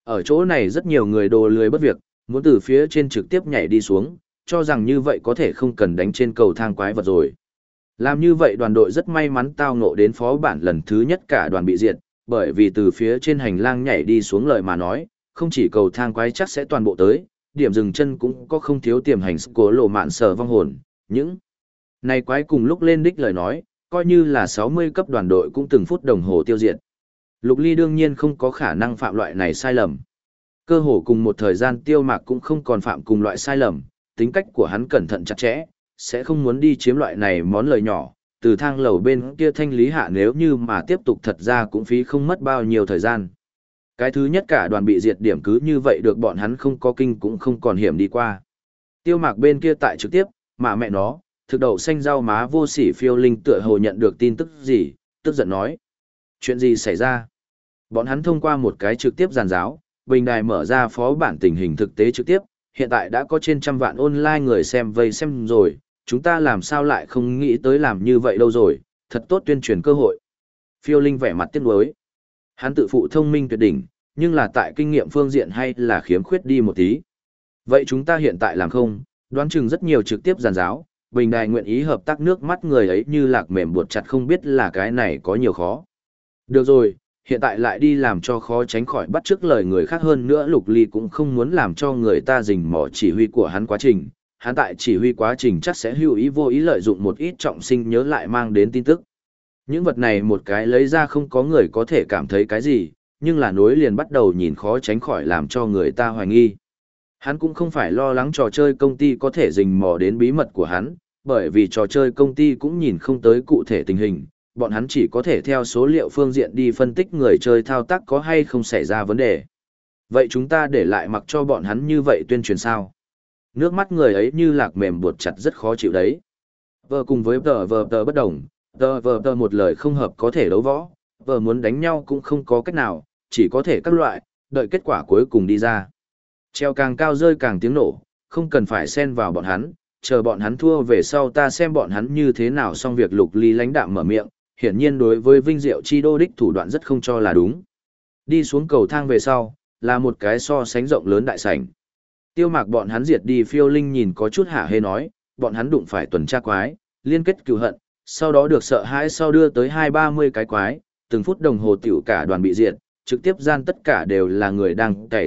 Ở chỗ này rất nhiều người đồ lười bất việc, muốn từ phía trên trực tiếp nhảy đi xuống, cho rằng như vậy có thể không cần đánh trên cầu thang quái vật rồi. Làm như vậy đoàn đội rất may mắn tao ngộ đến phó bản lần thứ nhất cả đoàn bị diệt, bởi vì từ phía trên hành lang nhảy đi xuống lời mà nói, không chỉ cầu thang quái chắc sẽ toàn bộ tới, điểm dừng chân cũng có không thiếu tiềm hành cố lộ mạn sở vong hồn, những này quái cùng lúc lên đích lời nói, coi như là 60 cấp đoàn đội cũng từng phút đồng hồ tiêu diệt. Lục Ly đương nhiên không có khả năng phạm loại này sai lầm. Cơ hồ cùng một thời gian Tiêu Mạc cũng không còn phạm cùng loại sai lầm, tính cách của hắn cẩn thận chặt chẽ, sẽ không muốn đi chiếm loại này món lời nhỏ, từ thang lầu bên kia thanh lý hạ nếu như mà tiếp tục thật ra cũng phí không mất bao nhiêu thời gian. Cái thứ nhất cả đoàn bị diệt điểm cứ như vậy được bọn hắn không có kinh cũng không còn hiểm đi qua. Tiêu Mạc bên kia tại trực tiếp, mà mẹ nó, thực đậu xanh rau má vô sỉ phiêu linh tựa hồ nhận được tin tức gì, tức giận nói. Chuyện gì xảy ra? Bọn hắn thông qua một cái trực tiếp giàn giáo, bình đài mở ra phó bản tình hình thực tế trực tiếp, hiện tại đã có trên trăm vạn online người xem vây xem rồi, chúng ta làm sao lại không nghĩ tới làm như vậy đâu rồi, thật tốt tuyên truyền cơ hội. Phiêu linh vẻ mặt tiếc nuối. Hắn tự phụ thông minh tuyệt đỉnh, nhưng là tại kinh nghiệm phương diện hay là khiếm khuyết đi một tí. Vậy chúng ta hiện tại làm không, đoán chừng rất nhiều trực tiếp giàn giáo, bình đài nguyện ý hợp tác nước mắt người ấy như lạc mềm buộc chặt không biết là cái này có nhiều khó. Được rồi, hiện tại lại đi làm cho khó tránh khỏi bắt chước lời người khác hơn nữa Lục Ly cũng không muốn làm cho người ta rình mò chỉ huy của hắn quá trình. Hắn tại chỉ huy quá trình chắc sẽ hữu ý vô ý lợi dụng một ít trọng sinh nhớ lại mang đến tin tức. Những vật này một cái lấy ra không có người có thể cảm thấy cái gì, nhưng là nối liền bắt đầu nhìn khó tránh khỏi làm cho người ta hoài nghi. Hắn cũng không phải lo lắng trò chơi công ty có thể rình mò đến bí mật của hắn, bởi vì trò chơi công ty cũng nhìn không tới cụ thể tình hình, bọn hắn chỉ có thể theo số liệu phương diện đi phân tích người chơi thao tác có hay không xảy ra vấn đề. Vậy chúng ta để lại mặc cho bọn hắn như vậy tuyên truyền sao? Nước mắt người ấy như lạc mềm buộc chặt rất khó chịu đấy. Vợ cùng với tờ bất đồng, tờ một lời không hợp có thể đấu võ, vợ muốn đánh nhau cũng không có cách nào, chỉ có thể các loại, đợi kết quả cuối cùng đi ra. Treo càng cao rơi càng tiếng nổ, không cần phải xen vào bọn hắn, chờ bọn hắn thua về sau ta xem bọn hắn như thế nào xong việc. Lục Ly lãnh đạm mở miệng, hiển nhiên đối với Vinh Diệu Chi đô đích thủ đoạn rất không cho là đúng. Đi xuống cầu thang về sau, là một cái so sánh rộng lớn đại sảnh. Tiêu Mạc bọn hắn diệt đi phiêu linh nhìn có chút hả hê nói, bọn hắn đụng phải tuần tra quái, liên kết cừu hận, sau đó được sợ hãi sau đưa tới 20-30 cái quái, từng phút đồng hồ tiểu cả đoàn bị diệt, trực tiếp gian tất cả đều là người đang cày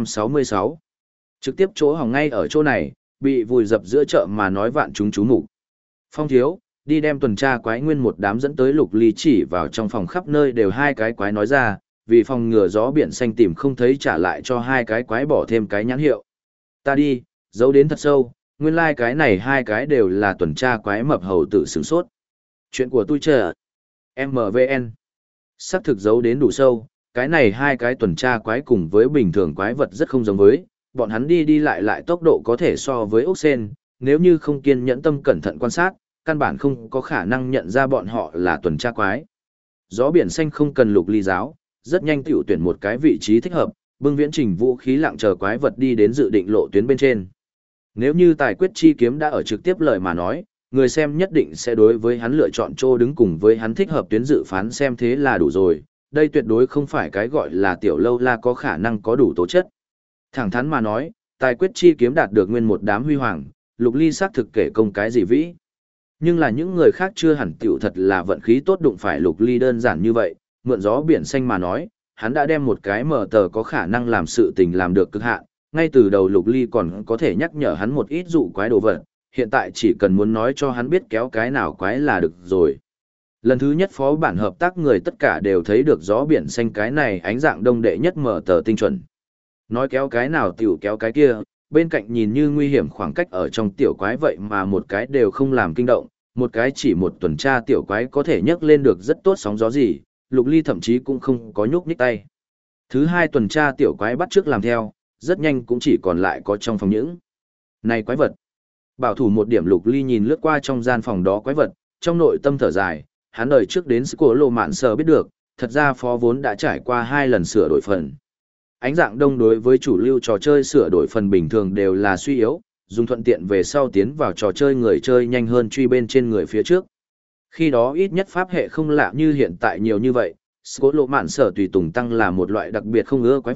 666. Trực tiếp chỗ hỏng ngay ở chỗ này, bị vùi dập giữa chợ mà nói vạn chúng chú mục. Phong thiếu, đi đem tuần tra quái nguyên một đám dẫn tới. Lục Ly chỉ vào trong phòng khắp nơi đều hai cái quái nói ra, vì phòng ngừa gió biển xanh tìm không thấy trả lại cho hai cái quái bỏ thêm cái nhãn hiệu. Ta đi, giấu đến thật sâu, nguyên lai cái này hai cái đều là tuần tra quái mập hầu tự sửng sốt. Chuyện của tôi chờ. MVN. Sắc thực giấu đến đủ sâu, cái này hai cái tuần tra quái cùng với bình thường quái vật rất không giống với, bọn hắn đi đi lại tốc độ có thể so với ốc sen, nếu như không kiên nhẫn tâm cẩn thận quan sát, căn bản không có khả năng nhận ra bọn họ là tuần tra quái. Gió biển xanh không cần Lục Ly giáo, rất nhanh tiểu tuyển một cái vị trí thích hợp, bưng viễn trình vũ khí lặng chờ quái vật đi đến dự định lộ tuyến bên trên. Nếu như tài quyết chi kiếm đã ở trực tiếp lời mà nói, người xem nhất định sẽ đối với hắn lựa chọn chỗ đứng cùng với hắn thích hợp tuyến dự phán xem thế là đủ rồi, đây tuyệt đối không phải cái gọi là tiểu lâu la có khả năng có đủ tố chất. Thẳng thắn mà nói, tài quyết chi kiếm đạt được nguyên một đám huy hoàng, Lục Ly xác thực kể công cái gì vĩ. Nhưng là những người khác chưa hẳn tiểu thật là vận khí tốt đụng phải Lục Ly đơn giản như vậy, mượn gió biển xanh mà nói, hắn đã đem một cái mở tờ có khả năng làm sự tình làm được cực hạn, ngay từ đầu Lục Ly còn có thể nhắc nhở hắn một ít dụ quái đồ vật, hiện tại chỉ cần muốn nói cho hắn biết kéo cái nào quái là được rồi. Lần thứ nhất phó bản hợp tác người tất cả đều thấy được gió biển xanh cái này ánh dạng đông đệ nhất mở tờ tinh chuẩn. Nói kéo cái nào tiểu kéo cái kia, bên cạnh nhìn như nguy hiểm khoảng cách ở trong tiểu quái vậy mà một cái đều không làm kinh động, một cái chỉ một tuần tra tiểu quái có thể nhấc lên được rất tốt sóng gió gì, Lục Ly thậm chí cũng không có nhúc nhích tay. Thứ hai tuần tra tiểu quái bắt trước làm theo, rất nhanh cũng chỉ còn lại có trong phòng những này quái vật. Bảo thủ một điểm Lục Ly nhìn lướt qua trong gian phòng đó quái vật, trong nội tâm thở dài, hắn đời trước đến Cổ Lộ Mạn Sở biết được, thật ra phó vốn đã trải qua 2 lần sửa đổi phần. Ánh dạng đông đối với chủ lưu trò chơi sửa đổi phần bình thường đều là suy yếu, dùng thuận tiện về sau tiến vào trò chơi người chơi nhanh hơn truy bên trên người phía trước. Khi đó ít nhất pháp hệ không lạ như hiện tại nhiều như vậy, Cổ Lộ Mạn Sở tùy tùng tăng là một loại đặc biệt không ưa quái vật,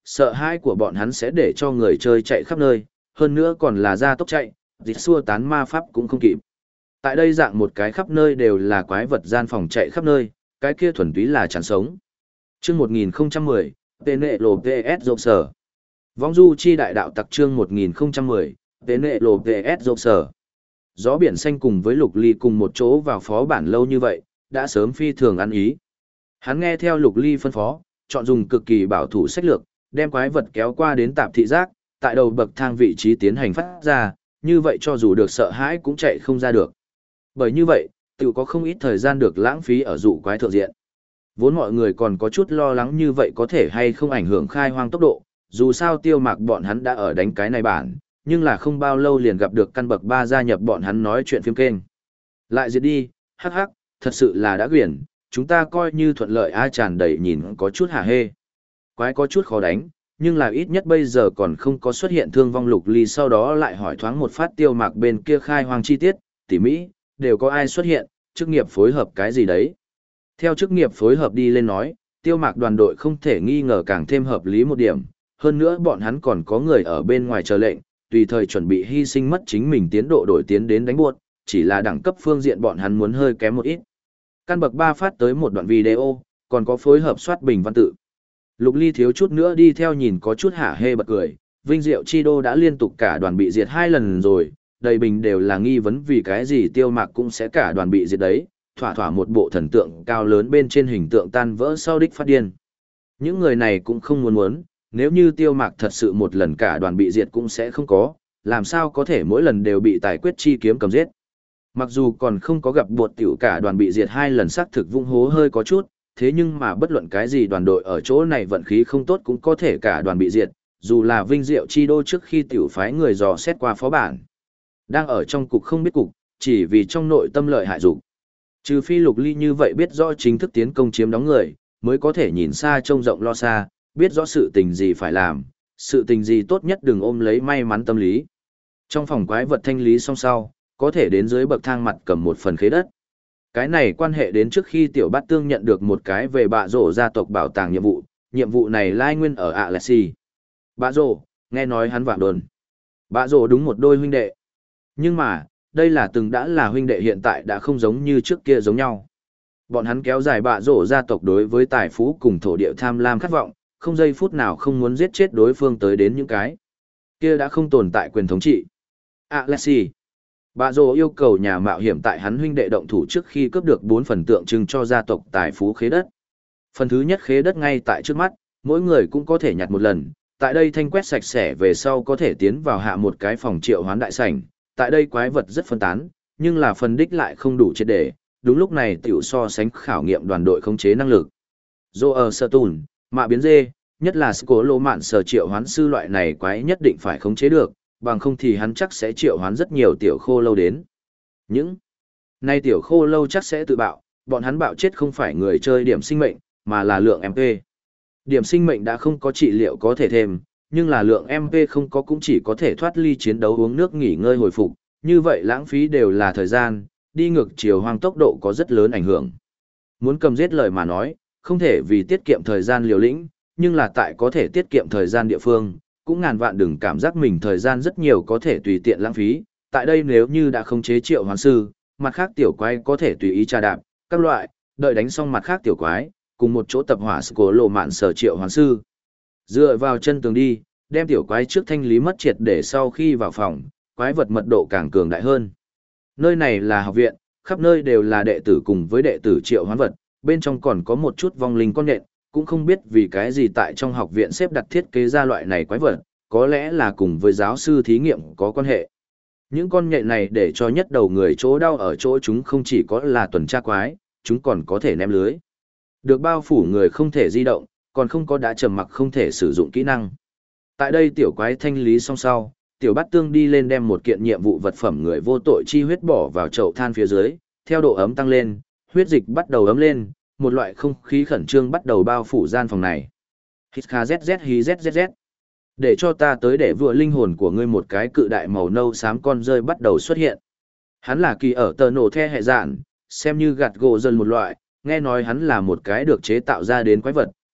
sợ hãi của bọn hắn sẽ để cho người chơi chạy khắp nơi, hơn nữa còn là ra tốc chạy, dịch xua tán ma pháp cũng không kịp. Tại đây dạng một cái khắp nơi đều là quái vật gian phòng chạy khắp nơi, cái kia thuần túy là chán sống. Chương 1010, Penelo PS Dốc Sở. Vong du chi đại đạo tặc chương 1010, Penelo PS Dốc Sở. Gió biển xanh cùng với Lục Ly cùng một chỗ vào phó bản lâu như vậy, đã sớm phi thường ăn ý. Hắn nghe theo Lục Ly phân phó, chọn dùng cực kỳ bảo thủ sách lược, đem quái vật kéo qua đến tạp thị giác, tại đầu bậc thang vị trí tiến hành phát ra, như vậy cho dù được sợ hãi cũng chạy không ra được. Bởi như vậy, tự có không ít thời gian được lãng phí ở dụ quái thượng diện. Vốn mọi người còn có chút lo lắng như vậy có thể hay không ảnh hưởng khai hoang tốc độ, dù sao Tiêu Mạc bọn hắn đã ở đánh cái này bản, nhưng là không bao lâu liền gặp được căn bậc 3 gia nhập bọn hắn nói chuyện phim kênh. Lại diệt đi, hắc hắc, thật sự là đã quyển, chúng ta coi như thuận lợi ai tràn đầy nhìn có chút hả hê. Quái có chút khó đánh, nhưng là ít nhất bây giờ còn không có xuất hiện thương vong. Lục Ly sau đó lại hỏi thoáng một phát Tiêu Mạc bên kia khai hoang chi tiết, tỉ mỹ, đều có ai xuất hiện, chức nghiệp phối hợp cái gì đấy. Theo chức nghiệp phối hợp đi lên nói, Tiêu Mạc đoàn đội không thể nghi ngờ càng thêm hợp lý một điểm, hơn nữa bọn hắn còn có người ở bên ngoài chờ lệnh, tùy thời chuẩn bị hy sinh mất chính mình tiến độ đổi tiến đến đánh buột, chỉ là đẳng cấp phương diện bọn hắn muốn hơi kém một ít. Căn bậc 3 phát tới một đoạn video, còn có phối hợp soát bình văn tự. Lục Ly thiếu chút nữa đi theo nhìn có chút hả hê bật cười, Vinh Diệu Chi Đô đã liên tục cả đoàn bị diệt 2 lần rồi, đầy bình đều là nghi vấn vì cái gì Tiêu Mạc cũng sẽ cả đoàn bị diệt đấy, thỏa thỏa một bộ thần tượng cao lớn bên trên hình tượng tan vỡ sau đích phát điên. Những người này cũng không muốn, nếu như Tiêu Mạc thật sự một lần cả đoàn bị diệt cũng sẽ không có, làm sao có thể mỗi lần đều bị tài quyết chi kiếm cầm giết. Mặc dù còn không có gặp buột tiểu cả đoàn bị diệt 2 lần xác thực vung hố hơi có chút, thế nhưng mà bất luận cái gì đoàn đội ở chỗ này vận khí không tốt cũng có thể cả đoàn bị diệt, dù là Vinh Diệu Chi Đô trước khi tiểu phái người dò xét qua phó bản. Đang ở trong cục không biết cục, chỉ vì trong nội tâm lợi hại dục. Trừ phi Lục Ly như vậy biết rõ chính thức tiến công chiếm đóng người, mới có thể nhìn xa trông rộng lo xa, biết rõ sự tình gì phải làm, sự tình gì tốt nhất đừng ôm lấy may mắn tâm lý. Trong phòng quái vật thanh lý xong sau, có thể đến dưới bậc thang mặt cầm một phần khế đất. Cái này quan hệ đến trước khi Tiểu Bát Tương nhận được một cái về bạ rổ gia tộc bảo tàng nhiệm vụ này lai nguyên ở Alexi. Bạ rổ, nghe nói hắn vạm đồn. Bạ rổ đúng một đôi huynh đệ. Nhưng mà, đây là từng đã là huynh đệ hiện tại đã không giống như trước kia giống nhau. Bọn hắn kéo dài bạ rổ gia tộc đối với tài phú cùng thổ địa tham lam khát vọng, không giây phút nào không muốn giết chết đối phương tới đến những cái kia đã không tồn tại quyền thống trị. Alexi. Bạ rổ yêu cầu nhà mạo hiểm tại hắn huynh đệ động thủ trước khi cướp được 4 phần tượng trưng cho gia tộc tài phú khế đất. Phần thứ nhất khế đất ngay tại trước mắt, mỗi người cũng có thể nhặt một lần, tại đây thanh quét sạch sẽ về sau có thể tiến vào hạ một cái phòng triệu hoán đại sảnh. Tại đây quái vật rất phân tán, nhưng là phần đích lại không đủ triệt để, đúng lúc này tiểu so sánh khảo nghiệm đoàn đội khống chế năng lực. Dô ở sở tùn, mạ biến dê, nhất là cố lô mạn sở triệu hoán sư loại này quái nhất định phải khống chế được, bằng không thì hắn chắc sẽ triệu hoán rất nhiều tiểu khô lâu đến. Những nay tiểu khô lâu chắc sẽ tự bạo, bọn hắn bạo chết không phải người chơi điểm sinh mệnh, mà là lượng MP. Điểm sinh mệnh đã không có trị liệu có thể thêm, nhưng là lượng MP không có cũng chỉ có thể thoát ly chiến đấu uống nước nghỉ ngơi hồi phục, như vậy lãng phí đều là thời gian, đi ngược chiều hoang tốc độ có rất lớn ảnh hưởng. Muốn cầm giết lời mà nói, không thể vì tiết kiệm thời gian liều lĩnh, nhưng là tại có thể tiết kiệm thời gian địa phương, cũng ngàn vạn đừng cảm giác mình thời gian rất nhiều có thể tùy tiện lãng phí, tại đây nếu như đã khống chế triệu hoán sư, mặt khác tiểu quái có thể tùy ý tra đạp, các loại, đợi đánh xong mặt khác tiểu quái, cùng một chỗ tập hỏa cổ lộ mạn sở triệu hoán sư. Dựa vào chân tường đi, đem tiểu quái trước thanh lý mất triệt để sau khi vào phòng, quái vật mật độ càng cường đại hơn. Nơi này là học viện, khắp nơi đều là đệ tử cùng với đệ tử triệu hoán vật, bên trong còn có một chút vong linh con nhện, cũng không biết vì cái gì tại trong học viện xếp đặt thiết kế ra loại này quái vật, có lẽ là cùng với giáo sư thí nghiệm có quan hệ. Những con nhện này để cho nhất đầu người chỗ đau ở chỗ chúng không chỉ có là tuần tra quái, chúng còn có thể ném lưới. Được bao phủ người không thể di động, còn không có đã trầm mặc không thể sử dụng kỹ năng. Tại đây tiểu quái thanh lý xong sau, tiểu bát tương đi lên đem một kiện nhiệm vụ vật phẩm người vô tội chi huyết bỏ vào chậu than phía dưới, theo độ ấm tăng lên, huyết dịch bắt đầu ấm lên, một loại không khí khẩn trương bắt đầu bao phủ gian phòng này. Hít kha zzz hí zzz. Để cho ta tới để vừa linh hồn của ngươi một cái cự đại màu nâu xám con rơi bắt đầu xuất hiện. Hắn là kỳ ở tờ nổ the hệ dạn, xem như gạt gỗ dần một loại, nghe nói hắn là một cái được chế tạo ra đến quái vật,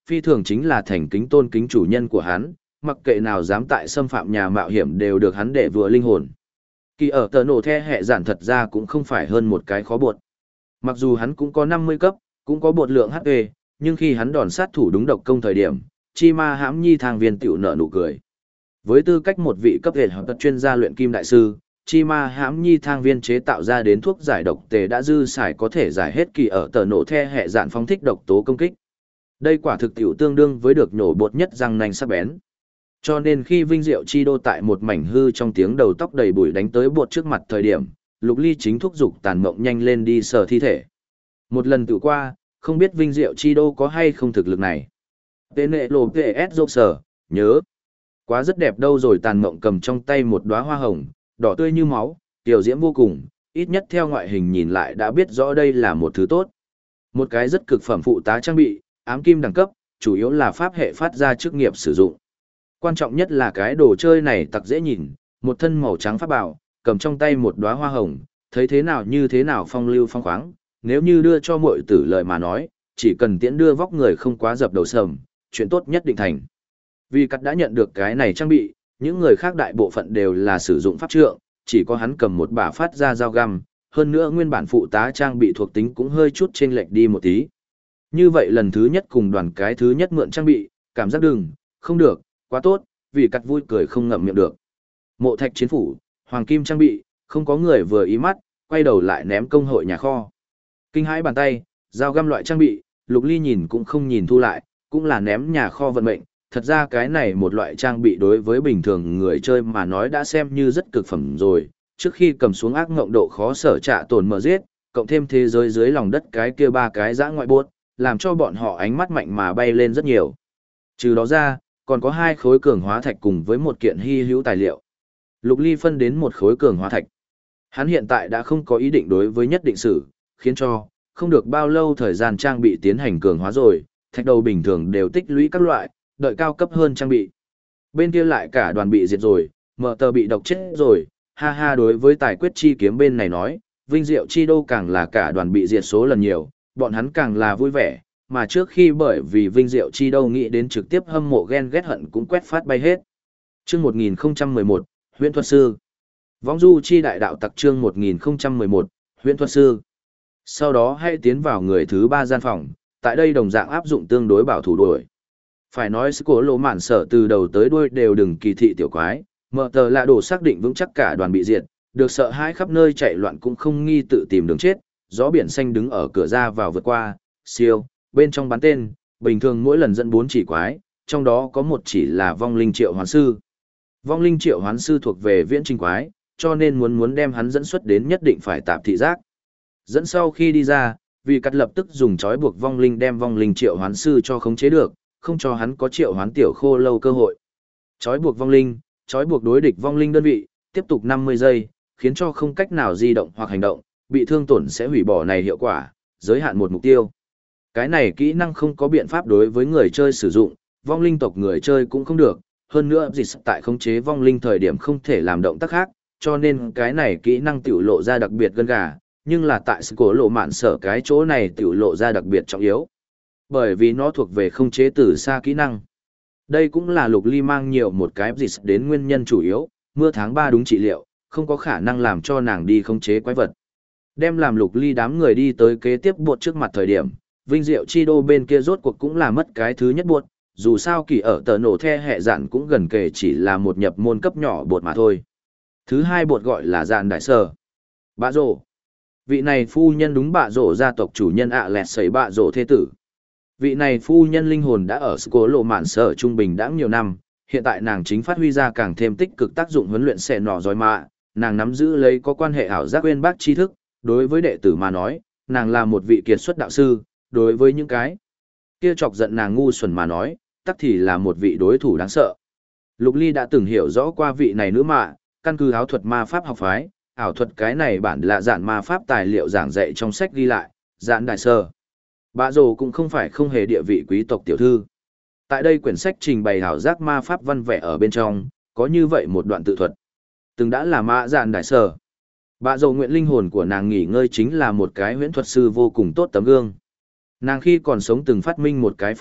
phi thường chính là thành kính tôn kính chủ nhân của hắn, mặc kệ nào dám tại xâm phạm nhà mạo hiểm đều được hắn để vừa linh hồn. Kỳ ở tờ nổ the hệ giản thật ra cũng không phải hơn một cái khó buộc. Mặc dù hắn cũng có 50 cấp, cũng có bột lượng HP, nhưng khi hắn đòn sát thủ đúng độc công thời điểm, Chi Ma Hãm Nhi thang viên tiểu nở nụ cười. Với tư cách một vị cấp hệ hợp chuyên gia luyện kim đại sư, Chi Ma Hãm Nhi thang viên chế tạo ra đến thuốc giải độc tề đã dư xài có thể giải hết kỳ ở tờ nổ the hệ dạn phóng thích độc tố công kích. Đây quả thực tiểu tương đương với được nổ bột nhất răng nanh sắc bén. Cho nên khi Vinh Diệu Chi Đô tại một mảnh hư trong tiếng đầu tóc đầy bụi đánh tới bột trước mặt thời điểm, Lục Ly chính thúc giục tàn mộng nhanh lên đi sờ thi thể. Một lần tự qua, không biết Vinh Diệu Chi Đô có hay không thực lực này. Tên nệ lộ PS dốc sở, nhớ. Quá rất đẹp đâu rồi, tàn mộng cầm trong tay một đóa hoa hồng, đỏ tươi như máu, tiểu diễm vô cùng, ít nhất theo ngoại hình nhìn lại đã biết rõ đây là một thứ tốt. Một cái rất cực phẩm phụ tá trang bị, ám kim đẳng cấp, chủ yếu là pháp hệ phát ra chức nghiệp sử dụng. Quan trọng nhất là cái đồ chơi này tặc dễ nhìn, một thân màu trắng pháp bảo, cầm trong tay một đóa hoa hồng, thấy thế nào như thế nào phong lưu phong khoáng, nếu như đưa cho muội tử lời mà nói, chỉ cần tiễn đưa vóc người không quá dập đầu sầm, chuyện tốt nhất định thành. Vì cắt đã nhận được cái này trang bị, những người khác đại bộ phận đều là sử dụng pháp trượng, chỉ có hắn cầm một bả phát ra dao găm, hơn nữa nguyên bản phụ tá trang bị thuộc tính cũng hơi chút chênh lệch đi một tí. Như vậy lần thứ nhất cùng đoàn cái thứ nhất mượn trang bị, cảm giác không được, quá tốt, vì cắt vui cười không ngậm miệng được. Mộ thạch chiến phủ, hoàng kim trang bị, không có người vừa ý mắt, quay đầu lại ném công hội nhà kho. Kinh hãi bàn tay, dao găm loại trang bị, Lục Ly nhìn cũng không nhìn thu lại, cũng là ném nhà kho vận mệnh. Thật ra cái này một loại trang bị đối với bình thường người chơi mà nói đã xem như rất cực phẩm rồi. Trước khi cầm xuống ác ngộng độ khó sở trả tổn mở giết, cộng thêm thế giới dưới lòng đất cái kia ba cái dã ngoại bốt, làm cho bọn họ ánh mắt mạnh mà bay lên rất nhiều. Trừ đó ra, còn có 2 khối cường hóa thạch cùng với một kiện hy hữu tài liệu. Lục Ly phân đến 1 khối cường hóa thạch. Hắn hiện tại đã không có ý định đối với nhất định sử, khiến cho, không được bao lâu thời gian trang bị tiến hành cường hóa rồi, thạch đầu bình thường đều tích lũy các loại, đợi cao cấp hơn trang bị. Bên kia lại cả đoàn bị diệt rồi, mở tờ bị độc chết rồi, ha ha đối với tài quyết chi kiếm bên này nói, Vinh Diệu Chi Đô càng là cả đoàn bị diệt số lần nhiều, bọn hắn càng là vui vẻ, mà trước khi bởi vì Vinh Diệu Chi Đô nghĩ đến trực tiếp hâm mộ ghen ghét hận cũng quét phát bay hết. Chương 1011, Huyễn Thuật Sư. Võng du chi đại đạo tặc chương 1011, Huyễn Thuật Sư. Sau đó hãy tiến vào người thứ 3 gian phòng, tại đây đồng dạng áp dụng tương đối bảo thủ đuổi. Phải nói sự cố lộ mạn sở từ đầu tới đuôi đều đừng kỳ thị tiểu quái, mở tờ lạ đổ xác định vững chắc cả đoàn bị diệt, được sợ hãi khắp nơi chạy loạn cũng không nghi tự tìm đường chết, gió biển xanh đứng ở cửa ra vào vượt qua, siêu, bên trong bắn tên, bình thường mỗi lần dẫn 4 chỉ quái, trong đó có một chỉ là vong linh triệu hoán sư. Vong linh triệu hoán sư thuộc về viễn trình quái, cho nên muốn đem hắn dẫn xuất đến nhất định phải tạp thị giác. Dẫn sau khi đi ra, vì cắt lập tức dùng trói buộc vong linh đem vong linh triệu hoán sư cho khống chế được, không cho hắn có triệu hoán tiểu khô lâu cơ hội. Trói buộc vong linh, trói buộc đối địch vong linh đơn vị, tiếp tục 50 giây, khiến cho không cách nào di động hoặc hành động, bị thương tổn sẽ hủy bỏ này hiệu quả, giới hạn một mục tiêu. Cái này kỹ năng không có biện pháp đối với người chơi sử dụng, vong linh tộc người chơi cũng không được, hơn nữa dịch tại khống chế vong linh thời điểm không thể làm động tác khác, cho nên cái này kỹ năng tiểu lộ ra đặc biệt gân gà, nhưng là tại sự cố lộ mạn sở cái chỗ này tiểu lộ ra đặc biệt trọng yếu. Bởi vì nó thuộc về không chế từ xa kỹ năng. Đây cũng là Lục Ly mang nhiều một cái dịch đến nguyên nhân chủ yếu, mưa tháng 3 đúng trị liệu, không có khả năng làm cho nàng đi không chế quái vật. Đem làm Lục Ly đám người đi tới kế tiếp buộc trước mặt thời điểm, Vinh Diệu Chi Đô bên kia rốt cuộc cũng là mất cái thứ nhất buộc, dù sao kỳ ở tờ nổ the hệ dạn cũng gần kề chỉ là một nhập môn cấp nhỏ bột mà thôi. Thứ hai bột gọi là dạn đại sở. Bạ rổ. Vị này phu nhân đúng bạ rổ gia tộc chủ nhân ạ lẹt sấy bạ rổ thế tử. Vị này phu nhân linh hồn đã ở cố lộ mạn sở trung bình đã nhiều năm, hiện tại nàng chính phát huy ra càng thêm tích cực tác dụng huấn luyện xẻ nọ giỏi mạ, nàng nắm giữ lấy có quan hệ ảo giác uyên bác tri thức, đối với đệ tử mà nói, nàng là một vị kiệt xuất đạo sư, đối với những cái kia chọc giận nàng ngu xuẩn mà nói, tắc thì là một vị đối thủ đáng sợ. Lục Ly đã từng hiểu rõ qua vị này nữ mạ, căn cứ ảo thuật ma pháp học phái, ảo thuật cái này bản là giản ma pháp tài liệu giảng dạy trong sách ghi lại, giản đại sơ. Bạ rồ cũng không phải không hề địa vị quý tộc tiểu thư. Tại đây quyển sách trình bày ảo giác ma pháp văn vẻ ở bên trong, có như vậy một đoạn tự thuật. Từng đã là mạ giản đại sơ. Bạ rồ nguyện linh hồn của nàng nghỉ ngơi chính là một cái huyễn thuật sư vô cùng tốt tấm gương. Nàng khi còn sống từng phát minh một cái pháp thuật,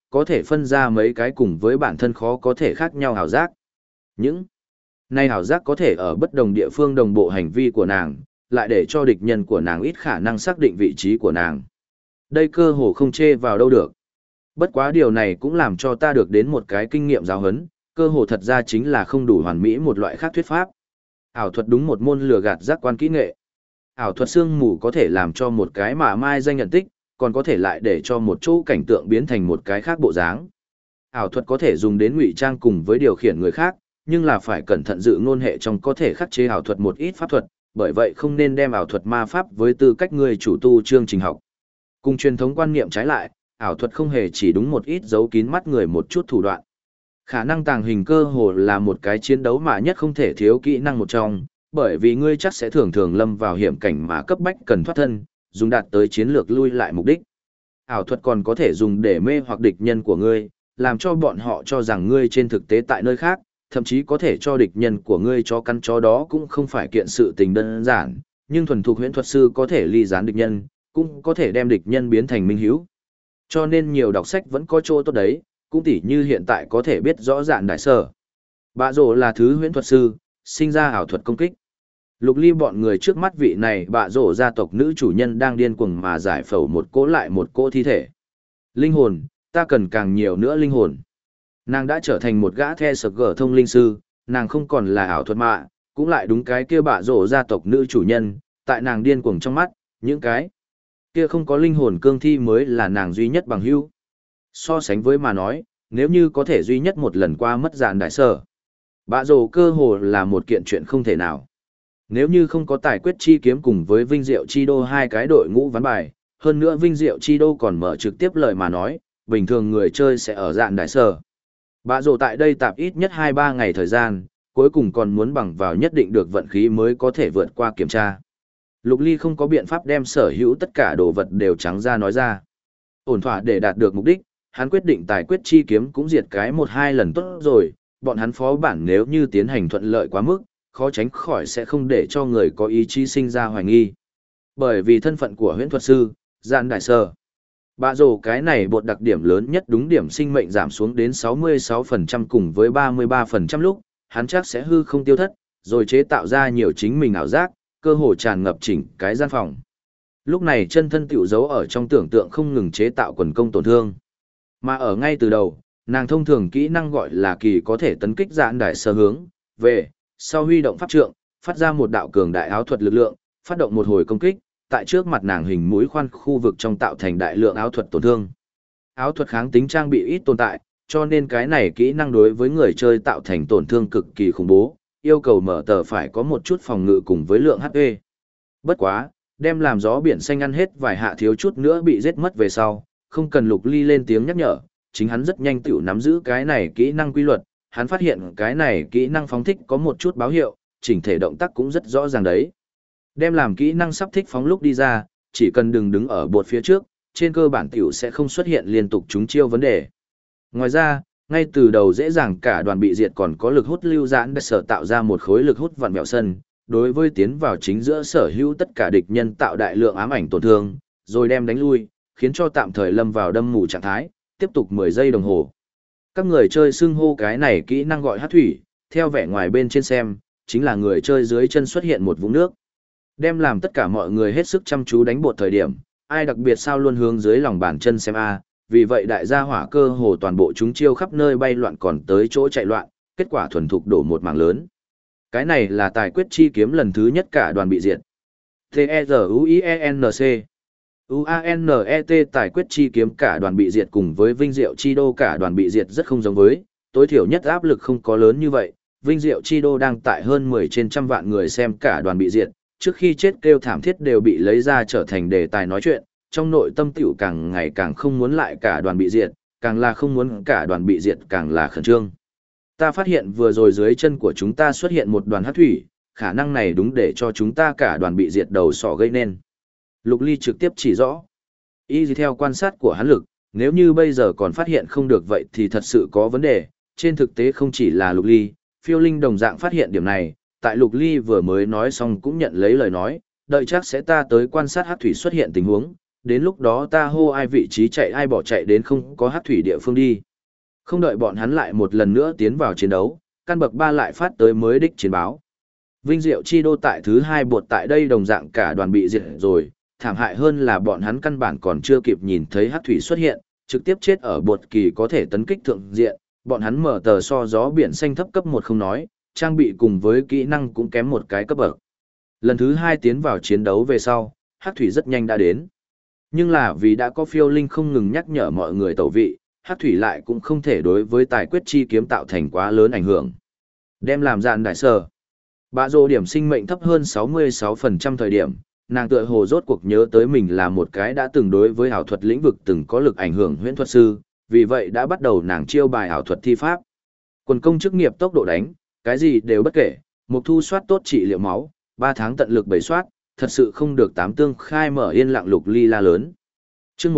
có thể phân ra mấy cái cùng với bản thân khó có thể khác nhau ảo giác. Những này ảo giác có thể ở bất đồng địa phương đồng bộ hành vi của nàng, lại để cho địch nhân của nàng ít khả năng xác định vị trí của nàng. Đây cơ hồ không chê vào đâu được. Bất quá điều này cũng làm cho ta được đến một cái kinh nghiệm giáo huấn, cơ hồ thật ra chính là không đủ hoàn mỹ một loại khác thuyết pháp. Ảo thuật đúng một môn lừa gạt giác quan kỹ nghệ. Ảo thuật sương mù có thể làm cho một cái mà mai danh nhận tích, còn có thể lại để cho một chỗ cảnh tượng biến thành một cái khác bộ dáng. Ảo thuật có thể dùng đến ngụy trang cùng với điều khiển người khác, nhưng là phải cẩn thận dự ngôn hệ trong có thể khắc chế ảo thuật một ít pháp thuật, bởi vậy không nên đem ảo thuật ma pháp với tư cách người chủ tu chương trình học. Cùng truyền thống quan niệm trái lại, ảo thuật không hề chỉ đúng một ít giấu kín mắt người một chút thủ đoạn. Khả năng tàng hình cơ hồ là một cái chiến đấu mà nhất không thể thiếu kỹ năng một trong, bởi vì ngươi chắc sẽ thường thường lâm vào hiểm cảnh mà cấp bách cần thoát thân, dùng đạt tới chiến lược lui lại mục đích. Ảo thuật còn có thể dùng để mê hoặc địch nhân của ngươi, làm cho bọn họ cho rằng ngươi trên thực tế tại nơi khác, thậm chí có thể cho địch nhân của ngươi cho căn chó đó cũng không phải kiện sự tình đơn giản, nhưng thuần thục huyễn thuật sư có thể ly gián địch nhân, cũng có thể đem địch nhân biến thành minh hữu. Cho nên nhiều đọc sách vẫn có chỗ tốt đấy, cũng tỉ như hiện tại có thể biết rõ ràng đại sở. Bạ rồ là thứ huyễn thuật sư, sinh ra ảo thuật công kích. Lục Ly bọn người trước mắt vị này bạ rồ gia tộc nữ chủ nhân đang điên cuồng mà giải phẫu một cỗ lại một cỗ thi thể. Linh hồn, ta cần càng nhiều nữa linh hồn. Nàng đã trở thành một gã the sực gở thông linh sư, nàng không còn là ảo thuật mạ, cũng lại đúng cái kia bạ rồ gia tộc nữ chủ nhân, tại nàng điên cuồng trong mắt, những cái kia không có linh hồn cương thi mới là nàng duy nhất bằng hữu. So sánh với mà nói, nếu như có thể duy nhất một lần qua mất dạn đại sở, bạ rồ cơ hồ là một kiện chuyện không thể nào. Nếu như không có tài quyết chi kiếm cùng với vinh diệu chi đô hai cái đội ngũ ván bài, hơn nữa vinh diệu chi đô còn mở trực tiếp lời mà nói, bình thường người chơi sẽ ở dạn đại sở. Bạ rồ tại đây tạp ít nhất 2-3 ngày thời gian, cuối cùng còn muốn bằng vào nhất định được vận khí mới có thể vượt qua kiểm tra. Lục Ly không có biện pháp đem sở hữu tất cả đồ vật đều trắng ra nói ra. Ổn thỏa để đạt được mục đích, hắn quyết định tài quyết chi kiếm cũng diệt cái 1-2 lần tốt rồi, bọn hắn phó bản nếu như tiến hành thuận lợi quá mức, khó tránh khỏi sẽ không để cho người có ý chí sinh ra hoài nghi. Bởi vì thân phận của huyễn thuật sư, dạn đại sở. Bạ rồ cái này bột đặc điểm lớn nhất đúng điểm sinh mệnh giảm xuống đến 66% cùng với 33% lúc, hắn chắc sẽ hư không tiêu thất, rồi chế tạo ra nhiều chính mình ảo giác, cơ hồ tràn ngập chỉnh cái gian phòng. Lúc này chân thân tiểu giấu ở trong tưởng tượng không ngừng chế tạo quần công tổn thương. Mà ở ngay từ đầu, nàng thông thường kỹ năng gọi là kỳ có thể tấn kích dạn đại sở hướng, về, sau huy động pháp trượng, phát ra một đạo cường đại áo thuật lực lượng, phát động một hồi công kích, tại trước mặt nàng hình mũi khoan khu vực trong tạo thành đại lượng áo thuật tổn thương. Áo thuật kháng tính trang bị ít tồn tại, cho nên cái này kỹ năng đối với người chơi tạo thành tổn thương cực kỳ khủng bố, yêu cầu mở tờ phải có một chút phòng ngự cùng với lượng HP. Bất quá, đem làm gió biển xanh ăn hết vài hạ thiếu chút nữa bị giết mất về sau, không cần Lục Ly lên tiếng nhắc nhở, chính hắn rất nhanh tiểu nắm giữ cái này kỹ năng quy luật, hắn phát hiện cái này kỹ năng phóng thích có một chút báo hiệu, chỉnh thể động tác cũng rất rõ ràng đấy. Đem làm kỹ năng sắp thích phóng lúc đi ra, chỉ cần đừng đứng ở bột phía trước, trên cơ bản tiểu sẽ không xuất hiện liên tục trúng chiêu vấn đề. Ngoài ra, ngay từ đầu dễ dàng cả đoàn bị diệt còn có lực hút lưu giãn đã sở tạo ra một khối lực hút vặn vẹo sân, đối với tiến vào chính giữa sở hữu tất cả địch nhân tạo đại lượng ám ảnh tổn thương, rồi đem đánh lui, khiến cho tạm thời lâm vào đâm mù trạng thái, tiếp tục 10 giây đồng hồ. Các người chơi xưng hô cái này kỹ năng gọi hắc thủy, theo vẻ ngoài bên trên xem, chính là người chơi dưới chân xuất hiện một vũng nước. Đem làm tất cả mọi người hết sức chăm chú đánh bột thời điểm, ai đặc biệt sao luôn hướng dưới lòng bàn chân xem a, vì vậy đại gia hỏa cơ hồ toàn bộ chúng chiêu khắp nơi bay loạn còn tới chỗ chạy loạn, kết quả thuần thục đổ một mảng lớn. Cái này là tài quyết chi kiếm lần thứ nhất cả đoàn bị diệt. T-E-Z-U-I-E-N-C U-A-N-E-T tài quyết chi kiếm cả đoàn bị diệt cùng với vinh diệu chi đô cả đoàn bị diệt rất không giống với, tối thiểu nhất áp lực không có lớn như vậy, vinh diệu chi đô đang tại hơn 10 trên trăm vạn người xem cả đoàn bị diệt, trước khi chết kêu thảm thiết đều bị lấy ra trở thành đề tài nói chuyện, trong nội tâm tiểu càng ngày càng không muốn lại cả đoàn bị diệt, càng là không muốn cả đoàn bị diệt càng là khẩn trương. Ta phát hiện vừa rồi dưới chân của chúng ta xuất hiện một đoàn hắc thủy, khả năng này đúng để cho chúng ta cả đoàn bị diệt đầu sỏ gây nên. Lục Ly trực tiếp chỉ rõ. Y theo quan sát của hắn lực, nếu như bây giờ còn phát hiện không được vậy thì thật sự có vấn đề, trên thực tế không chỉ là Lục Ly, Phiêu Linh đồng dạng phát hiện điểm này, tại Lục Ly vừa mới nói xong cũng nhận lấy lời nói, đợi chắc sẽ ta tới quan sát hắc thủy xuất hiện tình huống, đến lúc đó ta hô ai vị trí chạy ai bỏ chạy đến không có hắc thủy địa phương đi. Không đợi bọn hắn lại một lần nữa tiến vào chiến đấu, căn bậc 3 lại phát tới mới đích chiến báo. Vinh Diệu Chi Đô tại thứ 2 bột tại đây đồng dạng cả đoàn bị diệt rồi, thảm hại hơn là bọn hắn căn bản còn chưa kịp nhìn thấy hắc thủy xuất hiện, trực tiếp chết ở bột kỳ có thể tấn kích thượng diện, bọn hắn mở tờ so gió biển xanh thấp cấp 1 không nói, trang bị cùng với kỹ năng cũng kém một cái cấp bậc. Lần thứ 2 tiến vào chiến đấu về sau, hắc thủy rất nhanh đã đến. Nhưng là vì đã có phiêu linh không ngừng nhắc nhở mọi người tẩu vị, hắc thủy lại cũng không thể đối với tài quyết chi kiếm tạo thành quá lớn ảnh hưởng. Đem làm dạn đại sở. Bạ rồ điểm sinh mệnh thấp hơn 66% thời điểm, nàng tựa hồ rốt cuộc nhớ tới mình là một cái đã từng đối với ảo thuật lĩnh vực từng có lực ảnh hưởng huyễn thuật sư, vì vậy đã bắt đầu nàng chiêu bài ảo thuật thi pháp. Quần công chức nghiệp tốc độ đánh, cái gì đều bất kể, mục thu soát tốt trị liệu máu, 3 tháng tận lực bày soát, thật sự không được tám tương khai mở yên lặng lục ly la lớn. Chương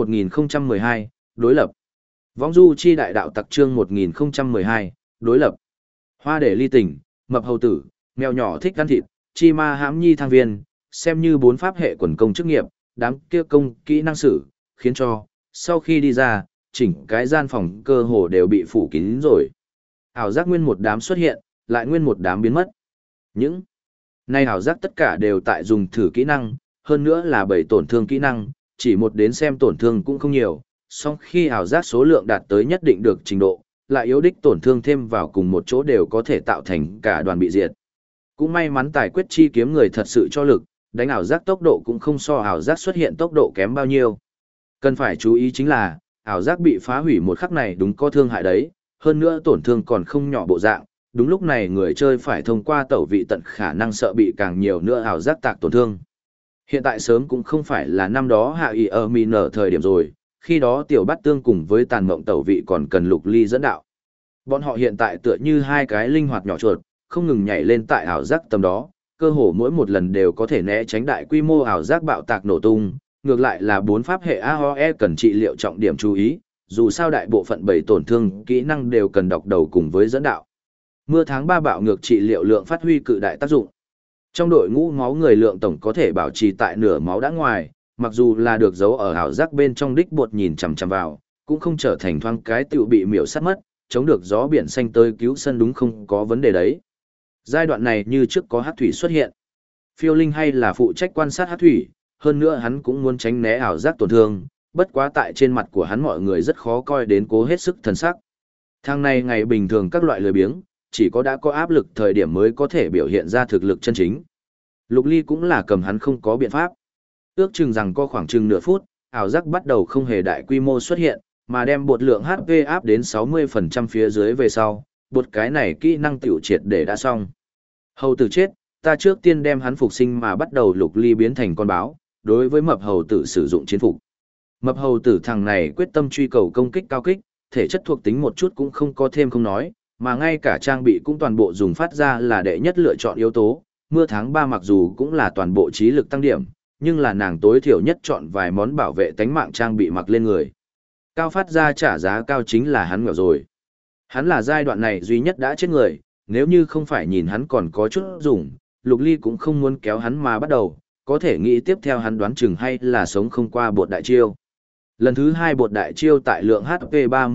1012, đối lập. Vong du chi đại đạo tặc chương 1012, đối lập. Hoa để ly tình, mập hầu tử, mèo nhỏ thích ăn thịt, chi ma hãm nhi thang viên, xem như 4 pháp hệ quần công chức nghiệp, đám kia công kỹ năng sử, khiến cho, sau khi đi ra, chỉnh cái gian phòng cơ hồ đều bị phủ kín rồi. Ảo giác nguyên một đám xuất hiện, lại nguyên một đám biến mất. Những nay ảo giác tất cả đều tại dùng thử kỹ năng, hơn nữa là 7 tổn thương kỹ năng, chỉ một đến xem tổn thương cũng không nhiều, song khi ảo giác số lượng đạt tới nhất định được trình độ, lại yếu đích tổn thương thêm vào cùng một chỗ đều có thể tạo thành cả đoàn bị diệt. Cũng may mắn tài quyết chi kiếm người thật sự cho lực, đánh ảo giác tốc độ cũng không so ảo giác xuất hiện tốc độ kém bao nhiêu. Cần phải chú ý chính là, ảo giác bị phá hủy một khắc này đúng có thương hại đấy, hơn nữa tổn thương còn không nhỏ bộ dạng, đúng lúc này người chơi phải thông qua tẩu vị tận khả năng sợ bị càng nhiều nữa ảo giác tạc tổn thương. Hiện tại sớm cũng không phải là năm đó hạ ý ở mì nở thời điểm rồi, khi đó tiểu bát tương cùng với tàn mộng tẩu vị còn cần lục ly dẫn đạo. Bọn họ hiện tại tựa như hai cái linh hoạt nhỏ chuột, không ngừng nhảy lên tại ảo giác tầm đó, cơ hồ mỗi một lần đều có thể né tránh đại quy mô ảo giác bạo tạc nổ tung, ngược lại là 4 pháp hệ AOE cần trị liệu trọng điểm chú ý, dù sao đại bộ phận 7 tổn thương kỹ năng đều cần đọc đầu cùng với dẫn đạo. Mưa tháng 3 bạo ngược trị liệu lượng phát huy cự đại tác dụng. Trong đội ngũ máu người lượng tổng có thể bảo trì tại nửa máu đã ngoài, mặc dù là được giấu ở ảo giác bên trong đích bột nhìn chằm chằm vào, cũng không trở thành thoáng cái tiểu bị miểu sát mất, chống được gió biển xanh tới cứu sân đúng không có vấn đề đấy. Giai đoạn này như trước có hắc thủy xuất hiện. Phiêu Linh hay là phụ trách quan sát hắc thủy, hơn nữa hắn cũng muốn tránh né ảo giác tổn thương, bất quá tại trên mặt của hắn mọi người rất khó coi đến cố hết sức thần sắc. Thang này ngày bình thường các loại lười biếng, chỉ có đã có áp lực thời điểm mới có thể biểu hiện ra thực lực chân chính. Lục Ly cũng là cầm hắn không có biện pháp. Ước chừng rằng có khoảng chừng nửa phút, ảo giác bắt đầu không hề đại quy mô xuất hiện, mà đem bột lượng HP áp đến 60% phía dưới về sau, bột cái này kỹ năng tiểu triệt để đã xong. Hầu tử chết, ta trước tiên đem hắn phục sinh mà bắt đầu Lục Ly biến thành con báo, đối với mập hầu tử sử dụng chiến phục. Mập hầu tử thằng này quyết tâm truy cầu công kích cao kích, thể chất thuộc tính một chút cũng không có thêm không nói, mà ngay cả trang bị cũng toàn bộ dùng phát ra là đệ nhất lựa chọn yếu tố. Mưa tháng 3 mặc dù cũng là toàn bộ trí lực tăng điểm, nhưng là nàng tối thiểu nhất chọn vài món bảo vệ tánh mạng trang bị mặc lên người. Cao phát ra trả giá cao chính là hắn nghèo rồi. Hắn là giai đoạn này duy nhất đã chết người, nếu như không phải nhìn hắn còn có chút dùng, Lục Ly cũng không muốn kéo hắn mà bắt đầu, có thể nghĩ tiếp theo hắn đoán chừng hay là sống không qua bột đại chiêu. Lần thứ 2 bột đại chiêu tại lượng HP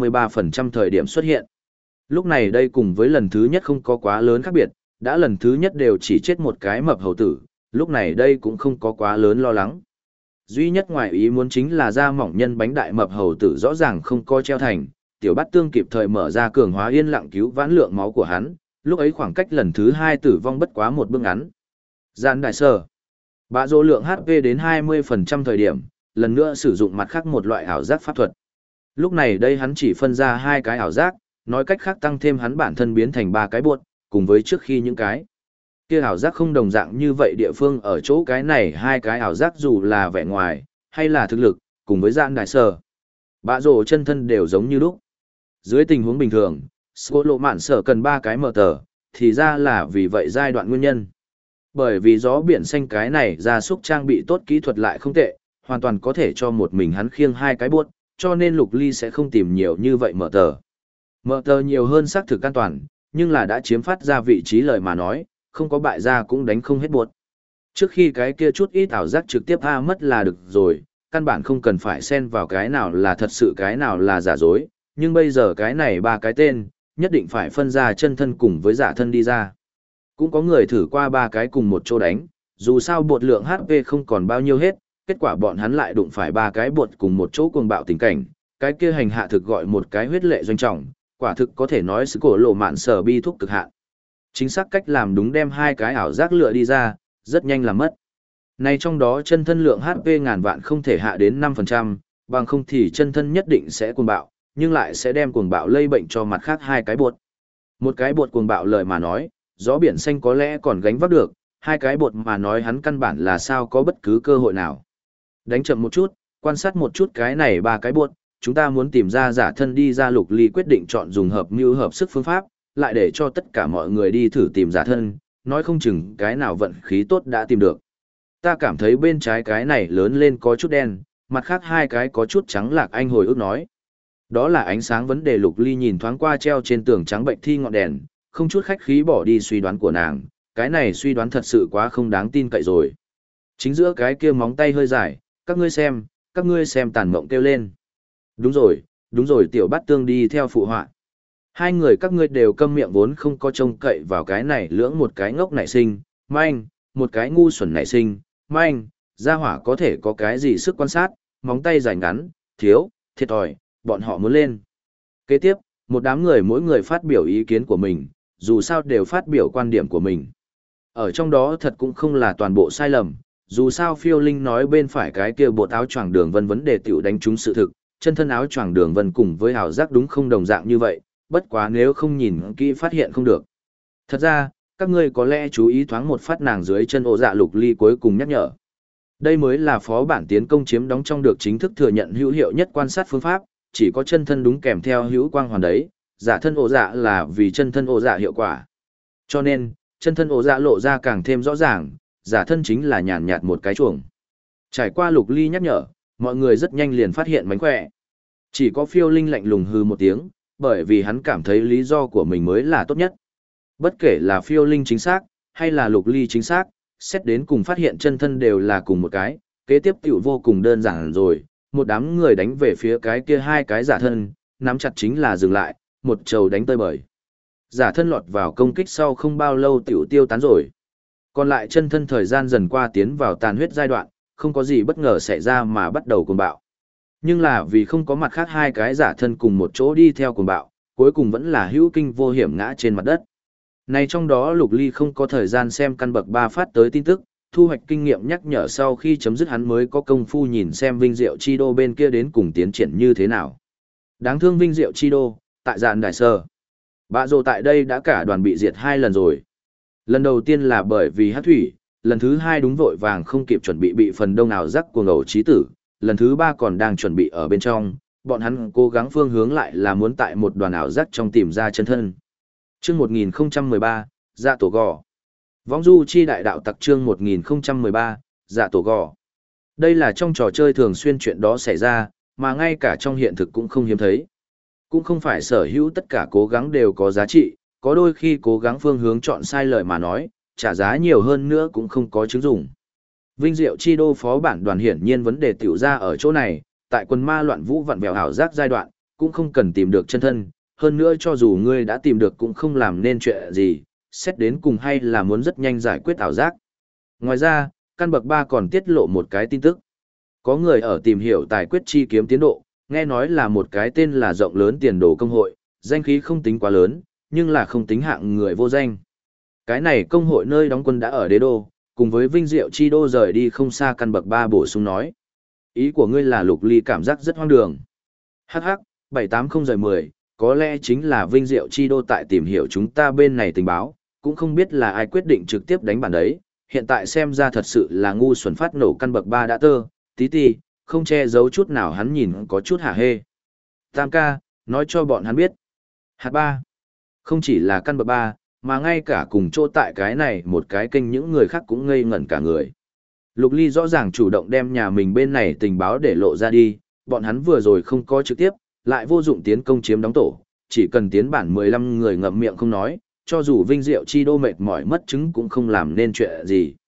33% thời điểm xuất hiện. Lúc này đây cùng với lần thứ nhất không có quá lớn khác biệt, đã lần thứ nhất đều chỉ chết một cái mập hầu tử, lúc này đây cũng không có quá lớn lo lắng. Duy nhất ngoài ý muốn chính là da mỏng nhân bánh đại mập hầu tử rõ ràng không có treo thành, tiểu bát tương kịp thời mở ra cường hóa yên lặng cứu vãn lượng máu của hắn, lúc ấy khoảng cách lần thứ 2 tử vong bất quá một bước ngắn. Gian đại sở. Bạ rồ lượng HP đến 20% thời điểm, lần nữa sử dụng mặt khác một loại ảo giác pháp thuật. Lúc này đây hắn chỉ phân ra 2 cái ảo giác, nói cách khác tăng thêm hắn bản thân biến thành 3 cái buột, cùng với trước khi những cái kia ảo giác không đồng dạng như vậy địa phương ở chỗ cái này 2 cái ảo giác dù là vẻ ngoài, hay là thực lực, cùng với dạng đại sở. Bạ rồ chân thân đều giống như lúc. Dưới tình huống bình thường, Lộ Mạn Sở cần 3 cái mở tờ, thì ra là vì vậy giai đoạn nguyên nhân. Bởi vì gió biển xanh cái này ra súc trang bị tốt kỹ thuật lại không tệ, hoàn toàn có thể cho một mình hắn khiêng 2 cái buốt, cho nên Lục Ly sẽ không tìm nhiều như vậy mở tờ. Mở tờ nhiều hơn xác thực an toàn, nhưng là đã chiếm phát ra vị trí lời mà nói, không có bại ra cũng đánh không hết buốt. Trước khi cái kia chút ít ảo giác trực tiếp mất là được rồi, căn bản không cần phải xen vào cái nào là thật sự cái nào là giả dối, nhưng bây giờ cái này ba cái tên, nhất định phải phân ra chân thân cùng với giả thân đi ra. Cũng có người thử qua ba cái cùng một chỗ đánh, dù sao bột lượng HP không còn bao nhiêu hết, kết quả bọn hắn lại đụng phải ba cái bột cùng một chỗ cuồng bạo tình cảnh, cái kia hành hạ thực gọi một cái huyết lệ doanh trọng, quả thực có thể nói sự cổ lộ mạn sở bi thúc cực hạn. Chính xác cách làm đúng đem hai cái ảo giác lựa đi ra, rất nhanh làm mất. Này trong đó chân thân lượng HP ngàn vạn không thể hạ đến 5%, bằng không thì chân thân nhất định sẽ cuồng bạo, nhưng lại sẽ đem cuồng bạo lây bệnh cho mặt khác hai cái bột. Một cái bột cuồng bạo lời mà nói, gió biển xanh có lẽ còn gánh vác được, hai cái bột mà nói hắn căn bản là sao có bất cứ cơ hội nào. Đánh chậm một chút, quan sát một chút cái này ba cái bột, chúng ta muốn tìm ra giả thân đi ra. Lục Ly quyết định chọn dùng hợp mưu hợp sức phương pháp, lại để cho tất cả mọi người đi thử tìm giả thân, nói không chừng cái nào vận khí tốt đã tìm được. Ta cảm thấy bên trái cái này lớn lên có chút đen, mặt khác hai cái có chút trắng lạc. Anh hồi ức nói. Đó là ánh sáng vấn đề. Lục Ly nhìn thoáng qua treo trên tường trắng bệnh thi ngọn đèn, không chút khách khí bỏ đi suy đoán của nàng, cái này suy đoán thật sự quá không đáng tin cậy rồi. Chính giữa cái kia móng tay hơi dài, các ngươi xem tàn mộng kêu lên. Đúng rồi tiểu bát tương đi theo phụ họa. Hai người các ngươi đều câm miệng vốn không có trông cậy vào cái này lưỡng một cái ngốc nảy sinh, manh, một cái ngu xuẩn nảy sinh, manh, gia hỏa có thể có cái gì sức quan sát, móng tay dài ngắn, thiếu, thiệt thòi, bọn họ muốn lên. Kế tiếp, một đám người mỗi người phát biểu ý kiến của mình, dù sao đều phát biểu quan điểm của mình. Ở trong đó thật cũng không là toàn bộ sai lầm, dù sao Phiêu Linh nói bên phải cái kia bột áo choàng Đường Vân vấn đề tiểu đánh trúng sự thực, chân thân áo choàng Đường Vân cùng với ảo giác đúng không đồng dạng như vậy, bất quá nếu không nhìn kỹ phát hiện không được. Thật ra, các ngươi có lẽ chú ý thoáng một phát nàng dưới chân ổ dạ. Lục Ly cuối cùng nhắc nhở. Đây mới là phó bản tiến công chiếm đóng trong được chính thức thừa nhận hữu hiệu nhất quan sát phương pháp, chỉ có chân thân đúng kèm theo hữu quang hoàn đấy, giả thân ổ dạ là vì chân thân ổ dạ hiệu quả. Cho nên, chân thân ổ dạ lộ ra càng thêm rõ ràng, giả thân chính là nhàn nhạt một cái chuồng. Trải qua Lục Ly nhắc nhở, mọi người rất nhanh liền phát hiện mánh khỏe. Chỉ có Phiêu Linh lạnh lùng hư một tiếng, bởi vì hắn cảm thấy lý do của mình mới là tốt nhất. Bất kể là Phiêu Linh chính xác, hay là Lục Ly chính xác, xét đến cùng phát hiện chân thân đều là cùng một cái, kế tiếp tiểu vô cùng đơn giản rồi, một đám người đánh về phía cái kia hai cái giả thân, nắm chặt chính là dừng lại, một trầu đánh tơi bời. Giả thân lọt vào công kích sau không bao lâu tiểu tiêu tán rồi. Còn lại chân thân thời gian dần qua tiến vào tàn huyết giai đoạn, không có gì bất ngờ xảy ra mà bắt đầu cuồng bạo. Nhưng là vì không có mặt khác hai cái giả thân cùng một chỗ đi theo cuồng bạo, cuối cùng vẫn là hữu kinh vô hiểm ngã trên mặt đất. Này trong đó Lục Ly không có thời gian xem căn bậc 3 phát tới tin tức, thu hoạch kinh nghiệm nhắc nhở sau khi chấm dứt hắn mới có công phu nhìn xem Vinh Diệu Chi Đô bên kia đến cùng tiến triển như thế nào. Đáng thương Vinh Diệu Chi Đô, tại dạn đại sơ. Bạ rồ tại đây đã cả đoàn bị diệt 2 lần rồi. Lần đầu tiên là bởi vì hát thủy, lần thứ 2 đúng vội vàng không kịp chuẩn bị phần đông ảo giác của ngầu trí tử, lần thứ 3 còn đang chuẩn bị ở bên trong, bọn hắn cố gắng phương hướng lại là muốn tại một đoàn ảo giác trong tìm ra chân thân. Chương 1013, Dạ Tổ Gò. Võng du chi đại đạo tặc chương 1013, Dạ Tổ Gò. Đây là trong trò chơi thường xuyên chuyện đó xảy ra, mà ngay cả trong hiện thực cũng không hiếm thấy. Cũng không phải sở hữu tất cả cố gắng đều có giá trị, có đôi khi cố gắng phương hướng chọn sai lời mà nói, trả giá nhiều hơn nữa cũng không có chứng dụng. Vinh Diệu Chi Đô phó bản đoàn hiển nhiên vấn đề tiểu ra ở chỗ này, tại quần ma loạn vũ vặn vẹo ảo giác giai đoạn, cũng không cần tìm được chân thân, hơn nữa cho dù ngươi đã tìm được cũng không làm nên chuyện gì, xét đến cùng hay là muốn rất nhanh giải quyết ảo giác. Ngoài ra, căn bậc 3 còn tiết lộ một cái tin tức. Có người ở tìm hiểu tài quyết chi kiếm tiến độ, nghe nói là một cái tên là rộng lớn tiền đồ công hội, danh khí không tính quá lớn, nhưng là không tính hạng người vô danh. Cái này công hội nơi đóng quân đã ở đế đô, cùng với Vinh Diệu Chi Đô rời đi không xa căn bậc 3 bổ sung nói. Ý của ngươi là Lục Ly cảm giác rất hoang đường. Hắc, 780-10, có lẽ chính là Vinh Diệu Chi Đô tại tìm hiểu chúng ta bên này tình báo, cũng không biết là ai quyết định trực tiếp đánh bản đấy, hiện tại xem ra thật sự là ngu xuẩn phát nổ căn bậc 3 đã tí ti, không che giấu chút nào hắn nhìn có chút hả hê. Tam ca, nói cho bọn hắn biết. Hạt 3, không chỉ là căn bậc 3, mà ngay cả cùng chỗ tại cái này một cái kênh những người khác cũng ngây ngẩn cả người. Lục Ly rõ ràng chủ động đem nhà mình bên này tình báo để lộ ra đi, bọn hắn vừa rồi không có trực tiếp, lại vô dụng tiến công chiếm đóng tổ, chỉ cần tiến bản 15 người ngậm miệng không nói, cho dù Vinh Diệu Chi Đô mệt mỏi mất chứng cũng không làm nên chuyện gì.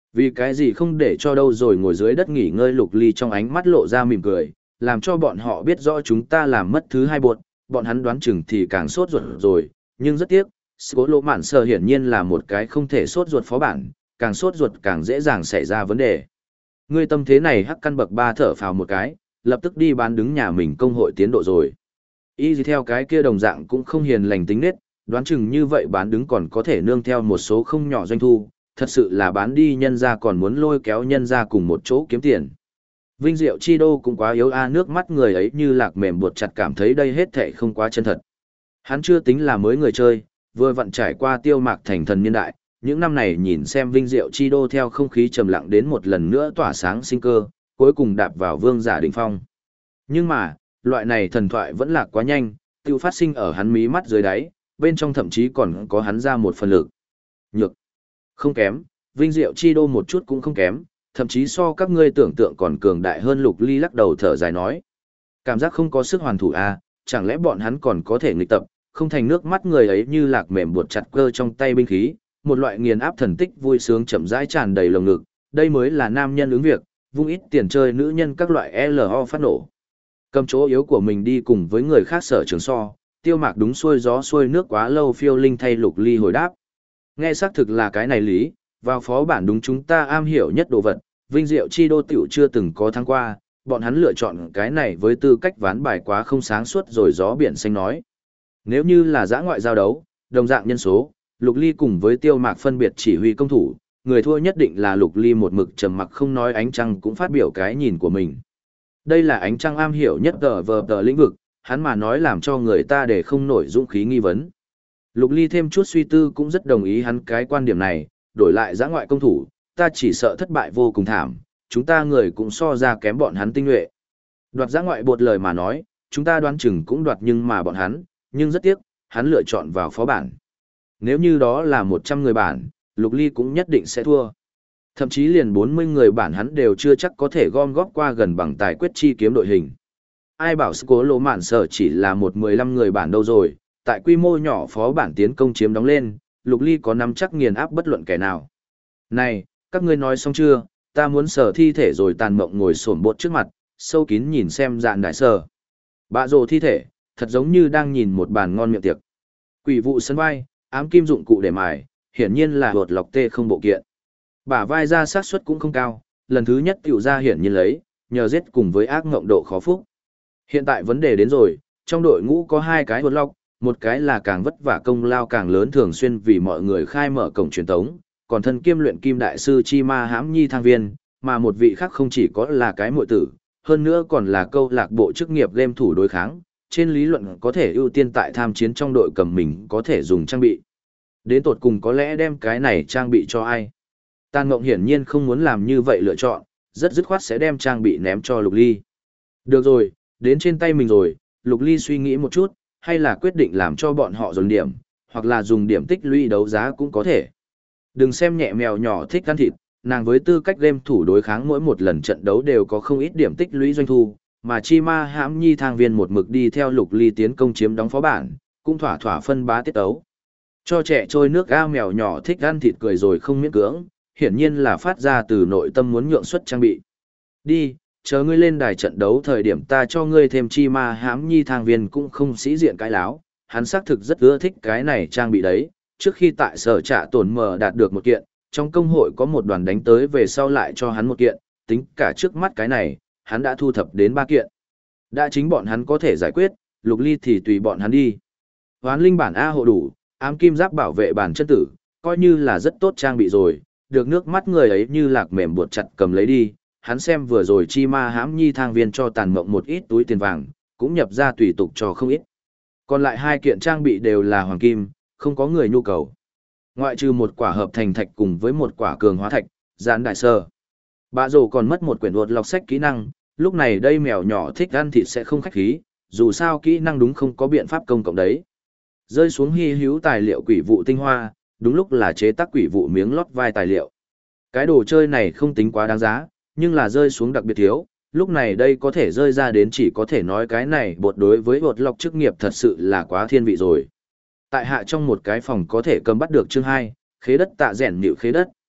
Vì cái gì không để cho đâu rồi ngồi dưới đất nghỉ ngơi Lục Ly trong ánh mắt lộ ra mỉm cười, làm cho bọn họ biết rõ chúng ta làm mất thứ hai bột, bọn hắn đoán chừng thì càng sốt ruột rồi, nhưng rất tiếc, Cố Lỗ Mạn Sở hiển nhiên là một cái không thể sốt ruột phó bản, càng sốt ruột càng dễ dàng xảy ra vấn đề. Ngươi tâm thế này hắc căn bậc 3 thở phào một cái, lập tức đi bán đứng nhà mình công hội tiến độ rồi. Y gì theo cái kia đồng dạng cũng không hiền lành tính nết, đoán chừng như vậy bán đứng còn có thể nương theo một số không nhỏ doanh thu, thật sự là bán đi nhân ra còn muốn lôi kéo nhân ra cùng một chỗ kiếm tiền. Vinh Diệu Chi Đô cũng quá yếu a, nước mắt người ấy như lạc mềm buột chặt, cảm thấy đây hết thảy không quá chân thật. Hắn chưa tính là mới người chơi, vừa vặn trải qua tiêu mạc thành thần niên đại, những năm này nhìn xem Vinh Diệu Chi Đô theo không khí trầm lặng đến một lần nữa tỏa sáng sinh cơ, cuối cùng đạp vào vương giả đỉnh phong. Nhưng mà, loại này thần thoại vẫn lạc quá nhanh, tiêu phát sinh ở hắn mí mắt dưới đáy, bên trong thậm chí còn có hắn ra một phần lực. Nhược. Không kém, Vinh Diệu Chi Đô một chút cũng không kém, thậm chí so các ngươi tưởng tượng còn cường đại hơn. Lục Ly lắc đầu thở dài nói. Cảm giác không có sức hoàn thủ à, chẳng lẽ bọn hắn còn có thể nghịch tập, không thành nước mắt người ấy như lạc mềm buột chặt cơ trong tay binh khí, một loại nghiền áp thần tích vui sướng chậm rãi tràn đầy lồng ngực, đây mới là nam nhân ứng việc, vung ít tiền chơi nữ nhân các loại LO phát nổ. Cầm chỗ yếu của mình đi cùng với người khác sở trường so, tiêu mạc đúng xuôi gió xuôi nước quá lâu phiêu linh thay Lục Ly hồi đáp. Nghe xác thực là cái này lý, vào phó bản đúng chúng ta am hiểu nhất đồ vật, Vinh Diệu Chi Đô tiểu chưa từng có thắng qua, bọn hắn lựa chọn cái này với tư cách ván bài quá không sáng suốt rồi. Gió biển xanh nói. Nếu như là dã ngoại giao đấu, đồng dạng nhân số, Lục Ly cùng với Tiêu Mạc phân biệt chỉ huy công thủ, người thua nhất định là Lục Ly. Một mực trầm mặc không nói Ánh Trăng cũng phát biểu cái nhìn của mình. Đây là Ánh Trăng am hiểu nhất tờ lĩnh vực, hắn mà nói làm cho người ta để không nổi dũng khí nghi vấn. Lục Ly thêm chút suy tư cũng rất đồng ý hắn cái quan điểm này, đổi lại dã ngoại công thủ, ta chỉ sợ thất bại vô cùng thảm, chúng ta người cũng so ra kém bọn hắn tinh nhuệ. Đoạt dã ngoại bột lời mà nói, chúng ta đoán chừng cũng đoạt nhưng mà bọn hắn, nhưng rất tiếc, hắn lựa chọn vào phó bản. Nếu như đó là 100 người bản, Lục Ly cũng nhất định sẽ thua. Thậm chí liền 40 người bản hắn đều chưa chắc có thể gom góp qua gần bằng tài quyết chi kiếm đội hình. Ai bảo Cố Lỗ Mạn Sở chỉ là một 15 người bản đâu rồi, tại quy mô nhỏ phó bản tiến công chiếm đóng lên, Lục Ly có nắm chắc nghiền áp bất luận kẻ nào. Này, các ngươi nói xong chưa, ta muốn sở thi thể rồi. Tàn Mộng ngồi xổm bột trước mặt, sâu kín nhìn xem Dạn Đại Sở. Bạ rồ thi thể, thật giống như đang nhìn một bàn ngon miệng tiệc. Quỷ vụ sân vai, ám kim dụng cụ để mài, hiển nhiên là hột lọc tê không bộ kiện. Bả vai ra xác suất cũng không cao, lần thứ nhất tiểu ra hiển nhiên lấy, nhờ giết cùng với ác ngộng độ khó phúc. Hiện tại vấn đề đến rồi, trong đội ngũ có hai cái hột lọc, một cái là càng vất vả công lao càng lớn thường xuyên vì mọi người khai mở cổng truyền tống, còn thân kiêm luyện kim đại sư Chi Ma Hãm Nhi Thang Viên, mà một vị khác không chỉ có là cái muội tử, hơn nữa còn là câu lạc bộ chức nghiệp game thủ đối kháng, trên lý luận có thể ưu tiên tại tham chiến trong đội cầm mình có thể dùng trang bị. Đến tột cùng có lẽ đem cái này trang bị cho ai? Tàn Mộng hiển nhiên không muốn làm như vậy lựa chọn, rất dứt khoát sẽ đem trang bị ném cho Lục Ly. Được rồi, đến trên tay mình rồi, Lục Ly suy nghĩ một chút, hay là quyết định làm cho bọn họ dồn điểm, hoặc là dùng điểm tích lũy đấu giá cũng có thể. Đừng xem nhẹ mèo nhỏ thích ăn thịt, nàng với tư cách game thủ đối kháng mỗi một lần trận đấu đều có không ít điểm tích lũy doanh thu, mà Chi Ma Hãm Nhi Thang Viên một mực đi theo Lục Ly tiến công chiếm đóng phó bản, cũng thỏa thỏa phân bá tiết tấu. Cho trẻ trôi nước ga mèo nhỏ thích ăn thịt cười rồi không miễn cưỡng, hiển nhiên là phát ra từ nội tâm muốn nhượng xuất trang bị. Đi, chờ ngươi lên đài trận đấu thời điểm ta cho ngươi thêm Chi Ma Hãm Nhi Thang Viên cũng không sĩ diện cái láo, hắn xác thực rất ưa thích cái này trang bị đấy, trước khi tại sở trạ tổn mở đạt được một kiện, trong công hội có một đoàn đánh tới về sau lại cho hắn một kiện, tính cả trước mắt cái này, hắn đã thu thập đến 3 kiện. Đã chính bọn hắn có thể giải quyết, Lục Ly thì tùy bọn hắn đi. Hoán linh bản A hộ đủ, ám kim giáp bảo vệ bản chân tử, coi như là rất tốt trang bị rồi, được nước mắt người ấy như lạc mềm buột chặt cầm lấy đi. Hắn xem vừa rồi Chi Ma Hãm Nhi Thang Viên cho Tàn Mộng một ít túi tiền vàng, cũng nhập ra tùy tục cho không ít. Còn lại 2 kiện trang bị đều là hoàng kim, không có người nhu cầu. Ngoại trừ một quả hợp thành thạch cùng với một quả cường hóa thạch, Dạn Đại Sở. Bạ rồ còn mất một quyển uột lọc sách kỹ năng, lúc này đây mèo nhỏ thích ăn thịt sẽ không khách khí, dù sao kỹ năng đúng không có biện pháp công cộng đấy. Rơi xuống hy hữu tài liệu quỷ vụ tinh hoa, đúng lúc là chế tác quỷ vụ miếng lót vai tài liệu. Cái đồ chơi này không tính quá đáng giá, nhưng là rơi xuống đặc biệt thiếu, lúc này đây có thể rơi ra đến chỉ có thể nói cái này bột đối với bột lọc chức nghiệp thật sự là quá thiên vị rồi. Tại hạ trong một cái phòng có thể cầm bắt được chương 2, khế đất tạ rẻn nịu khế đất.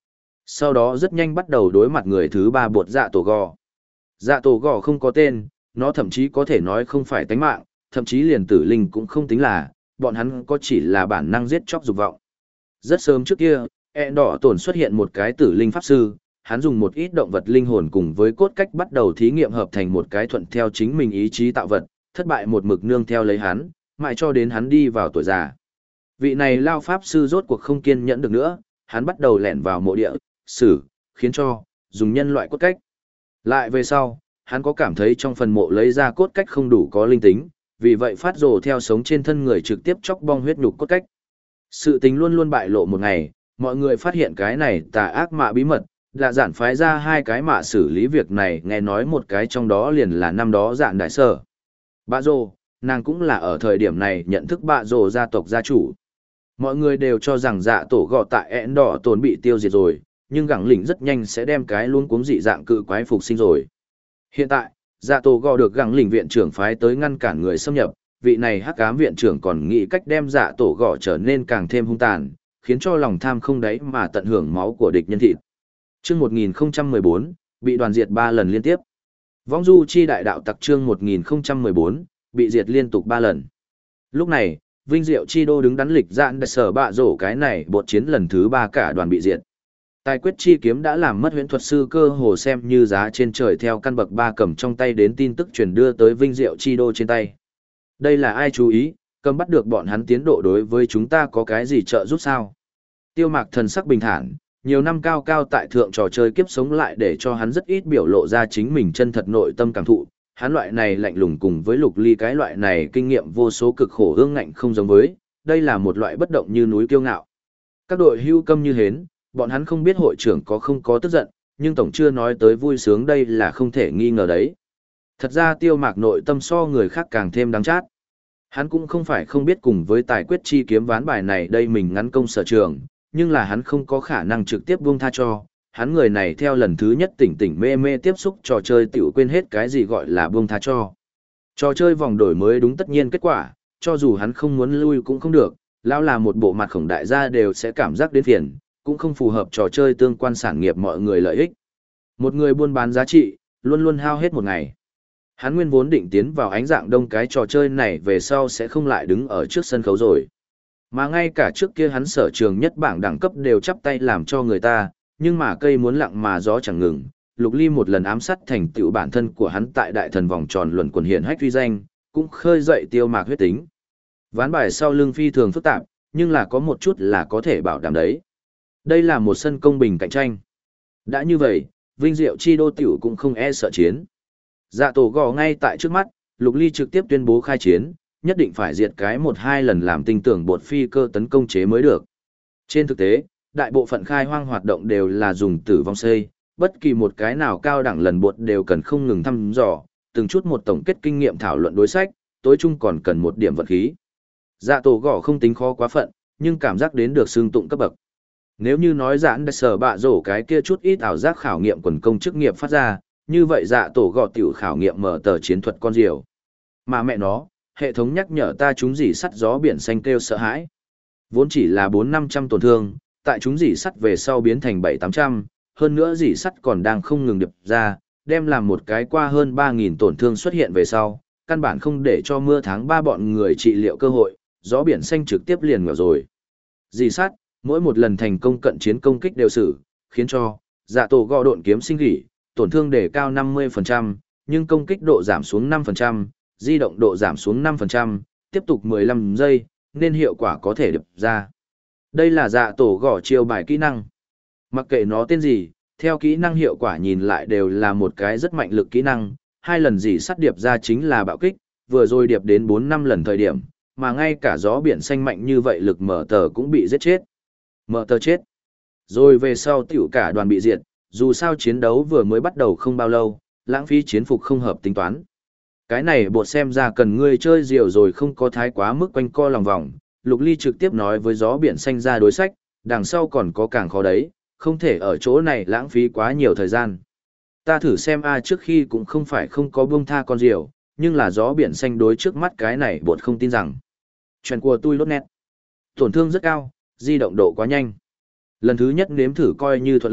Sau đó rất nhanh bắt đầu đối mặt người thứ ba bột dạ tổ gò. Dạ tổ gò không có tên, nó thậm chí có thể nói không phải tánh mạng, thậm chí liền tử linh cũng không tính là, bọn hắn có chỉ là bản năng giết chóc dục vọng. Rất sớm trước kia, đỏ tổn xuất hiện một cái tử linh pháp sư, hắn dùng một ít động vật linh hồn cùng với cốt cách bắt đầu thí nghiệm hợp thành một cái thuận theo chính mình ý chí tạo vật, thất bại một mực nương theo lấy hắn, mãi cho đến hắn đi vào tuổi già. Vị này lao pháp sư rốt cuộc không kiên nhẫn được nữa, hắn bắt đầu lẻn vào mộ địa, khiến cho, dùng nhân loại cốt cách. Lại về sau, hắn có cảm thấy trong phần mộ lấy ra cốt cách không đủ có linh tính, vì vậy phát rồ theo sống trên thân người trực tiếp chóc bong huyết nhục cốt cách. Sự tình luôn luôn bại lộ một ngày, mọi người phát hiện cái này tà ác mạ bí mật, là giản phái ra hai cái mạ xử lý việc này, nghe nói một cái trong đó liền là năm đó dạn đại sở. Bạ rồ, nàng cũng là ở thời điểm này nhận thức bạ rồ gia tộc gia chủ. Mọi người đều cho rằng dạ tổ gọ tại ẻn đỏ tồn bị tiêu diệt rồi, nhưng gẳng lỉnh rất nhanh sẽ đem cái luôn cuống dị dạng cự quái phục sinh rồi. Hiện tại, dạ tổ gọ được gẳng lỉnh viện trưởng phái tới ngăn cản người xâm nhập, vị này hắc ám viện trưởng còn nghĩ cách đem dạ tổ gọ trở nên càng thêm hung tàn, khiến cho lòng tham không đáy mà tận hưởng máu của địch nhân thịt. Chương 1014, bị đoàn diệt 3 lần liên tiếp. Vong du chi đại đạo tặc chương 1014, bị diệt liên tục 3 lần. Lúc này, Vinh Diệu Chi Đô đứng đắn lịch dạn đại sở bạ rổ cái này bột chiến lần thứ 3 cả đoàn bị diệt. Tài quyết chi kiếm đã làm mất huyễn thuật sư cơ hồ xem như giá trên trời theo căn bậc 3 cầm trong tay đến tin tức truyền đưa tới Vinh Diệu Chi Đô trên tay. Đây là ai chú ý, cầm bắt được bọn hắn tiến độ đối với chúng ta có cái gì trợ giúp sao? Tiêu Mạc thần sắc bình thản, nhiều năm cao cao tại thượng trò chơi kiếp sống lại để cho hắn rất ít biểu lộ ra chính mình chân thật nội tâm cảm thụ. Hắn loại này lạnh lùng cùng với Lục Ly cái loại này kinh nghiệm vô số cực khổ ương ngạnh không giống với, đây là một loại bất động như núi kiêu ngạo. Các đội hưu câm như hến, bọn hắn không biết hội trưởng có không có tức giận, nhưng tổng chưa nói tới vui sướng, đây là không thể nghi ngờ đấy. Thật ra Tiêu Mạc nội tâm so người khác càng thêm đáng chát. Hắn cũng không phải không biết cùng với tài quyết chi kiếm ván bài này đây mình ngắn công sở trường, nhưng là hắn không có khả năng trực tiếp buông tha cho. Hắn người này theo lần thứ nhất tỉnh tỉnh mê mê tiếp xúc trò chơi tiểu quên hết cái gì gọi là buông tha cho. Trò chơi vòng đổi mới đúng tất nhiên kết quả, cho dù hắn không muốn lui cũng không được, lão là một bộ mặt khổng đại gia đều sẽ cảm giác đến phiền, cũng không phù hợp trò chơi tương quan sản nghiệp mọi người lợi ích. Một người buôn bán giá trị, luôn luôn hao hết một ngày. Hắn nguyên vốn định tiến vào ánh dạng đông cái trò chơi này về sau sẽ không lại đứng ở trước sân khấu rồi. Mà ngay cả trước kia hắn sở trường nhất bảng đẳng cấp đều chắp tay làm cho người ta, nhưng mà cây muốn lặng mà gió chẳng ngừng. Lục Ly một lần ám sát thành tựu bản thân của hắn tại đại thần vòng tròn luận quần hiện hách uy danh, cũng khơi dậy Tiêu Mạc huyết tính. Ván bài sau lưng phi thường phức tạp, nhưng là có một chút là có thể bảo đảm đấy. Đây là một sân công bình cạnh tranh. Đã như vậy, Vinh Diệu Chi Đô tiểu cũng không e sợ chiến. Dạ tổ gò ngay tại trước mắt, Lục Ly trực tiếp tuyên bố khai chiến, nhất định phải diệt cái 1-2 lần làm tinh tưởng bột phi cơ tấn công chế mới được. Trên thực tế, đại bộ phận khai hoang hoạt động đều là dùng tử vong xây, bất kỳ một cái nào cao đẳng lần bột đều cần không ngừng thăm dò, từng chút một tổng kết kinh nghiệm thảo luận đối sách, tối chung còn cần một điểm vật khí. Dạ tổ gò không tính khó quá phận, nhưng cảm giác đến được xương tụng cấp bậc. Nếu như nói giãn đại sở bạ rổ cái kia chút ít ảo giác khảo nghiệm quần công chức nghiệp phát ra, như vậy dạ tổ gò tiểu khảo nghiệm mở tờ chiến thuật con diều. Mà mẹ nó, hệ thống nhắc nhở ta chúng dỉ sắt gió biển xanh kêu sợ hãi. Vốn chỉ là 400-500 tổn thương, tại chúng dỉ sắt về sau biến thành 700-800, hơn nữa dỉ sắt còn đang không ngừng điệp ra, đem làm một cái qua hơn 3.000 tổn thương xuất hiện về sau, căn bản không để cho mưa tháng 3 bọn người trị liệu cơ hội, gió biển xanh trực tiếp liền ngờ rồi. Dỉ sắt, mỗi một lần thành công cận chiến công kích đều xử, khiến cho dạ tổ gò độn kiếm sinh gỉ, tổn thương đề cao 50%, nhưng công kích độ giảm xuống 5%, di động độ giảm xuống 5%, tiếp tục 15 giây, nên hiệu quả có thể điệp ra. Đây là dạ tổ gõ chiêu bài kỹ năng. Mặc kệ nó tên gì, theo kỹ năng hiệu quả nhìn lại đều là một cái rất mạnh lực kỹ năng, 2 lần gì sắt điệp ra chính là bạo kích, vừa rồi điệp đến 4-5 lần thời điểm, mà ngay cả gió biển xanh mạnh như vậy lực mở tờ cũng bị giết chết. Mở tờ chết. Rồi về sau tiểu cả đoàn bị diệt, dù sao chiến đấu vừa mới bắt đầu không bao lâu, lãng phí chiến phục không hợp tính toán. Cái này bột xem ra cần ngươi chơi diều rồi không có thái quá mức quanh co lòng vòng. Lục Ly trực tiếp nói với gió biển xanh ra đối sách, đằng sau còn có càng khó đấy, không thể ở chỗ này lãng phí quá nhiều thời gian. Ta thử xem trước khi cũng không phải không có buông tha con diều, nhưng là gió biển xanh đối trước mắt cái này bột không tin rằng. Chuyện của tôi lốt nét. Tổn thương rất cao, di động độ quá nhanh. Lần thứ nhất nếm thử coi như thuận lợi,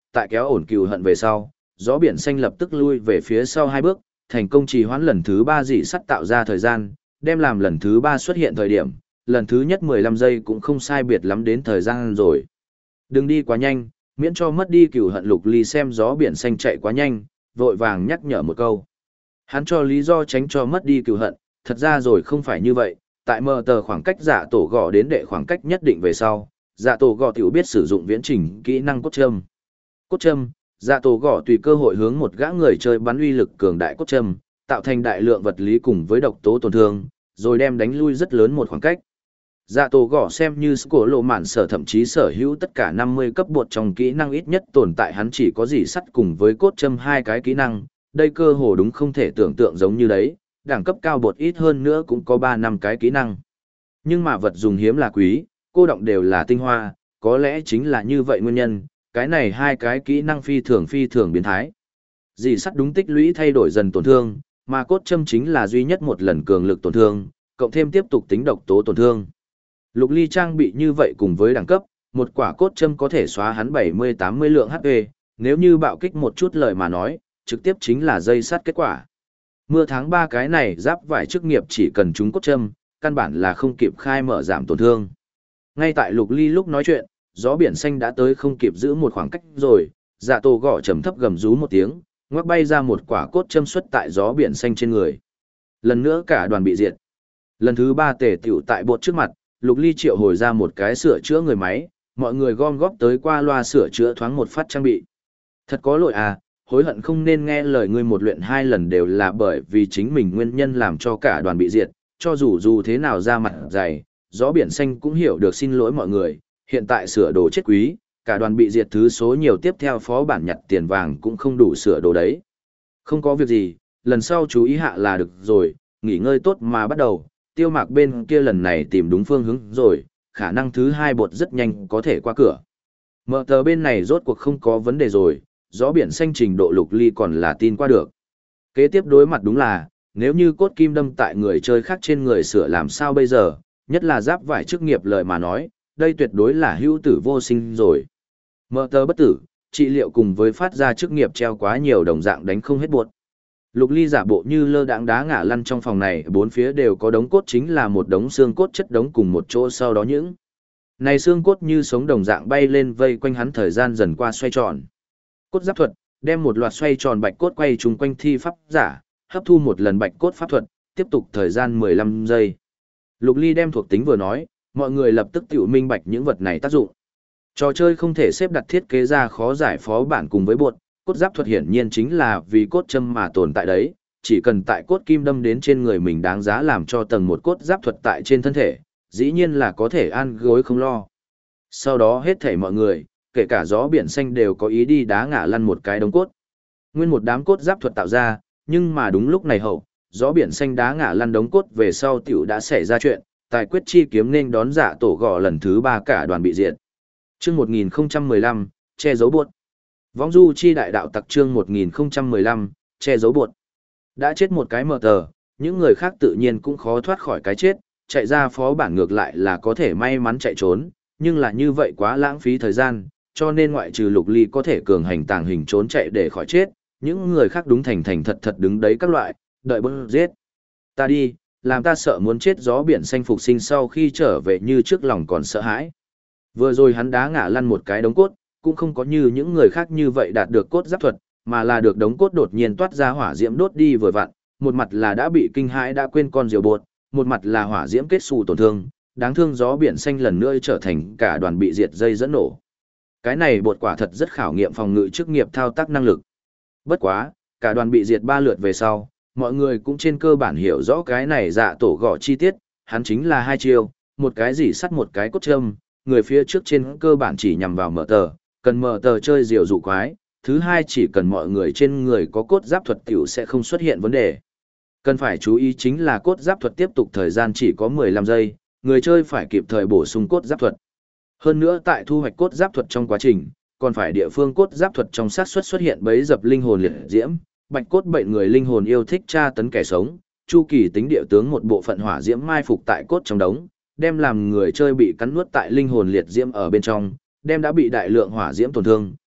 tại kéo ổn cừu hận về sau, gió biển xanh lập tức lui về phía sau 2 bước, thành công trì hoãn lần thứ 3 dị sắt tạo ra thời gian, đem làm lần thứ 3 xuất hiện thời điểm, lần thứ nhất 15 giây cũng không sai biệt lắm đến thời gian rồi. Đừng đi quá nhanh, miễn cho mất đi cừu hận. Lục Ly xem gió biển xanh chạy quá nhanh, vội vàng nhắc nhở một câu. Hắn cho lý do tránh cho mất đi cừu hận, thật ra rồi không phải như vậy, tại mờ tờ khoảng cách dạ tổ gò đến đệ khoảng cách nhất định về sau, dạ tổ gò tiểu biết sử dụng viễn trình kỹ năng cốt châm. Cốt châm, dạ tổ gò tùy cơ hội hướng một gã người chơi bắn uy lực cường đại cốt châm, tạo thành đại lượng vật lý cùng với độc tố tổn thương, rồi đem đánh lui rất lớn một khoảng cách. Dạ tổ gõ xem như cổ lộ mạn sở thậm chí sở hữu tất cả 50 cấp bột trong kỹ năng ít nhất tồn tại hắn chỉ có gì sắt cùng với cốt châm 2 cái kỹ năng, đây cơ hồ đúng không thể tưởng tượng giống như đấy, đẳng cấp cao bột ít hơn nữa cũng có 3-5 cái kỹ năng. Nhưng mà vật dùng hiếm là quý, cô động đều là tinh hoa, có lẽ chính là như vậy nguyên nhân, cái này 2 cái kỹ năng phi thường biến thái. Dì sắt đúng tích lũy thay đổi dần tổn thương, mà cốt châm chính là duy nhất một lần cường lực tổn thương, cộng thêm tiếp tục tính độc tố tổn thương. Lục Ly trang bị như vậy cùng với đẳng cấp, một quả cốt châm có thể xóa hắn 70-80 lượng HP, nếu như bạo kích một chút lời mà nói, trực tiếp chính là dây sắt kết quả. Mưa tháng 3 cái này giáp vải chức nghiệp chỉ cần trúng cốt châm, căn bản là không kịp khai mở giảm tổn thương. Ngay tại Lục Ly lúc nói chuyện, gió biển xanh đã tới không kịp giữ một khoảng cách rồi, dạ tổ gõ trầm thấp gầm rú một tiếng, ngoắc bay ra một quả cốt châm xuất tại gió biển xanh trên người. Lần nữa cả đoàn bị diệt. Lần thứ 3 tề tiểu tại bột trước mặt, Lục Ly triệu hồi ra một cái sửa chữa người máy, mọi người gom góp tới qua loa sửa chữa thoáng một phát trang bị. Thật có lỗi à, hối hận không nên nghe lời ngươi một luyện 2 lần đều là bởi vì chính mình nguyên nhân làm cho cả đoàn bị diệt, cho dù thế nào ra mặt dày, gió biển xanh cũng hiểu được xin lỗi mọi người, hiện tại sửa đồ chết quý, cả đoàn bị diệt thứ số nhiều tiếp theo phó bản nhặt tiền vàng cũng không đủ sửa đồ đấy. Không có việc gì, lần sau chú ý hạ là được rồi, nghỉ ngơi tốt mà bắt đầu. Tiêu Mạc bên kia lần này tìm đúng phương hướng rồi, khả năng thứ 2 bột rất nhanh có thể qua cửa. Mở tờ bên này rốt cuộc không có vấn đề rồi, gió biển xanh trình độ Lục Ly còn là tin qua được. Kế tiếp đối mặt đúng là, nếu như cốt kim đâm tại người chơi khác trên người sửa làm sao bây giờ, nhất là giáp vải chức nghiệp lời mà nói, đây tuyệt đối là hữu tử vô sinh rồi. Mở tờ bất tử, trị liệu cùng với phát ra chức nghiệp treo quá nhiều đồng dạng đánh không hết bột. Lục Ly giả bộ như lơ đãng đá ngã lăn trong phòng này, bốn phía đều có đống cốt chính là một đống xương cốt chất đống cùng một chỗ, sau đó những này xương cốt như sống đồng dạng bay lên vây quanh hắn, thời gian dần qua xoay tròn. Cốt giáp thuật, đem một loạt xoay tròn bạch cốt quay chung quanh thi pháp giả, hấp thu một lần bạch cốt pháp thuật, tiếp tục thời gian 15 giây. Lục Ly đem thuộc tính vừa nói, mọi người lập tức tự minh bạch những vật này tác dụng. Trò chơi không thể xếp đặt thiết kế ra khó giải phó bản cùng với bột. Cốt giáp thuật hiển nhiên chính là vì cốt châm mà tồn tại đấy, chỉ cần tại cốt kim đâm đến trên người mình đáng giá làm cho tầng một cốt giáp thuật tại trên thân thể, dĩ nhiên là có thể ăn gối không lo. Sau đó hết thảy mọi người, kể cả gió biển xanh đều có ý đi đá ngã lăn một cái đống cốt. Nguyên một đám cốt giáp thuật tạo ra, nhưng mà đúng lúc này hậu, gió biển xanh đá ngã lăn đống cốt về sau tiểu đã xảy ra chuyện, tài quyết chi kiếm nên đón dạ tổ gò lần thứ 3 cả đoàn bị diệt. Chương 1015, che giấu buốt. Vong du chi đại đạo tặc chương 1015, che giấu buột. Đã chết một cái mờ tờ, những người khác tự nhiên cũng khó thoát khỏi cái chết, chạy ra phó bản ngược lại là có thể may mắn chạy trốn, nhưng là như vậy quá lãng phí thời gian, cho nên ngoại trừ Lục Ly có thể cường hành tàng hình trốn chạy để khỏi chết, những người khác đúng thành thật thật đứng đấy các loại, đợi bớt giết. Ta đi, làm ta sợ muốn chết. Gió biển xanh phục sinh sau khi trở về như trước lòng còn sợ hãi. Vừa rồi hắn đá ngã lăn một cái đống cốt, cũng không có như những người khác như vậy đạt được cốt giáp thuật, mà là được đống cốt đột nhiên toát ra hỏa diễm đốt đi vừa vặn, một mặt là đã bị kinh hãi đã quên con diều bột, một mặt là hỏa diễm kết xù tổn thương, đáng thương gió biển xanh lần nữa trở thành cả đoàn bị diệt dây dẫn nổ. Cái này bột quả thật rất khảo nghiệm phòng ngự chức nghiệp thao tác năng lực. Bất quá, cả đoàn bị diệt 3 lượt về sau, mọi người cũng trên cơ bản hiểu rõ cái này dạ tổ gõ chi tiết, hắn chính là 2 chiêu, một cái dỉ sắt một cái cốt châm, người phía trước trên cơ bản chỉ nhằm vào mở tờ, cần mở tờ chơi diều dụ quái, thứ hai chỉ cần mọi người trên người có cốt giáp thuật tiểu sẽ không xuất hiện vấn đề. Cần phải chú ý chính là cốt giáp thuật tiếp tục thời gian chỉ có 15 giây, người chơi phải kịp thời bổ sung cốt giáp thuật. Hơn nữa tại thu hoạch cốt giáp thuật trong quá trình, còn phải địa phương cốt giáp thuật trong xác suất xuất hiện bấy dập linh hồn liệt diễm, bạch cốt bệnh người linh hồn yêu thích tra tấn kẻ sống, chu kỳ tính địa tướng một bộ phận hỏa diễm mai phục tại cốt trong đống, đem làm người chơi bị cắn nuốt tại linh hồn liệt diễm ở bên trong, đem đã bị đại lượng hỏa diễm tổn thương,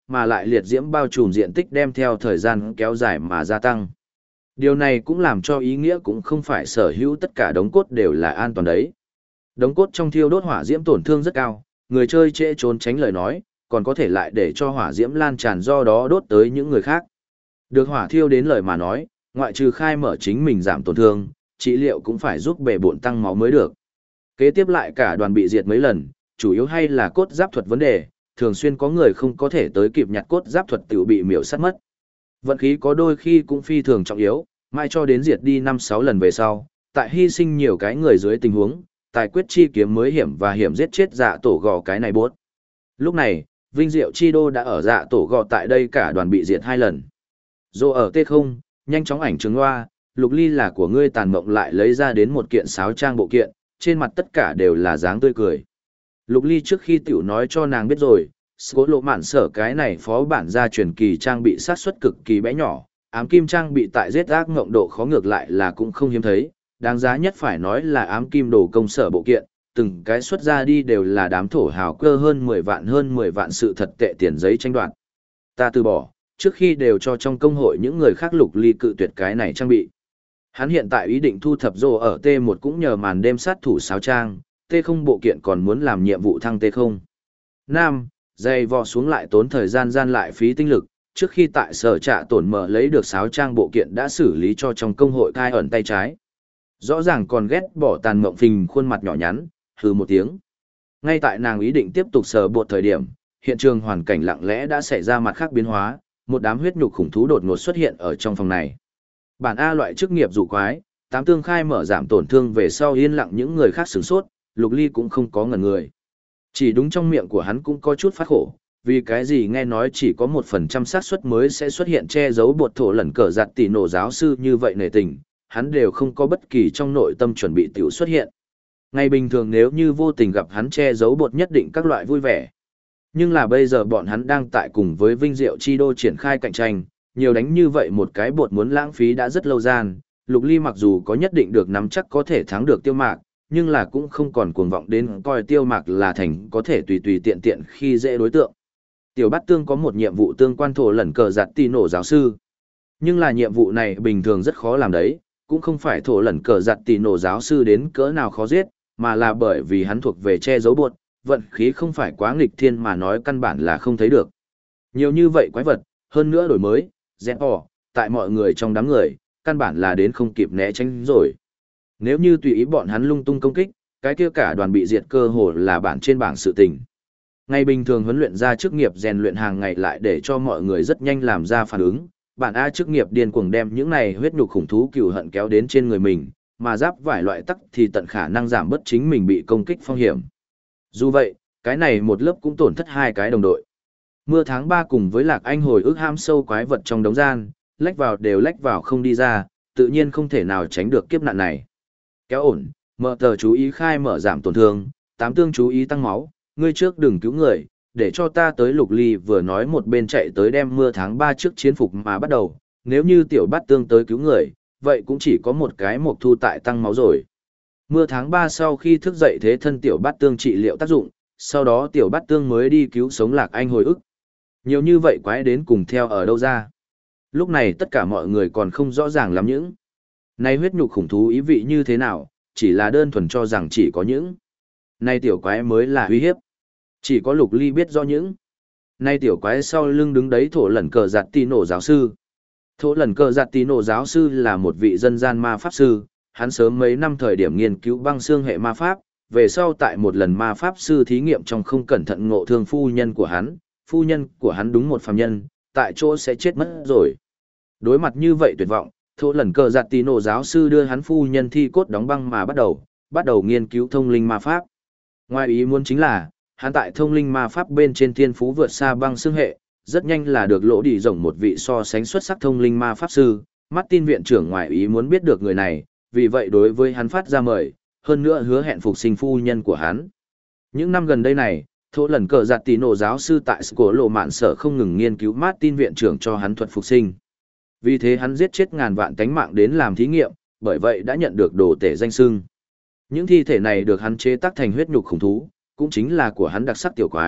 mà lại liệt diễm bao trùm diện tích đem theo thời gian kéo dài mà gia tăng. Điều này cũng làm cho ý nghĩa cũng không phải sở hữu tất cả đống cốt đều là an toàn đấy. Đống cốt trong thiêu đốt hỏa diễm tổn thương rất cao, người chơi trễ trốn tránh lời nói, còn có thể lại để cho hỏa diễm lan tràn do đó đốt tới những người khác. Được hỏa thiêu đến lời mà nói, ngoại trừ khai mở chính mình giảm tổn thương, trị liệu cũng phải giúp bể bộn tăng máu mới được. Kế tiếp lại cả đoàn bị diệt mấy lần, chủ yếu hay là cốt giáp thuật vấn đề, thường xuyên có người không có thể tới kịp nhặt cốt giáp thuật tự bị miểu sát mất. Vận khí có đôi khi cũng phi thường trọng yếu, mai cho đến diệt đi 5-6 lần về sau, tại hy sinh nhiều cái người dưới tình huống, tài quyết chi kiếm mới hiểm và hiểm giết chết dạ tổ gò cái này bốt. Lúc này, Vinh Diệu Chi Đô đã ở dạ tổ gò tại đây cả đoàn bị diệt 2 lần. Dù ở T0, nhanh chóng ảnh chứng loa, Lục Ly là của ngươi tàn mộng lại lấy ra đến một kiện sáo trang bộ kiện, trên mặt tất cả đều là dáng tươi cười. Lục Ly trước khi tiểu nói cho nàng biết rồi, số lộ mạn sở cái này phó bản gia truyền kỳ trang bị sát suất cực kỳ bé nhỏ, ám kim trang bị tại giết ác ngộng độ khó ngược lại là cũng không hiếm thấy, đáng giá nhất phải nói là ám kim đồ công sở bộ kiện, từng cái xuất ra đi đều là đám thổ hào cơ hơn 10 vạn sự thật tệ tiền giấy tranh đoạt. Ta từ bỏ, trước khi đều cho trong công hội những người khác. Lục Ly cự tuyệt cái này trang bị. Hắn hiện tại ý định thu thập rồ ở T1 cũng nhờ màn đêm sát thủ sáo trang, T0 bộ kiện còn muốn làm nhiệm vụ thăng T0. Nam, dày vò xuống lại tốn thời gian gian lại phí tinh lực, trước khi tại sở trạ tổn mở lấy được sáo trang bộ kiện đã xử lý cho trong công hội cai ẩn tay trái. Rõ ràng còn ghét bỏ tàn mộng phình khuôn mặt nhỏ nhắn, hừ một tiếng. Ngay tại nàng ý định tiếp tục sờ bột thời điểm, hiện trường hoàn cảnh lặng lẽ đã xảy ra mặt khác biến hóa, một đám huyết nhục khủng thú đột ngột xuất hiện ở trong phòng này. Bản A loại chức nghiệp dụ quái, 8 tương khai mở giảm tổn thương về sau yên lặng những người khác sửng sốt, Lục Ly cũng không có ngẩn người. Chỉ đúng trong miệng của hắn cũng có chút phát khổ, vì cái gì nghe nói chỉ có 1% xác suất mới sẽ xuất hiện che giấu bột thổ lẩn cờ giặt tỷ nổ giáo sư như vậy nể tình, hắn đều không có bất kỳ trong nội tâm chuẩn bị tiểu xuất hiện. Ngày bình thường nếu như vô tình gặp hắn che giấu bột nhất định các loại vui vẻ. Nhưng là bây giờ bọn hắn đang tại cùng với Vinh Diệu Chi Đô triển khai cạnh tranh, nhiều đánh như vậy một cái bột muốn lãng phí đã rất lâu gian, Lục Ly mặc dù có nhất định được nắm chắc có thể thắng được Tiêu Mạc, nhưng là cũng không còn cuồng vọng đến coi Tiêu Mạc là thành có thể tùy tùy tiện tiện khi dễ đối tượng. Tiểu Bát Tương có một nhiệm vụ tương quan thổ lẩn cờ giặt tỷ nổ giáo sư. Nhưng là nhiệm vụ này bình thường rất khó làm đấy, cũng không phải thổ lẩn cờ giặt tỷ nổ giáo sư đến cỡ nào khó giết, mà là bởi vì hắn thuộc về che giấu bột, vận khí không phải quá nghịch thiên mà nói căn bản là không thấy được. Nhiều như vậy quái vật, hơn nữa đổi mới, dẹp bỏ, tại mọi người trong đám người, căn bản là đến không kịp né tránh rồi. Nếu như tùy ý bọn hắn lung tung công kích, cái kia cả đoàn bị diệt cơ hồ là bản trên bảng sự tình. Ngày bình thường huấn luyện ra chức nghiệp rèn luyện hàng ngày lại để cho mọi người rất nhanh làm ra phản ứng, bản A chức nghiệp điên cuồng đem những này huyết nhục khủng thú cừu hận kéo đến trên người mình, mà giáp vải loại tắc thì tận khả năng giảm bớt chính mình bị công kích phong hiểm. Dù vậy, cái này một lớp cũng tổn thất 2 cái đồng đội. Mưa tháng 3 cùng với Lạc Anh hồi ức ham sâu quái vật trong đống gian, lách vào đều lách vào không đi ra, tự nhiên không thể nào tránh được kiếp nạn này. Kéo ổn, mở tờ chú ý khai mở giảm tổn thương, 8 tương chú ý tăng máu, ngươi trước đừng cứu người, để cho ta tới. Lục Ly vừa nói một bên chạy tới đem mưa tháng 3 trước chiến phục mà bắt đầu, nếu như tiểu Bát Tương tới cứu người, vậy cũng chỉ có một cái mộc thu tại tăng máu rồi. Mưa tháng 3 sau khi thức dậy thế thân tiểu Bát Tương trị liệu tác dụng, sau đó tiểu Bát Tương mới đi cứu sống Lạc Anh hồi ức. Nhiều như vậy quái đến cùng theo ở đâu ra? Lúc này tất cả mọi người còn không rõ ràng lắm những. Này huyết nhục khủng thú ý vị như thế nào, chỉ là đơn thuần cho rằng chỉ có những. Này tiểu quái mới là uy hiếp. Chỉ có Lục Ly biết rõ những. Này tiểu quái sau lưng đứng đấy thổ lẩn cờ giặt tí nổ giáo sư. Thổ lẩn cờ giặt tí nổ giáo sư là một vị dân gian ma pháp sư, hắn sớm mấy năm thời điểm nghiên cứu băng xương hệ ma pháp, về sau tại một lần ma pháp sư thí nghiệm trong không cẩn thận ngộ thương phu nhân của hắn đúng một phàm nhân, tại chỗ sẽ chết mất rồi. Đối mặt như vậy tuyệt vọng, thổ lẩn cờ giặt tí nổ giáo sư đưa hắn phu nhân thi cốt đóng băng mà bắt đầu nghiên cứu thông linh ma pháp. Ngoài ý muốn chính là, hắn tại thông linh ma pháp bên trên thiên phú vượt xa băng xương hệ, rất nhanh là được lỗ đi rộng một vị so sánh xuất sắc thông linh ma pháp sư. Martin viện trưởng ngoài ý muốn biết được người này, vì vậy đối với hắn phát ra mời, hơn nữa hứa hẹn phục sinh phu nhân của hắn. Những năm gần đây này, thổ lẩn cờ giặt tí nổ giáo sư tại Cổ Lộ Mạn Sở không ngừng nghiên cứu Martin viện trưởng cho hắn thuật phục sinh. Vì thế hắn giết chết ngàn vạn tánh mạng đến làm thí nghiệm, bởi vậy đã nhận được đồ tể danh xưng. Những thi thể này được hắn chế tác thành huyết nhục khủng thú, cũng chính là của hắn đặc sắc tiểu quái,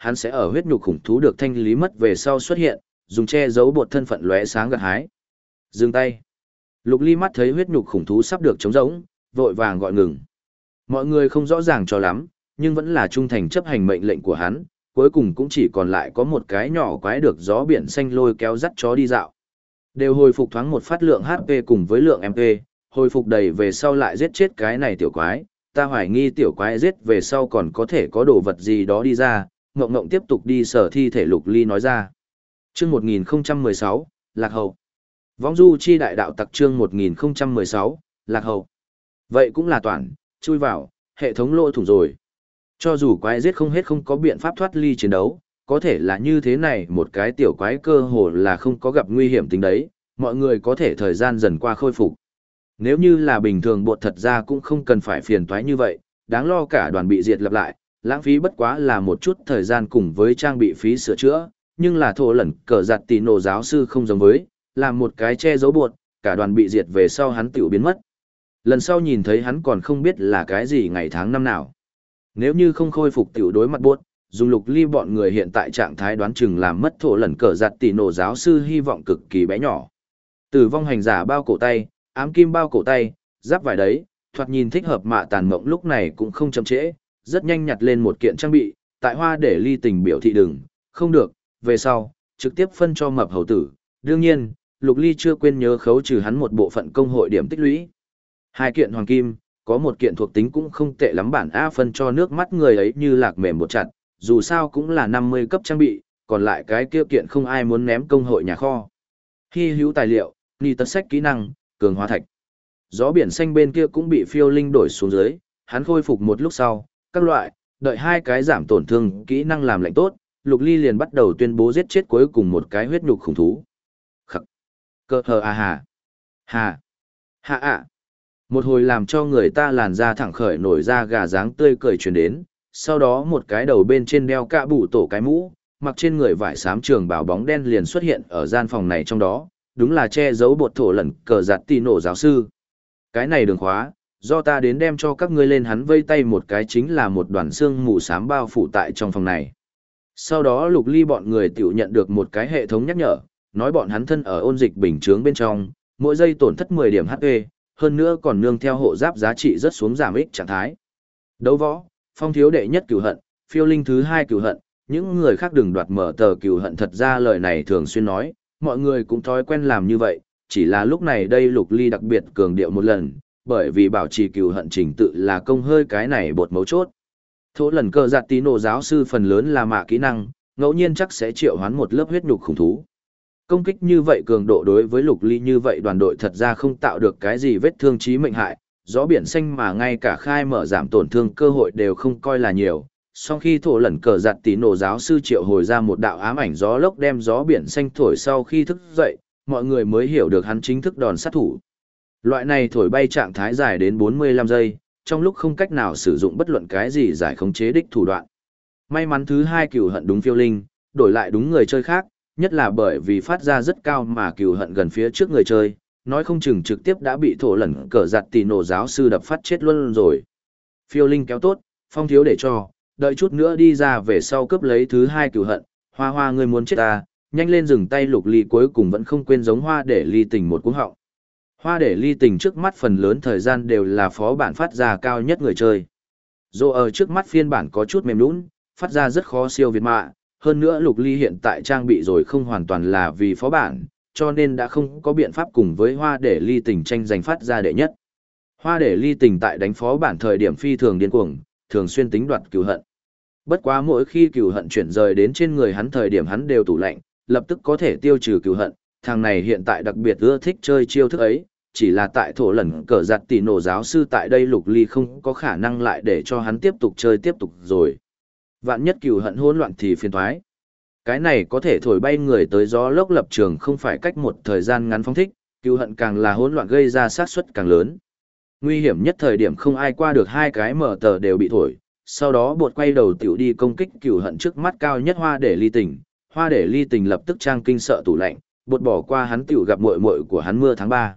hắn sẽ ở huyết nhục khủng thú được thanh lý mất về sau xuất hiện, dùng che giấu bột thân phận lóe sáng gặt hái. Dừng tay. Lục Ly mắt thấy huyết nhục khủng thú sắp được trống rỗng, vội vàng gọi ngừng. Mọi người không rõ ràng cho lắm, nhưng vẫn là trung thành chấp hành mệnh lệnh của hắn, cuối cùng cũng chỉ còn lại có một cái nhỏ quái được gió biển xanh lôi kéo dắt chó đi dạo. Đều hồi phục thoáng một phát lượng HP cùng với lượng MP, hồi phục đầy về sau lại giết chết cái này tiểu quái, ta hoài nghi tiểu quái giết về sau còn có thể có đồ vật gì đó đi ra, ngộng ngộng tiếp tục đi sở thi thể Lục Ly nói ra. Chương 1016, Lạc Hậu. Vong du chi đại đạo tặc chương 1016, Lạc Hậu. Vậy cũng là toàn, chui vào, hệ thống lỗ thủng rồi. Cho dù quái giết không hết không có biện pháp thoát ly chiến đấu, có thể là như thế này một cái tiểu quái cơ hồ là không có gặp nguy hiểm tính đấy, mọi người có thể thời gian dần qua khôi phục. Nếu như là bình thường bột thật ra cũng không cần phải phiền toái như vậy, đáng lo cả đoàn bị diệt lặp lại, lãng phí bất quá là một chút thời gian cùng với trang bị phí sửa chữa, nhưng là thổ lẩn cờ giặt tỷ nổ giáo sư không giống với, làm một cái che giấu bột, cả đoàn bị diệt về sau hắn tiểu biến mất. Lần sau nhìn thấy hắn còn không biết là cái gì ngày tháng năm nào. Nếu như không khôi phục tiểu đối mặt bột, dùng Lục Ly bọn người hiện tại trạng thái đoán chừng làm mất thổ lẩn cờ giặt tỷ nổ giáo sư hy vọng cực kỳ bé nhỏ. Tử vong hành giả bao cổ tay, ám kim bao cổ tay, giáp vải đấy, thoạt nhìn thích hợp mạ tàn mộng lúc này cũng không chậm trễ, rất nhanh nhặt lên một kiện trang bị, tại hoa để ly tình biểu thị đừng, không được, về sau, trực tiếp phân cho mập hầu tử. Đương nhiên, Lục Ly chưa quên nhớ khấu trừ hắn một bộ phận công hội điểm tích lũy. Hai kiện hoàng kim, có một kiện thuộc tính cũng không tệ lắm bản A phân cho nước mắt người ấy như lạc mềm một chặt, dù sao cũng là 50 cấp trang bị, còn lại cái kia kiện không ai muốn ném công hội nhà kho. Hy hữu tài liệu, ni tật sách kỹ năng, cường hóa thạch. Gió biển xanh bên kia cũng bị phiêu linh đổi xuống dưới, hắn khôi phục một lúc sau, các loại, đợi hai cái giảm tổn thương kỹ năng làm lệnh tốt, Lục Ly liền bắt đầu tuyên bố giết chết cuối cùng một cái huyết nhục khủng thú. Khắc. Cơ hờ à hà. Hà. Hạ ạ. Một hồi làm cho người ta làn da thẳng khởi nổi ra gà dáng tươi cười truyền đến, sau đó một cái đầu bên trên đeo cạ bụ tổ cái mũ, mặc trên người vải xám trường bào bóng đen liền xuất hiện ở gian phòng này trong đó, đúng là che giấu bột thổ lẩn cờ giặt tì nổ giáo sư. Cái này đường khóa, do ta đến đem cho các ngươi lên hắn vây tay một cái chính là một đoàn xương mù xám bao phủ tại trong phòng này. Sau đó Lục Ly bọn người tiểu nhận được một cái hệ thống nhắc nhở, nói bọn hắn thân ở ôn dịch bình chướng bên trong, mỗi giây tổn thất 10 điểm HP, hơn nữa còn nương theo hộ giáp giá trị rất xuống giảm ích trạng thái. Đấu võ, phong thiếu đệ nhất cửu hận, phiêu linh thứ hai cửu hận, những người khác đừng đoạt mở tờ cửu hận thật ra lời này thường xuyên nói, mọi người cũng thói quen làm như vậy, chỉ là lúc này đây Lục Ly đặc biệt cường điệu một lần, bởi vì bảo trì cửu hận trình tự là công hơi cái này bột mấu chốt. Thổ lần cờ giặt tí nổ giáo sư phần lớn là mạ kỹ năng, ngẫu nhiên chắc sẽ triệu hoán một lớp huyết nhục khủng thú. Công kích như vậy cường độ đối với Lục Ly như vậy đoàn đội thật ra không tạo được cái gì vết thương chí mệnh hại, gió biển xanh mà ngay cả khai mở giảm tổn thương cơ hội đều không coi là nhiều. Sau khi thổ lần cờ giặt tí nổ giáo sư triệu hồi ra một đạo ám ảnh gió lốc đem gió biển xanh thổi sau khi thức dậy, mọi người mới hiểu được hắn chính thức đòn sát thủ. Loại này thổi bay trạng thái dài đến 45 giây, trong lúc không cách nào sử dụng bất luận cái gì giải khống chế đích thủ đoạn. May mắn thứ hai cửu hận đúng phiêu linh, đổi lại đúng người chơi khác, nhất là bởi vì phát ra rất cao mà cửu hận gần phía trước người chơi, nói không chừng trực tiếp đã bị thổ lẩn cờ giặt tì nổ giáo sư đập phát chết luôn rồi. Phiêu linh kéo tốt, phong thiếu để cho, đợi chút nữa đi ra về sau cướp lấy thứ hai cửu hận, hoa hoa ngươi muốn chết ta, nhanh lên dừng tay. Lục Ly cuối cùng vẫn không quên giống hoa để ly tình một cuống họng. Hoa để ly tình trước mắt phần lớn thời gian đều là phó bản phát ra cao nhất người chơi. Dù ở trước mắt phiên bản có chút mềm nũng, phát ra rất khó siêu việt mạ, hơn nữa Lục Ly hiện tại trang bị rồi không hoàn toàn là vì phó bản, cho nên đã không có biện pháp cùng với hoa để ly tình tranh giành phát ra đệ nhất. Hoa để ly tình tại đánh phó bản thời điểm phi thường điên cuồng, thường xuyên tính đoạt cửu hận. Bất quá mỗi khi cửu hận chuyển rời đến trên người hắn thời điểm hắn đều tủ lạnh, lập tức có thể tiêu trừ cửu hận. Thằng này hiện tại đặc biệt ưa thích chơi chiêu thức ấy, chỉ là tại thổ lẩn cờ giặt tì nổ giáo sư tại đây Lục Ly không có khả năng lại để cho hắn tiếp tục chơi tiếp tục rồi. Vạn nhất cửu hận hỗn loạn thì phiền toái. Cái này có thể thổi bay người tới gió lốc lập trường không phải cách một thời gian ngắn phóng thích, cửu hận càng là hỗn loạn gây ra sát suất càng lớn. Nguy hiểm nhất thời điểm không ai qua được hai cái mở tờ đều bị thổi, sau đó bột quay đầu tiểu đi công kích cửu hận trước mắt cao nhất hoa để ly tình. Hoa để ly tình lập tức trang kinh sợ tủ lạnh, bột bỏ qua hắn tiểu gặp muội muội của hắn mưa tháng 3.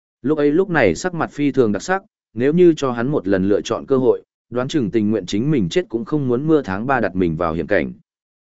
Lúc này sắc mặt phi thường đặc sắc, nếu như cho hắn một lần lựa chọn cơ hội, đoán chừng tình nguyện chính mình chết cũng không muốn mưa tháng 3 đặt mình vào hiểm cảnh.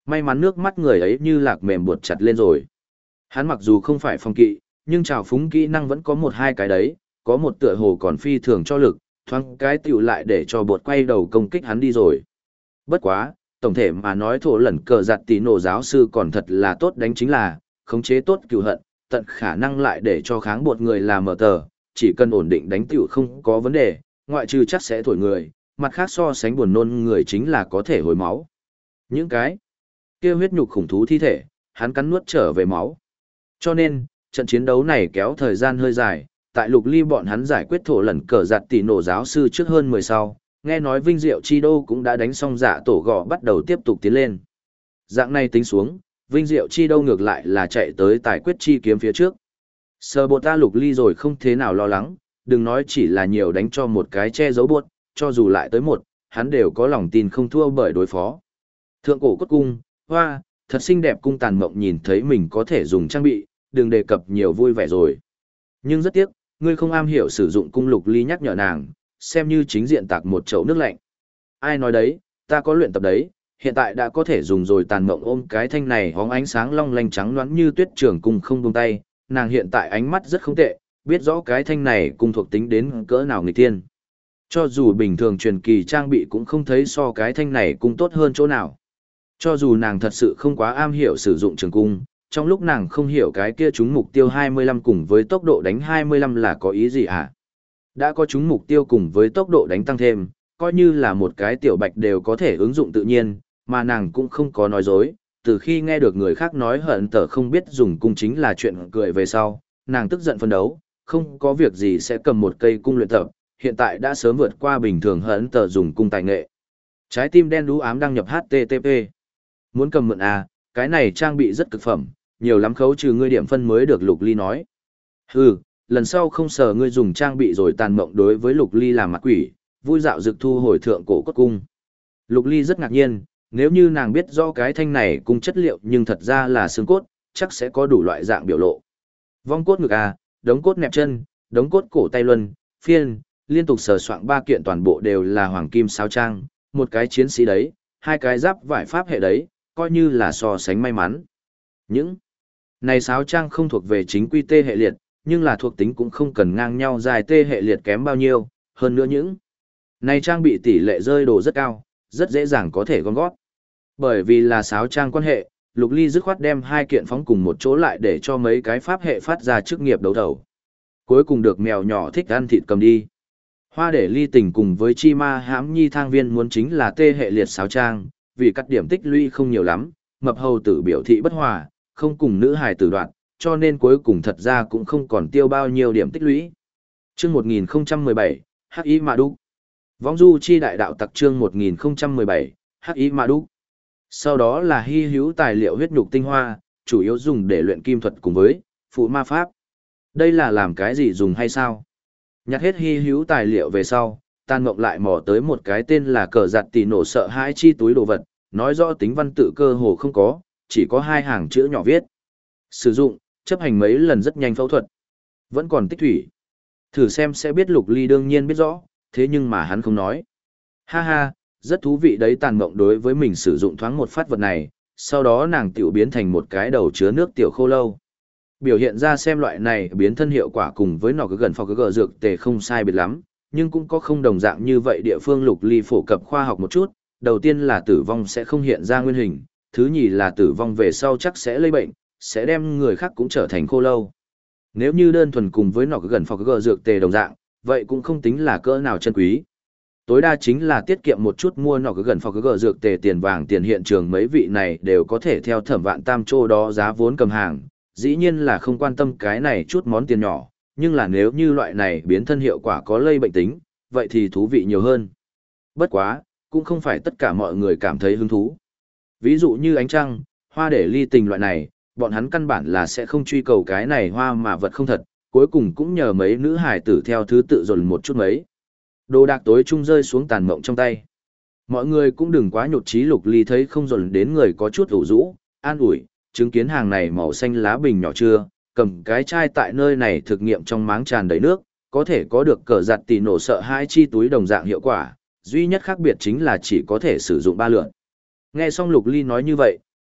May mắn nước mắt người ấy như lạc mềm buột chặt lên rồi. Hắn mặc dù không phải phong kỵ, nhưng trào phúng kỹ năng vẫn có một hai cái đấy, có một tựa hồ còn phi thường cho lực, thoáng cái tiểu lại để cho bột quay đầu công kích hắn đi rồi. Bất quá, tổng thể mà nói thổ lẩn cờ giặt tí nổ giáo sư còn thật là tốt đánh chính là, khống chế tốt cựu hận, tận khả năng lại để cho kháng bột người làm mở tờ, chỉ cần ổn định đánh tiểu không có vấn đề, ngoại trừ chắc sẽ thổi người, mặt khác so sánh buồn nôn người chính là có thể hồi máu. Những cái kia huyết nhục khủng thú thi thể, hắn cắn nuốt trở về máu. Cho nên, trận chiến đấu này kéo thời gian hơi dài, tại Lục Ly bọn hắn giải quyết thổ lẩn cờ giặt tỷ nổ giáo sư trước hơn 10 sau, nghe nói Vinh Diệu Chi Đô cũng đã đánh xong dạ tổ gò bắt đầu tiếp tục tiến lên. Dạng này tính xuống, Vinh Diệu Chi Đô ngược lại là chạy tới tài quyết chi kiếm phía trước. Sờ bột ta Lục Ly rồi không thế nào lo lắng, đừng nói chỉ là nhiều đánh cho một cái che giấu bột, cho dù lại tới một, hắn đều có lòng tin không thua bởi đối phó. Thượng cổ cốt cung, hoa, thật xinh đẹp cung tàn mộng nhìn thấy mình có thể dùng trang bị, đừng đề cập nhiều vui vẻ rồi. Nhưng rất tiếc, ngươi không am hiểu sử dụng cung. Lục Ly nhắc nhở nàng, xem như chính diện tạc một chậu nước lạnh. Ai nói đấy, ta có luyện tập đấy, hiện tại đã có thể dùng rồi. Tàn mộng ôm cái thanh này hóng ánh sáng long lanh trắng loãng như tuyết trường cung không buông tay, nàng hiện tại ánh mắt rất không tệ, biết rõ cái thanh này cung thuộc tính đến cỡ nào nghịch tiên. Cho dù bình thường truyền kỳ trang bị cũng không thấy so cái thanh này cung tốt hơn chỗ nào. Cho dù nàng thật sự không quá am hiểu sử dụng trường cung, trong lúc nàng không hiểu cái kia trúng mục tiêu 25 cùng với tốc độ đánh 25 là có ý gì hả? Đã có trúng mục tiêu cùng với tốc độ đánh tăng thêm, coi như là một cái tiểu bạch đều có thể ứng dụng tự nhiên, mà nàng cũng không có nói dối. Từ khi nghe được người khác nói hận tờ không biết dùng cung chính là chuyện cười về sau, nàng tức giận phân đấu, không có việc gì sẽ cầm một cây cung luyện tập, hiện tại đã sớm vượt qua bình thường hận tờ dùng cung tài nghệ. Trái tim đen đú ám đăng nhập HTTP. Muốn cầm mượn à, cái này trang bị rất cực phẩm, nhiều lắm khấu trừ ngươi điểm phân mới được. Lục Ly nói. Hừ, lần sau không sờ ngươi dùng trang bị rồi. Tàn mộng đối với Lục Ly làm mặt quỷ, vui dạo dực thu hồi thượng cổ cốt cung. Lục Ly rất ngạc nhiên, nếu như nàng biết rõ cái thanh này cung chất liệu nhưng thật ra là xương cốt, chắc sẽ có đủ loại dạng biểu lộ. Vong cốt ngực à, đống cốt nẹp chân, đống cốt cổ tay luân, phiên, liên tục sờ soạng 3 kiện toàn bộ đều là hoàng kim sao trang, một cái chiến sĩ đấy, 2 cái giáp vải pháp hệ đấy, coi như là so sánh may mắn. Những này sáo trang không thuộc về chính quy tê hệ liệt, nhưng là thuộc tính cũng không cần ngang nhau dài tê hệ liệt kém bao nhiêu, hơn nữa những này trang bị tỷ lệ rơi đồ rất cao, rất dễ dàng có thể gom gót. Bởi vì là sáo trang quan hệ, Lục Ly dứt khoát đem 2 kiện phóng cùng một chỗ lại để cho mấy cái pháp hệ phát ra chức nghiệp đấu đầu. Cuối cùng được mèo nhỏ thích ăn thịt cầm đi. Hoa để ly tình cùng với chi ma hãm nhi thang viên muốn chính là tê hệ liệt sáo trang, vì cắt điểm tích lũy không nhiều lắm, mập hầu tử biểu thị bất hòa, không cùng nữ hài tử đoạn, cho nên cuối cùng thật ra cũng không còn tiêu bao nhiêu điểm tích lũy. Chương 1017, H.I. Mã Đúc. Vong du chi đại đạo tặc chương 1017, H.I. Mã Đúc. Sau đó là hy hữu tài liệu huyết nhục tinh hoa, chủ yếu dùng để luyện kim thuật cùng với phụ ma pháp. Đây là làm cái gì dùng hay sao? Nhặt hết hy hữu tài liệu về sau, Tàn Mộng lại mò tới một cái tên là cờ giặt tỷ nổ sợ hãi chi túi đồ vật, nói rõ tính văn tự cơ hồ không có, chỉ có 2 hàng chữ nhỏ viết. Sử dụng, chấp hành mấy lần rất nhanh phẫu thuật. Vẫn còn tích thủy. Thử xem sẽ biết. Lục Ly đương nhiên biết rõ, thế nhưng mà hắn không nói. Ha ha, rất thú vị đấy. Tàn Mộng đối với mình sử dụng thoáng một phát vật này, sau đó nàng tiểu biến thành một cái đầu chứa nước tiểu khô lâu. Biểu hiện ra xem loại này biến thân hiệu quả cùng với nó gần phò gờ dược tề không sai biệt lắm, nhưng cũng có không đồng dạng như vậy. Địa phương Lục Ly phổ cập khoa học một chút, đầu tiên là tử vong sẽ không hiện ra nguyên hình, thứ nhì là tử vong về sau chắc sẽ lây bệnh, sẽ đem người khác cũng trở thành khô lâu. Nếu như đơn thuần cùng với nó gần phò gờ dược tề đồng dạng, vậy cũng không tính là cỡ nào chân quý. Tối đa chính là tiết kiệm một chút mua nó gần phò gờ dược tề tiền vàng tiền hiện trường. Mấy vị này đều có thể theo Thẩm Vạn Tam chỗ đó giá vốn cầm hàng, dĩ nhiên là không quan tâm cái này chút món tiền nhỏ, nhưng là nếu như loại này biến thân hiệu quả có lây bệnh tính, vậy thì thú vị nhiều hơn. Bất quá, cũng không phải tất cả mọi người cảm thấy hứng thú. Ví dụ như ánh trăng, hoa để ly tình loại này, bọn hắn căn bản là sẽ không truy cầu cái này hoa mà vật không thật, cuối cùng cũng nhờ mấy nữ hải tử theo thứ tự dồn một chút mấy. Đồ đạc tối trung rơi xuống Tàn Mộng trong tay. Mọi người cũng đừng quá nhột trí. Lục Ly thấy không dồn đến người có chút ủ rũ, an ủi, chứng kiến hàng này màu xanh lá bình nhỏ chưa, cầm cái chai tại nơi này thực nghiệm trong máng tràn đầy nước, có thể có được cờ giặt tỷ nổ sợ hãi chi túi đồng dạng hiệu quả, duy nhất khác biệt chính là chỉ có thể sử dụng 3 lượt. Nghe xong Lục Ly nói như vậy,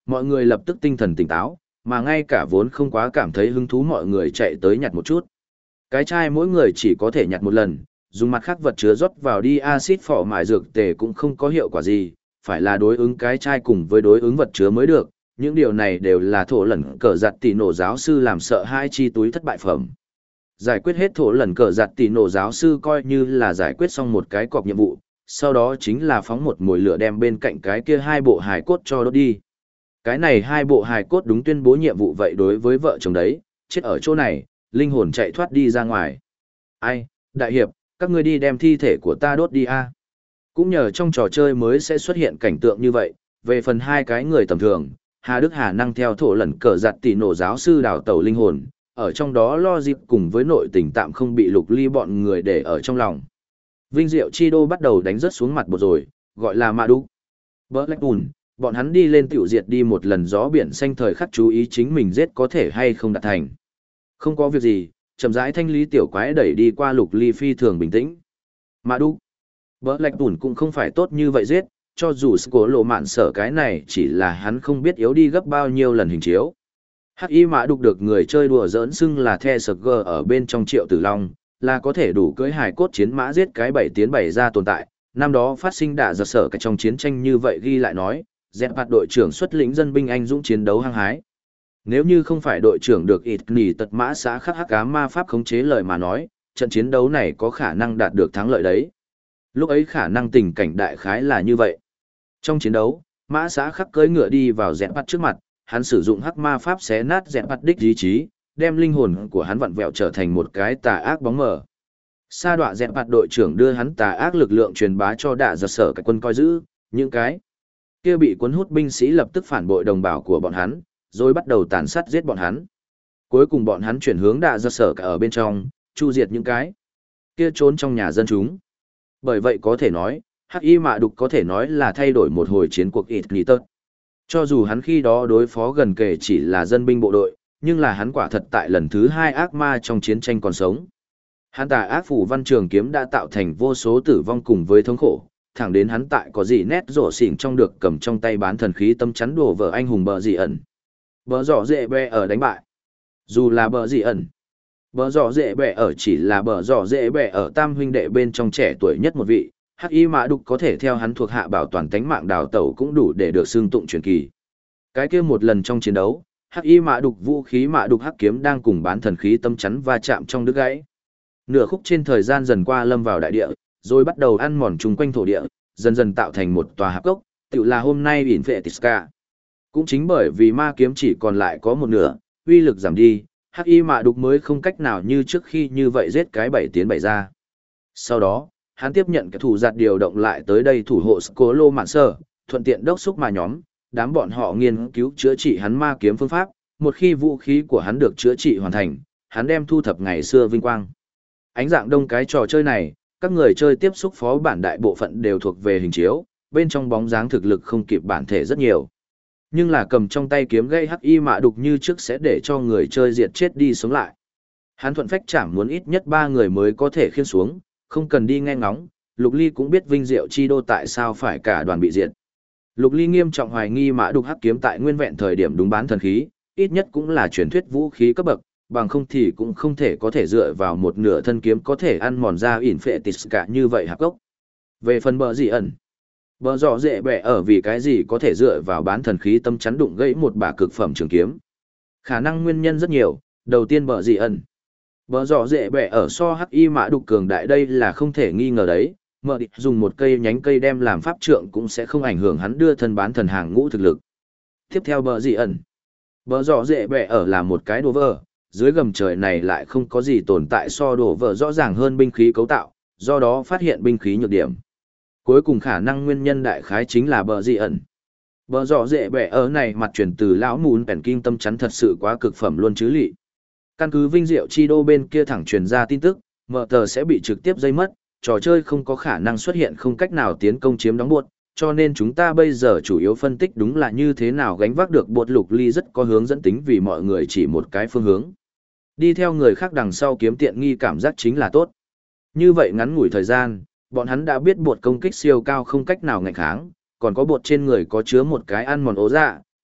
mọi người lập tức tinh thần tỉnh táo, mà ngay cả vốn không quá cảm thấy hứng thú mọi người chạy tới nhặt một chút. Cái chai mỗi người chỉ có thể nhặt một lần, dùng mặt khác vật chứa rót vào đi axit phỏ mại dược tề cũng không có hiệu quả gì, phải là đối ứng cái chai cùng với đối ứng vật chứa mới được. Những điều này đều là thổ lẩn cờ giặt tỷ nổ giáo sư làm sợ hai chi túi thất bại phẩm. Giải quyết hết thổ lẩn cờ giặt tỷ nổ giáo sư coi như là giải quyết xong một cái cọc nhiệm vụ, sau đó chính là phóng một mồi lửa đem bên cạnh cái kia hai bộ hài cốt cho đốt đi. Cái này hai bộ hài cốt đúng tuyên bố nhiệm vụ vậy đối với vợ chồng đấy, chết ở chỗ này, linh hồn chạy thoát đi ra ngoài. Ai, đại hiệp, các ngươi đi đem thi thể của ta đốt đi a. Cũng nhờ trong trò chơi mới sẽ xuất hiện cảnh tượng như vậy, về phần hai cái người tầm thường, Hà Đức Hà năng theo thổ lẩn cờ giặt tỷ nổ giáo sư đào tẩu linh hồn, ở trong đó lo dịp cùng với nội tình tạm không bị Lục Ly bọn người để ở trong lòng. Vinh Diệu Chi Đô bắt đầu đánh rớt xuống mặt bột rồi, gọi là Mạ Đúc. Blackpool, bọn hắn đi lên tiểu diệt đi một lần gió biển xanh thời khắc chú ý chính mình giết có thể hay không đạt thành. Không có việc gì, chậm rãi thanh lý tiểu quái đẩy đi qua Lục Ly phi thường bình tĩnh. Mạ Đúc. Blackpool cũng không phải tốt như vậy giết, cho dù cố lộ mạn sở cái này chỉ là hắn không biết yếu đi gấp bao nhiêu lần hình chiếu. Hắc Y Mã Đục được người chơi đùa giỡn xưng là The Sg ở bên trong Triệu Tử Long, là có thể đủ cưỡi hài cốt chiến mã giết cái 7 tiến 7 ra tồn tại. Năm đó phát sinh đả giật sở cái trong chiến tranh như vậy ghi lại nói, dẹp phạt đội trưởng xuất lĩnh dân binh anh dũng chiến đấu hăng hái. Nếu như không phải đội trưởng được ịt nỉ tật mã xã khắc hắc ám ma pháp khống chế lời mà nói, trận chiến đấu này có khả năng đạt được thắng lợi đấy. Lúc ấy khả năng tình cảnh đại khái là như vậy. Trong chiến đấu, mã xã khắc cưỡi ngựa đi vào dẹp phạt trước mặt, hắn sử dụng hắc ma pháp xé nát dẹp phạt đích ý chí, đem linh hồn của hắn vặn vẹo trở thành một cái tà ác bóng mờ. Sa đọa dẹp phạt đội trưởng đưa hắn tà ác lực lượng truyền bá cho đạ giật sở cái quân coi giữ, những cái kia bị cuốn hút binh sĩ lập tức phản bội đồng bào của bọn hắn, rồi bắt đầu tàn sát giết bọn hắn. Cuối cùng bọn hắn chuyển hướng đạ giật sở cả ở bên trong, chu diệt những cái kia trốn trong nhà dân chúng. Bởi vậy có thể nói, Hắc Y Mạ Đục có thể nói là thay đổi một hồi chiến cuộc ít nghỉ tớt. Cho dù hắn khi đó đối phó gần kề chỉ là dân binh bộ đội, nhưng là hắn quả thật tại lần thứ 2 ác ma trong chiến tranh còn sống. Hắn tà ác phủ văn trường kiếm đã tạo thành vô số tử vong cùng với thống khổ, thẳng đến hắn tại có gì nét rổ xỉn trong được cầm trong tay bán thần khí tâm chắn đổ vợ anh hùng bờ dị ẩn. Bờ giỏ dễ bẹ ở đánh bại. Dù là bờ dị ẩn, bờ giỏ dễ bẹ ở chỉ là bờ giỏ dễ bẹ ở tam huynh đệ bên trong trẻ tuổi nhất một vị. Hắc Y Mã Đục có thể theo hắn thuộc hạ bảo toàn tánh mạng đào tẩu cũng đủ để được xưng tụng truyền kỳ. Cái kia một lần trong chiến đấu, Hắc Y Mã Đục vũ khí Mã Đục hắc kiếm đang cùng bán thần khí tâm chắn va chạm trong đứt gãy. Nửa khúc trên thời gian dần qua lâm vào đại địa, rồi bắt đầu ăn mòn chung quanh thổ địa, dần dần tạo thành một tòa hạp cốc, tựu là hôm nay Infetiska. Cũng chính bởi vì ma kiếm chỉ còn lại có một nửa, uy lực giảm đi, Hắc Y Mã Đục mới không cách nào như trước khi như vậy giết cái 7 tiến 7 ra. Sau đó, hắn tiếp nhận cái thủ giặt điều động lại tới đây thủ hộ Cố Lô Mạn Sơ, thuận tiện đốc xúc mà nhóm, đám bọn họ nghiên cứu chữa trị hắn ma kiếm phương pháp, một khi vũ khí của hắn được chữa trị hoàn thành, hắn đem thu thập ngày xưa vinh quang. Ánh dạng đông cái trò chơi này, các người chơi tiếp xúc phó bản đại bộ phận đều thuộc về hình chiếu, bên trong bóng dáng thực lực không kịp bản thể rất nhiều. Nhưng là cầm trong tay kiếm gây Hắc Y Mã Đục như trước sẽ để cho người chơi diệt chết đi sống lại. Hắn thuận phách chảm muốn ít nhất 3 người mới có thể khiêng xuống, không cần đi nghe ngóng, Lục Ly cũng biết Vinh Diệu Chi Đô tại sao phải cả đoàn bị diệt. Lục Ly nghiêm trọng hoài nghi Mã Đục hắc kiếm tại nguyên vẹn thời điểm đúng bán thần khí, ít nhất cũng là truyền thuyết vũ khí cấp bậc, bằng không thì cũng không thể có thể dựa vào một nửa thân kiếm có thể ăn mòn ra Infetis cả như vậy hạp gốc. Về phần bờ dị ẩn, bờ giỏ dễ bẻ ở vì cái gì có thể dựa vào bán thần khí tâm chắn đụng gãy một bả cực phẩm trường kiếm. Khả năng nguyên nhân rất nhiều, đầu tiên bờ dị ẩn. Bờ giỏ dễ bẻ ở so Hắc Y Mã Đục cường đại đây là không thể nghi ngờ đấy, mở địch dùng một cây nhánh cây đem làm pháp trượng cũng sẽ không ảnh hưởng hắn đưa thân bán thần hàng ngũ thực lực. Tiếp theo bờ dị ẩn. Bờ giỏ dễ bẻ ở là một cái đồ vỡ, dưới gầm trời này lại không có gì tồn tại so đồ vỡ rõ ràng hơn binh khí cấu tạo, do đó phát hiện binh khí nhược điểm. Cuối cùng khả năng nguyên nhân đại khái chính là bờ dị ẩn. Bờ giỏ dễ bẻ ở này mặt chuyển từ lão mùn bèn kim tâm chắn thật sự quá cực phẩm luôn chứ lị. Căn cứ Vinh Diệu Chi Đô bên kia thẳng truyền ra tin tức, mở tờ sẽ bị trực tiếp dây mất, trò chơi không có khả năng xuất hiện không cách nào tiến công chiếm đóng buộc, cho nên chúng ta bây giờ chủ yếu phân tích đúng là như thế nào gánh vác được bột. Lục Ly rất có hướng dẫn tính vì mọi người chỉ một cái phương hướng. Đi theo người khác đằng sau kiếm tiện nghi cảm giác chính là tốt. Như vậy ngắn ngủi thời gian, bọn hắn đã biết bột công kích siêu cao không cách nào ngạnh kháng, còn có bột trên người có chứa một cái ăn mòn ố dạ,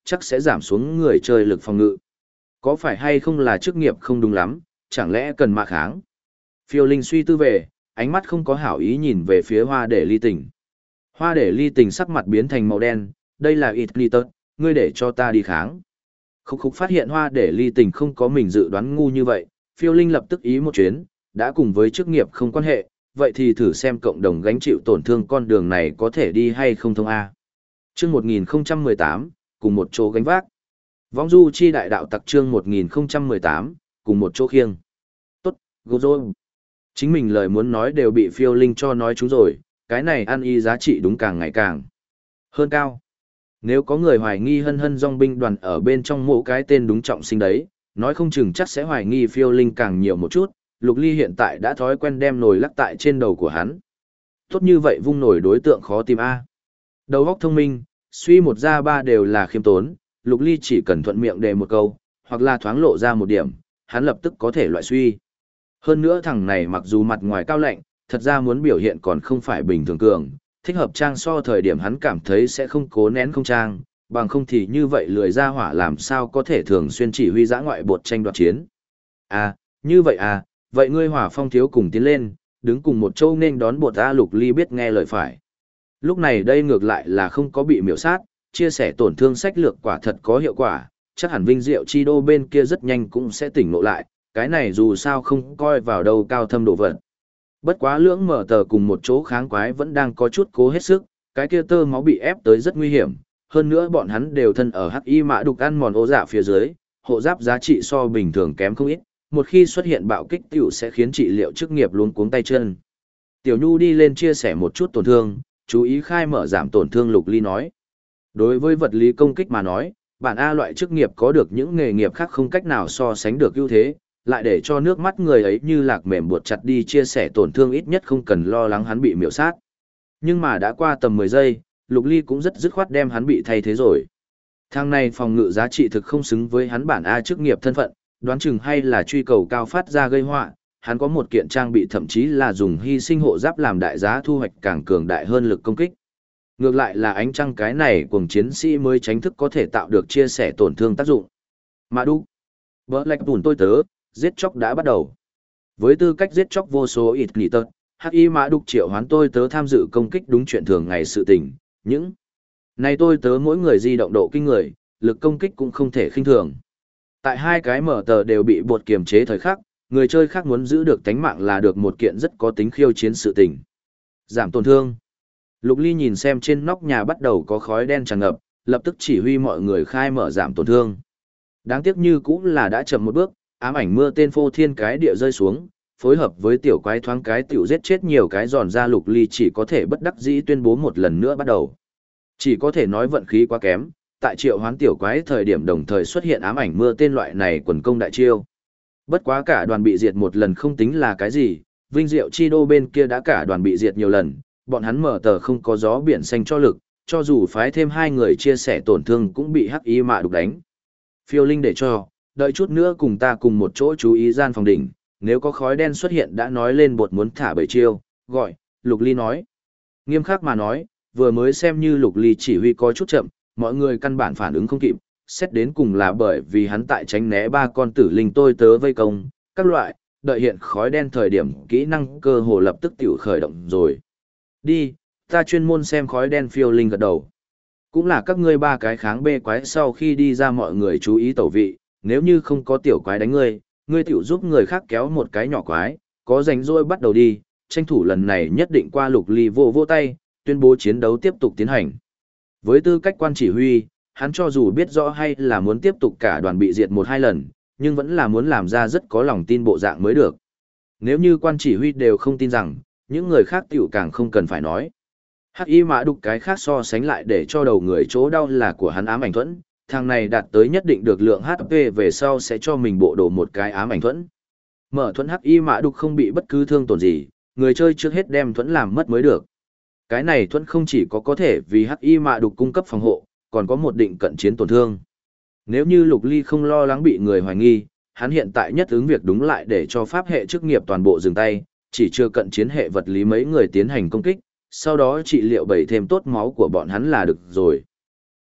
chắc sẽ giảm xuống người chơi lực phòng ngự. Có phải hay không là chức nghiệp không đúng lắm, chẳng lẽ cần mạ kháng? Phiêu Linh suy tư về, ánh mắt không có hảo ý nhìn về phía Hoa Để Ly Tình. Hoa Để Ly Tình sắc mặt biến thành màu đen, đây là ít ly tật, ngươi để cho ta đi kháng. Khúc Khúc phát hiện Hoa Để Ly Tình không có mình dự đoán ngu như vậy, Phiêu Linh lập tức ý một chuyến, đã cùng với chức nghiệp không quan hệ, vậy thì thử xem cộng đồng gánh chịu tổn thương con đường này có thể đi hay không thông A. Chương 1018, cùng một chỗ gánh vác. Vong du chi đại đạo tặc chương 1018, cùng một chỗ khiêng. Tốt, gô rồi. Chính mình lời muốn nói đều bị Phiêu Linh cho nói chúng rồi, cái này ăn y giá trị đúng càng ngày càng hơn cao. Nếu có người hoài nghi hân hân dòng binh đoàn ở bên trong mỗi cái tên đúng trọng sinh đấy, nói không chừng chắc sẽ hoài nghi Phiêu Linh càng nhiều một chút, Lục Ly hiện tại đã thói quen đem nồi lắc tại trên đầu của hắn. Tốt như vậy vung nổi đối tượng khó tìm A. Đầu óc thông minh, suy một ra ba đều là khiêm tốn, Lục Ly chỉ cần thuận miệng đề một câu, hoặc là thoáng lộ ra một điểm, hắn lập tức có thể loại suy. Hơn nữa thằng này mặc dù mặt ngoài cao lạnh, thật ra muốn biểu hiện còn không phải bình thường cường, thích hợp trang so thời điểm hắn cảm thấy sẽ không cố nén không trang, bằng không thì như vậy lười ra hỏa làm sao có thể thường xuyên chỉ huy dã ngoại bột tranh đoạt chiến. À, như vậy à, vậy ngươi Hỏa Phong thiếu cùng tiến lên, đứng cùng một châu nên đón bột A. Lục Ly biết nghe lời phải. Lúc này đây ngược lại là không có bị miểu sát, chia sẻ tổn thương sách lược quả thật có hiệu quả, chắc hẳn Vinh Diệu Chi Đô bên kia rất nhanh cũng sẽ tỉnh ngộ lại, cái này dù sao không coi vào đâu cao thâm độ vật. Bất quá lưỡng mở tờ cùng một chỗ kháng quái vẫn đang có chút cố hết sức, cái kia tơ máu bị ép tới rất nguy hiểm, hơn nữa bọn hắn đều thân ở hắc y mã đục ăn mòn ố dạ phía dưới, hộ giáp giá trị so bình thường kém không ít, một khi xuất hiện bạo kích tiểu sẽ khiến trị liệu chức nghiệp luống cuống tay chân. Tiểu Nhu đi lên chia sẻ một chút tổn thương, chú ý khai mở giảm tổn thương. Lục Ly nói. Đối với vật lý công kích mà nói, bản A loại chức nghiệp có được những nghề nghiệp khác không cách nào so sánh được ưu thế, lại để cho nước mắt người ấy như lạc mềm buộc chặt đi chia sẻ tổn thương ít nhất không cần lo lắng hắn bị miểu sát. Nhưng mà đã qua tầm 10 giây, Lục Ly cũng rất dứt khoát đem hắn bị thay thế rồi. Thang này phòng ngự giá trị thực không xứng với hắn bản A chức nghiệp thân phận, đoán chừng hay là truy cầu cao phát ra gây họa, hắn có một kiện trang bị thậm chí là dùng hy sinh hộ giáp làm đại giá thu hoạch càng cường đại hơn lực công kích. Ngược lại là ánh trăng cái này cùng chiến sĩ mới tránh thức có thể tạo được chia sẻ tổn thương tác dụng. Mã đúc, bỡ lạch tùn tôi tớ, giết chóc đã bắt đầu. Với tư cách giết chóc vô số ít nghỉ tật, hắc y mã đúc triệu hoán tôi tớ tham dự công kích đúng chuyện thường ngày sự tình, những này tôi tớ mỗi người di động độ kinh người, lực công kích cũng không thể khinh thường. Tại hai cái mở tờ đều bị bột kiềm chế thời khắc, người chơi khác muốn giữ được tánh mạng là được một kiện rất có tính khiêu chiến sự tình. Giảm tổn thương. Lục Ly nhìn xem trên nóc nhà bắt đầu có khói đen tràn ngập, lập tức chỉ huy mọi người khai mở giảm tổn thương. Đáng tiếc như cũng là đã chậm một bước, ám ảnh mưa tên phô thiên cái địa rơi xuống, phối hợp với tiểu quái thoáng cái tiểu giết chết nhiều cái giòn ra. Lục Ly chỉ có thể bất đắc dĩ tuyên bố một lần nữa bắt đầu. Chỉ có thể nói vận khí quá kém, tại triệu hoán tiểu quái thời điểm đồng thời xuất hiện ám ảnh mưa tên loại này quần công đại chiêu. Bất quá cả đoàn bị diệt một lần không tính là cái gì, Vinh Diệu Chi Đô bên kia đã cả đoàn bị diệt nhiều lần, bọn hắn mở tờ không có gió biển xanh cho lực, cho dù phái thêm hai người chia sẻ tổn thương cũng bị hắc y mạ đục đánh. Phiêu Linh để cho, đợi chút nữa cùng ta cùng một chỗ chú ý gian phòng đỉnh, nếu có khói đen xuất hiện đã nói lên bột muốn thả bảy chiêu, gọi, Lục Ly nói. Nghiêm khắc mà nói, vừa mới xem như Lục Ly chỉ huy có chút chậm, mọi người căn bản phản ứng không kịp, xét đến cùng là bởi vì hắn tại tránh né ba con tử linh tôi tớ vây công, các loại, đợi hiện khói đen thời điểm kỹ năng cơ hồ lập tức tiểu khởi động rồi. Đi, ta chuyên môn xem khói đen. Phiêu Linh gật đầu. Cũng là các ngươi ba cái kháng bê quái sau khi đi ra mọi người chú ý tẩu vị, nếu như không có tiểu quái đánh ngươi, ngươi tiểu giúp người khác kéo một cái nhỏ quái, có rảnh rỗi bắt đầu đi, tranh thủ lần này nhất định qua. Lục Ly vô tay, tuyên bố chiến đấu tiếp tục tiến hành. Với tư cách quan chỉ huy, hắn cho dù biết rõ hay là muốn tiếp tục cả đoàn bị diệt 1-2 lần, nhưng vẫn là muốn làm ra rất có lòng tin bộ dạng mới được. Nếu như quan chỉ huy đều không tin rằng, những người khác tiểu càng không cần phải nói. Hắc y mã đục cái khác so sánh lại để cho đầu người chỗ đau là của hắn ám ảnh thuẫn, thằng này đạt tới nhất định được lượng HP về sau sẽ cho mình bộ đồ một cái ám ảnh thuẫn. Mở thuẫn hắc y mã đục không bị bất cứ thương tổn gì, người chơi trước hết đem thuẫn làm mất mới được. Cái này thuẫn không chỉ có thể vì hắc y mã đục cung cấp phòng hộ, còn có một định cận chiến tổn thương. Nếu như Lục Ly không lo lắng bị người hoài nghi, hắn hiện tại nhất ứng việc đúng lại để cho pháp hệ chức nghiệp toàn bộ dừng tay, chỉ chưa cận chiến hệ vật lý mấy người tiến hành công kích, sau đó trị liệu bày thêm tốt máu của bọn hắn là được rồi.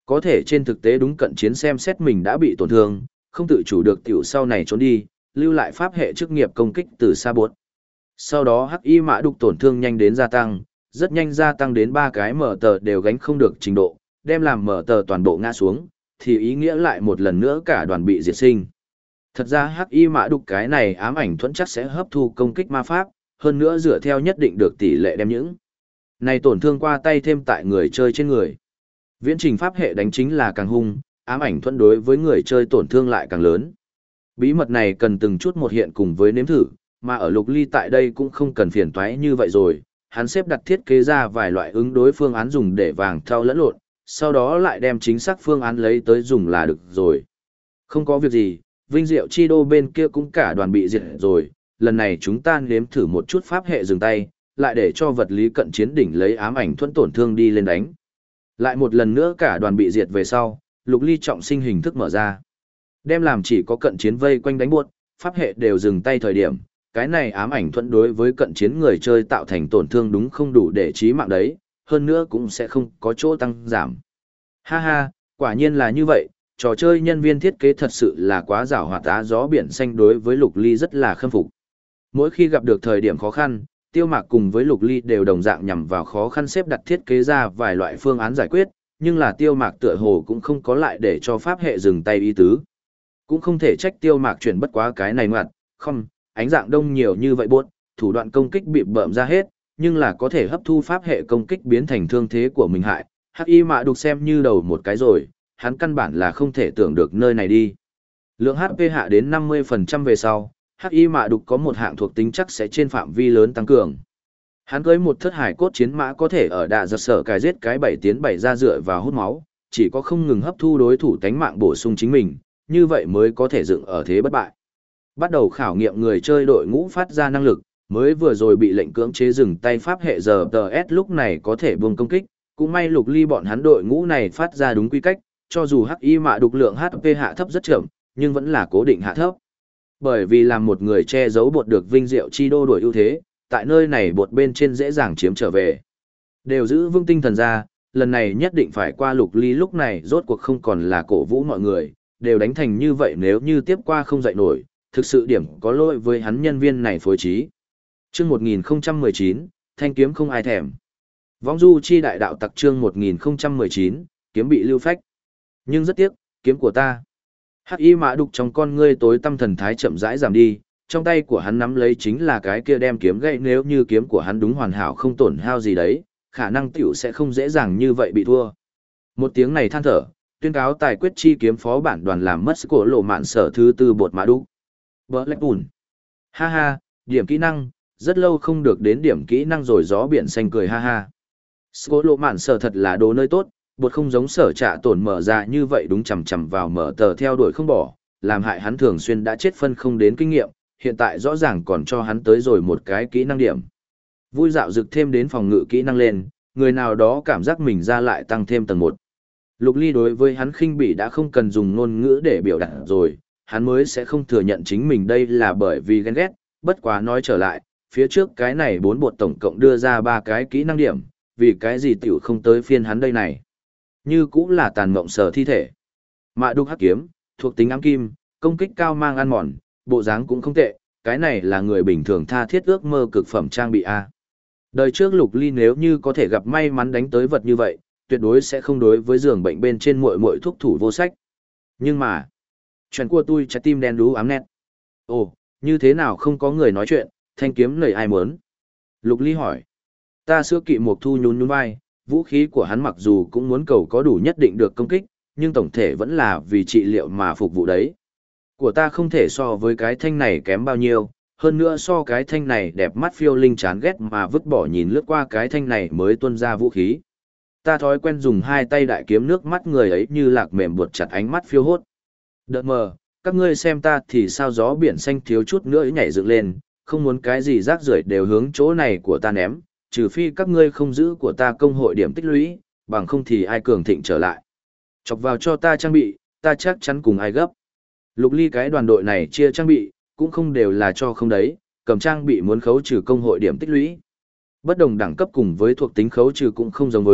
có thể trên thực tế đúng cận chiến xem xét mình đã bị tổn thương, không tự chủ được tiểu sau này trốn đi, lưu lại pháp hệ chức nghiệp công kích từ xa bột. Sau đó hắc y mã đục tổn thương nhanh đến gia tăng, rất nhanh gia tăng đến 3 cái mở tờ đều gánh không được trình độ, đem làm mở tờ toàn bộ ngã xuống, thì ý nghĩa lại một lần nữa cả đoàn bị diệt sinh. Thật ra hắc y mã đục cái này ám ảnh thuẫn chắc sẽ hấp thu công kích ma pháp, hơn nữa dựa theo nhất định được tỷ lệ đem những này tổn thương qua tay thêm tại người chơi trên người. Viễn trình pháp hệ đánh chính là càng hung, ám ảnh thuẫn đối với người chơi tổn thương lại càng lớn. Bí mật này cần từng chút một hiện cùng với nếm thử, mà ở Lục Ly tại đây cũng không cần phiền toái như vậy rồi, hắn xếp đặt thiết kế ra vài loại ứng đối phương án dùng để vàng thau lẫn lộn, sau đó lại đem chính xác phương án lấy tới dùng là được rồi. Không có việc gì, Vinh Diệu Chi Đô bên kia cũng cả đoàn bị diệt rồi, lần này chúng ta nếm thử một chút pháp hệ dừng tay, lại để cho vật lý cận chiến đỉnh lấy ám ảnh thuẫn tổn thương đi lên đánh. Lại một lần nữa cả đoàn bị diệt về sau, Lục Ly trọng sinh hình thức mở ra. Đem làm chỉ có cận chiến vây quanh đánh buốt, pháp hệ đều dừng tay thời điểm, cái này ám ảnh thuẫn đối với cận chiến người chơi tạo thành tổn thương đúng không đủ để chí mạng đấy, hơn nữa cũng sẽ không có chỗ tăng giảm. Ha ha, quả nhiên là như vậy, trò chơi nhân viên thiết kế thật sự là quá giàu hoạt á. Gió biển xanh đối với Lục Ly rất là khâm phục. Mỗi khi gặp được thời điểm khó khăn, Tiêu Mạc cùng với Lục Ly đều đồng dạng nhằm vào khó khăn xếp đặt thiết kế ra vài loại phương án giải quyết, nhưng là Tiêu Mạc tựa hồ cũng không có lại để cho pháp hệ dừng tay ý tứ. Cũng không thể trách Tiêu Mạc chuyển bất quá cái này ngoặt, không, ánh dạng đông nhiều như vậy buốt, thủ đoạn công kích bị bợm ra hết, nhưng là có thể hấp thu pháp hệ công kích biến thành thương thế của mình hại. Hắc y mã đục xem như đầu một cái rồi, hắn căn bản là không thể tưởng được nơi này đi. Lượng HP hạ đến 50% về sau, Hắc y mã đục có một hạng thuộc tính chắc sẽ trên phạm vi lớn tăng cường. Hắn cưới một thất hải cốt chiến mã có thể ở đạ giật sở cài giết cái 7 tiến 7 ra dựa vào hút máu, chỉ có không ngừng hấp thu đối thủ tánh mạng bổ sung chính mình, như vậy mới có thể dựng ở thế bất bại. Bắt đầu khảo nghiệm người chơi đội ngũ phát ra năng lực, mới vừa rồi bị lệnh cưỡng chế dừng tay pháp hệ giờ TS lúc này có thể buông công kích, cũng may Lục Ly bọn hắn đội ngũ này phát ra đúng quy cách, cho dù hắc y mã đục lượng HP hạ thấp rất chậm, nhưng vẫn là cố định hạ thấp. Bởi vì làm một người che giấu bột được Vinh Diệu Chi Đô đổi ưu thế, tại nơi này bột bên trên dễ dàng chiếm trở về. Đều giữ vững tinh thần ra, lần này nhất định phải qua Lục Ly lúc này rốt cuộc không còn là cổ vũ mọi người, đều đánh thành như vậy nếu như tiếp qua không dậy nổi, thực sự điểm có lỗi với hắn nhân viên này phối trí. Chương 1019, thanh kiếm không ai thèm. Vong du chi đại đạo tặc chương 1019, kiếm bị lưu phách. Nhưng rất tiếc, kiếm của ta. Hắc y mã đục trong con ngươi tối tâm thần thái chậm rãi giảm đi, trong tay của hắn nắm lấy chính là cái kia đem kiếm gậy, nếu như kiếm của hắn đúng hoàn hảo không tổn hao gì đấy, khả năng tiểu sẽ không dễ dàng như vậy bị thua. Một tiếng này than thở, tuyên cáo tài quyết chi kiếm phó bản đoàn làm mất của lộ mạn sở thứ tư bột mã đục. Blackpool. Ha ha, điểm kỹ năng, rất lâu không được đến điểm kỹ năng rồi. Gió biển xanh cười ha ha. Sco lộ mạn sở thật là đồ nơi tốt, bột không giống sở trạ tổn mở ra như vậy đúng chằm chằm vào mở tờ theo đuổi không bỏ, làm hại hắn thường xuyên đã chết phân không đến kinh nghiệm, hiện tại rõ ràng còn cho hắn tới rồi một cái kỹ năng điểm. Vui dạo dực thêm đến phòng ngự kỹ năng lên, người nào đó cảm giác mình ra lại tăng thêm tầng 1. Lục Ly đối với hắn khinh bỉ đã không cần dùng ngôn ngữ để biểu đạt rồi, hắn mới sẽ không thừa nhận chính mình đây là bởi vì ghen ghét, bất quá nói trở lại, phía trước cái này 4 bột tổng cộng đưa ra 3 cái kỹ năng điểm, vì cái gì tiểu không tới phiên hắn đây này. Như cũng là tàn mộng sở thi thể. Mạ đục hắc kiếm, thuộc tính ám kim, công kích cao mang ăn mòn, bộ dáng cũng không tệ, cái này là người bình thường tha thiết ước mơ cực phẩm trang bị A. Đời trước Lục Ly nếu như có thể gặp may mắn đánh tới vật như vậy, tuyệt đối sẽ không đối với giường bệnh bên trên muội thuốc thủ vô sách. Nhưng mà, chuyện của tôi trái tim đen đú ám nét. Ồ, như thế nào không có người nói chuyện, thanh kiếm lời ai muốn? Lục Ly hỏi. Ta sữa kỵ mục thu nhún nhún vai, vũ khí của hắn mặc dù cũng muốn cầu có đủ nhất định được công kích, nhưng tổng thể vẫn là vì trị liệu mà phục vụ đấy. Của ta không thể so với cái thanh này kém bao nhiêu, hơn nữa so cái thanh này đẹp mắt phiêu linh chán ghét mà vứt bỏ nhìn lướt qua cái thanh này mới tuôn ra vũ khí. Ta thói quen dùng hai tay đại kiếm nước mắt người ấy như lạc mềm buộc chặt ánh mắt phiêu hốt. Đợt mờ, các ngươi xem ta thì sao. Gió biển xanh thiếu chút nữa nhảy dựng lên, không muốn cái gì rác rưởi đều hướng chỗ này của ta ném, trừ phi các ngươi không giữ của ta công hội điểm tích lũy, bằng không thì ai cường thịnh trở lại. Chọc vào cho ta trang bị, ta chắc chắn cùng ai gấp. Lục Ly cái đoàn đội này chia trang bị, cũng không đều là cho không đấy, cầm trang bị muốn khấu trừ công hội điểm tích lũy. Bất đồng đẳng cấp cùng với thuộc tính khấu trừ cũng không giống với,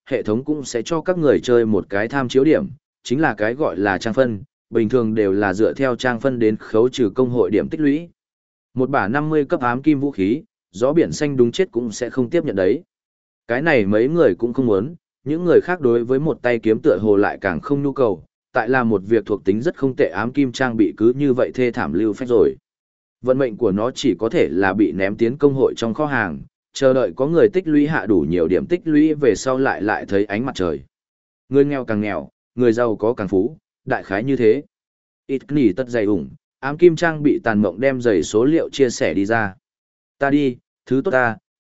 hệ thống cũng sẽ cho các người chơi một cái tham chiếu điểm, chính là cái gọi là trang phân, bình thường đều là dựa theo trang phân đến khấu trừ công hội điểm tích lũy. Một bả 50 cấp ám kim vũ khí, gió biển xanh đúng chết cũng sẽ không tiếp nhận đấy. Cái này mấy người cũng không muốn, những người khác đối với một tay kiếm tựa hồ lại càng không nhu cầu, tại là một việc thuộc tính rất không tệ ám kim trang bị cứ như vậy thê thảm lưu phách rồi. Vận mệnh của nó chỉ có thể là bị ném tiến công hội trong kho hàng, chờ đợi có người tích lũy hạ đủ nhiều điểm tích lũy về sau lại thấy ánh mặt trời. Người nghèo càng nghèo, người giàu có càng phú, đại khái như thế. Ít nỉ tất dày ủng, ám kim trang bị tàn mộng đem dày số liệu chia sẻ đi ra. Ta đi, thứ tốt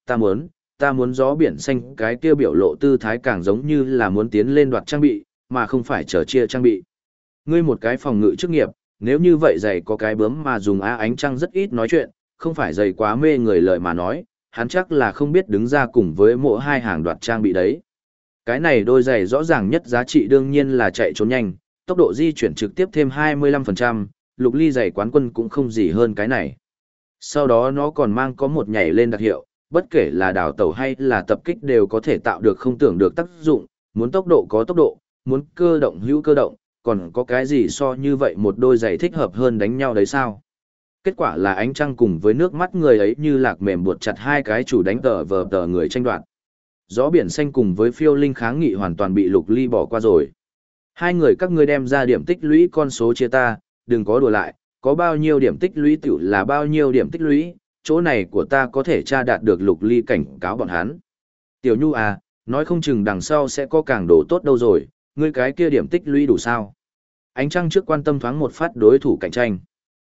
ta muốn gió biển xanh cái kia biểu lộ tư thái càng giống như là muốn tiến lên đoạt trang bị, mà không phải chờ chia trang bị. Ngươi một cái phòng ngự chức nghiệp, nếu như vậy giày có cái bướm mà dùng ánh trăng rất ít nói chuyện, không phải giày quá mê người lời mà nói, hắn chắc là không biết đứng ra cùng với mỗi hai hàng đoạt trang bị đấy. Cái này đôi giày rõ ràng nhất giá trị đương nhiên là chạy trốn nhanh, tốc độ di chuyển trực tiếp thêm 25%, lục ly giày quán quân cũng không gì hơn cái này. Sau đó nó còn mang có một nhảy lên đặc hiệu, bất kể là đào tẩu hay là tập kích đều có thể tạo được không tưởng được tác dụng, muốn tốc độ có tốc độ, muốn cơ động hữu cơ động, còn có cái gì so như vậy một đôi giày thích hợp hơn đánh nhau đấy sao? Kết quả là ánh trăng cùng với nước mắt người ấy như lạc mềm buộc chặt hai cái chủ đánh tờ người tranh đoạt. Gió biển xanh cùng với phiêu linh kháng nghị hoàn toàn bị lục ly bỏ qua rồi. Hai người các ngươi đem ra điểm tích lũy con số chia ta, đừng có đùa lại, có bao nhiêu điểm tích lũy tiểu là bao nhiêu điểm tích lũy, chỗ này của ta có thể tra đạt được lục ly cảnh cáo bọn hắn. Tiểu Nhu à, nói không chừng đằng sau sẽ có càng đồ tốt đâu rồi, ngươi cái kia điểm tích lũy đủ sao? Ánh trăng trước quan tâm thoáng một phát đối thủ cạnh tranh.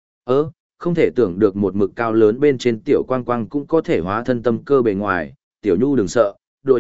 Không thể tưởng được một mực cao lớn bên trên tiểu quang quang cũng có thể hóa thân tâm cơ bề ngoài, Tiểu Nhu đừng sợ,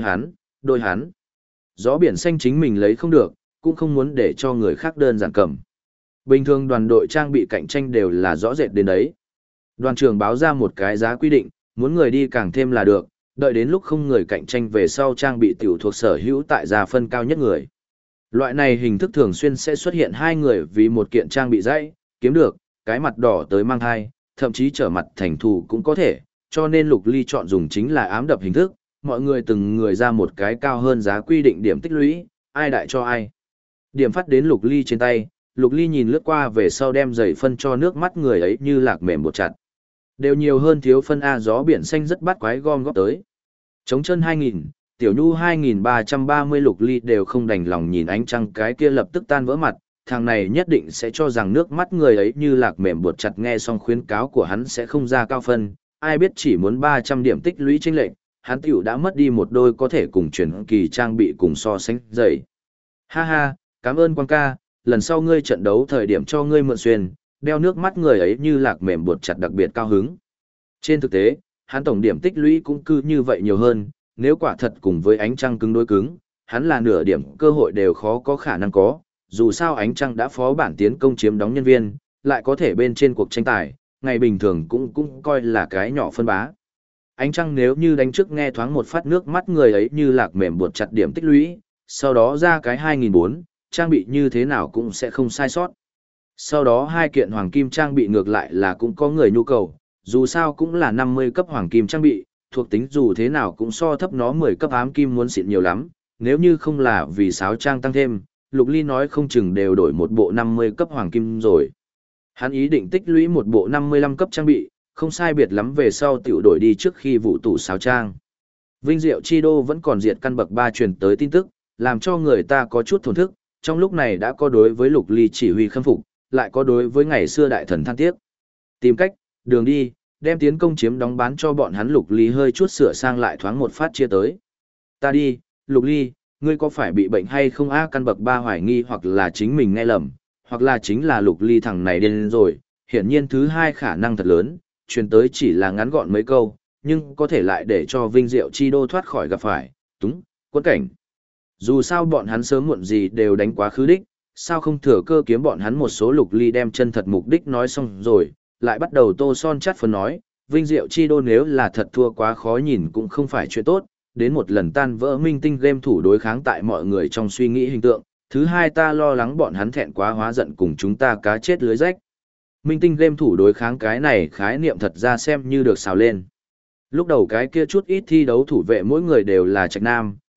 đôi hắn. Gió biển xanh chính mình lấy không được, cũng không muốn để cho người khác đơn giản cầm. Bình thường đoàn đội trang bị cạnh tranh đều là rõ rệt đến đấy. Đoàn trưởng báo ra một cái giá quy định, muốn người đi càng thêm là được, đợi đến lúc không người cạnh tranh về sau trang bị tiểu thuộc sở hữu tại giá phân cao nhất người. Loại này hình thức thường xuyên sẽ xuất hiện hai người vì một kiện trang bị dãy, kiếm được, cái mặt đỏ tới mang thai, thậm chí trở mặt thành thù cũng có thể, cho nên Lục Ly chọn dùng chính là ám đập hình thức, mọi người từng người ra một cái cao hơn giá quy định điểm tích lũy, ai đại cho ai. Điểm phát đến Lục Ly trên tay, Lục Ly nhìn lướt qua về sau đem giày phân cho nước mắt người ấy như lạc mềm bột chặt. Đều nhiều hơn thiếu phân A, gió biển xanh rất bắt quái gom góp tới. Chống chân 2000, Tiểu Nhu 2330, Lục Ly đều không đành lòng nhìn ánh trăng cái kia lập tức tan vỡ mặt, thằng này nhất định sẽ cho rằng nước mắt người ấy như lạc mềm buộc chặt, nghe xong khuyến cáo của hắn sẽ không ra cao phân, ai biết chỉ muốn 300 điểm tích lũy chênh lệch, hắn tiểu đã mất đi một đôi có thể cùng chuyển kỳ trang bị cùng so sánh giày. Ha ha, cảm ơn Quang ca, lần sau ngươi trận đấu thời điểm cho ngươi mượn xuyên, đeo nước mắt người ấy như lạc mềm buộc chặt đặc biệt cao hứng. Trên thực tế, hắn tổng điểm tích lũy cũng cứ như vậy nhiều hơn, nếu quả thật cùng với ánh trăng cứng đối cứng, hắn là nửa điểm cơ hội đều khó có khả năng có, dù sao ánh trăng đã phó bản tiến công chiếm đóng nhân viên, lại có thể bên trên cuộc tranh tài, ngày bình thường cũng coi là cái nhỏ phân bá. Ánh trăng nếu như đánh trước nghe thoáng một phát nước mắt người ấy như lạc mềm buộc chặt điểm tích lũy, sau đó ra cái 2004, trang bị như thế nào cũng sẽ không sai sót. Sau đó hai kiện hoàng kim trang bị ngược lại là cũng có người nhu cầu, dù sao cũng là 50 cấp hoàng kim trang bị, thuộc tính dù thế nào cũng so thấp nó 10 cấp ám kim muốn xịn nhiều lắm, nếu như không là vì sáo trang tăng thêm, Lục Ly nói không chừng đều đổi một bộ 50 cấp hoàng kim rồi. Hắn ý định tích lũy một bộ 55 cấp trang bị, không sai biệt lắm về sau tiểu đổi đi trước khi vụ tủ sáo trang. Vinh Diệu Chi Đô vẫn còn diệt căn bậc 3 truyền tới tin tức, làm cho người ta có chút thổn thức, trong lúc này đã có đối với Lục Ly chỉ huy khâm phục, lại có đối với ngày xưa đại thần than tiếc. Tìm cách, đường đi, đem tiến công chiếm đóng bán cho bọn hắn. Lục Ly hơi chút sửa sang lại thoáng một phát chia tới. Ta đi, Lục Ly, ngươi có phải bị bệnh hay không a? Căn bậc 3 hoài nghi hoặc là chính mình nghe lầm, hoặc là chính là Lục Ly thằng này điên rồi, hiển nhiên thứ hai khả năng thật lớn, truyền tới chỉ là ngắn gọn mấy câu, nhưng có thể lại để cho Vinh Diệu Chi Đô thoát khỏi gặp phải, túng, quẫn cảnh. Dù sao bọn hắn sớm muộn gì đều đánh quá khứ đích, sao không thừa cơ kiếm bọn hắn một số. Lục Ly đem chân thật mục đích nói xong rồi, lại bắt đầu tô son chát phần nói, Vinh Diệu Chi Đô nếu là thật thua quá khó nhìn cũng không phải chuyện tốt, đến một lần tan vỡ minh tinh game thủ đối kháng tại mọi người trong suy nghĩ hình tượng, thứ hai ta lo lắng bọn hắn thẹn quá hóa giận cùng chúng ta cá chết lưới rách. Minh tinh game thủ đối kháng cái này khái niệm thật ra xem như được xào lên. Lúc đầu cái kia chút ít thi đấu thủ vệ mỗi người đều là trạch nam,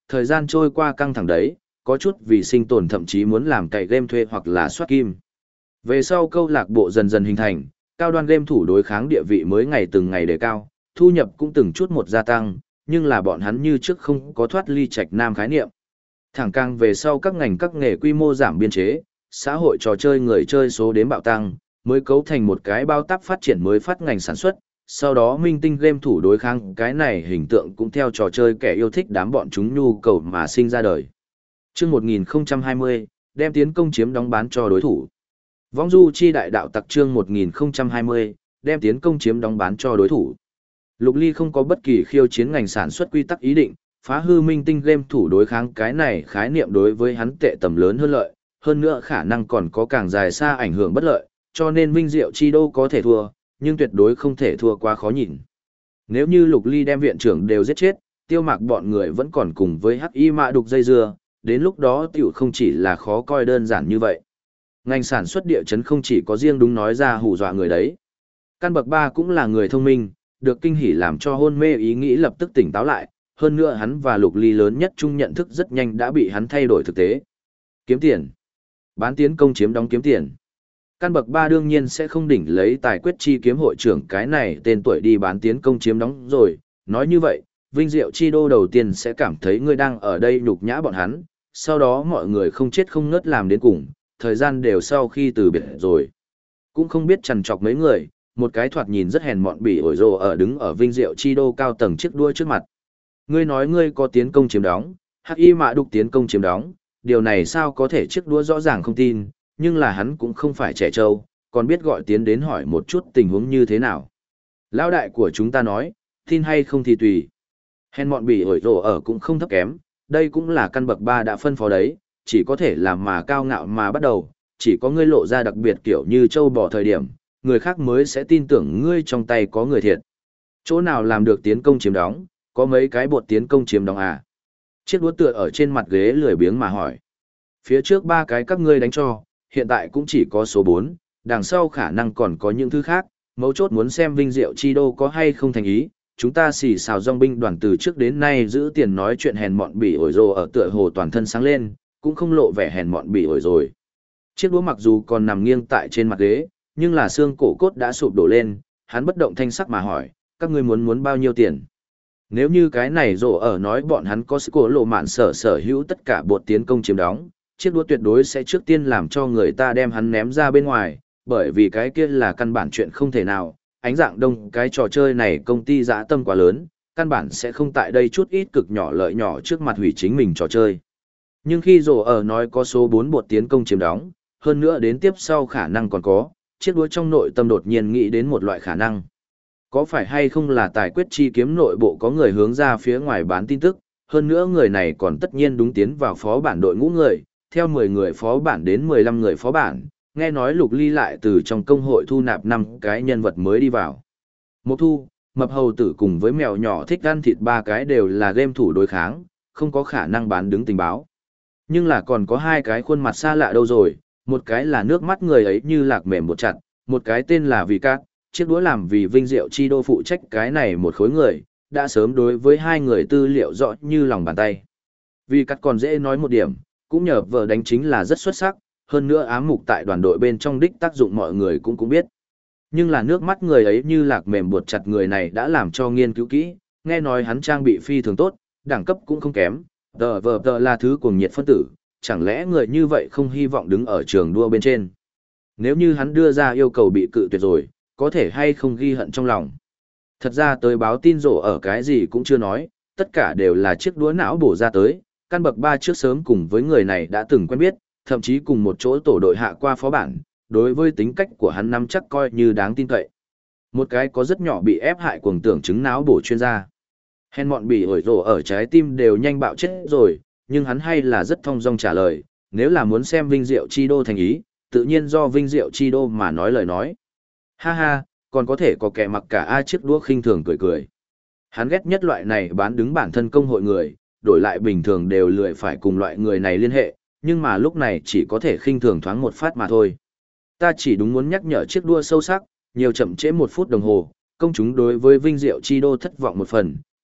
thời gian trôi qua căng thẳng đấy, có chút vì sinh tồn thậm chí muốn làm cày game thuê hoặc là soát kim. Về sau câu lạc bộ dần dần hình thành, cao đoan game thủ đối kháng địa vị mới ngày từng ngày đề cao, thu nhập cũng từng chút một gia tăng, nhưng là bọn hắn như trước không có thoát ly trạch nam khái niệm. Thẳng càng về sau các ngành các nghề quy mô giảm biên chế, xã hội trò chơi người chơi số đếm bạo tăng, mới cấu thành một cái bao táp phát triển mới phát ngành sản xuất, sau đó minh tinh game thủ đối kháng cái này hình tượng cũng theo trò chơi kẻ yêu thích đám bọn chúng nhu cầu mà sinh ra đời. Chương 1020, đem tiến công chiếm đóng bán cho đối thủ. Vong du chi đại đạo tặc chương 1020, đem tiến công chiếm đóng bán cho đối thủ. Lục Ly không có bất kỳ khiêu chiến ngành sản xuất quy tắc ý định, phá hư minh tinh game thủ đối kháng cái này khái niệm đối với hắn tệ tầm lớn hơn lợi, hơn nữa khả năng còn có càng dài xa ảnh hưởng bất lợi, cho nên Vinh Diệu Chi Đô có thể thua, nhưng tuyệt đối không thể thua quá khó nhìn. Nếu như Lục Ly đem viện trưởng đều giết chết, Tiêu Mạc bọn người vẫn còn cùng với Hắc Y Mã đục dây dưa, đến lúc đó tiểu không chỉ là khó coi đơn giản như vậy. Ngành sản xuất địa chấn không chỉ có riêng đúng nói ra hù dọa người đấy. Căn bậc 3 cũng là người thông minh, được kinh hỉ làm cho hôn mê ý nghĩ lập tức tỉnh táo lại, hơn nữa hắn và Lục Ly lớn nhất chung nhận thức rất nhanh đã bị hắn thay đổi thực tế. Kiếm tiền. Bán tiến công chiếm đóng kiếm tiền. Căn bậc 3 đương nhiên sẽ không đỉnh lấy tài quyết chi kiếm hội trưởng cái này tên tuổi đi bán tiến công chiếm đóng rồi, nói như vậy, Vinh Diệu Chi Đô đầu tiên sẽ cảm thấy ngươi đang ở đây nhục nhã bọn hắn, sau đó mọi người không chết không ngớt làm đến cùng, thời gian đều sau khi từ biệt rồi. Cũng không biết chằn chọc mấy người, một cái thoạt nhìn rất hèn mọn bỉ ổi rồ ở đứng ở Vinh Diệu Chi Đô cao tầng chiếc đuôi trước mặt. Ngươi nói ngươi có tiến công chiếm đóng, Hắc Y Mã đục tiến công chiếm đóng, điều này sao có thể chiếc đũa rõ ràng không tin, nhưng là hắn cũng không phải trẻ trâu, còn biết gọi tiến đến hỏi một chút tình huống như thế nào. Lão đại của chúng ta nói, tin hay không thì tùy. Hèn mọn bỉ ổi rồ ở cũng không thấp kém, đây cũng là căn bậc 3 đã phân phó đấy, chỉ có thể làm mà cao ngạo mà bắt đầu, chỉ có ngươi lộ ra đặc biệt kiểu như trâu bò thời điểm, người khác mới sẽ tin tưởng ngươi trong tay có người thiệt. Chỗ nào làm được tiến công chiếm đóng, có mấy cái bột tiến công chiếm đóng à? Chiếc đũa tựa ở trên mặt ghế lười biếng mà hỏi. Phía trước 3 cái các ngươi đánh cho, hiện tại cũng chỉ có số 4, đằng sau khả năng còn có những thứ khác, mấu chốt muốn xem Vinh Diệu Chi Đô có hay không thành ý. Chúng ta xì xào dòng binh đoàn từ trước đến nay giữ tiền nói chuyện hèn mọn bỉ ổi rồ ở tựa hồ toàn thân sáng lên, cũng không lộ vẻ hèn mọn bỉ ổi rồi. Chiếc đũa mặc dù còn nằm nghiêng tại trên mặt ghế, nhưng là xương cổ cốt đã sụp đổ lên, hắn bất động thanh sắc mà hỏi, các ngươi muốn bao nhiêu tiền? Nếu như cái này rồ ở nói bọn hắn có sự cổ lộ mạn sở hữu tất cả bột tiến công chiếm đóng, chiếc đũa tuyệt đối sẽ trước tiên làm cho người ta đem hắn ném ra bên ngoài, bởi vì cái kia là căn bản chuyện không thể nào. Ánh dạng đông cái trò chơi này công ty dã tâm quá lớn, căn bản sẽ không tại đây chút ít cực nhỏ lợi nhỏ trước mặt hủy chính mình trò chơi. Nhưng khi rồ ở nói có số 4 bột tiến công chiếm đóng, hơn nữa đến tiếp sau khả năng còn có, chiếc đũa trong nội tâm đột nhiên nghĩ đến một loại khả năng. Có phải hay không là tài quyết chi kiếm nội bộ có người hướng ra phía ngoài bán tin tức, hơn nữa người này còn tất nhiên đúng tiến vào phó bản đội ngũ người, theo 10 người phó bản đến 15 người phó bản, nghe nói Lục Ly lại từ trong công hội thu nạp 5 cái nhân vật mới đi vào. Mộc Thu, Mập Hầu Tử cùng với mèo nhỏ thích ăn thịt 3 cái đều là game thủ đối kháng, không có khả năng bán đứng tình báo. Nhưng là còn có 2 cái khuôn mặt xa lạ đâu rồi, một cái là nước mắt người ấy như lạc mềm một chặt, một cái tên là Vì Cát, chiếc đũa làm vì Vinh Diệu Chi Đô phụ trách cái này một khối người, đã sớm đối với 2 người tư liệu rõ như lòng bàn tay. Vì Cát còn dễ nói một điểm, cũng nhờ vợ đánh chính là rất xuất sắc, hơn nữa ám mục tại đoàn đội bên trong đích tác dụng mọi người cũng biết. Nhưng là nước mắt người ấy như lạc mềm buộc chặt người này đã làm cho nghiên cứu kỹ, nghe nói hắn trang bị phi thường tốt, đẳng cấp cũng không kém, tờ là thứ cuồng nhiệt phân tử, chẳng lẽ người như vậy không hy vọng đứng ở trường đua bên trên. Nếu như hắn đưa ra yêu cầu bị cự tuyệt rồi, có thể hay không ghi hận trong lòng. Thật ra tới báo tin rổ ở cái gì cũng chưa nói, tất cả đều là chiếc đũa não bổ ra tới, căn bậc 3 trước sớm cùng với người này đã từng quen biết, thậm chí cùng một chỗ tổ đội hạ qua phó bản, đối với tính cách của hắn nắm chắc coi như đáng tin cậy. Một cái có rất nhỏ bị ép hại cuồng tưởng chứng não bổ chuyên gia. Hèn mọn bị ổi rổ ở trái tim đều nhanh bạo chết rồi, nhưng hắn hay là rất thong dong trả lời, nếu là muốn xem Vinh Diệu Chi Đô thành ý, tự nhiên do Vinh Diệu Chi Đô mà nói lời nói. Ha ha, còn có thể có kẻ mặc cả ai chiếc đũa khinh thường cười cười. Hắn ghét nhất loại này bán đứng bản thân công hội người, đổi lại bình thường đều lười phải cùng loại người này liên hệ, nhưng mà lúc này chỉ có thể khinh thường thoáng một phát mà thôi. Ta chỉ đúng muốn nhắc nhở chiếc đua sâu sắc, nhiều chậm trễ 1 phút đồng hồ, công chúng đối với Vinh Diệu Chi Đô thất vọng một phần,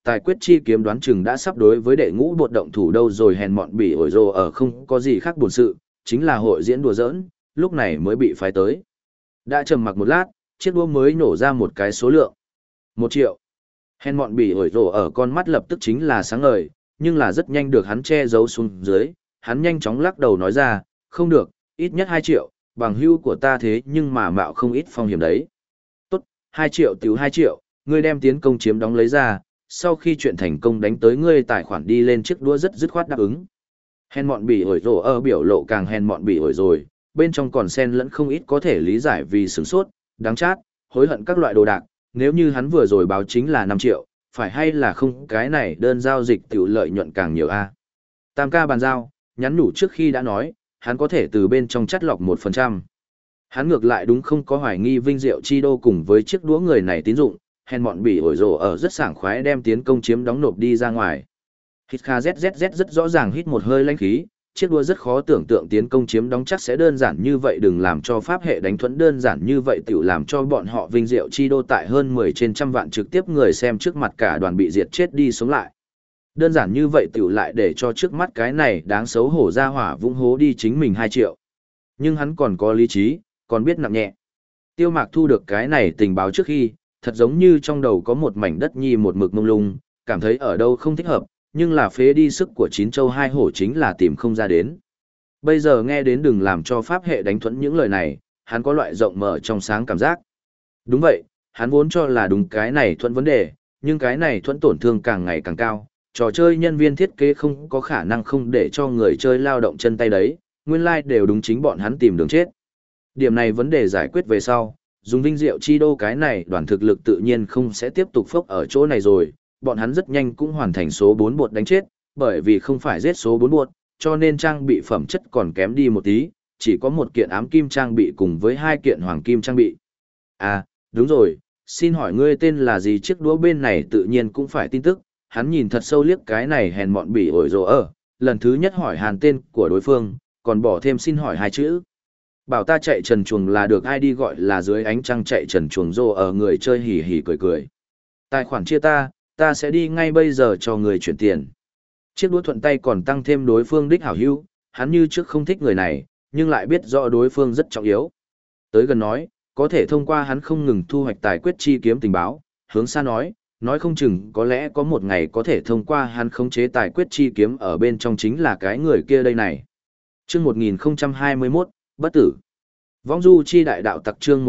tài quyết chi kiếm đoán chừng đã sắp đối với đệ ngũ bột động thủ đâu rồi, hèn mọn bị ổi rồ ở không có gì khác buồn sự, chính là hội diễn đùa giỡn, lúc này mới bị phái tới. Đã trầm mặc một lát, chiếc đũa mới nổ ra một cái số lượng. 1 triệu. Hèn mọn bị ổi rồ ở con mắt lập tức chính là sáng ngời, nhưng là rất nhanh được hắn che giấu xuống dưới, hắn nhanh chóng lắc đầu nói ra, không được, ít nhất 2 triệu, bằng hữu của ta thế nhưng mà mạo không ít phong hiểm đấy. Tốt, 2 triệu tiểu 2 triệu, ngươi đem tiến công chiếm đóng lấy ra, sau khi chuyện thành công đánh tới ngươi tài khoản đi lên chiếc đũa rất dứt khoát đáp ứng. Hèn mọn bị ổi rồ ở biểu lộ càng hèn mọn bị ổi rồi, bên trong còn xen lẫn không ít có thể lý giải vì sửng sốt, đáng chát, hối hận các loại đồ đạc, nếu như hắn vừa rồi báo chính là 5 triệu, phải hay là không, cái này đơn giao dịch tiểu lợi nhuận càng nhiều a. Tam ca bàn giao, nhắn nhủ trước khi đã nói, hắn có thể từ bên trong chắt lọc 1%. Hắn ngược lại đúng không có hoài nghi Vinh Diệu Chi Đô cùng với chiếc đũa người này tín dụng, hèn mọn bị ổi rồ ở rất sảng khoái đem tiến công chiếm đóng nộp đi ra ngoài. Hít kha zzz rất rõ ràng hít một hơi lãnh khí, chiếc đũa rất khó tưởng tượng tiến công chiếm đóng chắc sẽ đơn giản như vậy, đừng làm cho pháp hệ đánh thuẫn đơn giản như vậy tiểu làm cho bọn họ Vinh Diệu Chi Đô tại hơn 10 trên trăm vạn trực tiếp người xem trước mặt cả đoàn bị diệt chết đi sống lại. Đơn giản như vậy tiểu lại để cho trước mắt cái này đáng xấu hổ ra hỏa vung hố đi chính mình 2 triệu. Nhưng hắn còn có lý trí, còn biết nặng nhẹ. Tiêu Mạc thu được cái này tình báo trước khi, thật giống như trong đầu có một mảnh đất nhi một mực mông lung, cảm thấy ở đâu không thích hợp, nhưng là phế đi sức của 9 châu 2 hổ chính là tìm không ra đến. Bây giờ nghe đến đừng làm cho pháp hệ đánh thuẫn những lời này, hắn có loại rộng mở trong sáng cảm giác. Đúng vậy, hắn vốn cho là đúng cái này thuẫn vấn đề, nhưng cái này thuẫn tổn thương càng ngày càng cao, trò chơi nhân viên thiết kế không có khả năng không để cho người chơi lao động chân tay đấy, nguyên lai đều đúng chính bọn hắn tìm đường chết. Điểm này vấn đề giải quyết về sau, dùng Vinh Diệu Chi Đô cái này đoàn thực lực tự nhiên không sẽ tiếp tục phốc ở chỗ này rồi, bọn hắn rất nhanh cũng hoàn thành số 4 bột đánh chết, bởi vì không phải giết số 4 bột, cho nên trang bị phẩm chất còn kém đi một tí, chỉ có 1 kiện ám kim trang bị cùng với 2 kiện hoàng kim trang bị. À, đúng rồi, xin hỏi ngươi tên là gì? Chiếc đũa bên này tự nhiên cũng phải tin tức, hắn nhìn thật sâu liếc cái này hèn mọn bị ổi rồ ở, lần thứ nhất hỏi hàn tên của đối phương, còn bỏ thêm xin hỏi 2 chữ. Bảo ta chạy trần chuồng là được, ai đi gọi là dưới ánh trăng chạy trần chuồng rồ ở, người chơi hỉ hỉ cười cười. Tài khoản chia ta sẽ đi ngay bây giờ cho người chuyển tiền. Chiếc đũa thuận tay còn tăng thêm đối phương đích hảo hữu, hắn như trước không thích người này, nhưng lại biết rõ đối phương rất trọng yếu. Tới gần nói, có thể thông qua hắn không ngừng thu hoạch tài quyết chi kiếm tình báo, hướng xa nói không chừng có lẽ có một ngày có thể thông qua hắn khống chế tài quyết chi kiếm ở bên trong chính là cái người kia đây này. Chương 1021, bất tử. Vong du chi đại đạo tặc, chương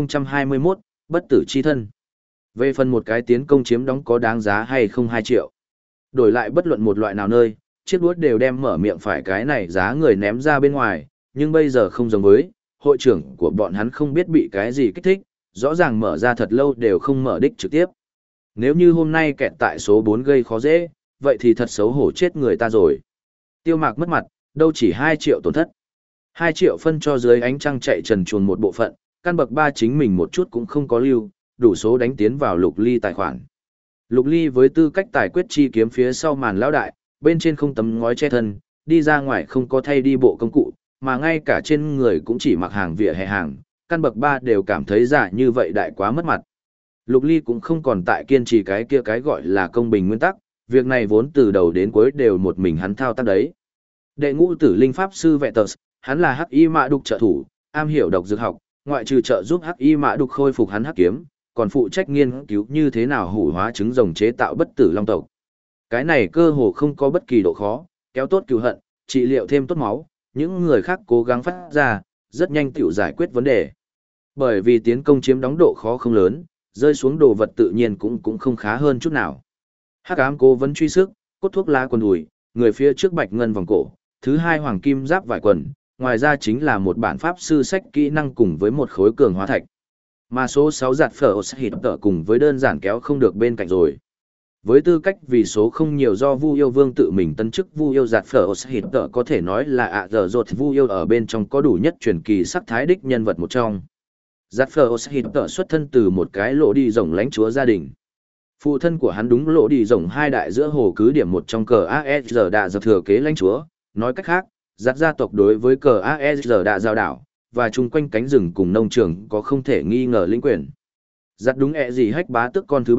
1021, bất tử chi thân. Về phần một cái tiến công chiếm đóng có đáng giá hay không 2 triệu. Đổi lại bất luận một loại nào nơi, chiếc đũa đều đem mở miệng phải cái này giá người ném ra bên ngoài, nhưng bây giờ không giống với, hội trưởng của bọn hắn không biết bị cái gì kích thích, rõ ràng mở ra thật lâu đều không mở đích trực tiếp. Nếu như hôm nay kẹt tại số 4 gây khó dễ, vậy thì thật xấu hổ chết người ta rồi. Tiêu Mạc mất mặt, đâu chỉ 2 triệu tổn thất. 2 triệu phân cho dưới ánh trăng chạy trần chuồn một bộ phận, căn bậc 3 chính mình một chút cũng không có lưu, đủ số đánh tiến vào Lục Ly tài khoản. Lục Ly với tư cách tài quyết chi kiếm phía sau màn lão đại, bên trên không tấm ngói che thân, đi ra ngoài không có thay đi bộ công cụ, mà ngay cả trên người cũng chỉ mặc hàng vỉa hè hàng, căn bậc 3 đều cảm thấy giả như vậy đại quá mất mặt. Lục Ly cũng không còn tại kiên trì cái kia cái gọi là công bình nguyên tắc, việc này vốn từ đầu đến cuối đều một mình hắn thao tác đấy. Đệ ngũ tử linh pháp sư Vệ Tờ, hắn là Hắc Y Mã Đục trợ thủ, am hiểu độc dược học, ngoại trừ trợ giúp Hắc Y Mã Đục khôi phục hắn hắc kiếm, còn phụ trách nghiên cứu như thế nào hủ hóa trứng rồng chế tạo bất tử long tộc. Cái này cơ hồ không có bất kỳ độ khó, kéo tốt cừu hận, trị liệu thêm tốt máu, những người khác cố gắng phát ra, rất nhanh tiểu giải quyết vấn đề. Bởi vì tiến công chiếm đóng độ khó không lớn, rơi xuống đồ vật tự nhiên cũng không khá hơn chút nào. Hắc ám cố vấn truy sức, cốt thuốc lá quần đùi, người phía trước bạch ngân vòng cổ, thứ hai hoàng kim giáp vải quần, ngoài ra chính là một bản pháp sư sách kỹ năng cùng với một khối cường hóa thạch. Mà số 6 giặt phở hít tở cùng với đơn giản kéo không được bên cạnh rồi. Với tư cách vì số không nhiều do Vu Yêu Vương tự mình tân chức Vu Yêu giặt phở hít tở có thể nói là giờ rột Vu Yêu ở bên trong có đủ nhất truyền kỳ sắc thái đích nhân vật một trong. Giặt phở hít tở xuất thân từ một cái lỗ đi rồng lãnh chúa gia đình. Phụ thân của hắn đúng lỗ đi rồng hai đại giữa hồ cứ điểm một trong cờ ASR đã dập thừa kế lãnh chúa, nói cách khác, giặt gia tộc đối với cờ ASR đã giao đảo, và chung quanh cánh rừng cùng nông trường có không thể nghi ngờ lĩnh quyền. Giặt đúng gì hách bá tước con thứ ba,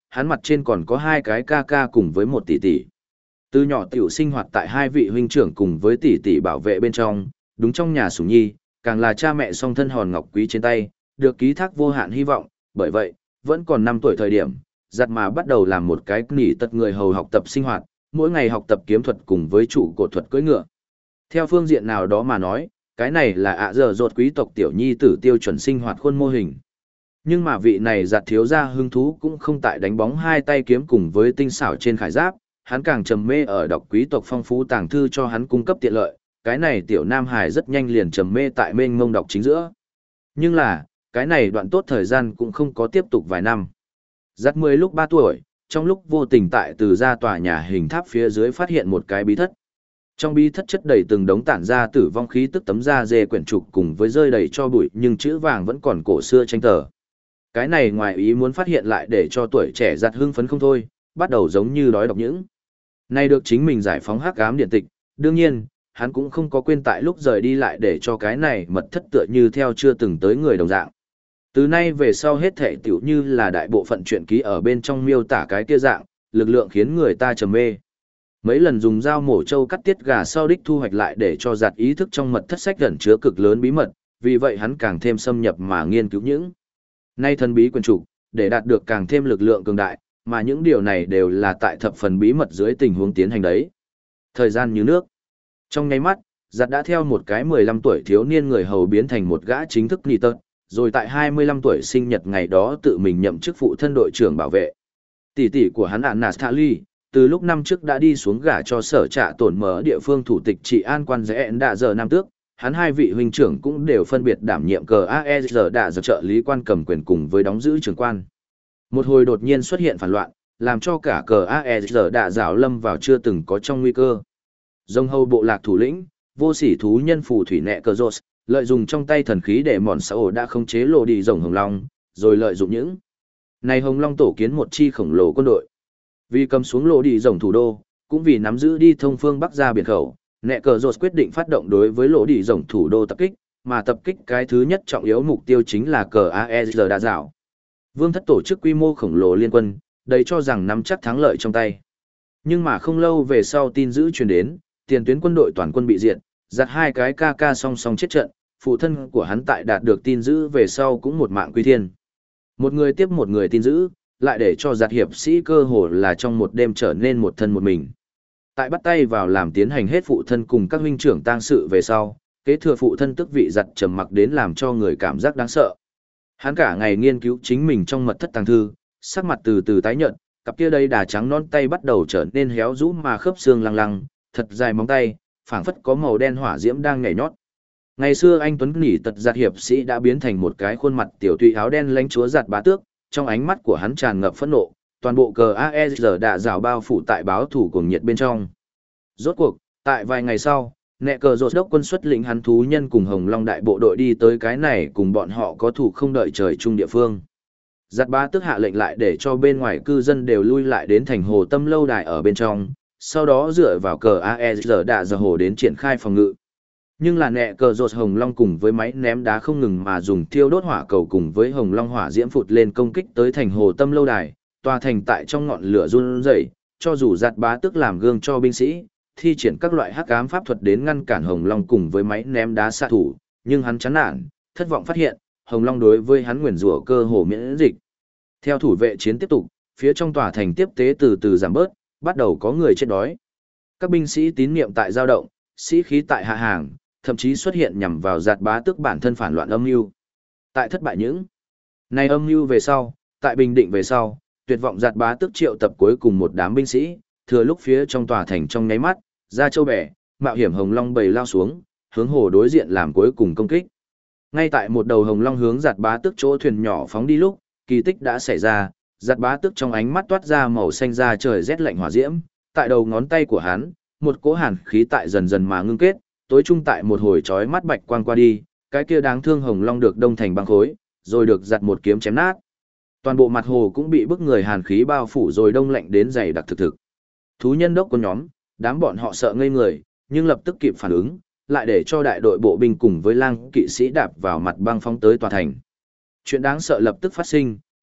hắn mặt trên còn có hai cái ca ca cùng với một tỷ tỷ. Từ nhỏ tiểu sinh hoạt tại hai vị huynh trưởng cùng với tỷ tỷ bảo vệ bên trong, đúng trong nhà sủng nhi, càng là cha mẹ song thân hòn ngọc quý trên tay, được ký thác vô hạn hy vọng, bởi vậy, vẫn còn 5 tuổi thời điểm, giặt mà bắt đầu làm một cái nỉ tật người hầu học tập sinh hoạt, mỗi ngày học tập kiếm thuật cùng với trụ cột thuật cưỡi ngựa. Theo phương diện nào đó mà nói, cái này là ạ giờ rột quý tộc tiểu nhi tử tiêu chuẩn sinh hoạt khuôn mô hình. Nhưng mà vị này giặt thiếu ra hứng thú cũng không tại đánh bóng hai tay kiếm cùng với tinh xảo trên khải giáp, hắn càng trầm mê ở đọc quý tộc phong phú tàng thư cho hắn cung cấp tiện lợi, cái này tiểu nam hải rất nhanh liền trầm mê tại mênh mông đọc chính giữa. Nhưng là, cái này đoạn tốt thời gian cũng không có tiếp tục vài năm. Giặt 10 lúc 3 tuổi, trong lúc vô tình tại từ ra tòa nhà hình tháp phía dưới phát hiện một cái bí thất. Trong bí thất chất đầy từng đống tản ra tử vong khí tức tấm da dê quyển trục cùng với rơi đầy cho bụi nhưng chữ vàng vẫn còn cổ xưa tranh tờ. Cái này ngoài ý muốn phát hiện lại để cho tuổi trẻ giặt hưng phấn không thôi, bắt đầu giống như đói đọc những. Này được chính mình giải phóng hắc ám điện tịch, đương nhiên, hắn cũng không có quên tại lúc rời đi lại để cho cái này mật thất tựa như theo chưa từng tới người đồng dạng. Từ nay về sau hết thể tiểu như là đại bộ phận truyện ký ở bên trong miêu tả cái kia dạng, lực lượng khiến người ta trầm mê. Mấy lần dùng dao mổ trâu cắt tiết gà sau đích thu hoạch lại để cho giặt ý thức trong mật thất sách gần chứa cực lớn bí mật, vì vậy hắn càng thêm xâm nhập mà nghiên cứu những. Nay thần bí quyền trục, để đạt được càng thêm lực lượng cường đại, mà những điều này đều là tại thập phần bí mật dưới tình huống tiến hành đấy. Thời gian như nước. Trong nháy mắt, giặt đã theo một cái 15 tuổi thiếu niên người hầu biến thành một gã chính thức nỉ tật, rồi tại 25 tuổi sinh nhật ngày đó tự mình nhậm chức phụ thân đội trưởng bảo vệ. Tỷ tỷ của hắn Anastasia, từ lúc năm trước đã đi xuống gả cho sở trạ tổn mở địa phương thủ tịch trị an quan rẽ đạ giờ năm tước, hắn hai vị huynh trưởng cũng đều phân biệt đảm nhiệm cờ AER đạ giờ trợ lý quan cầm quyền cùng với đóng giữ trưởng quan. Một hồi đột nhiên xuất hiện phản loạn, làm cho cả cờ AER đạ rào lâm vào chưa từng có trong nguy cơ. Dông hầu bộ lạc thủ lĩnh, vô sỉ thú nhân phù thủy nẹ cờ rột, lợi dụng trong tay thần khí để mòn xã ổ đã khống chế lộ đi rồng hồng long, rồi lợi dụng những này hồng long tổ kiến một chi khổng lồ quân đội. Vì cầm xuống lộ đi rồng thủ đô, cũng vì nắm giữ đi thông phương bắc ra biển khẩu, nẹ cờ rột quyết định phát động đối với lộ đi rồng thủ đô tập kích, mà tập kích cái thứ nhất trọng yếu mục tiêu chính là cờ AER đa dạo. Vương thất tổ chức quy mô khổng lồ liên quân, đầy cho rằng nắm chắc thắng lợi trong tay. Nhưng mà không lâu về sau tin dữ truyền đến, tiền tuyến quân đội toàn quân bị diệt, giặt hai cái ca ca song song chết trận, phụ thân của hắn tại đạt được tin dữ về sau cũng một mạng quy thiên. Một người tiếp một người tin dữ, lại để cho giặt hiệp sĩ cơ hồ là trong một đêm trở nên một thân một mình. Tại bắt tay vào làm tiến hành hết phụ thân cùng các huynh trưởng tang sự về sau, kế thừa phụ thân tức vị giặt trầm mặc đến làm cho người cảm giác đáng sợ. Hắn cả ngày nghiên cứu chính mình trong mật thất tàng thư, sắc mặt từ từ tái nhợt, cặp kia đây đà trắng non tay bắt đầu trở nên héo rũ mà khớp xương lăng lăng, thật dài móng tay, phảng phất có màu đen hỏa diễm đang nhảy nhót. Ngày xưa anh tuấn nỉ tật giặt hiệp sĩ đã biến thành một cái khuôn mặt tiểu tụy áo đen lãnh chúa giặt bá tước, trong ánh mắt của hắn tràn ngập phẫn nộ, toàn bộ cờ AER đã rào bao phủ tại báo thủ cuồng nhiệt bên trong. Rốt cuộc, tại vài ngày sau, nẹ cờ rột đốc quân xuất lĩnh hắn thú nhân cùng Hồng Long đại bộ đội đi tới cái này cùng bọn họ có thủ không đợi trời chung địa phương. Giặt bá tước hạ lệnh lại để cho bên ngoài cư dân đều lui lại đến thành hồ tâm lâu đài ở bên trong, sau đó dựa vào cờ AER đã giờ hồ đến triển khai phòng ngự. Nhưng là nẹ cờ rột Hồng Long cùng với máy ném đá không ngừng mà dùng thiêu đốt hỏa cầu cùng với Hồng Long hỏa diễm phụt lên công kích tới thành hồ tâm lâu đài, tòa thành tại trong ngọn lửa run rẩy, cho dù giặt bá tước làm gương cho binh sĩ, thi triển các loại hắc ám pháp thuật đến ngăn cản Hồng Long cùng với máy ném đá xạ thủ, nhưng hắn chán nản, thất vọng phát hiện, Hồng Long đối với hắn nguyền rủa cơ hồ miễn dịch. Theo thủ vệ chiến tiếp tục, phía trong tòa thành tiếp tế từ từ giảm bớt, bắt đầu có người chết đói. Các binh sĩ tín niệm tại dao động, sĩ khí tại hạ hàng, thậm chí xuất hiện nhằm vào giạt bá tước bản thân phản loạn âm mưu. Tại thất bại những này âm mưu về sau, tại bình định về sau, tuyệt vọng giạt bá tước triệu tập cuối cùng một đám binh sĩ, thừa lúc phía trong tòa thành trong nháy mắt, ra châu bẻ, mạo hiểm Hồng Long bầy lao xuống, hướng hồ đối diện làm cuối cùng công kích. Ngay tại một đầu Hồng Long hướng giạt bá tước chỗ thuyền nhỏ phóng đi lúc, kỳ tích đã xảy ra, giạt bá tước trong ánh mắt toát ra màu xanh da trời rét lạnh hỏa diễm, tại đầu ngón tay của hắn, một cỗ hàn khí tại dần dần mà ngưng kết, tối trung tại một hồi chói mắt bạch quang qua đi, cái kia đáng thương Hồng Long được đông thành băng khối, rồi được giặt một kiếm chém nát. Toàn bộ mặt hồ cũng bị bức người hàn khí bao phủ rồi đông lạnh đến dày đặc thực thực. Thú nhân đốc của nhóm, đám bọn họ sợ ngây người, nhưng lập tức kịp phản ứng, lại để cho đại đội bộ binh cùng với lang kỵ sĩ đạp vào mặt băng phóng tới tòa thành. Chuyện đáng sợ lập tức phát sinh,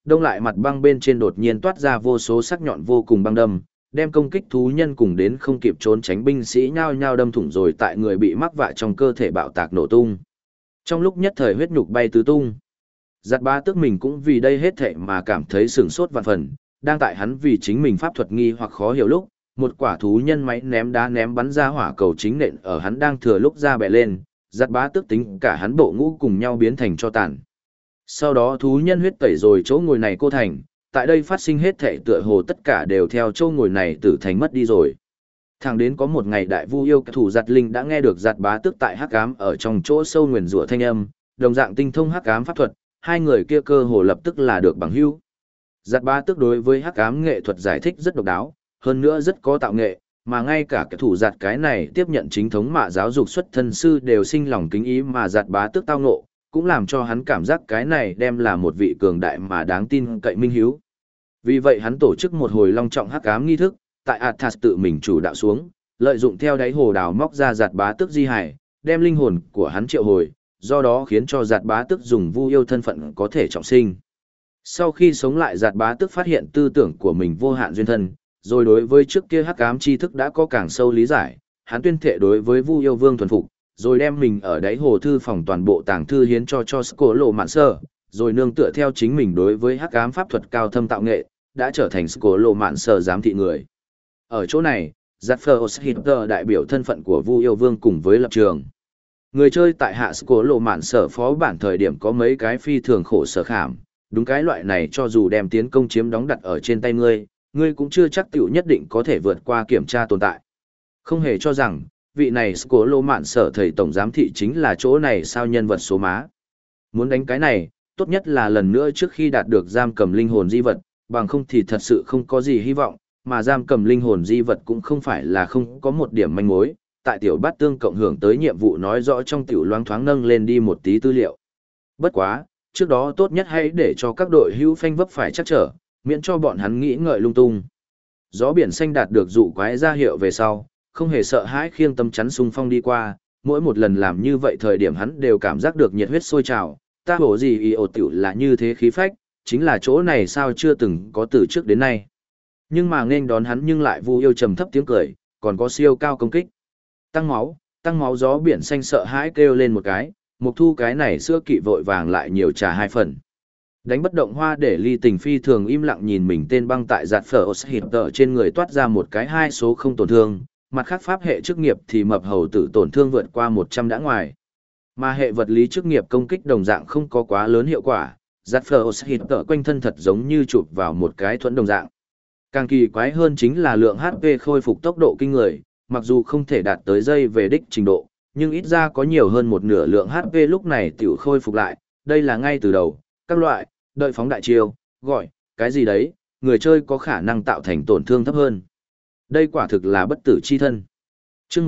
đông lại mặt băng bên trên đột nhiên toát ra vô số sắc nhọn vô cùng băng đâm, đem công kích thú nhân cùng đến không kịp trốn tránh binh sĩ nhao nhao đâm thủng rồi tại người bị mắc vạ trong cơ thể bạo tạc nổ tung. Trong lúc nhất thời huyết nhục bay tứ tung. Giặt Bá Tước mình cũng vì đây hết thảy mà cảm thấy sửng sốt vạn phần, đang tại hắn vì chính mình pháp thuật nghi hoặc khó hiểu lúc, một quả thú nhân máy ném đá ném bắn ra hỏa cầu chính nện ở hắn đang thừa lúc ra bẻ lên, Giặt Bá Tước tính cả hắn bộ ngũ cùng nhau biến thành cho tàn. Sau đó thú nhân huyết tẩy rồi chỗ ngồi này cô thành, tại đây phát sinh hết thảy tựa hồ tất cả đều theo chỗ ngồi này tử thành mất đi rồi. Thẳng đến có một ngày đại vu yêu thủ giặt linh đã nghe được Giặt Bá Tước tại hắc ám ở trong chỗ sâu nguyền rủa thanh âm, đồng dạng tinh thông hắc ám pháp thuật, hai người kia cơ hồ lập tức là được bằng hữu. Giặt Bá Tước đối với hắc ám nghệ thuật giải thích rất độc đáo, hơn nữa rất có tạo nghệ, mà ngay cả cái thủ giặt cái này tiếp nhận chính thống mạ giáo dục xuất thân sư đều sinh lòng kính ý mà Giặt Bá Tước tao ngộ, cũng làm cho hắn cảm giác cái này đem là một vị cường đại mà đáng tin cậy minh hiếu. Vì vậy hắn tổ chức một hồi long trọng hắc ám nghi thức, tại Athas tự mình chủ đạo xuống, lợi dụng theo đáy hồ đào móc ra Giặt Bá Tước di hải, đem linh hồn của hắn triệu hồi, do đó khiến cho Giặt Bá Tước dùng vu yêu thân phận có thể trọng sinh. Sau khi sống lại, Giặt Bá Tước phát hiện tư tưởng của mình vô hạn duyên thân, rồi đối với trước kia hắc ám tri thức đã có càng sâu lý giải, hắn tuyên thệ đối với vu yêu vương thuần phục, rồi đem mình ở đáy hồ thư phòng toàn bộ tàng thư hiến cho Scổ Lộ Mạn Sơ, rồi nương tựa theo chính mình đối với hắc ám pháp thuật cao thâm tạo nghệ, đã trở thành Scổ Lộ Mạn Sơ giám thị người. Ở chỗ này, Giặt Phơ Hitler đại biểu thân phận của vu yêu vương cùng với lập trường. Người chơi tại hạ Scổ Lộ Mạn Sở phó bản thời điểm có mấy cái phi thường khổ sở khảm, đúng cái loại này cho dù đem tiến công chiếm đóng đặt ở trên tay ngươi cũng chưa chắc tiểu nhất định có thể vượt qua kiểm tra tồn tại. Không hề cho rằng, vị này Scổ Lộ Mạn Sở thầy tổng giám thị chính là chỗ này sao nhân vật số má. Muốn đánh cái này, tốt nhất là lần nữa trước khi đạt được giam cầm linh hồn di vật, bằng không thì thật sự không có gì hy vọng, mà giam cầm linh hồn di vật cũng không phải là không có một điểm manh mối. Tại tiểu bát tương cộng hưởng tới nhiệm vụ nói rõ trong tiểu loáng thoáng nâng lên đi một tí tư liệu. Bất quá, trước đó tốt nhất hãy để cho các đội hữu phanh vấp phải chắc trở, miễn cho bọn hắn nghĩ ngợi lung tung. Gió biển xanh đạt được dụ quái ra hiệu về sau, không hề sợ hãi khiêng tâm chắn xung phong đi qua, mỗi một lần làm như vậy thời điểm hắn đều cảm giác được nhiệt huyết sôi trào, ta hổ gì y ổ tiểu là như thế khí phách, chính là chỗ này sao chưa từng có từ trước đến nay. Nhưng mà nên đón hắn nhưng lại vu yêu trầm thấp tiếng cười, còn có siêu cao công kích. Tăng máu gió biển xanh sợ hãi kêu lên một cái, mục thu cái này sữa kỵ vội vàng lại nhiều trà hai phần. Đánh bất động hoa để ly tình phi thường im lặng nhìn mình tên băng tại giặt phở hít tờ trên người toát ra một cái 2 số không tổn thương, mặt khác pháp hệ chức nghiệp thì mập hầu tử tổn thương vượt qua 100 đã ngoài. Mà hệ vật lý chức nghiệp công kích đồng dạng không có quá lớn hiệu quả, giặt phở hít tờ quanh thân thật giống như chụp vào một cái thuẫn đồng dạng. Càng kỳ quái hơn chính là lượng HP khôi phục tốc độ kinh người, mặc dù không thể đạt tới dây về đích trình độ, nhưng ít ra có nhiều hơn một nửa lượng HP lúc này tiểu khôi phục lại, đây là ngay từ đầu, các loại, đợi phóng đại chiêu, gọi, cái gì đấy, người chơi có khả năng tạo thành tổn thương thấp hơn. Đây quả thực là bất tử chi thân. Chương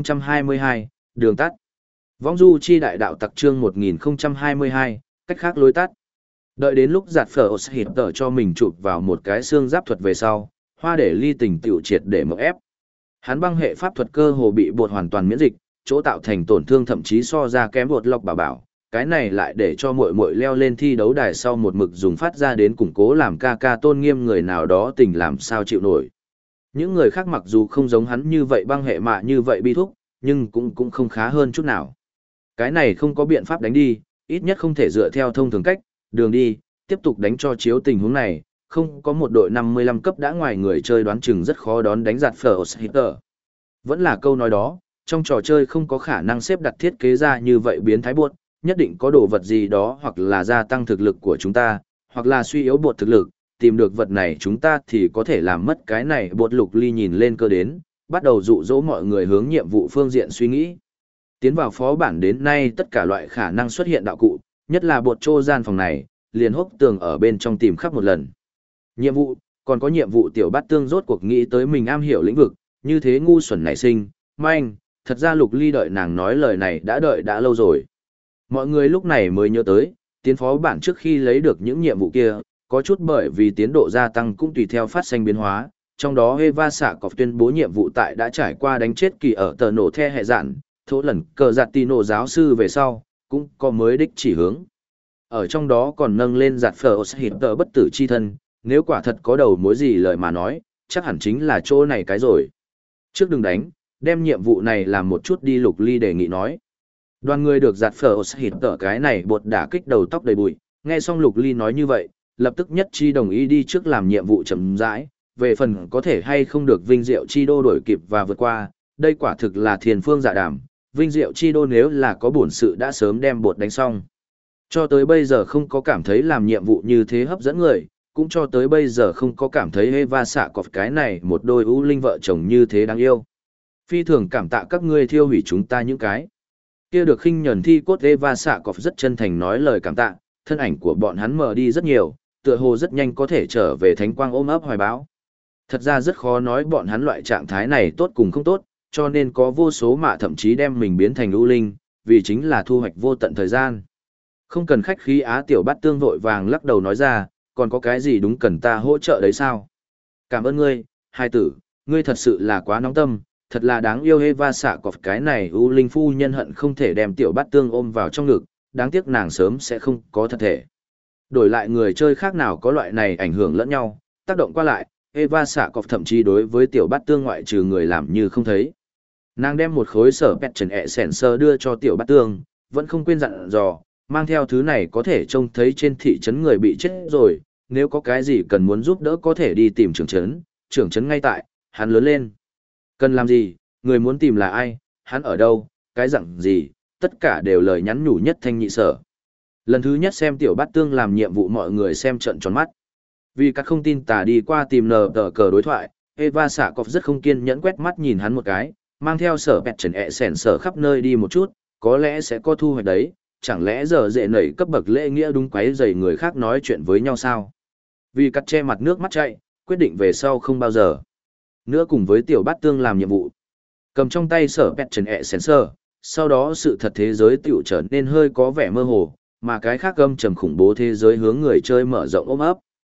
1022, đường tắt. Vong du chi đại đạo tặc chương 1022, cách khác lối tắt. Đợi đến lúc giặt phở hít tờ cho mình chụp vào một cái xương giáp thuật về sau, hoa để ly tình tiểu triệt để mở ép. Hắn băng hệ pháp thuật cơ hồ bị bột hoàn toàn miễn dịch, chỗ tạo thành tổn thương thậm chí so ra kém bột lọc bảo, cái này lại để cho muội muội leo lên thi đấu đài sau một mực dùng phát ra đến củng cố làm ca ca tôn nghiêm người nào đó tình làm sao chịu nổi. Những người khác mặc dù không giống hắn như vậy băng hệ mạ như vậy bi thúc, nhưng cũng không khá hơn chút nào. Cái này không có biện pháp đánh đi, ít nhất không thể dựa theo thông thường cách, đường đi, tiếp tục đánh cho chiếu tình huống này, không có một đội 55 cấp đã ngoài người chơi đoán chừng rất khó đón đánh giặt phở hitter. Vẫn là câu nói đó, trong trò chơi không có khả năng xếp đặt thiết kế ra như vậy biến thái buốt, nhất định có đồ vật gì đó hoặc là gia tăng thực lực của chúng ta, hoặc là suy yếu bột thực lực, tìm được vật này chúng ta thì có thể làm mất cái này. Bột Lục Ly nhìn lên cơ đến, bắt đầu dụ dỗ mọi người hướng nhiệm vụ phương diện suy nghĩ. Tiến vào phó bản đến nay tất cả loại khả năng xuất hiện đạo cụ, nhất là bột trô gian phòng này, liền hốc tường ở bên trong tìm khắp một lần. Nhiệm vụ, còn có nhiệm vụ tiểu bát tương rốt cuộc nghĩ tới mình am hiểu lĩnh vực, như thế ngu xuẩn nảy sinh, manh, thật ra Lục Ly đợi nàng nói lời này đã đợi đã lâu rồi. Mọi người lúc này mới nhớ tới, tiến phó bản trước khi lấy được những nhiệm vụ kia, có chút bởi vì tiến độ gia tăng cũng tùy theo phát sinh biến hóa, trong đó Eva Sạ Cọp tuyên bố nhiệm vụ tại đã trải qua đánh chết kỳ ở tờ nổ the hệ dạn, thỗ lần cờ giặt tì nổ giáo sư về sau, cũng có mới đích chỉ hướng. Ở trong đó còn nâng lên giặt phở hít tờ bất tử chi thân, nếu quả thật có đầu mối gì lời mà nói, chắc hẳn chính là chỗ này cái rồi. Trước đừng đánh, đem nhiệm vụ này làm một chút đi, Lục Ly đề nghị nói. Đoàn người được giặt phở hít tờ cái này bột đả kích đầu tóc đầy bụi, nghe xong Lục Ly nói như vậy, lập tức nhất chi đồng ý đi trước làm nhiệm vụ chậm rãi, về phần có thể hay không được Vinh Diệu Chi Đô đổi kịp và vượt qua, đây quả thực là thiền phương dạ đàm, Vinh Diệu Chi Đô nếu là có bổn sự đã sớm đem bột đánh xong. Cho tới bây giờ không có cảm thấy làm nhiệm vụ như thế hấp dẫn người, cũng cho tới bây giờ không có cảm thấy Eva xạ cọp cái này một đôi ưu linh vợ chồng như thế đáng yêu. Phi thường cảm tạ các ngươi thiêu hủy chúng ta những cái. Kia được khinh nhẫn thi cốt Eva xạ cọp rất chân thành nói lời cảm tạ, thân ảnh của bọn hắn mờ đi rất nhiều, tựa hồ rất nhanh có thể trở về thánh quang ôm ấp hoài bão. Thật ra rất khó nói bọn hắn loại trạng thái này tốt cùng không tốt, cho nên có vô số mạ thậm chí đem mình biến thành ưu linh, vì chính là thu hoạch vô tận thời gian. Không cần khách khí Á Tiểu Bát Tương vội vàng lắc đầu nói ra, còn có cái gì đúng cần ta hỗ trợ đấy sao? Cảm ơn ngươi, hai tử, ngươi thật sự là quá nóng tâm, thật là đáng yêu Eva xạ cọp cái này ưu linh phu nhân hận không thể đem Tiểu Bát Tương ôm vào trong ngực, đáng tiếc nàng sớm sẽ không có thật thể. Đổi lại người chơi khác nào có loại này ảnh hưởng lẫn nhau, tác động qua lại, Eva xạ cọp thậm chí đối với Tiểu Bát Tương ngoại trừ người làm như không thấy. Nàng đem một khối sở pet trần ẹ sẻn sơ đưa cho Tiểu Bát Tương, vẫn không quên dặn dò, mang theo thứ này có thể trông thấy trên thị trấn người bị chết rồi, nếu có cái gì cần muốn giúp đỡ có thể đi tìm trưởng trấn ngay tại, hắn lớn lên. Cần làm gì, người muốn tìm là ai, hắn ở đâu, cái dặn gì, tất cả đều lời nhắn nhủ nhất thanh nhị sở. Lần thứ nhất xem Tiểu Bát Tương làm nhiệm vụ mọi người xem trận tròn mắt. Vì các không tin tà đi qua tìm nờ tờ cờ đối thoại, Eva xạ cọp rất không kiên nhẫn quét mắt nhìn hắn một cái, mang theo sở bẹt trần ẹ sẻn sở khắp nơi đi một chút, có lẽ sẽ có thu hoạch đấy, chẳng lẽ giờ dễ nảy cấp bậc lễ nghĩa đúng quấy rầy người khác nói chuyện với nhau sao? Vì cắt che mặt nước mắt chạy, quyết định về sau không bao giờ nữa cùng với Tiểu Bát Tương làm nhiệm vụ. Cầm trong tay sở pet trần ẹ sensor, sau đó sự thật thế giới tiểu trở nên hơi có vẻ mơ hồ, mà cái khác âm trầm khủng bố thế giới hướng người chơi mở rộng ôm ấp.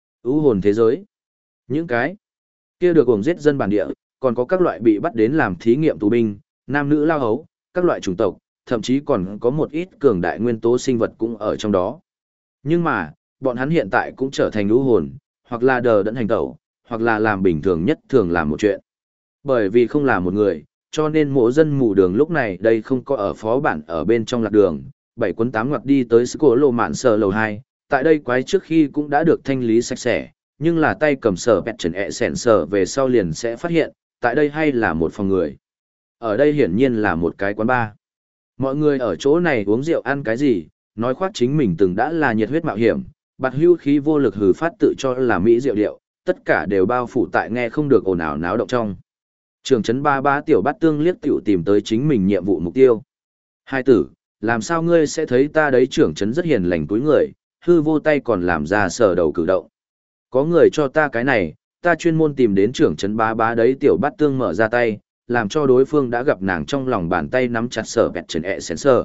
U hồn thế giới. Những cái kia được gồm giết dân bản địa, còn có các loại bị bắt đến làm thí nghiệm tù binh, nam nữ lao hấu, các loại chủng tộc, thậm chí còn có một ít cường đại nguyên tố sinh vật cũng ở trong đó. Nhưng mà, bọn hắn hiện tại cũng trở thành u hồn, hoặc là đờ đẫn hành tẩu, hoặc là làm bình thường nhất thường làm một chuyện. Bởi vì không là một người, cho nên mỗi dân mù đường lúc này đây không có ở phó bản ở bên trong lạc đường, 7 cuốn 8 ngoặt đi tới cổ lộ mạn sở lầu 2, tại đây quái trước khi cũng đã được thanh lý sạch sẽ, nhưng là tay cầm sở bẹt trần ẹ sẻn sở về sau liền sẽ phát hiện, tại đây hay là một phòng người. Ở đây hiển nhiên là một cái quán bar. Mọi người ở chỗ này uống rượu ăn cái gì, nói khoác chính mình từng đã là nhiệt huyết mạo hiểm, bạt hưu khí vô lực hừ phát tự cho là mỹ rượu điệu, tất cả đều bao phủ tại nghe không được ồn ào náo động trong. Trường trấn ba ba Tiểu Bát Tương liếc tiểu tìm tới chính mình nhiệm vụ mục tiêu. Hai tử, làm sao ngươi sẽ thấy ta đấy, trưởng trấn rất hiền lành túi người, hư vô tay còn làm ra sờ đầu cử động. Có người cho ta cái này, ta chuyên môn tìm đến trưởng trấn ba ba đấy. Tiểu Bát Tương mở ra tay, làm cho đối phương đã gặp nàng trong lòng bàn tay nắm chặt sở bẹt trần ẹ sén sờ.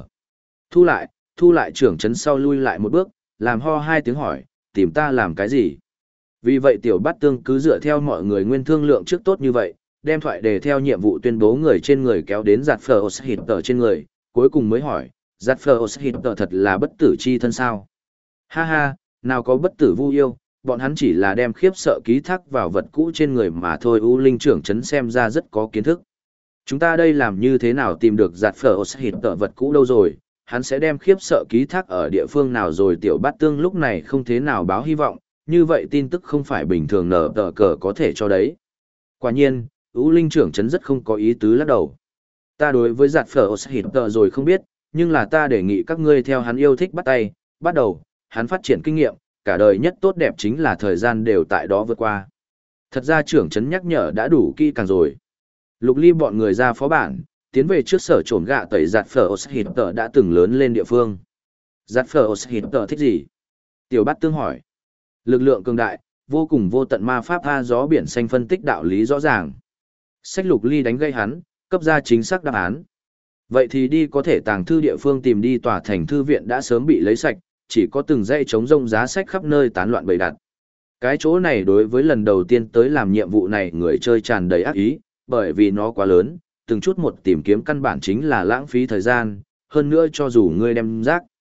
Thu lại trưởng trấn sau lui lại một bước, làm ho hai tiếng hỏi, tìm ta làm cái gì? Vì vậy Tiểu Bát Tương cứ dựa theo mọi người nguyên thương lượng trước tốt như vậy, đem thoại đề theo nhiệm vụ tuyên bố người trên người kéo đến giặt phở hít tờ trên người, cuối cùng mới hỏi, giặt phở hít tờ thật là bất tử chi thân sao? Ha ha, nào có bất tử vu yêu, bọn hắn chỉ là đem khiếp sợ ký thác vào vật cũ trên người mà thôi. U linh trưởng trấn xem ra rất có kiến thức. Chúng ta đây làm như thế nào tìm được giặt phở hít tờ vật cũ đâu rồi, hắn sẽ đem khiếp sợ ký thác ở địa phương nào rồi? Tiểu Bát Tương lúc này không thế nào báo hy vọng, như vậy tin tức không phải bình thường nở tờ cờ có thể cho đấy. Quả nhiên, U linh trưởng trấn rất không có ý tứ lắc đầu. Ta đối với giặt phở hít tờ rồi không biết, nhưng là ta đề nghị các ngươi theo hắn yêu thích bắt tay, bắt đầu, hắn phát triển kinh nghiệm, cả đời nhất tốt đẹp chính là thời gian đều tại đó vượt qua. Thật ra trưởng trấn nhắc nhở đã đủ kỹ càng rồi. Lục Ly bọn người ra phó bản, tiến về trước sở trổn gạ tẩy giặt phở hít tờ đã từng lớn lên địa phương. Giặt phở hít tờ thích gì? Tiểu Bát Tương hỏi. Lực lượng cường đại, vô cùng vô tận ma pháp tha gió biển xanh, phân tích đạo lý rõ ràng. Sách Lục Ly đánh gây hắn, cấp ra chính xác đáp án. Vậy thì đi có thể tàng thư địa phương tìm đi, tòa thành thư viện đã sớm bị lấy sạch, chỉ có từng dãy trống rông giá sách khắp nơi tán loạn bày đặt. Cái chỗ này đối với lần đầu tiên tới làm nhiệm vụ này người chơi tràn đầy ác ý, bởi vì nó quá lớn, từng chút một tìm kiếm căn bản chính là lãng phí thời gian, hơn nữa cho dù ngươi đem rác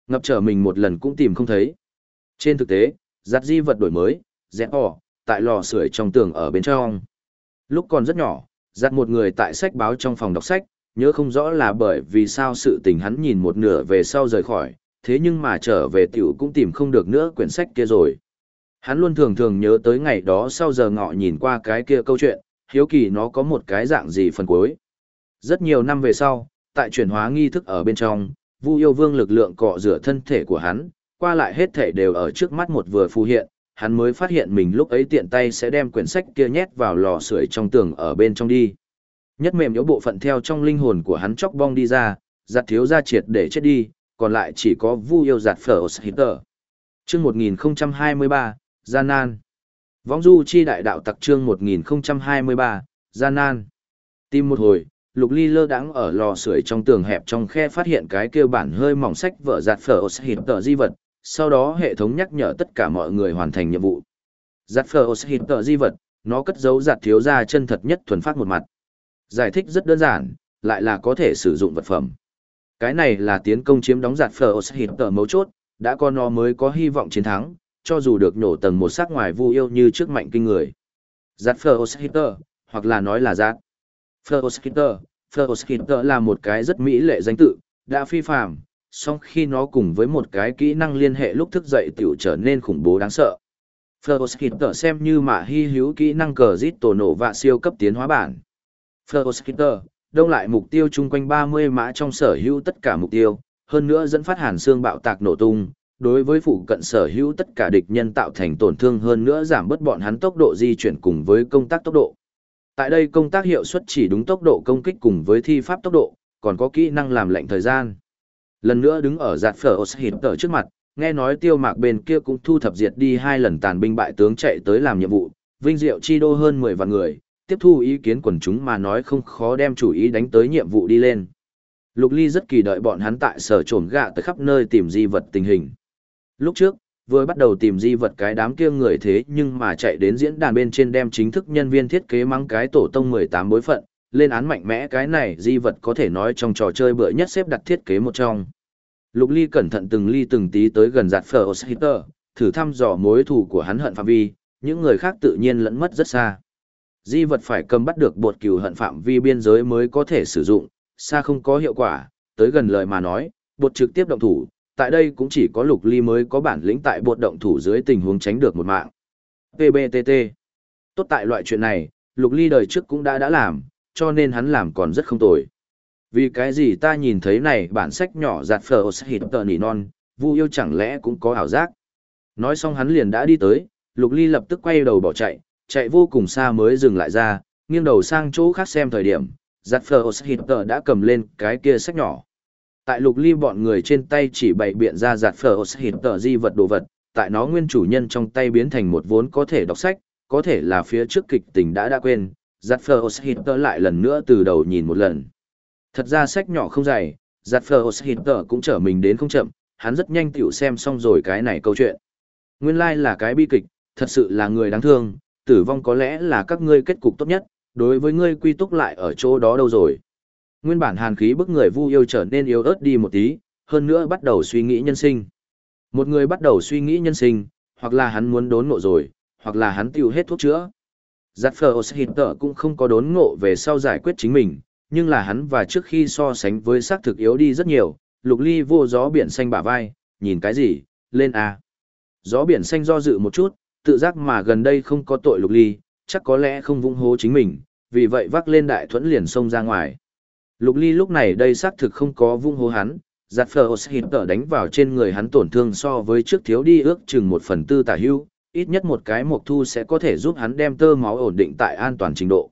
Ngập trở mình một lần cũng tìm không thấy. Trên thực tế, giặt di vật đổi mới, dẹp bỏ, tại lò sưởi trong tường ở bên trong. Lúc còn rất nhỏ, giặt một người tại sách báo trong phòng đọc sách, nhớ không rõ là bởi vì sao sự tình hắn nhìn một nửa về sau rời khỏi, thế nhưng mà trở về tiểu cũng tìm không được nữa quyển sách kia rồi. Hắn luôn thường thường nhớ tới ngày đó sau giờ ngọ nhìn qua cái kia câu chuyện, hiếu kỳ nó có một cái dạng gì phần cuối. Rất nhiều năm về sau, tại chuyển hóa nghi thức ở bên trong, Vu Yêu Vương lực lượng cọ rửa thân thể của hắn, qua lại hết thể đều ở trước mắt một vừa phù hiện, hắn mới phát hiện mình lúc ấy tiện tay sẽ đem quyển sách kia nhét vào lò sưởi trong tường ở bên trong đi. Nhất mềm yếu bộ phận theo trong linh hồn của hắn chóc bong đi ra, giặt thiếu ra triệt để chết đi, còn lại chỉ có Vu Yêu giặt phở Hitter. Chương 1023, Gian nan. Võng du chi đại đạo tặc chương 1023, Gian nan. Tìm một hồi, Lục Ly lơ đãng ở lò sưởi trong tường hẹp trong khe phát hiện cái kia bản hơi mỏng sách vở giặt phở Hitter di vật, sau đó hệ thống nhắc nhở tất cả mọi người hoàn thành nhiệm vụ. Giặt phở Hitter di vật, nó cất giấu giặt thiếu ra chân thật nhất thuần phát một mặt. Giải thích rất đơn giản, lại là có thể sử dụng vật phẩm. Cái này là tiến công chiếm đóng giặt phở Hitter mấu chốt, đã có nó mới có hy vọng chiến thắng, cho dù được nổ tầng một sắc ngoài Vu Yêu như trước mạnh kinh người. Giặt phở Hitter, hoặc là nói là giặt. Phở là một cái rất mỹ lệ danh tự, đã phi phàm, song khi nó cùng với một cái kỹ năng liên hệ lúc thức dậy tiểu trở nên khủng bố đáng sợ. Phở xem như mà hy hữu kỹ năng cờ giết tổ nổ và siêu cấp tiến hóa bản. Phở đông lại mục tiêu chung quanh 30 mã trong sở hữu tất cả mục tiêu, hơn nữa dẫn phát hàn xương bạo tạc nổ tung, đối với phụ cận sở hữu tất cả địch nhân tạo thành tổn thương, hơn nữa giảm bớt bọn hắn tốc độ di chuyển cùng với công tác tốc độ. Tại đây công tác hiệu suất chỉ đúng tốc độ công kích cùng với thi pháp tốc độ, còn có kỹ năng làm lệnh thời gian. Lần nữa đứng ở giạt phở Hitter trước mặt, nghe nói Tiêu Mạc bên kia cũng thu thập diệt đi 2 lần tàn binh bại tướng chạy tới làm nhiệm vụ, vinh diệu chi đô hơn 10 vạn người, tiếp thu ý kiến quần chúng mà nói không khó đem chủ ý đánh tới nhiệm vụ đi lên. Lục Ly rất kỳ đợi bọn hắn tại sở trổm gạ tới khắp nơi tìm di vật tình hình. Lúc trước, vừa bắt đầu tìm di vật cái đám kia người thế nhưng mà chạy đến diễn đàn bên trên đem chính thức nhân viên thiết kế mắng cái tổ tông 18 bối phận, lên án mạnh mẽ cái này di vật có thể nói trong trò chơi bựa nhất xếp đặt thiết kế một trong. Lục Ly cẩn thận từng ly từng tí tới gần giặt phở Hitter, thử thăm dò mối thù của hắn hận phạm vi, những người khác tự nhiên lẫn mất rất xa. Di vật phải cầm bắt được bột cừu hận phạm vi biên giới mới có thể sử dụng, xa không có hiệu quả, tới gần lời mà nói, bột trực tiếp động thủ, tại đây cũng chỉ có Lục Ly mới có bản lĩnh tại bột động thủ dưới tình huống tránh được một mạng. PBTT. Tốt tại loại chuyện này, Lục Ly đời trước cũng đã làm, cho nên hắn làm còn rất không tồi. Vì cái gì ta nhìn thấy này bản sách nhỏ giặt phở Hitter nỉ non, Vu Yêu chẳng lẽ cũng có ảo giác. Nói xong hắn liền đã đi tới, Lục Ly lập tức quay đầu bỏ chạy, chạy vô cùng xa mới dừng lại ra, nghiêng đầu sang chỗ khác xem thời điểm, giặt phở Hitter đã cầm lên cái kia sách nhỏ. Tại Lục Ly bọn người trên tay chỉ bày biện ra giặt phở Hitter di vật đồ vật, tại nó nguyên chủ nhân trong tay biến thành một vốn có thể đọc sách, có thể là phía trước kịch tình đã quên, giặt phở Hitter lại lần nữa từ đầu nhìn một lần. Thật ra sách nhỏ không dày, giặt phở Hitter cũng trở mình đến không chậm, hắn rất nhanh tiểu xem xong rồi cái này câu chuyện. Nguyên lai là cái bi kịch, thật sự là người đáng thương, tử vong có lẽ là các ngươi kết cục tốt nhất, đối với ngươi quy túc lại ở chỗ đó đâu rồi. Nguyên bản hàn khí bức người Vu Yêu trở nên yếu ớt đi một tí, hơn nữa bắt đầu suy nghĩ nhân sinh. Một người bắt đầu suy nghĩ nhân sinh, hoặc là hắn muốn đốn ngộ rồi, hoặc là hắn tiêu hết thuốc chữa. Giặt phở Hitter cũng không có đốn ngộ về sau giải quyết chính mình, nhưng là hắn và trước khi so sánh với xác thực yếu đi rất nhiều. Lục Ly vô gió biển xanh bả vai, nhìn cái gì, lên à. Gió biển xanh do dự một chút, tự giác mà gần đây không có tội Lục Ly, chắc có lẽ không vung hố chính mình, vì vậy vác lên đại thuẫn liền xông ra ngoài. Lục Ly lúc này đây xác thực không có vung hố hắn, giặt phở Hitter đánh vào trên người hắn tổn thương so với trước thiếu đi ước chừng 1/4 tả hưu, ít nhất một cái mộc thu sẽ có thể giúp hắn đem tơ máu ổn định tại an toàn trình độ.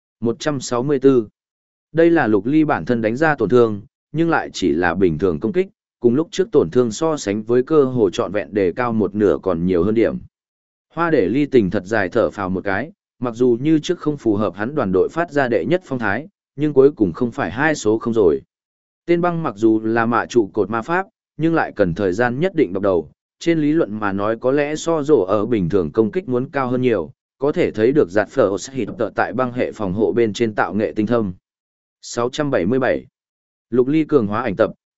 164. Đây là Lục Ly bản thân đánh ra tổn thương, nhưng lại chỉ là bình thường công kích, cùng lúc trước tổn thương so sánh với cơ hồ trọn vẹn đề cao một nửa còn nhiều hơn điểm. Hoa để Ly tình thật dài thở phào một cái, mặc dù như trước không phù hợp hắn đoàn đội phát ra đệ nhất phong thái, nhưng cuối cùng không phải 2 số không rồi. Tên băng mặc dù là mạ trụ cột ma pháp, nhưng lại cần thời gian nhất định đọc đầu, trên lý luận mà nói có lẽ so rổ ở bình thường công kích muốn cao hơn nhiều, có thể thấy được giặt phở Hitter tại băng hệ phòng hộ bên trên tạo nghệ tinh thâm. 677. Lục Ly cường hóa ảnh tập,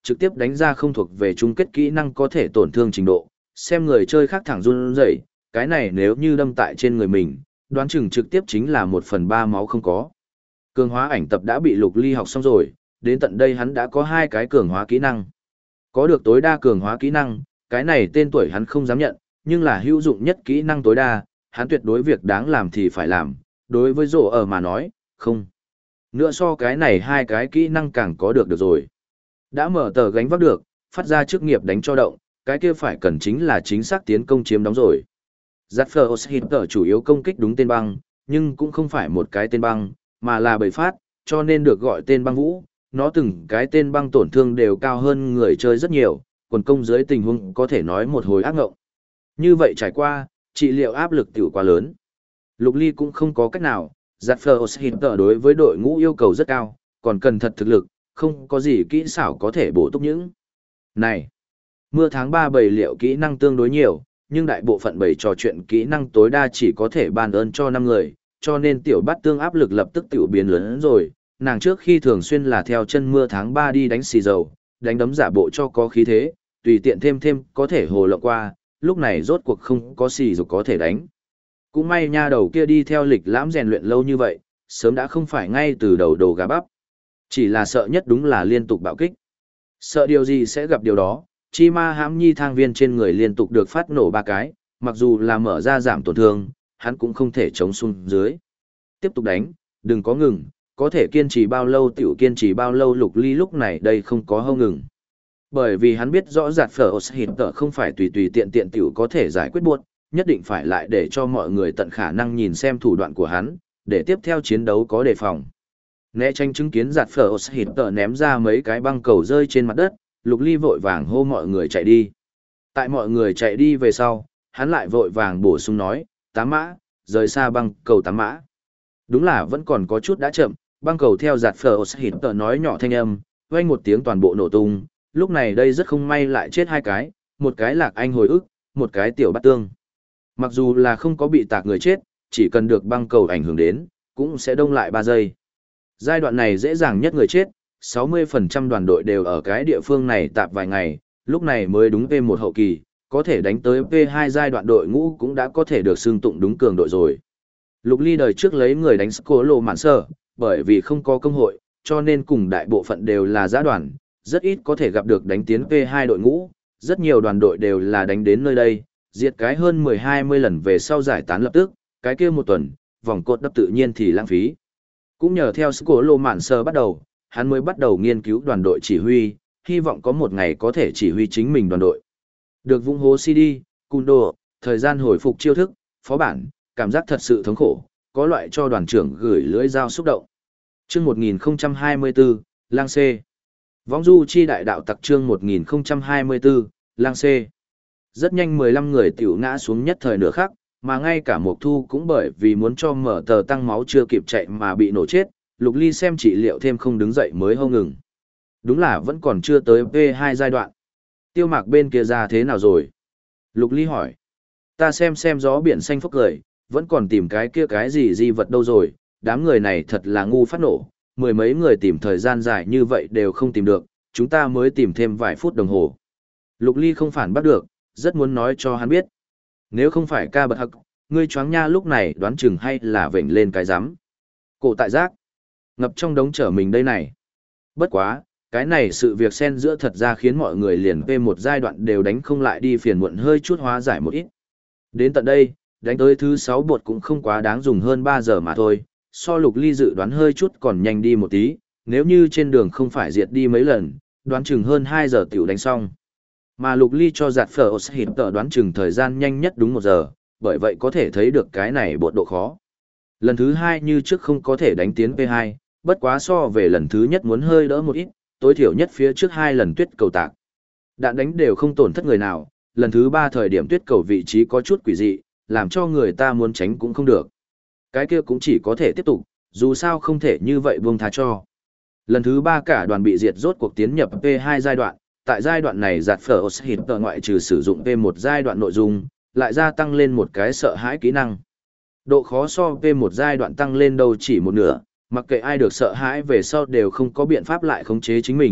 trực tiếp đánh ra không thuộc về chung kết kỹ năng có thể tổn thương trình độ, xem người chơi khác thẳng run rẩy, cái này nếu như đâm tại trên người mình, đoán chừng trực tiếp chính là 1/3 máu không có. Cường hóa ảnh tập đã bị Lục Ly học xong rồi, đến tận đây hắn đã có 2 cái cường hóa kỹ năng. Có được tối đa cường hóa kỹ năng, cái này tên tuổi hắn không dám nhận, nhưng là hữu dụng nhất kỹ năng tối đa, hắn tuyệt đối việc đáng làm thì phải làm, đối với rổ ở mà nói, không. Nữa so cái này 2 cái kỹ năng càng có được rồi. Đã mở tờ gánh vác được, phát ra chức nghiệp đánh cho động, cái kia phải cần chính là chính xác tiến công chiếm đóng rồi. Zaffer Hitter chủ yếu công kích đúng tên băng, nhưng cũng không phải một cái tên băng, mà là bầy phát, cho nên được gọi tên băng vũ. Nó từng cái tên băng tổn thương đều cao hơn người chơi rất nhiều, quần công dưới tình huống có thể nói một hồi ác ngộng. Như vậy trải qua, trị liệu áp lực tiểu quá lớn. Lục Ly cũng không có cách nào, Zaffer Hitter đối với đội ngũ yêu cầu rất cao, còn cần thật thực lực, không có gì kỹ xảo có thể bổ túc những. Này, mưa tháng 3 bầy liệu kỹ năng tương đối nhiều, nhưng đại bộ phận bầy trò chuyện kỹ năng tối đa chỉ có thể ban ơn cho 5 người, cho nên tiểu bát tương áp lực lập tức tiểu biến lớn rồi. Nàng trước khi thường xuyên là theo chân mưa tháng 3 đi đánh xì dầu, đánh đấm giả bộ cho có khí thế, tùy tiện thêm có thể hồ lộng qua, lúc này rốt cuộc không có xì dầu có thể đánh. Cũng may nha đầu kia đi theo lịch lãm rèn luyện lâu như vậy, sớm đã không phải ngay từ đầu đồ gà bắp. Chỉ là sợ nhất đúng là liên tục bạo kích. Sợ điều gì sẽ gặp điều đó, chi ma hãm nhi thang viên trên người liên tục được phát nổ 3 cái, mặc dù là mở ra giảm tổn thương, hắn cũng không thể chống xuống dưới. Tiếp tục đánh, đừng có ngừng, có thể kiên trì bao lâu tiểu kiên trì bao lâu. Lục Ly lúc này đây không có hâu ngừng. Bởi vì hắn biết rõ giặt phở hít tở không phải tùy tùy tiện tiện tiểu có thể giải quyết buộc, nhất định phải lại để cho mọi người tận khả năng nhìn xem thủ đoạn của hắn, để tiếp theo chiến đấu có đề phòng. Né tranh chứng kiến giặt phở hít tở ném ra mấy cái băng cầu rơi trên mặt đất, Lục Ly vội vàng hô mọi người chạy đi. Tại mọi người chạy đi về sau, hắn lại vội vàng bổ sung nói, 8 mã, rời xa băng cầu 8 mã. Đúng là vẫn còn có chút đã chậm, băng cầu theo giặt phở hít tở nói nhỏ thanh âm, vang một tiếng toàn bộ nổ tung, lúc này đây rất không may lại chết 2 cái, một cái lạc anh hồi ức, một cái tiểu bát tương. Mặc dù là không có bị tạc người chết, chỉ cần được băng cầu ảnh hưởng đến, cũng sẽ đông lại 3 giây. Giai đoạn này dễ dàng nhất người chết, 60% đoàn đội đều ở cái địa phương này tạp vài ngày, lúc này mới đúng P1 hậu kỳ, có thể đánh tới P2 giai đoạn đội ngũ cũng đã có thể được xưng tụng đúng cường đội rồi. Lục Ly đời trước lấy người đánh Cố Lộ Mạn Sở, bởi vì không có công hội, cho nên cùng đại bộ phận đều là giã đoàn, rất ít có thể gặp được đánh tiến P2 đội ngũ, rất nhiều đoàn đội đều là đánh đến nơi đây, diệt cái hơn 10-20 lần về sau giải tán lập tức, cái kia một tuần, vòng cột đắp tự nhiên thì lãng phí. Cũng nhờ theo Cố Lộ Mạn Sở bắt đầu, hắn mới bắt đầu nghiên cứu đoàn đội chỉ huy, hy vọng có một ngày có thể chỉ huy chính mình đoàn đội. Được vung hố CD, Kundo, thời gian hồi phục chiêu thức, phó bản, cảm giác thật sự thống khổ, có loại cho đoàn trưởng gửi lưỡi dao xúc động. Chương 1024, Lang C. Võng du chi đại đạo tặc chương 1024, Lang C. Rất nhanh 15 người tiểu ngã xuống nhất thời nửa khắc, mà ngay cả Mộc Thu cũng bởi vì muốn cho mở tờ tăng máu chưa kịp chạy mà bị nổ chết, Lục Ly xem trị liệu thêm không đứng dậy mới hâu ngừng. Đúng là vẫn còn chưa tới P2 giai đoạn. Tiêu Mạc bên kia ra thế nào rồi? Lục Ly hỏi. Ta xem gió biển xanh phốc cười, vẫn còn tìm cái kia cái gì di vật đâu rồi, đám người này thật là ngu phát nổ, mười mấy người tìm thời gian dài như vậy đều không tìm được, chúng ta mới tìm thêm vài phút đồng hồ. Lục Ly không phản bắt được, rất muốn nói cho hắn biết. Nếu không phải ca bật hắc, ngươi choáng nha lúc này đoán chừng hay là vểnh lên cái rắm. Cổ tại giác, ngập trong đống trở mình đây này. Bất quá, cái này sự việc xen giữa thật ra khiến mọi người liền P1 giai đoạn đều đánh không lại đi phiền muộn hơi chút hóa giải một ít. Đến tận đây, đánh tới thứ 6 bột cũng không quá đáng dùng hơn 3 giờ mà thôi, so Lục Ly dự đoán hơi chút còn nhanh đi một tí, nếu như trên đường không phải diệt đi mấy lần, đoán chừng hơn 2 giờ tiểu đánh xong. Mà Lục Ly cho giặt phở hít tờ đoán chừng thời gian nhanh nhất đúng 1 giờ, bởi vậy có thể thấy được cái này bột độ khó. Lần thứ 2 như trước không có thể đánh tiến P2, bất quá so về lần thứ nhất muốn hơi đỡ một ít, tối thiểu nhất phía trước 2 lần tuyết cầu tạc. Đạn đánh đều không tổn thất người nào, lần thứ 3 thời điểm tuyết cầu vị trí có chút quỷ dị, làm cho người ta muốn tránh cũng không được. Cái kia cũng chỉ có thể tiếp tục, dù sao không thể như vậy buông tha cho. Lần thứ 3 cả đoàn bị diệt rốt cuộc tiến nhập P2 giai đoạn, tại giai đoạn này giặt phở hít tờ ngoại trừ sử dụng P1 giai đoạn nội dung, lại gia tăng lên một cái sợ hãi kỹ năng. Độ khó so P1 giai đoạn tăng lên đâu chỉ một nửa, mặc kệ ai được sợ hãi về sau đều không có biện pháp lại khống chế chính mình,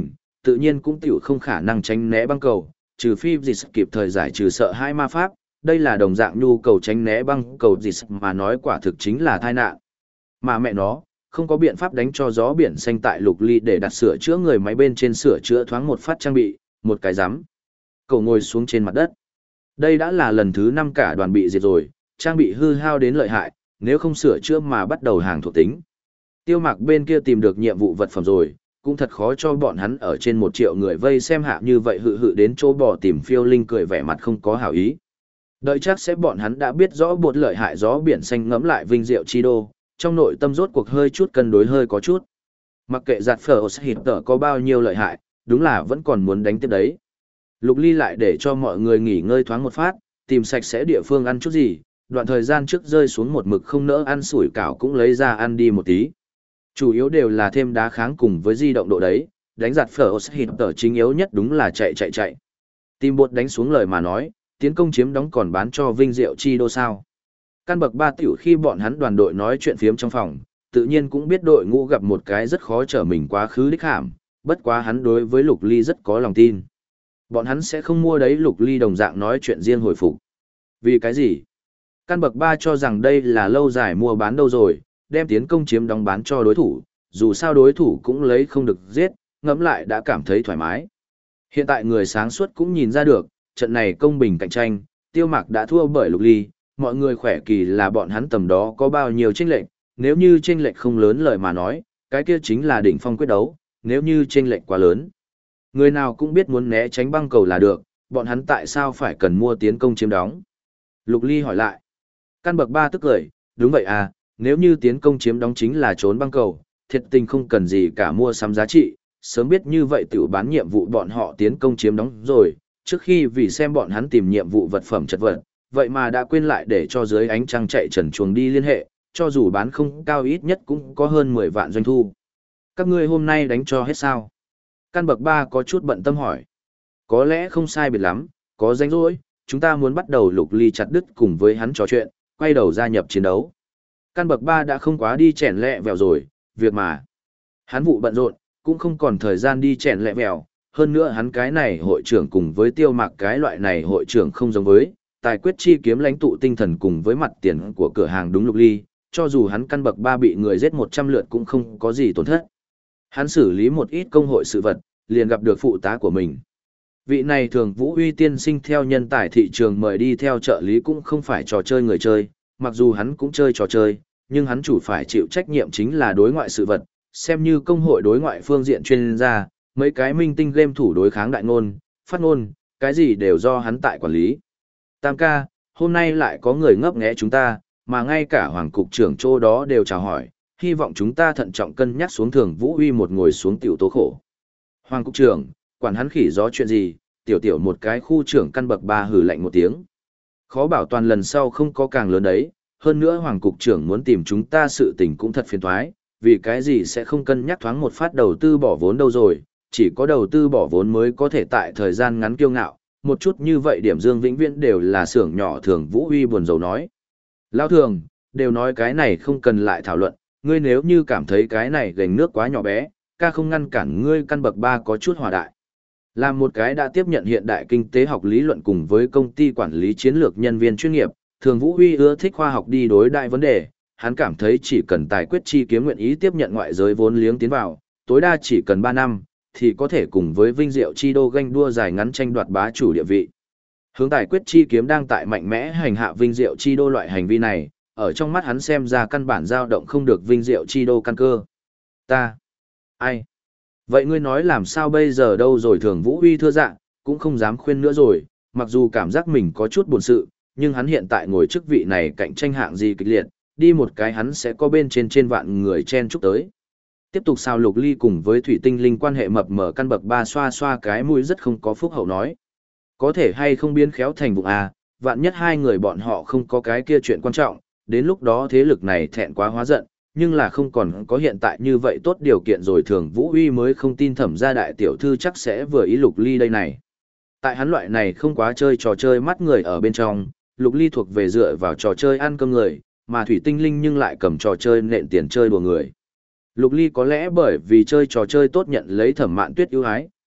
tự nhiên cũng tiểu không khả năng tránh né băng cầu, trừ phi dịch kịp thời giải trừ sợ hai ma pháp, đây là đồng dạng nhu cầu tránh né băng cầu dịch mà nói quả thực chính là tai nạn. Mà mẹ nó, không có biện pháp đánh cho gió biển xanh tại Lục Ly để đặt sửa chữa người máy bên trên sửa chữa thoáng một phát trang bị, một cái rắm. Cậu ngồi xuống trên mặt đất. Đây đã là lần thứ 5 cả đoàn bị diệt rồi, trang bị hư hao đến lợi hại, nếu không sửa chữa mà bắt đầu hàng thuộc tính. Tiêu Mạc bên kia tìm được nhiệm vụ vật phẩm rồi, cũng thật khó cho bọn hắn ở trên 1 triệu người vây xem hạ như vậy hự đến chỗ bò tìm Phiêu Linh cười vẻ mặt không có hảo ý. Đợi chắc sẽ bọn hắn đã biết rõ bột lợi hại gió biển xanh ngẫm lại vinh diệu chi đô, trong nội tâm rốt cuộc hơi chút cân đối hơi có chút. Mặc kệ giặt phở hít tở có bao nhiêu lợi hại, đúng là vẫn còn muốn đánh tiếp đấy. Lục Ly lại để cho mọi người nghỉ ngơi thoáng một phát, tìm sạch sẽ địa phương ăn chút gì, đoạn thời gian trước rơi xuống một mực không nỡ ăn sủi cảo cũng lấy ra ăn đi một tí. Chủ yếu đều là thêm đá kháng cùng với di động độ đấy, đánh giặt phở hít tở chính yếu nhất đúng là chạy. Tìm bột đánh xuống lời mà nói, tiến công chiếm đóng còn bán cho vinh diệu chi đô sao. Căn bậc 3 tiểu khi bọn hắn đoàn đội nói chuyện phiếm trong phòng, tự nhiên cũng biết đội ngũ gặp một cái rất khó trở mình quá khứ đích hàm, bất quá hắn đối với Lục Ly rất có lòng tin. Bọn hắn sẽ không mua đấy. Lục Ly đồng dạng nói chuyện riêng hồi phục. Vì cái gì? Căn bậc 3 cho rằng đây là lâu dài mua bán đâu rồi, đem tiến công chiếm đóng bán cho đối thủ, dù sao đối thủ cũng lấy không được giết, ngẫm lại đã cảm thấy thoải mái. Hiện tại người sáng suốt cũng nhìn ra được, trận này công bình cạnh tranh, Tiêu Mạc đã thua bởi Lục Ly, mọi người khỏe kỳ là bọn hắn tầm đó có bao nhiêu chênh lệch, nếu như chênh lệch không lớn lời mà nói, cái kia chính là đỉnh phong quyết đấu, nếu như chênh lệch quá lớn. Người nào cũng biết muốn né tránh băng cầu là được, bọn hắn tại sao phải cần mua tiến công chiếm đóng? Lục Ly hỏi lại. Căn bậc 3 tức cười, đúng vậy à, nếu như tiến công chiếm đóng chính là trốn băng cầu, thiệt tình không cần gì cả mua sắm giá trị, sớm biết như vậy tiểu bán nhiệm vụ bọn họ tiến công chiếm đóng rồi, trước khi vì xem bọn hắn tìm nhiệm vụ vật phẩm chật vật, vậy mà đã quên lại để cho dưới ánh trăng chạy trần chuồng đi liên hệ, cho dù bán không cao ít nhất cũng có hơn 10 vạn doanh thu. Các ngươi hôm nay đánh cho hết sao? Căn bậc 3 có chút bận tâm hỏi. Có lẽ không sai biệt lắm, có rảnh rỗi, chúng ta muốn bắt đầu. Lục Ly chặt đứt cùng với hắn trò chuyện, quay đầu gia nhập chiến đấu. Căn bậc 3 đã không quá đi chèn lẹ vèo rồi, việc mà. Hắn vụ bận rộn, cũng không còn thời gian đi chèn lẹ vèo, hơn nữa hắn cái này hội trưởng cùng với Tiêu Mạc cái loại này hội trưởng không giống với, tài quyết chi kiếm lãnh tụ tinh thần cùng với mặt tiền của cửa hàng đúng Lục Ly, cho dù hắn căn bậc 3 bị người giết 100 lượt cũng không có gì tổn thất. Hắn xử lý một ít công hội sự vật, liền gặp được phụ tá của mình. Vị này Thường Vũ Uy tiên sinh theo nhân tài thị trường mời đi theo trợ lý cũng không phải trò chơi người chơi, mặc dù hắn cũng chơi trò chơi, nhưng hắn chủ phải chịu trách nhiệm chính là đối ngoại sự vật, xem như công hội đối ngoại phương diện chuyên gia, mấy cái minh tinh game thủ đối kháng đại ngôn, phát ngôn, cái gì đều do hắn tại quản lý. Tam ca, hôm nay lại có người ngấp nghé chúng ta, mà ngay cả Hoàng cục trưởng chỗ đó đều chào hỏi, hy vọng chúng ta thận trọng cân nhắc xuống. Thường Vũ Uy một ngồi xuống tiểu tố khổ. Hoàng cục trưởng, quản hắn khỉ gió chuyện gì, tiểu một cái khu trưởng căn bậc 3 hừ lạnh một tiếng. Khó bảo toàn lần sau không có càng lớn đấy, hơn nữa Hoàng cục trưởng muốn tìm chúng ta sự tình cũng thật phiền toái, vì cái gì sẽ không cân nhắc thoáng một phát đầu tư bỏ vốn đâu rồi, chỉ có đầu tư bỏ vốn mới có thể tại thời gian ngắn kiêu ngạo, một chút như vậy điểm dương vĩnh viễn đều là xưởng nhỏ. Thường Vũ Uy buồn rầu nói. Lão Thường, đều nói cái này không cần lại thảo luận, ngươi nếu như cảm thấy cái này gánh nước quá nhỏ bé, ca không ngăn cản ngươi. Căn bậc 3 có chút hòa đại. Là một cái đã tiếp nhận hiện đại kinh tế học lý luận cùng với công ty quản lý chiến lược nhân viên chuyên nghiệp, Thường Vũ Huy ưa thích khoa học đi đối đại vấn đề, hắn cảm thấy chỉ cần tài quyết chi kiếm nguyện ý tiếp nhận ngoại giới vốn liếng tiến vào, tối đa chỉ cần 3 năm, thì có thể cùng với vinh diệu chi đô ganh đua dài ngắn tranh đoạt bá chủ địa vị. Hướng tài quyết chi kiếm đang tại mạnh mẽ hành hạ vinh diệu chi đô loại hành vi này, ở trong mắt hắn xem ra căn bản dao động không được vinh diệu chi đô căn cơ. Ta? Ai? Vậy ngươi nói làm sao bây giờ đâu rồi? Thường Vũ Huy thưa dạ, cũng không dám khuyên nữa rồi, mặc dù cảm giác mình có chút buồn sự, nhưng hắn hiện tại ngồi chức vị này cạnh tranh hạng gì kịch liệt, đi một cái hắn sẽ có bên trên vạn người chen chúc tới. Tiếp tục sao? Lục Ly cùng với Thủy Tinh Linh quan hệ mập mờ, căn bậc 3 xoa xoa cái mũi rất không có phúc hậu nói. Có thể hay không biến khéo thành vụ à, vạn nhất hai người bọn họ không có cái kia chuyện quan trọng, đến lúc đó thế lực này thẹn quá hóa giận, nhưng là không còn có hiện tại như vậy tốt điều kiện rồi. Thường Vũ Huy mới không tin Thẩm gia đại tiểu thư chắc sẽ vừa ý Lục Ly đây này. Tại hắn loại này không quá chơi trò chơi mắt người ở bên trong, Lục Ly thuộc về dựa vào trò chơi ăn cơm người, mà Thủy Tinh Linh nhưng lại cầm trò chơi nện tiền chơi đùa người. Lục Ly có lẽ bởi vì chơi trò chơi tốt nhận lấy Thẩm Mạn Tuyết ưu ái,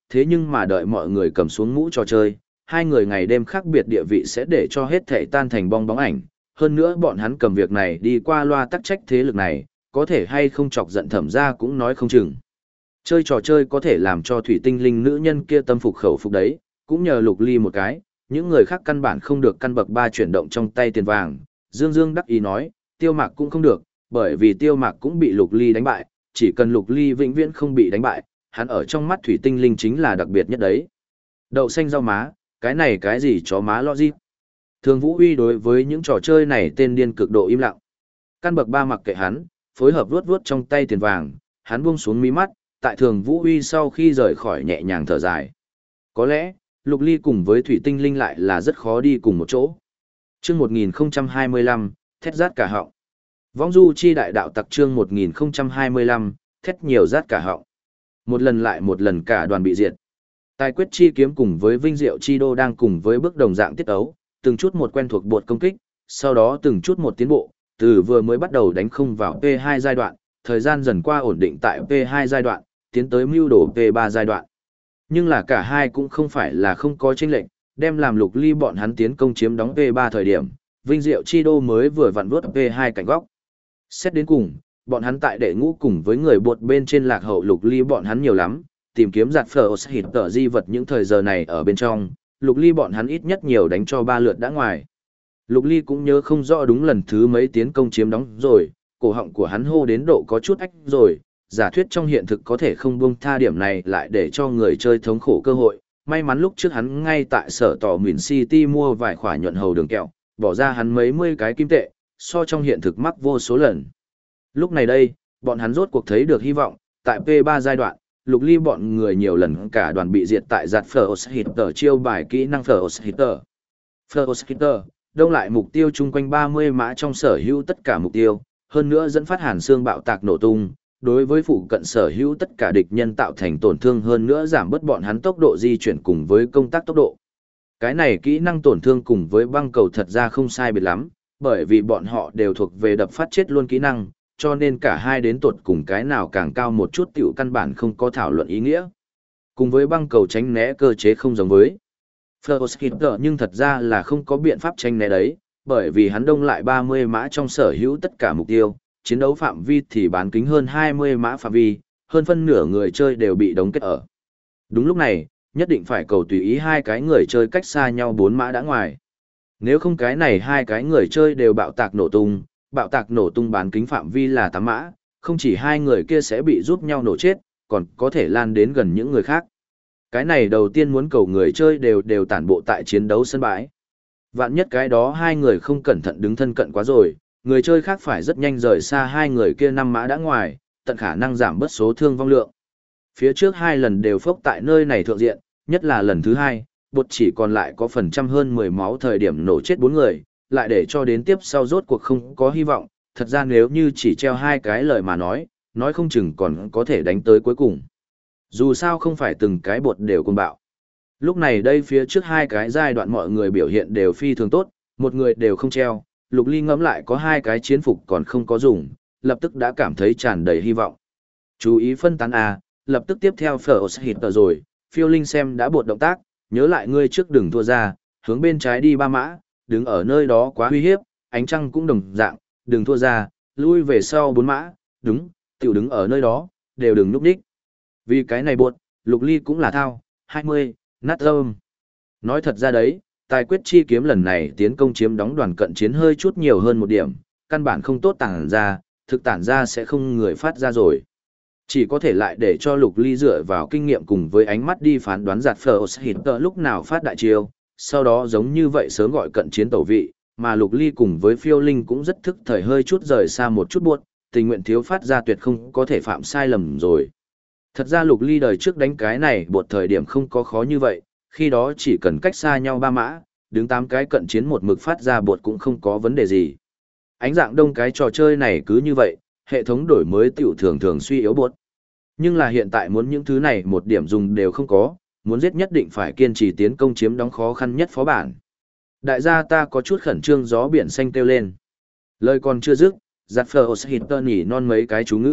thế nhưng mà đợi mọi người cầm xuống mũ trò chơi, hai người ngày đêm khác biệt địa vị sẽ để cho hết thảy tan thành bong bóng ảnh. Hơn nữa bọn hắn cầm việc này đi qua loa tắc trách thế lực này, có thể hay không chọc giận thẩm ra cũng nói không chừng. Chơi trò chơi có thể làm cho thủy tinh linh nữ nhân kia tâm phục khẩu phục đấy, cũng nhờ Lục Ly một cái, những người khác căn bản không được căn bậc 3 chuyển động trong tay tiền vàng. Dương Dương đắc ý nói, Tiêu Mạc cũng không được, bởi vì Tiêu Mạc cũng bị Lục Ly đánh bại, chỉ cần Lục Ly vĩnh viễn không bị đánh bại, hắn ở trong mắt thủy tinh linh chính là đặc biệt nhất đấy. Đậu xanh rau má, cái này cái gì chó má logic. Thường Vũ Huy đối với những trò chơi này tên điên cực độ im lặng. Căn bậc 3 mặc kệ hắn, phối hợp vuốt vuốt trong tay tiền vàng, hắn buông xuống mí mắt, tại Thường Vũ Huy sau khi rời khỏi nhẹ nhàng thở dài. Có lẽ, Lục Ly cùng với Thủy Tinh Linh lại là rất khó đi cùng một chỗ. Chương 1025, thét rát cả họng. Vong du chi đại đạo tặc chương 1025, thét nhiều rát cả họng. Một lần lại một lần cả đoàn bị diệt. Tài quyết chi kiếm cùng với Vinh Diệu chi đô đang cùng với bước đồng dạng tiết ấu, từng chút một quen thuộc bột công kích, sau đó từng chút một tiến bộ, từ vừa mới bắt đầu đánh không vào P2 giai đoạn, thời gian dần qua ổn định tại P2 giai đoạn, tiến tới mưu đồ P3 giai đoạn. Nhưng là cả hai cũng không phải là không có chênh lệch, đem làm Lục Ly bọn hắn tiến công chiếm đóng P3 thời điểm, Vinh Diệu chi đô mới vừa vặn vuốt P2 cạnh góc. Xét đến cùng, bọn hắn tại đệ ngũ cùng với người bột bên trên lạc hậu Lục Ly bọn hắn nhiều lắm, tìm kiếm giặt phở hít tờ di vật những thời giờ này ở bên trong, Lục Ly bọn hắn ít nhất nhiều đánh cho 3 lượt đã ngoài. Lục Ly cũng nhớ không rõ đúng lần thứ mấy tiến công chiếm đóng rồi, cổ họng của hắn hô đến độ có chút ách rồi, giả thuyết trong hiện thực có thể không buông tha điểm này lại để cho người chơi thống khổ cơ hội. May mắn lúc trước hắn ngay tại sở tỏ Mìn City mua vài khỏa nhuận hầu đường kẹo, bỏ ra hắn mấy mươi cái kim tệ, so trong hiện thực mắc vô số lần. Lúc này đây, bọn hắn rốt cuộc thấy được hy vọng, tại P3 giai đoạn, Lục Ly bọn người nhiều lần cả đoàn bị diệt tại giặt First chiêu bài kỹ năng First Hitter, đông lại mục tiêu chung quanh 30 mã trong sở hữu tất cả mục tiêu, hơn nữa dẫn phát hàn xương bạo tạc nổ tung, đối với phụ cận sở hữu tất cả địch nhân tạo thành tổn thương hơn nữa giảm bớt bọn hắn tốc độ di chuyển cùng với công tác tốc độ. Cái này kỹ năng tổn thương cùng với băng cầu thật ra không sai biệt lắm, bởi vì bọn họ đều thuộc về đập phát chết luôn kỹ năng, cho nên cả hai đến tột cùng cái nào càng cao một chút tiểu căn bản không có thảo luận ý nghĩa. Cùng với băng cầu tránh né cơ chế không giống với First Hitter nhưng thật ra là không có biện pháp tránh né đấy, bởi vì hắn đông lại 30 mã trong sở hữu tất cả mục tiêu, chiến đấu phạm vi thì bán kính hơn 20 mã phạm vi, hơn phân nửa người chơi đều bị đóng kết ở. Đúng lúc này, nhất định phải cầu tùy ý hai cái người chơi cách xa nhau 4 mã đã ngoài. Nếu không cái này hai cái người chơi đều bạo tạc nổ tung bán kính phạm vi là 8 mã, không chỉ hai người kia sẽ bị giúp nhau nổ chết, còn có thể lan đến gần những người khác. Cái này đầu tiên muốn cầu người chơi đều tản bộ tại chiến đấu sân bãi. Vạn nhất cái đó hai người không cẩn thận đứng thân cận quá rồi, người chơi khác phải rất nhanh rời xa hai người kia 5 mã đã ngoài, tận khả năng giảm bớt số thương vong lượng. Phía trước 2 lần đều phốc tại nơi này thượng diện, nhất là lần thứ 2, bột chỉ còn lại có phần trăm hơn 10 máu thời điểm nổ chết 4 người, lại để cho đến tiếp sau rốt cuộc không có hy vọng, thật ra nếu như chỉ treo 2 cái lời mà nói không chừng còn có thể đánh tới cuối cùng. Dù sao không phải từng cái bột đều cùng bạo. Lúc này đây phía trước 2 cái giai đoạn mọi người biểu hiện đều phi thường tốt, một người đều không treo, Lục Ly ngẫm lại có 2 cái chiến phục còn không có dùng, lập tức đã cảm thấy tràn đầy hy vọng. Chú ý phân tán A, lập tức tiếp theo First Hitter rồi, phiêu linh xem đã bột động tác, nhớ lại ngươi trước đừng thua ra, hướng bên trái đi 3 mã, đứng ở nơi đó quá uy hiếp, ánh trăng cũng đồng dạng, đừng thua ra, lui về sau 4 mã, đúng, tiểu đứng ở nơi đó, đều đừng núp đích. Vì cái này bột, Lục Ly cũng là thao, 20, nát rơm. Nói thật ra đấy, tài quyết chi kiếm lần này tiến công chiếm đóng đoàn cận chiến hơi chút nhiều hơn một điểm, căn bản không tốt tản ra, thực tản ra sẽ không người phát ra rồi. Chỉ có thể lại để cho Lục Ly dựa vào kinh nghiệm cùng với ánh mắt đi phán đoán giặt First Hitter lúc nào phát đại chiêu, sau đó giống như vậy sớm gọi cận chiến tẩu vị, mà Lục Ly cùng với phiêu linh cũng rất thức thời hơi chút rời xa một chút buốt, tình nguyện thiếu phát ra tuyệt không có thể phạm sai lầm rồi. Thật ra Lục Ly đời trước đánh cái này bột thời điểm không có khó như vậy, khi đó chỉ cần cách xa nhau 3 mã, đứng 8 cái cận chiến một mực phát ra bột cũng không có vấn đề gì. Ánh dạng đông cái trò chơi này cứ như vậy, hệ thống đổi mới tiểu thường suy yếu bột. Nhưng là hiện tại muốn những thứ này một điểm dùng đều không có, muốn giết nhất định phải kiên trì tiến công chiếm đóng khó khăn nhất phó bản. Đại gia ta có chút khẩn trương gió biển xanh kêu lên. Lời còn chưa dứt, giặt First Hitter nhỉ non mấy cái chú ngữ,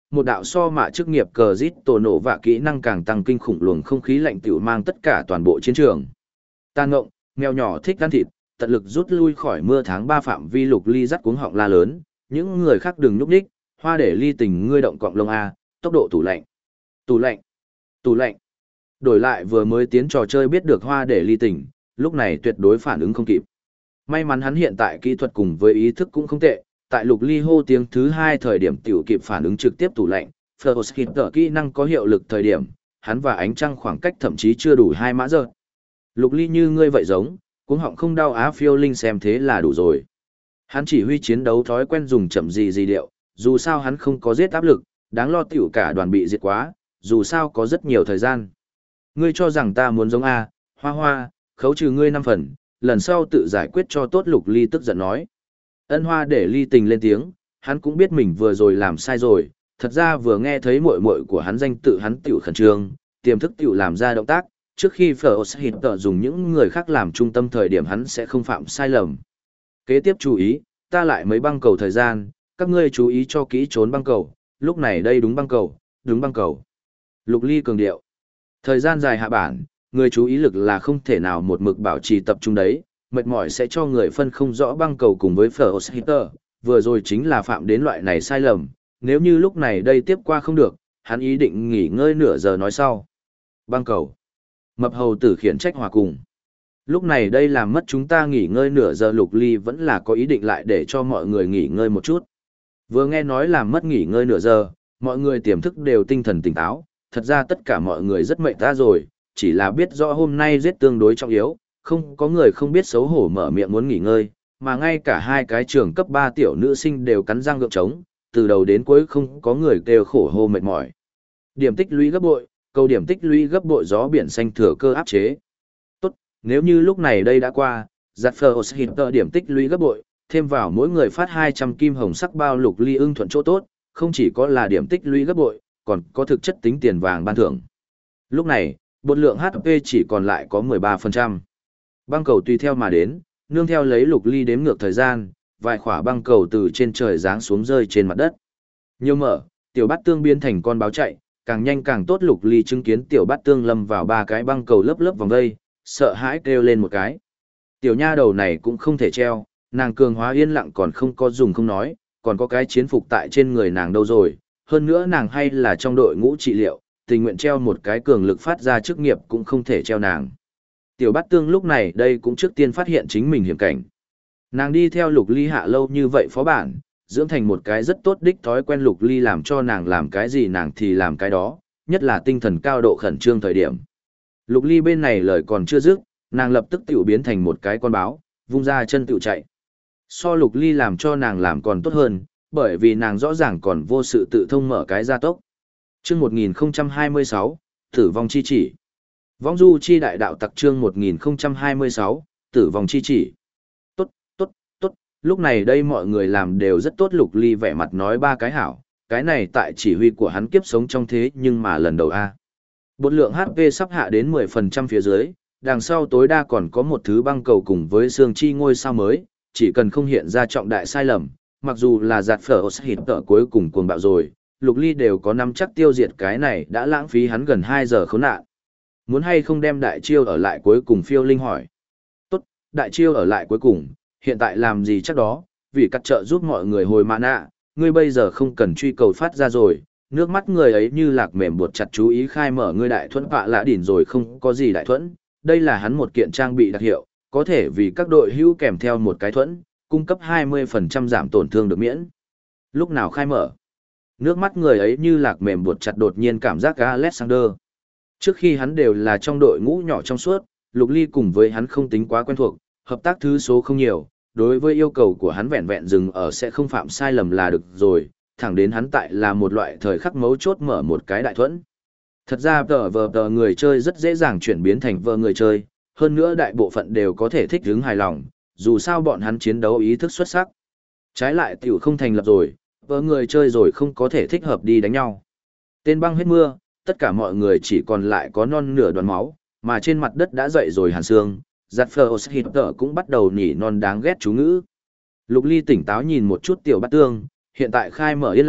một đạo so mạ chức nghiệp cờ rít tổ nổ và kỹ năng càng tăng kinh khủng luồng không khí lạnh tiểu mang tất cả toàn bộ chiến trường. Tàn ngộng, mèo nhỏ thích ăn thịt, tận lực rút lui khỏi mưa tháng 3 phạm vi. Lục Ly dắt cuống họng la lớn, những người khác đừng núp đích, Hoa để ly tình ngươi động cọng lông A, tốc độ tủ lạnh. Tủ lạnh, tủ lạnh. Đổi lại vừa mới tiến trò chơi biết được Hoa để ly tình, lúc này tuyệt đối phản ứng không kịp. May mắn hắn hiện tại kỹ thuật cùng với ý thức cũng không tệ, tại Lục Ly hô tiếng thứ 2 thời điểm tiểu kịp phản ứng trực tiếp tủ lạnh. First kỹ năng có hiệu lực thời điểm, hắn và ánh trăng khoảng cách thậm chí chưa đủ 2 mã giờ. Lục Ly như ngươi vậy giống, cuống họng không đau á phiêu linh xem thế là đủ rồi. Hắn chỉ huy chiến đấu thói quen dùng chậm gì điệu, dù sao hắn không có giết áp lực, đáng lo tiểu cả đoàn bị diệt quá, dù sao có rất nhiều thời gian. Ngươi cho rằng ta muốn giống A, Hoa, khấu trừ ngươi 5 phần, lần sau tự giải quyết cho tốt. Lục Ly tức giận nói. Ân Hoa để ly tình lên tiếng, hắn cũng biết mình vừa rồi làm sai rồi, thật ra vừa nghe thấy muội muội của hắn danh tự hắn tiểu khẩn trương, tiềm thức tiểu làm ra động tác, trước khi First dùng những người khác làm trung tâm thời điểm hắn sẽ không phạm sai lầm. Kế tiếp chú ý, ta lại mấy băng cầu thời gian, các ngươi chú ý cho kỹ trốn băng cầu, lúc này đây đúng băng cầu, đúng băng cầu. Lục Ly cường điệu. Thời gian dài hạ bản, người chú ý lực là không thể nào một mực bảo trì tập trung đấy, mệt mỏi sẽ cho người phân không rõ băng cầu cùng với First vừa rồi chính là phạm đến loại này sai lầm, nếu như lúc này đây tiếp qua không được, hắn ý định nghỉ ngơi nửa giờ nói sau. Băng cầu. Mập hầu tử khiển trách hòa cùng. Lúc này đây làm mất chúng ta nghỉ ngơi nửa giờ. Lục Ly vẫn là có ý định lại để cho mọi người nghỉ ngơi một chút. Vừa nghe nói làm mất nghỉ ngơi nửa giờ, mọi người tiềm thức đều tinh thần tỉnh táo, thật ra tất cả mọi người rất mệt ra rồi, chỉ là biết rõ hôm nay giết tương đối trọng yếu, không có người không biết xấu hổ mở miệng muốn nghỉ ngơi, mà ngay cả 2 cái trường cấp 3 tiểu nữ sinh đều cắn răng gượng trống, từ đầu đến cuối không có người kêu khổ hô mệt mỏi. Điểm tích lũy gấp bội, câu điểm tích lũy gấp bội gió biển xanh thừa cơ áp chế. Tốt, nếu như lúc này đây đã qua, giặt First điểm tích lũy gấp bội, thêm vào mỗi người phát 200 kim hồng sắc bao. Lục Ly ưng thuận chỗ tốt, không chỉ có là điểm tích lũy gấp bội, còn có thực chất tính tiền vàng ban thưởng. Lúc này, bột lượng HP chỉ còn lại có 13%. Băng cầu tùy theo mà đến, nương theo lấy Lục Ly đếm ngược thời gian, vài quả băng cầu từ trên trời giáng xuống rơi trên mặt đất. Nhiều mở, tiểu bát tương biến thành con báo chạy, càng nhanh càng tốt. Lục Ly chứng kiến tiểu bát tương lâm vào 3 cái băng cầu lớp vòng vây, sợ hãi kêu lên một cái. Tiểu nha đầu này cũng không thể treo, nàng cường hóa yên lặng còn không có dùng không nói, còn có cái chiến phục tại trên người nàng đâu rồi, hơn nữa nàng hay là trong đội ngũ trị liệu, tình nguyện treo một cái cường lực phát ra chức nghiệp cũng không thể treo nàng. Tiểu bát tương lúc này đây cũng trước tiên phát hiện chính mình hiểm cảnh. Nàng đi theo Lục Ly hạ lâu như vậy phó bản, dưỡng thành một cái rất tốt đích thói quen. Lục Ly làm cho nàng làm cái gì nàng thì làm cái đó, nhất là tinh thần cao độ khẩn trương thời điểm. Lục Ly bên này lời còn chưa dứt, nàng lập tức tiểu biến thành một cái con báo, vung ra chân tiểu chạy. So Lục Ly làm cho nàng làm còn tốt hơn, bởi vì nàng rõ ràng còn vô sự tự thông mở cái gia tốc. Chương 1026, Tử vong chi chỉ. Vong du chi đại đạo tặc chương 1026, Tử vong chi chỉ. Tốt, lúc này đây mọi người làm đều rất tốt. Lục Ly vẻ mặt nói 3 cái hảo, cái này tại chỉ huy của hắn kiếp sống trong thế nhưng mà lần đầu A. Bột lượng HP sắp hạ đến 10% phía dưới, đằng sau tối đa còn có một thứ băng cầu cùng với xương chi ngôi sao mới, chỉ cần không hiện ra trọng đại sai lầm, mặc dù là giạt First cuối cùng cuồng bạo rồi, Lục Ly đều có nắm chắc tiêu diệt cái này đã lãng phí hắn gần 2 giờ khốn nạn. Muốn hay không đem đại chiêu ở lại cuối cùng? Phiêu Linh hỏi. Tốt, đại chiêu ở lại cuối cùng, hiện tại làm gì chắc đó, vì cắt trợ giúp mọi người hồi mã nạ, ngươi bây giờ không cần truy cầu phát ra rồi, nước mắt người ấy như lạc mềm buộc chặt chú ý khai mở ngươi đại thuẫn vạ lã đỉn rồi không có gì đại thuẫn, đây là hắn một kiện trang bị đặc hiệu, có thể vì các đội hữu kèm theo một cái thuẫn, cung cấp 20% giảm tổn thương được miễn. Lúc nào khai mở? Nước mắt người ấy như lạc mềm buộc chặt đột nhiên cảm giác Alexander. Trước khi hắn đều là trong đội ngũ nhỏ trong suốt, Lục Ly cùng với hắn không tính quá quen thuộc, hợp tác thứ số không nhiều, đối với yêu cầu của hắn vẹn vẹn dừng ở sẽ không phạm sai lầm là được rồi, thẳng đến hắn tại là một loại thời khắc mấu chốt mở một cái đại thuẫn. Thật ra vờ người chơi rất dễ dàng chuyển biến thành vờ người chơi, hơn nữa đại bộ phận đều có thể thích hứng hài lòng, dù sao bọn hắn chiến đấu ý thức xuất sắc. Trái lại tiểu không thành lập rồi, vờ người chơi rồi không có thể thích hợp đi đánh nhau. Tên băng hết mưa, tất cả mọi người chỉ còn lại có non nửa đoàn máu, mà trên mặt đất đã dậy rồi hàn xương, giặt First cũng bắt đầu nỉ non đáng ghét chú ngữ. Lục Ly tỉnh táo nhìn một chút tiểu bát tương, hiện tại khai mở yên lặng,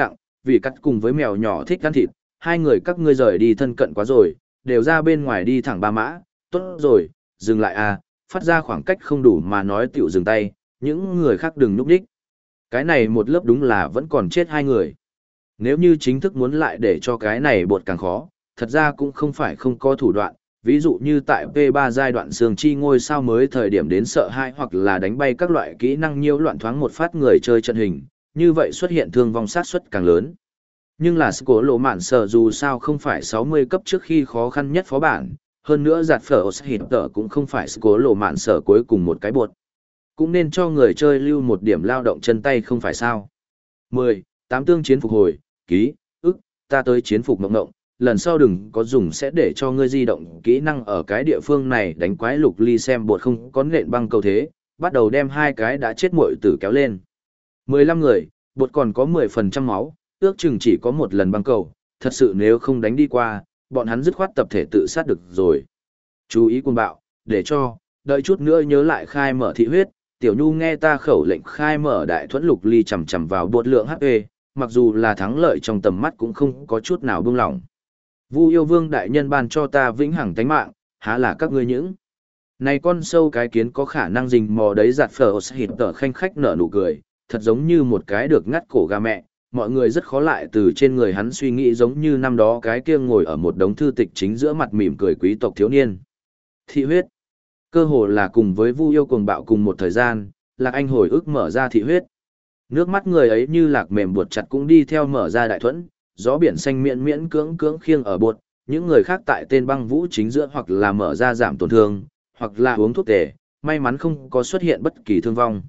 vì cắt cùng với mèo nhỏ thích ăn thịt, hai người các ngươi rời đi thân cận quá rồi, đều ra bên ngoài đi thẳng 3 mã, tốt rồi, dừng lại à, phát ra khoảng cách không đủ mà nói tiểu dừng tay, những người khác đừng núp đích. Cái này một lớp đúng là vẫn còn chết 2 người. Nếu như chính thức muốn lại để cho cái này bột càng khó, thật ra cũng không phải không có thủ đoạn, ví dụ như tại P3 giai đoạn sương chi ngôi sao mới thời điểm đến sợ hãi hoặc là đánh bay các loại kỹ năng nhiễu loạn thoáng một phát người chơi trận hình, như vậy xuất hiện thương vong sát suất càng lớn. Nhưng là Scổ Lộ Mạn Sở dù sao không phải 60 cấp trước khi khó khăn nhất phó bản, hơn nữa giạt phở hít tở cũng không phải Scổ Lộ Mạn Sở cuối cùng một cái bột. Cũng nên cho người chơi lưu một điểm lao động chân tay không phải sao. 10. 8 tương chiến phục hồi, ký, ta tới chiến phục mộng ngộng, lần sau đừng có dùng sẽ để cho ngươi di động kỹ năng ở cái địa phương này đánh quái lục ly xem bột không có nện băng cầu thế, bắt đầu đem 2 cái đã chết muội tử kéo lên. 15 người, bột còn có 10% máu, ước chừng chỉ có một lần băng cầu, thật sự nếu không đánh đi qua, bọn hắn dứt khoát tập thể tự sát được rồi. Chú ý cuồng bạo, để cho, đợi chút nữa nhớ lại khai mở thị huyết, tiểu nhu nghe ta khẩu lệnh khai mở đại thuẫn lục ly chầm chầm vào bột lượng HP, mặc dù là thắng lợi trong tầm mắt cũng không có chút nào buông lỏng. Vu yêu vương đại nhân ban cho ta vĩnh hằng tánh mạng, há là các ngươi những. Này con sâu cái kiến có khả năng rình mò đấy giặt phở hít tở khanh khách nở nụ cười, thật giống như một cái được ngắt cổ gà mẹ, mọi người rất khó lại từ trên người hắn suy nghĩ giống như năm đó cái kia ngồi ở một đống thư tịch chính giữa mặt mỉm cười quý tộc thiếu niên. Thị huyết. Cơ hồ là cùng với Vu yêu cuồng bạo cùng một thời gian, Lạc Anh hồi ức mở ra thị huyết. Nước mắt người ấy như lạc mềm buột chặt cũng đi theo mở ra đại thuẫn, gió biển xanh miễn miễn cưỡng cưỡng khiêng ở bột, những người khác tại tên băng vũ chính giữa hoặc là mở ra giảm tổn thương, hoặc là uống thuốc tề, may mắn không có xuất hiện bất kỳ thương vong.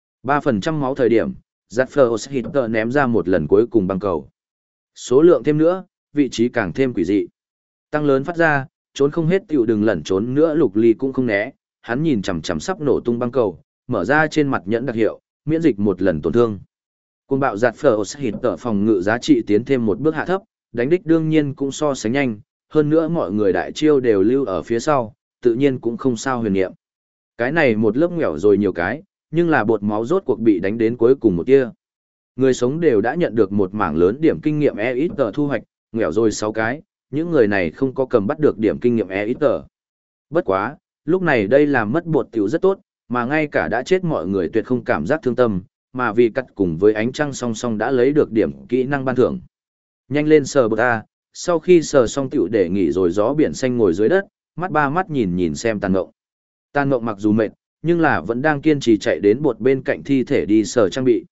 3% máu thời điểm, Zaffer Hitter ném ra một lần cuối cùng băng cầu. Số lượng thêm nữa, vị trí càng thêm quỷ dị. Tăng lớn phát ra, trốn không hết tiểu đừng lẩn trốn nữa lục ly cũng không né, hắn nhìn chằm chằm sắp nổ tung băng cầu, mở ra trên mặt nhẫn đặc hiệu, miễn dịch một lần tổn thương. Cuồng bạo giạt phở Hitter phòng ngự giá trị tiến thêm một bước hạ thấp, đánh đích đương nhiên cũng so sánh nhanh, hơn nữa mọi người đại chiêu đều lưu ở phía sau, tự nhiên cũng không sao huyền niệm. Cái này một lớp nghèo rồi nhiều cái, nhưng là bột máu rốt cuộc bị đánh đến cuối cùng một tia. Người sống đều đã nhận được một mảng lớn điểm kinh nghiệm EXP thu hoạch, nghèo rồi 6 cái, những người này không có cầm bắt được điểm kinh nghiệm EXP. Bất quá, lúc này đây làm mất bột tiểu rất tốt, mà ngay cả đã chết mọi người tuyệt không cảm giác thương tâm, mà vì cắt cùng với ánh trăng song song đã lấy được điểm kỹ năng ban thưởng. Nhanh lên sờ bột A, sau khi sờ xong tiểu để nghỉ rồi gió biển xanh ngồi dưới đất, mắt ba mắt nhìn xem Tàn Ngộng. Tàn Ngộng mặc dù mệt, nhưng là vẫn đang kiên trì chạy đến bột bên cạnh thi thể đi sờ trang bị.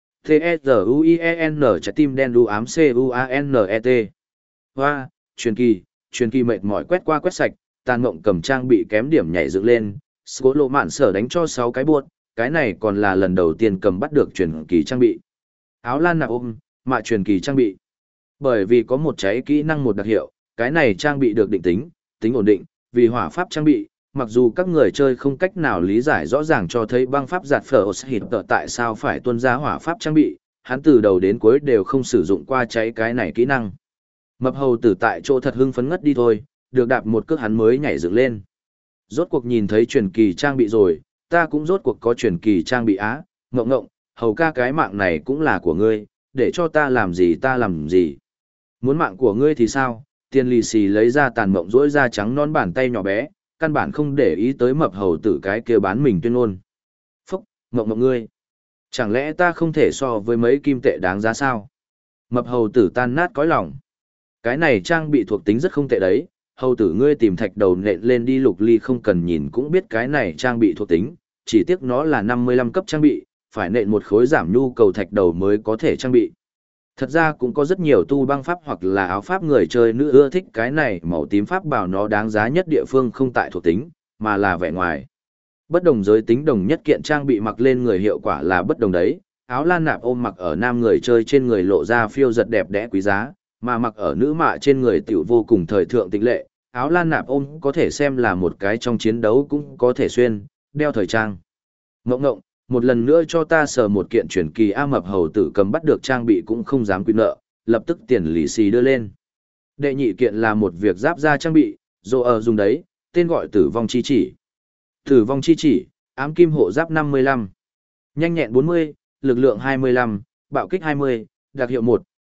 T-E-Z-U-I-E-N trái tim đen đu ám C-U-A-N-E-T. Hoa, truyền kỳ mệt mỏi quét qua quét sạch, Tàn Ngộng cầm trang bị kém điểm nhảy dựng lên, Scỗ Lộ Mạn Sở đánh cho 6 cái buột, cái này còn là lần đầu tiên cầm bắt được truyền kỳ trang bị. Áo lan nạp ôm, mạ truyền kỳ trang bị. Bởi vì có một cháy kỹ năng một đặc hiệu, cái này trang bị được định tính ổn định, vì hỏa pháp trang bị, mặc dù các người chơi không cách nào lý giải rõ ràng cho thấy băng pháp giạt phở hít tại sao phải tuân ra hỏa pháp trang bị, hắn từ đầu đến cuối đều không sử dụng qua cháy cái này kỹ năng. Mập hầu tử tại chỗ thật hưng phấn ngất đi thôi, được đạp một cước hắn mới nhảy dựng lên. Rốt cuộc nhìn thấy truyền kỳ trang bị rồi, ta cũng rốt cuộc có truyền kỳ trang bị á, ngộng, hầu ca cái mạng này cũng là của ngươi, để cho ta làm gì. Muốn mạng của ngươi thì sao, tiền lì xì lấy ra Tàn Mộng rỗi ra trắng non bàn tay nhỏ bé, căn bản không để ý tới mập hầu tử cái kia bán mình tuyên ngôn. Phúc, ngộng ngươi. Chẳng lẽ ta không thể so với mấy kim tệ đáng giá sao? Mập hầu tử tan nát cõi lòng. Cái này trang bị thuộc tính rất không tệ đấy, hầu tử ngươi tìm thạch đầu nện lên đi lục ly không cần nhìn cũng biết cái này trang bị thuộc tính, chỉ tiếc nó là 55 cấp trang bị, phải nện một khối giảm nhu cầu thạch đầu mới có thể trang bị. Thật ra cũng có rất nhiều tu băng pháp hoặc là áo pháp người chơi nữ ưa thích cái này màu tím pháp bảo nó đáng giá nhất địa phương không tại thuộc tính, mà là vẻ ngoài. Bất đồng giới tính đồng nhất kiện trang bị mặc lên người hiệu quả là bất đồng đấy, áo lan nạp ôm mặc ở nam người chơi trên người lộ ra phiêu giật đẹp đẽ quý giá, mà mặc ở nữ mạ trên người tiểu vô cùng thời thượng tịch lệ, áo lan nạp ôm có thể xem là một cái trong chiến đấu cũng có thể xuyên, đeo thời trang. Ngộng, một lần nữa cho ta sờ một kiện truyền kỳ A mập hầu tử cầm bắt được trang bị cũng không dám quy nợ, lập tức tiền lì xì đưa lên. Đệ nhị kiện là một việc giáp ra trang bị, dù ở dùng đấy, tên gọi tử vong chi chỉ. Tử vong chi chỉ, ám kim hộ giáp 55, nhanh nhẹn 40, lực lượng 25, bạo kích 20, đặc hiệu 1,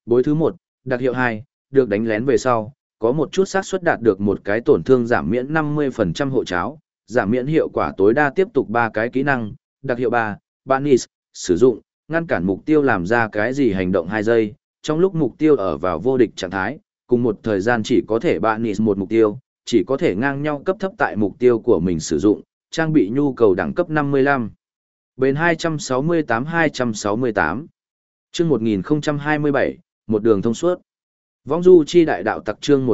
bối thứ 1, đặc hiệu 2, được đánh lén về sau, có một chút xác suất đạt được một cái tổn thương giảm miễn 50% hộ cháo, giảm miễn hiệu quả tối đa tiếp tục 3 cái kỹ năng, đặc hiệu 3, Banish, sử dụng, ngăn cản mục tiêu làm ra cái gì hành động 2 giây, trong lúc mục tiêu ở vào vô địch trạng thái, cùng một thời gian chỉ có thể Banish một mục tiêu, chỉ có thể ngang nhau cấp thấp tại mục tiêu của mình sử dụng, trang bị nhu cầu đẳng cấp 55. Bền 268-268. Chương 1027, một đường thông suốt. Vong du chi đại đạo tặc chương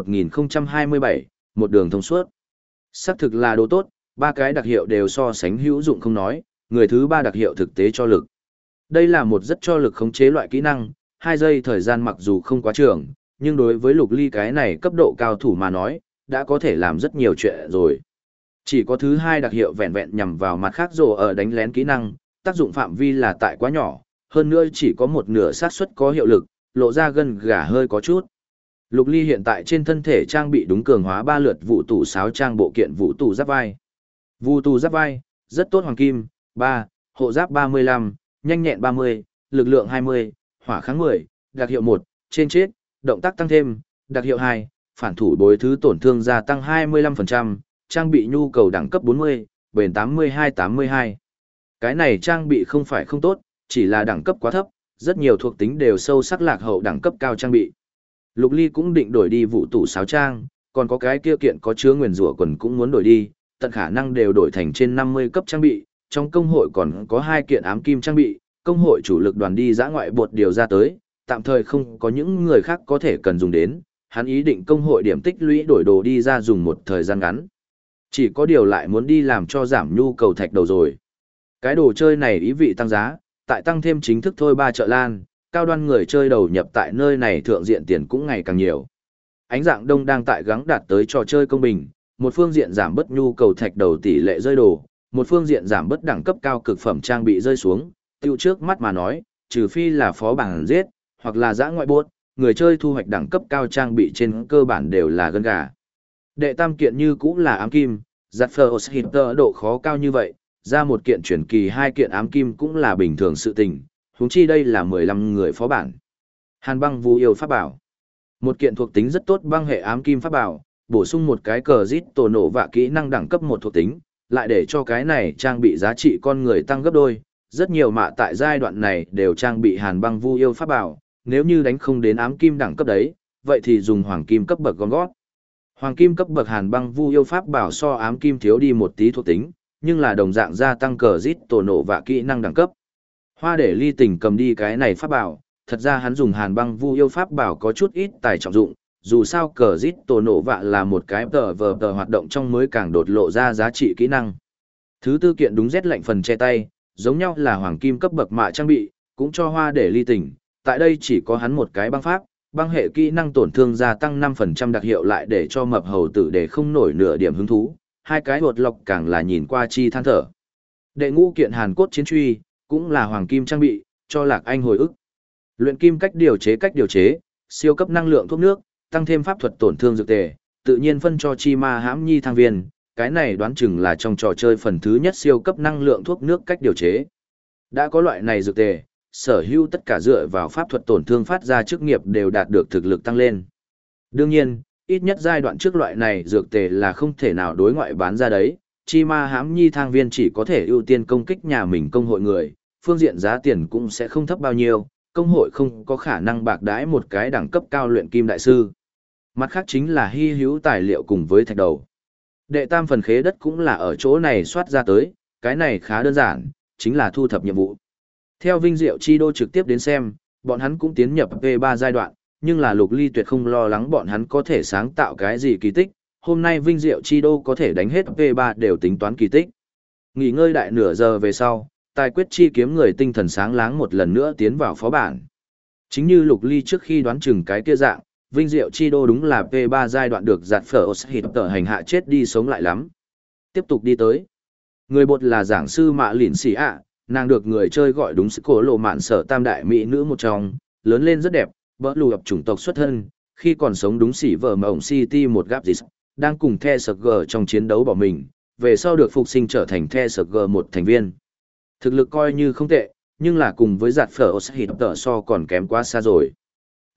1027, một đường thông suốt. Xác thực là đồ tốt, 3 cái đặc hiệu đều so sánh hữu dụng không nói, người thứ 3 đặc hiệu thực tế cho lực. Đây là một rất cho lực khống chế loại kỹ năng, 2 giây thời gian mặc dù không quá trường, nhưng đối với Lục Ly cái này cấp độ cao thủ mà nói, đã có thể làm rất nhiều chuyện rồi. Chỉ có thứ 2 đặc hiệu vẹn vẹn nhằm vào mặt khác rồ ở đánh lén kỹ năng, tác dụng phạm vi là tại quá nhỏ, hơn nữa chỉ có một nửa xác suất có hiệu lực, lộ ra gân gà hơi có chút. Lục Ly hiện tại trên thân thể trang bị đúng cường hóa 3 lượt vũ tủ sáo trang bộ kiện vũ tủ giáp vai. Vũ tủ giáp vai, rất tốt hoàng kim, 3, hộ giáp 35, nhanh nhẹn 30, lực lượng 20, hỏa kháng 10, đặc hiệu 1, trên chết, động tác tăng thêm, đặc hiệu 2, phản thủ bối thứ tổn thương gia tăng 25%, trang bị nhu cầu đẳng cấp 40, bền 82-82. Cái này trang bị không phải không tốt, chỉ là đẳng cấp quá thấp, rất nhiều thuộc tính đều sâu sắc lạc hậu đẳng cấp cao trang bị. Lục Ly cũng định đổi đi vũ tủ sáo trang, còn có cái kia kiện có chứa nguyền rủa quần cũng muốn đổi đi, tận khả năng đều đổi thành trên 50 cấp trang bị, trong công hội còn có 2 kiện ám kim trang bị, công hội chủ lực đoàn đi dã ngoại bột điều ra tới, tạm thời không có những người khác có thể cần dùng đến, hắn ý định công hội điểm tích lũy đổi đồ đi ra dùng một thời gian ngắn. Chỉ có điều lại muốn đi làm cho giảm nhu cầu thạch đầu rồi. Cái đồ chơi này ý vị tăng giá, tại tăng thêm chính thức thôi 3 chợ lan, cao đoan người chơi đầu nhập tại nơi này thượng diện tiền cũng ngày càng nhiều. Ánh dạng đông đang tại gắng đạt tới trò chơi công bình, một phương diện giảm bớt nhu cầu thạch đầu tỷ lệ rơi đồ, một phương diện giảm bớt đẳng cấp cao cực phẩm trang bị rơi xuống, tiêu trước mắt mà nói, trừ phi là phó bảng giết, hoặc là giã ngoại buốt, người chơi thu hoạch đẳng cấp cao trang bị trên cơ bản đều là gân gà. Đệ tam kiện như cũng là ám kim, giặt phờ hitter độ khó cao như vậy, ra một kiện chuyển kỳ 2 kiện ám kim cũng là bình thường sự tình, huống chi đây là 15 người phó bản. Hàn băng vu yêu pháp bảo. Một kiện thuộc tính rất tốt băng hệ ám kim pháp bảo, bổ sung một cái cờ rít tổ nổ và kỹ năng đẳng cấp 1 thuộc tính, lại để cho cái này trang bị giá trị con người tăng gấp đôi. Rất nhiều mạ tại giai đoạn này đều trang bị hàn băng vu yêu pháp bảo, nếu như đánh không đến ám kim đẳng cấp đấy, vậy thì dùng hoàng kim cấp bậc gom gót. Hoàng kim cấp bậc hàn băng vu yêu pháp bảo so ám kim thiếu đi một tí thuộc tính, nhưng là đồng dạng gia tăng cờ rít tổ nổ và kỹ năng đẳng cấp. Hoa để ly tình cầm đi cái này pháp bảo, thật ra hắn dùng hàn băng vu yêu pháp bảo có chút ít tài trọng dụng, dù sao cờ rít tổ nổ vạ là một cái tờ hoạt động trong mới càng đột lộ ra giá trị kỹ năng. Thứ tư kiện đúng rét lạnh phần che tay, giống nhau là hoàng kim cấp bậc mạ trang bị, cũng cho hoa để ly tình, tại đây chỉ có hắn một cái băng pháp, băng hệ kỹ năng tổn thương gia tăng 5% đặc hiệu lại để cho mập hầu tử để không nổi nửa điểm hứng thú, 2 cái hột lọc càng là nhìn qua chi than thở. Đệ ngũ kiện hàn cốt chiến truy, cũng là hoàng kim trang bị, cho Lạc Anh hồi ức. Luyện kim cách điều chế, siêu cấp năng lượng thuốc nước, tăng thêm pháp thuật tổn thương dược tề, tự nhiên phân cho chi ma hãm nhi thang viên, cái này đoán chừng là trong trò chơi phần thứ nhất siêu cấp năng lượng thuốc nước cách điều chế. Đã có loại này dược tề, sở hữu tất cả dựa vào pháp thuật tổn thương phát ra chức nghiệp đều đạt được thực lực tăng lên. Đương nhiên, ít nhất giai đoạn trước loại này dược tề là không thể nào đối ngoại bán ra đấy, chi ma hãm nhi thang viên chỉ có thể ưu tiên công kích nhà mình công hội người, phương diện giá tiền cũng sẽ không thấp bao nhiêu, công hội không có khả năng bạc đãi một cái đẳng cấp cao luyện kim đại sư. Mặt khác chính là hy hữu tài liệu cùng với thạch đầu. Đệ tam phần khế đất cũng là ở chỗ này soát ra tới, cái này khá đơn giản, chính là thu thập nhiệm vụ. Theo Vinh Diệu Chi Đô trực tiếp đến xem, bọn hắn cũng tiến nhập P3 giai đoạn, nhưng là Lục Ly tuyệt không lo lắng bọn hắn có thể sáng tạo cái gì kỳ tích, hôm nay Vinh Diệu Chi Đô có thể đánh hết P3 đều tính toán kỳ tích. Nghỉ ngơi đại nửa giờ về sau, tài quyết chi kiếm người tinh thần sáng láng một lần nữa tiến vào phó bản. Chính như Lục Ly trước khi đoán chừng cái kia dạng, Vinh Diệu Chi Đô đúng là P3 giai đoạn được giặt phở hít tờ hành hạ chết đi sống lại lắm. Tiếp tục đi tới. Người bột là giảng sư Mạ Lỉn Xỉ ạ, nàng được người chơi gọi đúng sự cố lộ mạn sở tam đại mỹ nữ một trong, lớn lên rất đẹp, bỡ lù gặp chủng tộc xuất thân, khi còn sống đúng xỉ vợ mà ổng City một gáp gì, đang cùng The SG trong chiến đấu bỏ mình, về sau được phục sinh trở thành The SG một thành viên. Thực lực coi như không tệ, nhưng là cùng với giặt phở hít tờ so còn kém quá xa rồi.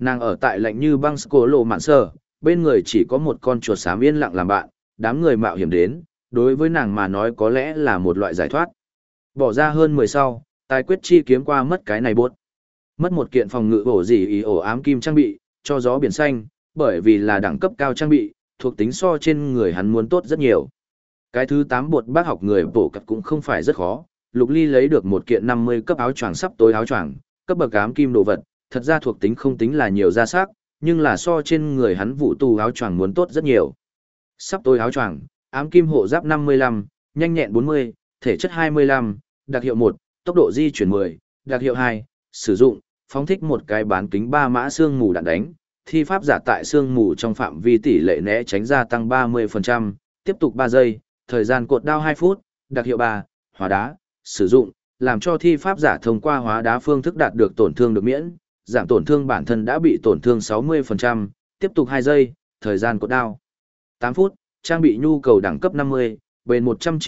Nàng ở tại lạnh như băng cổ lộ mạn sơ, bên người chỉ có một con chuột xám yên lặng làm bạn, đám người mạo hiểm đến, đối với nàng mà nói có lẽ là một loại giải thoát. Bỏ ra hơn 10 sau, tài quyết chi kiếm qua mất cái này buốt. Mất một kiện phòng ngự bổ gì ý ổ ám kim trang bị, cho gió biển xanh, bởi vì là đẳng cấp cao trang bị, thuộc tính so trên người hắn muốn tốt rất nhiều. Cái thứ 8 bột bác học người bổ cặt cũng không phải rất khó, Lục Ly lấy được một kiện 50 cấp áo choàng sắp tối áo choàng, cấp bậc ám kim đồ vật, thật ra thuộc tính không tính là nhiều ra sắc, nhưng là so trên người hắn vụ tù áo choàng muốn tốt rất nhiều. Sắp tối áo choàng, ám kim hộ giáp 55, nhanh nhẹn 40, thể chất 25, đặc hiệu 1, tốc độ di chuyển 10, đặc hiệu 2, sử dụng, phóng thích một cái bán kính 3 mã xương mù đạn đánh, thi pháp giả tại xương mù trong phạm vi tỷ lệ né tránh gia tăng 30%, tiếp tục 3 giây, thời gian cột đao 2 phút, đặc hiệu 3, hóa đá, sử dụng, làm cho thi pháp giả thông qua hóa đá phương thức đạt được tổn thương được miễn, giảm tổn thương bản thân đã bị tổn thương 60%, tiếp tục 2 giây, thời gian cột đao 8 phút, trang bị nhu cầu đẳng cấp 50, bền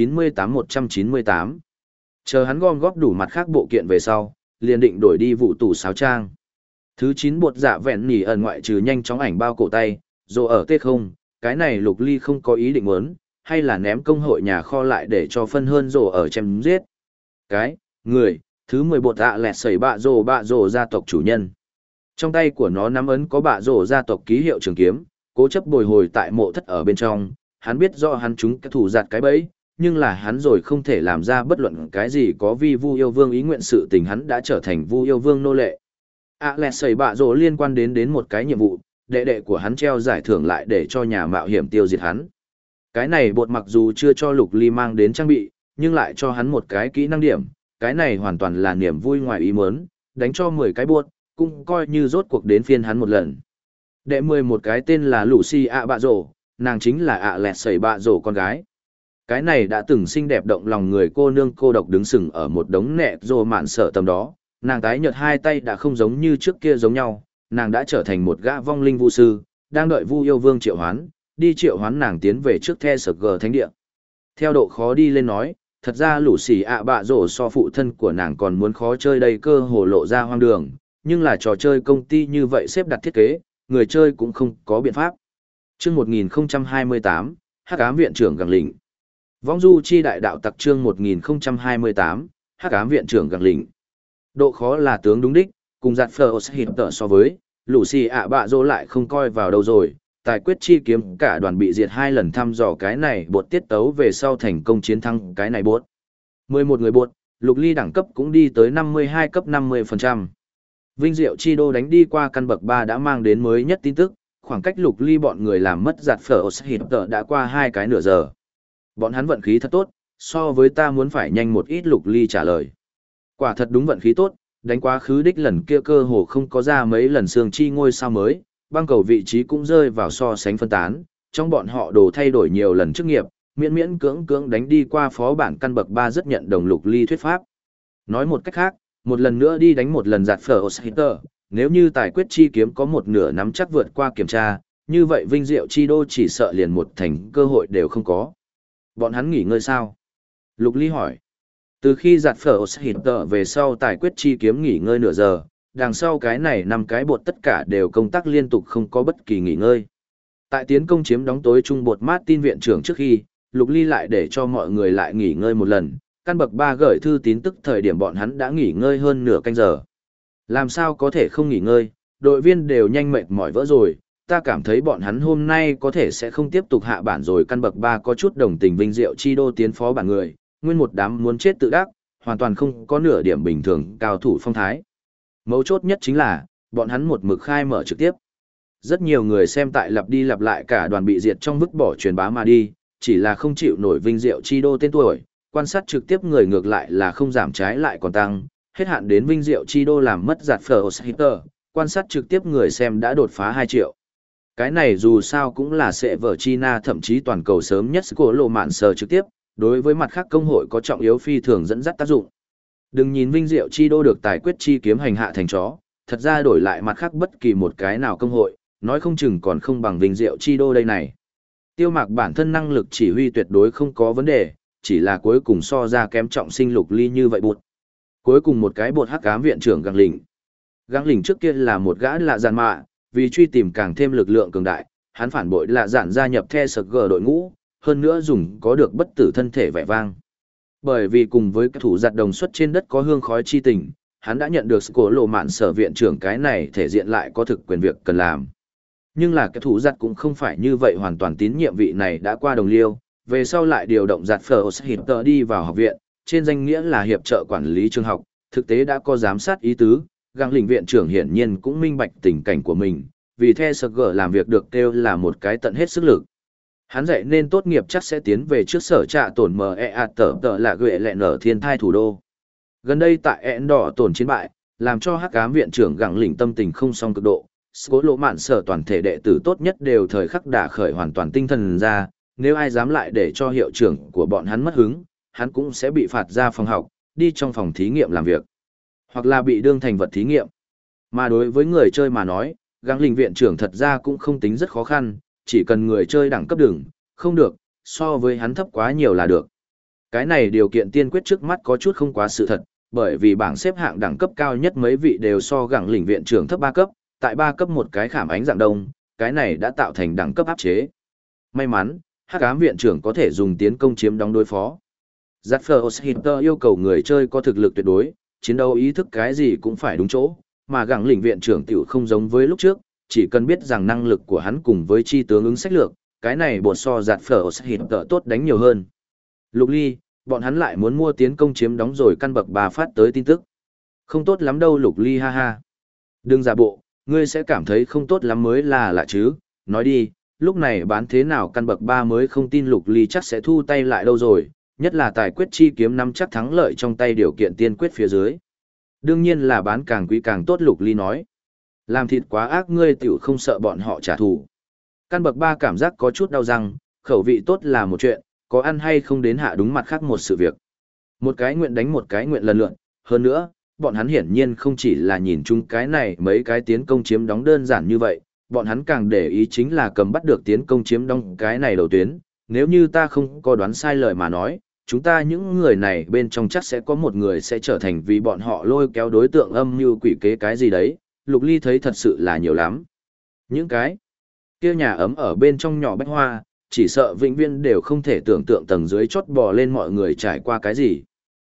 198-198. Chờ hắn gom góp đủ mặt khác bộ kiện về sau, liền định đổi đi vụ tủ sáo trang. Thứ 9 bột dạ vẹn nỉ ẩn ngoại trừ nhanh chóng ảnh bao cổ tay, rồi ở T0, cái này Lục Ly không có ý định muốn, hay là ném công hội nhà kho lại để cho phân hơn rổ ở chém giết. Người, thứ 10 bột dạ lẹt sẩy bạ rổ gia tộc chủ nhân. Trong tay của nó nắm ấn có bạ rổ gia tộc ký hiệu trường kiếm, cố chấp bồi hồi tại mộ thất ở bên trong, hắn biết rõ hắn chúng cái thủ giặt cái bẫy, nhưng là hắn rồi không thể làm ra bất luận cái gì có vi Vu Yêu Vương ý nguyện sự tình hắn đã trở thành Vu Yêu Vương nô lệ. Lẹt sẩy bạ rổ liên quan đến một cái nhiệm vụ, đệ của hắn treo giải thưởng lại để cho nhà mạo hiểm tiêu diệt hắn. Cái này bột mặc dù chưa cho Lục Ly mang đến trang bị, nhưng lại cho hắn một cái kỹ năng điểm, cái này hoàn toàn là niềm vui ngoài ý muốn, đánh cho 10 cái bột, cũng coi như rốt cuộc đến phiên hắn một lần. Đệ 11 cái tên là Lucy ạ bạ rổ, nàng chính là lẹt sẩy bạ rổ con gái. Cái này đã từng xinh đẹp động lòng người cô nương cô độc đứng sừng ở một đống nẹ rồ mạn sở tầm đó, nàng tái nhợt hai tay đã không giống như trước kia giống nhau, nàng đã trở thành một gã vong linh vu sư, đang đợi Vu Yêu Vương triệu hoán, đi triệu hoán nàng tiến về trước The Sg Thánh Địa. Theo độ khó đi lên nói, thật ra lũ xỉ ạ bạ rổ so phụ thân của nàng còn muốn khó chơi đây cơ hồ lộ ra hoang đường, nhưng là trò chơi công ty như vậy xếp đặt thiết kế, người chơi cũng không có biện pháp. Chương 1028, Hắc Ám Viện trưởng Gẳng Lĩnh. Vong du chi đại đạo tặc chương 1028, Hắc Ám Viện trưởng Gẳng Lĩnh. Độ khó là tướng đúng đích, cùng giặt phở hít tở so với, lũ xì ạ bạ rô lại không coi vào đâu rồi, tài quyết chi kiếm cả đoàn bị diệt 2 lần thăm dò cái này bột tiết tấu về sau thành công chiến thắng cái này bột. 11 người bột, Lục Ly đẳng cấp cũng đi tới 52 cấp 50%. Vinh Diệu Chi Đô đánh đi qua căn bậc 3 đã mang đến mới nhất tin tức, khoảng cách Lục Ly bọn người làm mất giặt phở hít tở đã qua 2 cái nửa giờ. Bọn hắn vận khí thật tốt, so với ta muốn phải nhanh một ít. Lục Ly trả lời. Quả thật đúng vận khí tốt, đánh quá khứ đích lần kia cơ hồ không có ra mấy lần xương chi ngôi sao mới, băng cầu vị trí cũng rơi vào so sánh phân tán, trong bọn họ đồ thay đổi nhiều lần chức nghiệp, miễn cưỡng đánh đi qua phó bản căn bậc 3 rất nhận đồng Lục Ly thuyết pháp. Nói một cách khác, một lần nữa đi đánh một lần giặt phở Oshitter, nếu như tài quyết chi kiếm có một nửa nắm chắc vượt qua kiểm tra, như vậy Vinh Diệu Chi Đô chỉ sợ liền một thành cơ hội đều không có. Bọn hắn nghỉ ngơi sao? Lục Ly hỏi. Từ khi giặt phở Oshitter về sau tài quyết chi kiếm nghỉ ngơi nửa giờ, đằng sau cái này 5 cái bột tất cả đều công tác liên tục không có bất kỳ nghỉ ngơi. Tại tiến công chiếm đóng tối trung bột Martin viện trưởng trước khi, Lục Ly lại để cho mọi người lại nghỉ ngơi một lần, căn bậc 3 gửi thư tín tức thời điểm bọn hắn đã nghỉ ngơi hơn nửa canh giờ. Làm sao có thể không nghỉ ngơi, đội viên đều nhanh mệt mỏi vỡ rồi, ta cảm thấy bọn hắn hôm nay có thể sẽ không tiếp tục hạ bản rồi. Căn bậc 3 có chút đồng tình Vinh Diệu Chi Đô tiến phó bản người, nguyên một đám muốn chết tự đắc, hoàn toàn không có nửa điểm bình thường cao thủ phong thái. Mấu chốt nhất chính là, bọn hắn một mực khai mở trực tiếp. Rất nhiều người xem tại lặp đi lặp lại cả đoàn bị diệt trong vứt bỏ truyền bá mà đi, chỉ là không chịu nổi Vinh Diệu Chi Đô tên tuổi, quan sát trực tiếp người ngược lại là không giảm trái lại còn tăng, hết hạn đến Vinh Diệu Chi Đô làm mất giặt phở Oshitter, quan sát trực tiếp người xem đã đột phá 2 triệu. Cái này dù sao cũng là sẽ vở China thậm chí toàn cầu sớm nhất của lộ mạn sờ trực tiếp, đối với mặt khác công hội có trọng yếu phi thường dẫn dắt tác dụng. Đừng nhìn Vinh Diệu Chi Đô được tài quyết chi kiếm hành hạ thành chó, thật ra đổi lại mặt khác bất kỳ một cái nào công hội, nói không chừng còn không bằng Vinh Diệu Chi Đô đây này. Tiêu Mạc bản thân năng lực chỉ huy tuyệt đối không có vấn đề, chỉ là cuối cùng so ra kém trọng sinh Lục Ly như vậy bụt. Cuối cùng một cái bột Hắc Ám Viện trưởng Gẳng Lĩnh. Găng lỉnh trước kia là một gã lạ dạn mạ, vì truy tìm càng thêm lực lượng cường đại, hắn phản bội lạ dạn gia nhập The Sg đội ngũ, hơn nữa dùng có được bất tử thân thể vẻ vang. Bởi vì cùng với các thủ giặt đồng xuất trên đất có hương khói chi tình, hắn đã nhận được cổ lộ mạn sở viện trưởng cái này thể diện lại có thực quyền việc cần làm. Nhưng là cái thủ giặt cũng không phải như vậy hoàn toàn tín nhiệm vị này đã qua đồng liêu, về sau lại điều động giặt phở Hitter đi vào học viện, trên danh nghĩa là hiệp trợ quản lý trường học, thực tế đã có giám sát ý tứ, găng lĩnh viện trưởng hiển nhiên cũng minh bạch tình cảnh của mình, vì The SG làm việc được kêu là một cái tận hết sức lực. Hắn dạy nên tốt nghiệp chắc sẽ tiến về trước sở trạ tổn MEA tờ là gệ lẹ nở thiên thai thủ đô. Gần đây tại ẹn đỏ tổn chiến bại, làm cho hắc ám viện trưởng gặng lỉnh tâm tình không song cực độ. Cố lộ mạn sở toàn thể đệ tử tốt nhất đều thời khắc đả khởi hoàn toàn tinh thần ra, nếu ai dám lại để cho hiệu trưởng của bọn hắn mất hứng, hắn cũng sẽ bị phạt ra phòng học, đi trong phòng thí nghiệm làm việc, hoặc là bị đương thành vật thí nghiệm. Mà đối với người chơi mà nói, gặng lỉnh viện trưởng thật ra cũng không tính rất khó khăn, chỉ cần người chơi đẳng cấp đừng, không được, so với hắn thấp quá nhiều là được. Cái này điều kiện tiên quyết trước mắt có chút không quá sự thật, bởi vì bảng xếp hạng đẳng cấp cao nhất mấy vị đều so gặng lỉnh viện trưởng thấp 3 cấp, tại 3 cấp một cái khảm ánh dạng đông, cái này đã tạo thành đẳng cấp áp chế. May mắn, hắc ám viện trưởng có thể dùng tiến công chiếm đóng đối phó. Zaffer Hitter yêu cầu người chơi có thực lực tuyệt đối, chiến đấu ý thức cái gì cũng phải đúng chỗ, mà gặng lỉnh viện trưởng tiểu không giống với lúc trước, chỉ cần biết rằng năng lực của hắn cùng với chi tướng ứng sách lược, cái này bột so Zaffer Hitter tốt đánh nhiều hơn. Lục Ly, bọn hắn lại muốn mua tiến công chiếm đóng rồi căn bậc 3 phát tới tin tức. Không tốt lắm đâu Lục Ly ha ha. Đừng giả bộ, ngươi sẽ cảm thấy không tốt lắm mới là lạ chứ, nói đi, lúc này bán thế nào căn bậc 3 mới không tin Lục Ly chắc sẽ thu tay lại đâu rồi, nhất là tài quyết chi kiếm nắm chắc thắng lợi trong tay điều kiện tiên quyết phía dưới. Đương nhiên là bán càng quý càng tốt Lục Ly nói. Làm thịt quá ác ngươi tiểu không sợ bọn họ trả thù. Căn bậc 3 cảm giác có chút đau răng, khẩu vị tốt là một chuyện, có ăn hay không đến hạ đúng mặt khác một sự việc. Một cái nguyện đánh một cái nguyện lần lượt, hơn nữa, bọn hắn hiển nhiên không chỉ là nhìn chung cái này mấy cái tiến công chiếm đóng đơn giản như vậy, bọn hắn càng để ý chính là cầm bắt được tiến công chiếm đóng cái này đầu tuyến, nếu như ta không có đoán sai lời mà nói, chúng ta những người này bên trong chắc sẽ có một người sẽ trở thành vì bọn họ lôi kéo đối tượng âm mưu quỷ kế cái gì đấy, Lục Ly thấy thật sự là nhiều lắm. Những cái kia nhà ấm ở bên trong nhỏ bách hoa, chỉ sợ vĩnh viễn đều không thể tưởng tượng tầng dưới chót bò lên mọi người trải qua cái gì.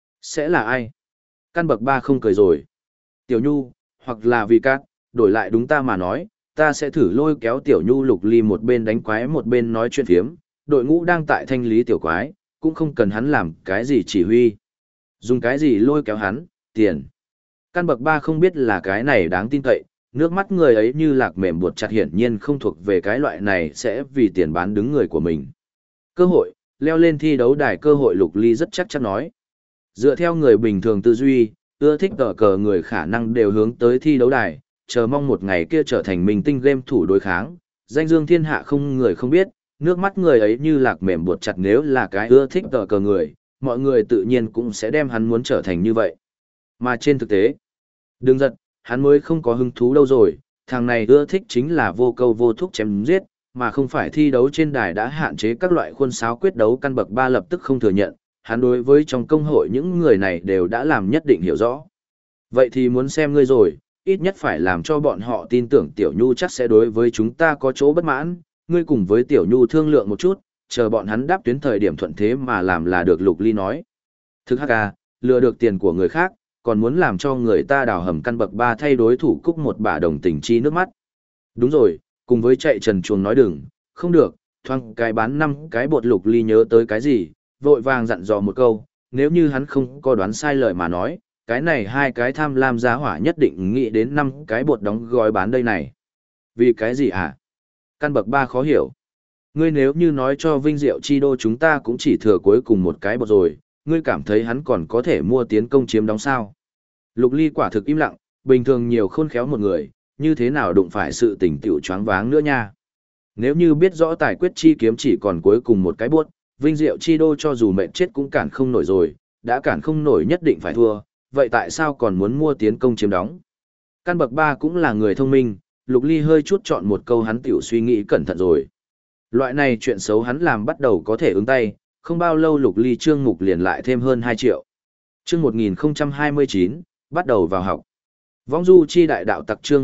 Sẽ là ai? Căn bậc 3 không cười rồi. Tiểu Nhu, hoặc là vì cát, đổi lại đúng ta mà nói, ta sẽ thử lôi kéo Tiểu Nhu Lục Ly một bên đánh quái một bên nói chuyện phiếm, đội ngũ đang tại thanh lý tiểu quái, cũng không cần hắn làm cái gì chỉ huy. Dùng cái gì lôi kéo hắn, tiền. Căn bậc 3 không biết là cái này đáng tin cậy, nước mắt người ấy như lạc mềm buộc chặt hiển nhiên không thuộc về cái loại này sẽ vì tiền bán đứng người của mình. Cơ hội, leo lên thi đấu đài cơ hội Lục Ly rất chắc chắn nói. Dựa theo người bình thường tư duy, ưa thích cờ cờ người khả năng đều hướng tới thi đấu đài, chờ mong một ngày kia trở thành minh tinh game thủ đối kháng, danh dương thiên hạ không người không biết, nước mắt người ấy như lạc mềm buộc chặt nếu là cái ưa thích cờ cờ người, mọi người tự nhiên cũng sẽ đem hắn muốn trở thành như vậy. Mà trên thực tế, đừng giật, hắn mới không có hứng thú đâu rồi, thằng này ưa thích chính là vô câu vô thúc chém giết, mà không phải thi đấu trên đài đã hạn chế các loại khuôn sáo quyết đấu căn bậc 3 lập tức không thừa nhận, hắn đối với trong công hội những người này đều đã làm nhất định hiểu rõ. Vậy thì muốn xem ngươi rồi, ít nhất phải làm cho bọn họ tin tưởng Tiểu Nhu chắc sẽ đối với chúng ta có chỗ bất mãn, ngươi cùng với Tiểu Nhu thương lượng một chút, chờ bọn hắn đáp tuyến thời điểm thuận thế mà làm là được Lục Ly nói. Thực hắc à, lừa được tiền của người khác, còn muốn làm cho người ta đào hầm căn bậc 3 thay đối thủ cúc một bả đồng tình chi nước mắt. Đúng rồi, cùng với chạy trần chuồng nói đừng, không được, thoang cái bán 5 cái bột Lục Ly nhớ tới cái gì, vội vàng dặn dò một câu, nếu như hắn không có đoán sai lời mà nói, cái này hai cái tham lam giá hỏa nhất định nghĩ đến 5 cái bột đóng gói bán đây này. Vì cái gì hả? Căn bậc 3 khó hiểu. Ngươi nếu như nói cho Vinh Diệu Chi Đô chúng ta cũng chỉ thừa cuối cùng một cái bột rồi, ngươi cảm thấy hắn còn có thể mua tiến công chiếm đóng sao? Lục Ly quả thực im lặng, bình thường nhiều khôn khéo một người, như thế nào đụng phải sự tình tiểu choáng váng nữa nha. Nếu như biết rõ tài quyết chi kiếm chỉ còn cuối cùng một cái bột, Vinh Diệu Chi Đô cho dù mệnh chết cũng cản không nổi rồi, đã cản không nổi nhất định phải thua, vậy tại sao còn muốn mua tiến công chiếm đóng? Căn bậc 3 cũng là người thông minh, Lục Ly hơi chút chọn một câu hắn tiểu suy nghĩ cẩn thận rồi. Loại này chuyện xấu hắn làm bắt đầu có thể ứng tay, không bao lâu Lục Ly chương mục liền lại thêm hơn 2 triệu. Chương 1029, bắt đầu vào học. Vong du chi đại đạo tặc chương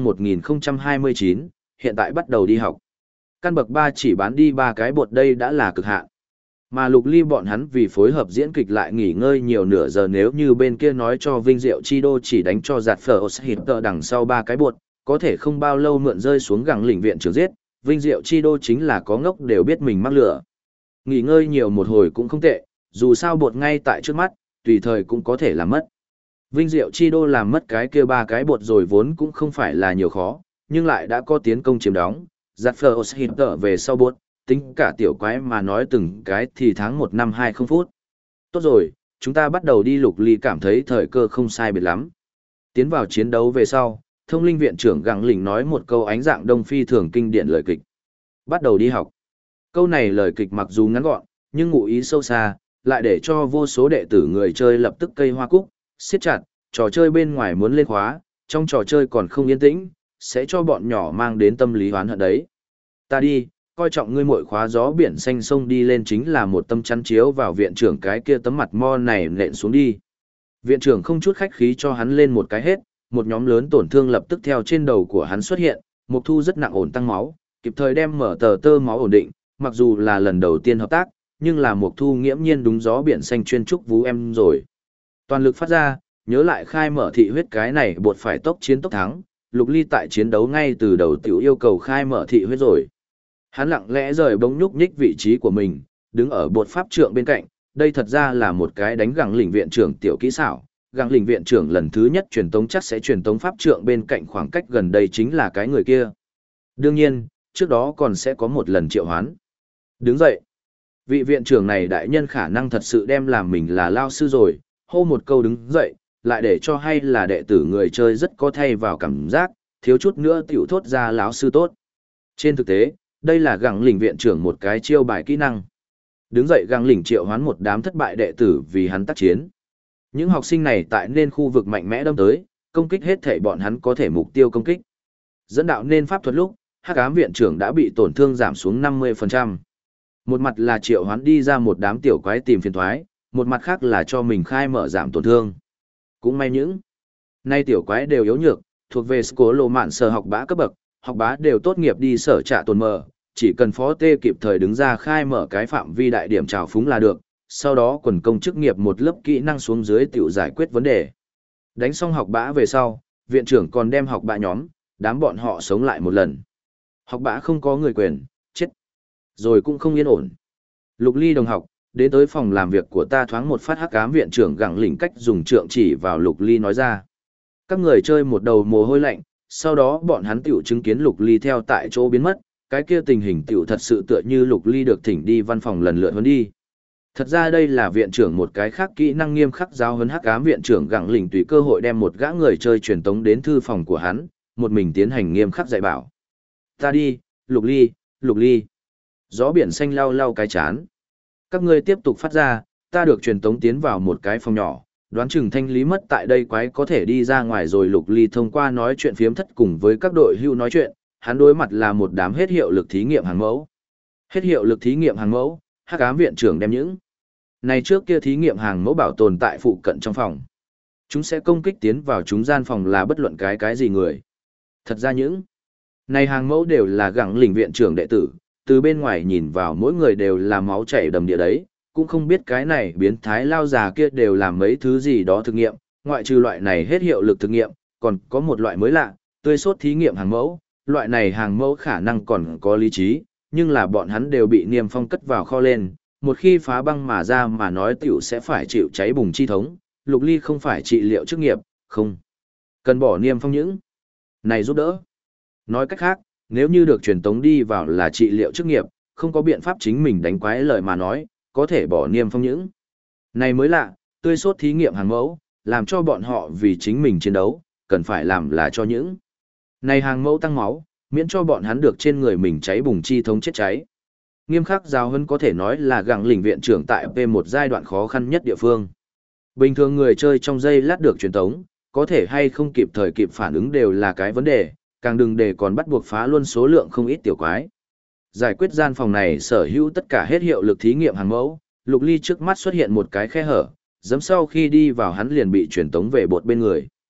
1029, hiện tại bắt đầu đi học. Căn bậc 3 chỉ bán đi 3 cái bột đây đã là cực hạn. Mà Lục Ly bọn hắn vì phối hợp diễn kịch lại nghỉ ngơi nhiều nửa giờ, nếu như bên kia nói cho Vinh Diệu Chi Đô chỉ đánh cho giạt phở hít tờ đằng sau 3 cái bột, có thể không bao lâu mượn rơi xuống gẳng lĩnh viện trưởng giết, Vinh Diệu Chi Đô chính là có ngốc đều biết mình mắc lửa. Nghỉ ngơi nhiều một hồi cũng không tệ, dù sao bột ngay tại trước mắt, tùy thời cũng có thể làm mất. Vinh Diệu Chi Đô làm mất cái kia 3 cái bột rồi vốn cũng không phải là nhiều khó, nhưng lại đã có tiến công chiếm đóng, giặt phở hít tờ về sau bột, tính cả tiểu quái mà nói từng cái thì tháng 1 năm 20 phút. Tốt rồi, chúng ta bắt đầu đi. Lục Ly cảm thấy thời cơ không sai biệt lắm. Tiến vào chiến đấu về sau, thông linh viện trưởng gặng lỉnh nói một câu ánh dạng đông phi thường kinh điển lời kịch. Bắt đầu đi học. Câu này lời kịch mặc dù ngắn gọn, nhưng ngụ ý sâu xa, lại để cho vô số đệ tử người chơi lập tức cây hoa cúc, siết chặt, trò chơi bên ngoài muốn lên khóa, trong trò chơi còn không yên tĩnh, sẽ cho bọn nhỏ mang đến tâm lý hoán hận đấy. Ta đi, coi trọng ngươi muội khóa gió biển xanh sông đi lên chính là một tâm chắn chiếu vào viện trưởng cái kia tấm mặt mo này nện xuống đi. Viện trưởng không chút khách khí cho hắn lên một cái hết, một nhóm lớn tổn thương lập tức theo trên đầu của hắn xuất hiện, Mộc Thu rất nặng ổn tăng máu, kịp thời đem mở tờ tơ máu ổn định, mặc dù là lần đầu tiên hợp tác, nhưng là Mộc Thu nghiễm nhiên đúng gió biển xanh chuyên trúc vú em rồi. Toàn lực phát ra, nhớ lại khai mở thị huyết cái này bột phải tốc chiến tốc thắng, Lục Ly tại chiến đấu ngay từ đầu tiểu yêu cầu khai mở thị huyết rồi. Hắn lặng lẽ rời bóng nhúc nhích vị trí của mình, đứng ở bột pháp trượng bên cạnh, đây thật ra là một cái đánh gẳng lĩnh viện trưởng tiểu kỹ xảo. Gẳng lĩnh viện trưởng lần thứ nhất truyền tống chắc sẽ truyền tống pháp trượng bên cạnh khoảng cách gần đây chính là cái người kia. Đương nhiên, trước đó còn sẽ có một lần triệu hoán. Đứng dậy. Vị viện trưởng này đại nhân khả năng thật sự đem làm mình là lao sư rồi, hô một câu đứng dậy, lại để cho hay là đệ tử người chơi rất có thay vào cảm giác, thiếu chút nữa tiểu thốt ra lão sư tốt. Trên thực tế, đây là gẳng lĩnh viện trưởng một cái chiêu bài kỹ năng. Đứng dậy gẳng lĩnh triệu hoán một đám thất bại đệ tử vì hắn tác chiến. Những học sinh này tại nên khu vực mạnh mẽ đâm tới, công kích hết thể bọn hắn có thể mục tiêu công kích. Dẫn đạo nên pháp thuật lúc, Hắc Ám viện trưởng đã bị tổn thương giảm xuống 50%. Một mặt là triệu hoán đi ra một đám tiểu quái tìm phiền toái, một mặt khác là cho mình khai mở giảm tổn thương. Cũng may những nay tiểu quái đều yếu nhược, thuộc về cố lộ mạn sở học bá cấp bậc, học bá đều tốt nghiệp đi sở trả tồn mở, chỉ cần phó tê kịp thời đứng ra khai mở cái phạm vi đại điểm trào phúng là được, sau đó quần công chức nghiệp một lớp kỹ năng xuống dưới tiểu giải quyết vấn đề. Đánh xong học bá về sau, viện trưởng còn đem học bá nhóm, đám bọn họ sống lại một lần. Học bá không có người quyền, chết. Rồi cũng không yên ổn. Lục Ly đồng học, đến tới phòng làm việc của ta thoáng một phát. Hắc Ám viện trưởng gặng lĩnh cách dùng trượng chỉ vào Lục Ly nói ra. Các người chơi một đầu mồ hôi lạnh, sau đó bọn hắn tiểu chứng kiến Lục Ly theo tại chỗ biến mất, cái kia tình hình tiểu thật sự tựa như Lục Ly được thỉnh đi văn phòng lần lượt huấn đi. Thật ra đây là viện trưởng một cái khác kỹ năng nghiêm khắc giáo huấn. Hắc Ám viện trưởng gặng lĩnh tùy cơ hội đem một gã người chơi truyền tống đến thư phòng của hắn, một mình tiến hành nghiêm khắc dạy bảo. Ta đi, Lục Ly, Lục Ly. Gió biển xanh lau lau cái chán. Các ngươi tiếp tục phát ra, ta được truyền tống tiến vào một cái phòng nhỏ, đoán chừng thanh lý mất tại đây quái có thể đi ra ngoài rồi. Lục Ly thông qua nói chuyện phiếm thất cùng với các đội hưu nói chuyện, hắn đối mặt là một đám hết hiệu lực thí nghiệm hàng mẫu. Hết hiệu lực thí nghiệm hàng mẫu, Hắc Ám viện trưởng đem những này trước kia thí nghiệm hàng mẫu bảo tồn tại phụ cận trong phòng. Chúng sẽ công kích tiến vào chúng gian phòng là bất luận cái gì người. Thật ra những này hàng mẫu đều là gặng lĩnh viện trưởng đệ tử, từ bên ngoài nhìn vào mỗi người đều là máu chảy đầm địa đấy, cũng không biết cái này biến thái lao già kia đều làm mấy thứ gì đó thực nghiệm, ngoại trừ loại này hết hiệu lực thực nghiệm, còn có một loại mới lạ, tươi sốt thí nghiệm hàng mẫu, loại này hàng mẫu khả năng còn có lý trí, nhưng là bọn hắn đều bị niêm phong cất vào kho lên, một khi phá băng mà ra mà nói tiểu sẽ phải chịu cháy bùng chi thống. Lục Ly không phải trị liệu chức nghiệp, không cần bỏ niêm phong những này giúp đỡ. Nói cách khác, nếu như được truyền tống đi vào là trị liệu chức nghiệp, không có biện pháp chính mình đánh quái lời mà nói, có thể bỏ niêm phong những này mới lạ, tươi sốt thí nghiệm hàng mẫu, làm cho bọn họ vì chính mình chiến đấu, cần phải làm là cho những này hàng mẫu tăng máu, miễn cho bọn hắn được trên người mình cháy bùng chi thống chết cháy. Nghiêm khắc giáo huấn có thể nói là gặng lĩnh viện trưởng tại P1 giai đoạn khó khăn nhất địa phương. Bình thường người chơi trong giây lát được truyền tống, có thể hay không kịp thời kịp phản ứng đều là cái vấn đề, càng đừng để còn bắt buộc phá luôn số lượng không ít tiểu quái. Giải quyết gian phòng này sở hữu tất cả hết hiệu lực thí nghiệm hàng mẫu, Lục Ly trước mắt xuất hiện một cái khe hở, giấm sau khi đi vào hắn liền bị truyền tống về bột bên người.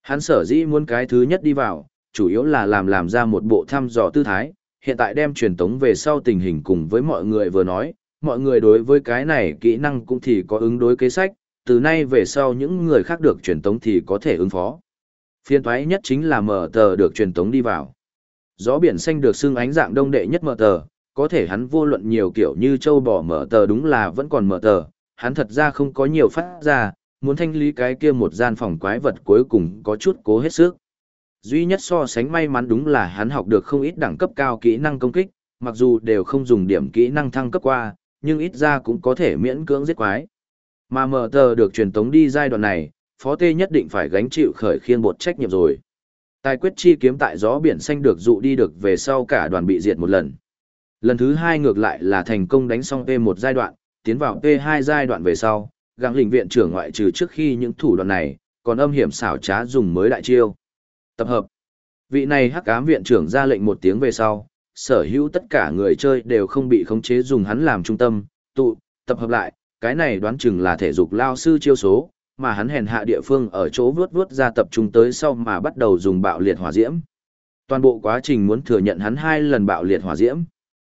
Hắn sở dĩ muốn cái thứ nhất đi vào, chủ yếu là làm ra một bộ thăm dò tư thái, hiện tại đem truyền tống về sau tình hình cùng với mọi người vừa nói, mọi người đối với cái này kỹ năng cũng thì có ứng đối kế sách, từ nay về sau những người khác được truyền tống thì có thể ứng phó. Phiên toái nhất chính là mở tờ được truyền tống đi vào. Gió biển xanh được xưng ánh dạng đông đệ nhất mở tờ, có thể hắn vô luận nhiều kiểu như châu bò mở tờ đúng là vẫn còn mở tờ, hắn thật ra không có nhiều phát ra, muốn thanh lý cái kia một gian phòng quái vật cuối cùng có chút cố hết sức. Duy nhất so sánh may mắn đúng là hắn học được không ít đẳng cấp cao kỹ năng công kích, mặc dù đều không dùng điểm kỹ năng thăng cấp qua, nhưng ít ra cũng có thể miễn cưỡng giết quái. Mà mở tờ được truyền tống đi giai đoạn này, Phó Tê nhất định phải gánh chịu khởi khiên bột trách nhiệm rồi. Tài quyết chi kiếm tại gió biển xanh được dụ đi được về sau cả đoàn bị diệt một lần. Lần thứ hai ngược lại là thành công đánh xong P1 giai đoạn, tiến vào P2 giai đoạn về sau, gắng lĩnh viện trưởng ngoại trừ trước khi những thủ đoạn này, còn âm hiểm xảo trá dùng mới đại chiêu. Tập hợp. Vị này hắc ám viện trưởng ra lệnh một tiếng về sau, sở hữu tất cả người chơi đều không bị khống chế dùng hắn làm trung tâm, tập hợp lại, cái này đoán chừng là thể dục lao sư chiêu số, mà hắn hèn hạ địa phương ở chỗ vướt ra tập trung tới sau mà bắt đầu dùng bạo liệt hỏa diễm. Toàn bộ quá trình muốn thừa nhận hắn 2 lần bạo liệt hỏa diễm.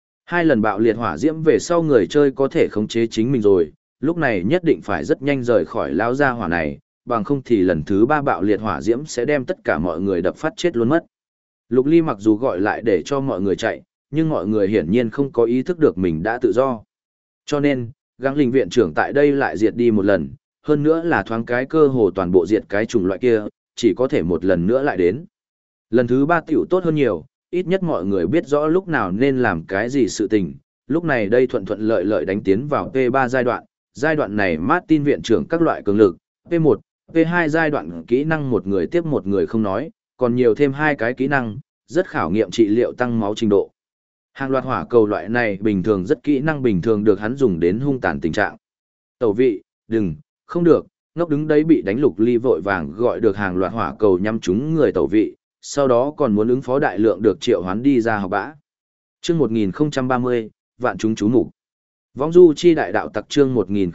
2 lần bạo liệt hỏa diễm về sau người chơi có thể khống chế chính mình rồi, lúc này nhất định phải rất nhanh rời khỏi lao ra hỏa này, bằng không thì lần thứ 3 bạo liệt hỏa diễm sẽ đem tất cả mọi người đập phát chết luôn mất. Lục Ly mặc dù gọi lại để cho mọi người chạy, nhưng mọi người hiển nhiên không có ý thức được mình đã tự do. Cho nên, gắng linh viện trưởng tại đây lại diệt đi một lần, hơn nữa là thoáng cái cơ hồ toàn bộ diệt cái chủng loại kia, chỉ có thể một lần nữa lại đến. Lần thứ 3 tiểu tốt hơn nhiều, ít nhất mọi người biết rõ lúc nào nên làm cái gì sự tình, lúc này đây thuận thuận lợi lợi đánh tiến vào P3 giai đoạn này Martin viện trưởng các loại cường lực, P1, P2 giai đoạn kỹ năng một người tiếp một người không nói, còn nhiều thêm 2 cái kỹ năng, rất khảo nghiệm trị liệu tăng máu trình độ. Hàng loạt hỏa cầu loại này bình thường rất kỹ năng bình thường được hắn dùng đến hung tàn tình trạng. Tẩu vị, đừng, không được, ngốc đứng đấy bị đánh Lục Ly vội vàng gọi được hàng loạt hỏa cầu nhắm trúng người tẩu vị, sau đó còn muốn ứng phó đại lượng được triệu hoán đi ra học bã. Chương 1030, vạn chúng chú mục. Vong du chi đại đạo tặc chương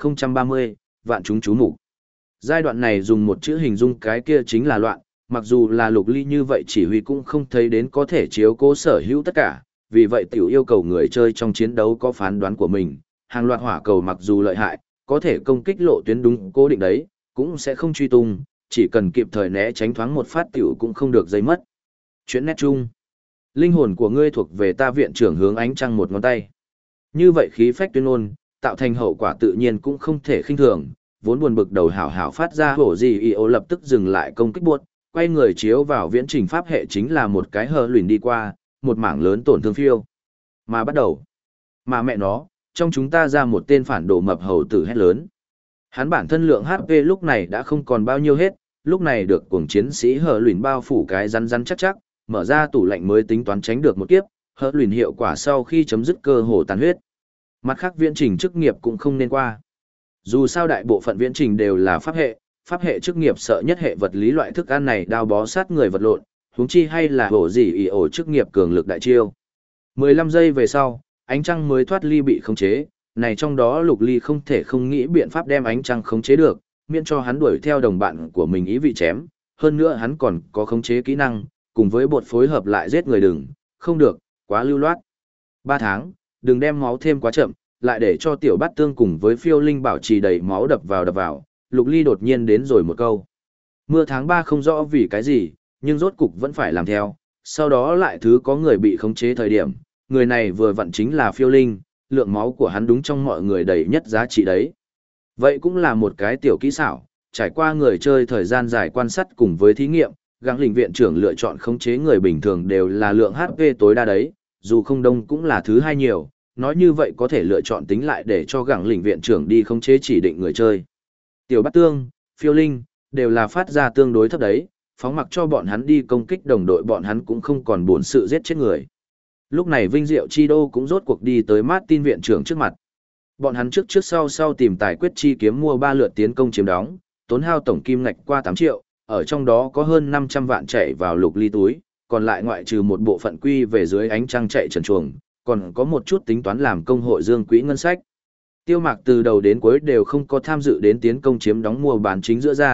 1030, vạn chúng chú mục. Giai đoạn này dùng một chữ hình dung cái kia chính là loạn, mặc dù là Lục Ly như vậy chỉ huy cũng không thấy đến có thể chiếu cố sở hữu tất cả, vì vậy tiểu yêu cầu người chơi trong chiến đấu có phán đoán của mình, hàng loạt hỏa cầu mặc dù lợi hại, có thể công kích lộ tuyến đúng cố định đấy, cũng sẽ không truy tung, chỉ cần kịp thời né tránh thoáng một phát tiểu cũng không được dây mất. Chuyện nét chung. Linh hồn của ngươi thuộc về ta viện trưởng hướng ánh trăng một ngón tay. Như vậy khí phách tuyên ngôn, tạo thành hậu quả tự nhiên cũng không thể khinh thường, vốn buồn bực đầu hảo hảo phát ra hổ gì y ô lập tức dừng lại công kích buốt, quay người chiếu vào viễn trình pháp hệ chính là một cái hờ luyện đi qua, một mảng lớn tổn thương phiêu. Mà bắt đầu. Mà mẹ nó, trong chúng ta ra một tên phản đồ mập hầu tử hét lớn. Hắn bản thân lượng HP lúc này đã không còn bao nhiêu hết, lúc này được cuồng chiến sĩ hờ luyện bao phủ cái rắn chắc chắc, mở ra tủ lạnh mới tính toán tránh được một kiếp, hờ luyện hiệu quả sau khi chấm dứt cơ hồ tàn huyết. Mặt khác viễn trình chức nghiệp cũng không nên qua. Dù sao đại bộ phận viễn trình đều là pháp hệ chức nghiệp sợ nhất hệ vật lý loại thức ăn này đao bó sát người vật lộn, huống chi hay là hổ gì ỉ ổ chức nghiệp cường lực đại chiêu. 15 giây về sau, ánh trăng mới thoát ly bị khống chế, này trong đó Lục Ly không thể không nghĩ biện pháp đem ánh trăng khống chế được, miễn cho hắn đuổi theo đồng bạn của mình ý vị chém, hơn nữa hắn còn có khống chế kỹ năng, cùng với bột phối hợp lại giết người đừng, không được, quá lưu loát. 3 tháng, đừng đem máu thêm quá chậm, lại để cho tiểu bát tương cùng với phiêu linh bảo trì đầy máu đập vào, Lục Ly đột nhiên đến rồi một câu. Mưa tháng 3 không rõ vì cái gì, nhưng rốt cục vẫn phải làm theo, sau đó lại thứ có người bị khống chế thời điểm, người này vừa vặn chính là phiêu linh, lượng máu của hắn đúng trong mọi người đầy nhất giá trị đấy. Vậy cũng là một cái tiểu kỹ xảo, trải qua người chơi thời gian dài quan sát cùng với thí nghiệm, gắng lĩnh viện trưởng lựa chọn khống chế người bình thường đều là lượng HP tối đa đấy, dù không đông cũng là thứ hai nhiều, nói như vậy có thể lựa chọn tính lại để cho gắng lĩnh viện trưởng đi khống chế chỉ định người chơi. Tiểu Bát Tương, Phiêu Linh, đều là phát ra tương đối thấp đấy, phóng mặc cho bọn hắn đi công kích đồng đội bọn hắn cũng không còn buồn sự giết chết người. Lúc này Vinh Diệu Chi Đô cũng rốt cuộc đi tới Martin viện trưởng trước mặt. Bọn hắn trước sau tìm tài quyết chi kiếm mua 3 lượt tiến công chiếm đóng, tốn hao tổng kim ngạch qua 8 triệu, ở trong đó có hơn 500 vạn chạy vào Lục Ly túi, còn lại ngoại trừ một bộ phận quy về dưới ánh trăng chạy trần chuồng, còn có một chút tính toán làm công hội dương quỹ ngân sách. Tiêu Mạc từ đầu đến cuối đều không có tham dự đến tiến công chiếm đóng mua bán chính giữa ra,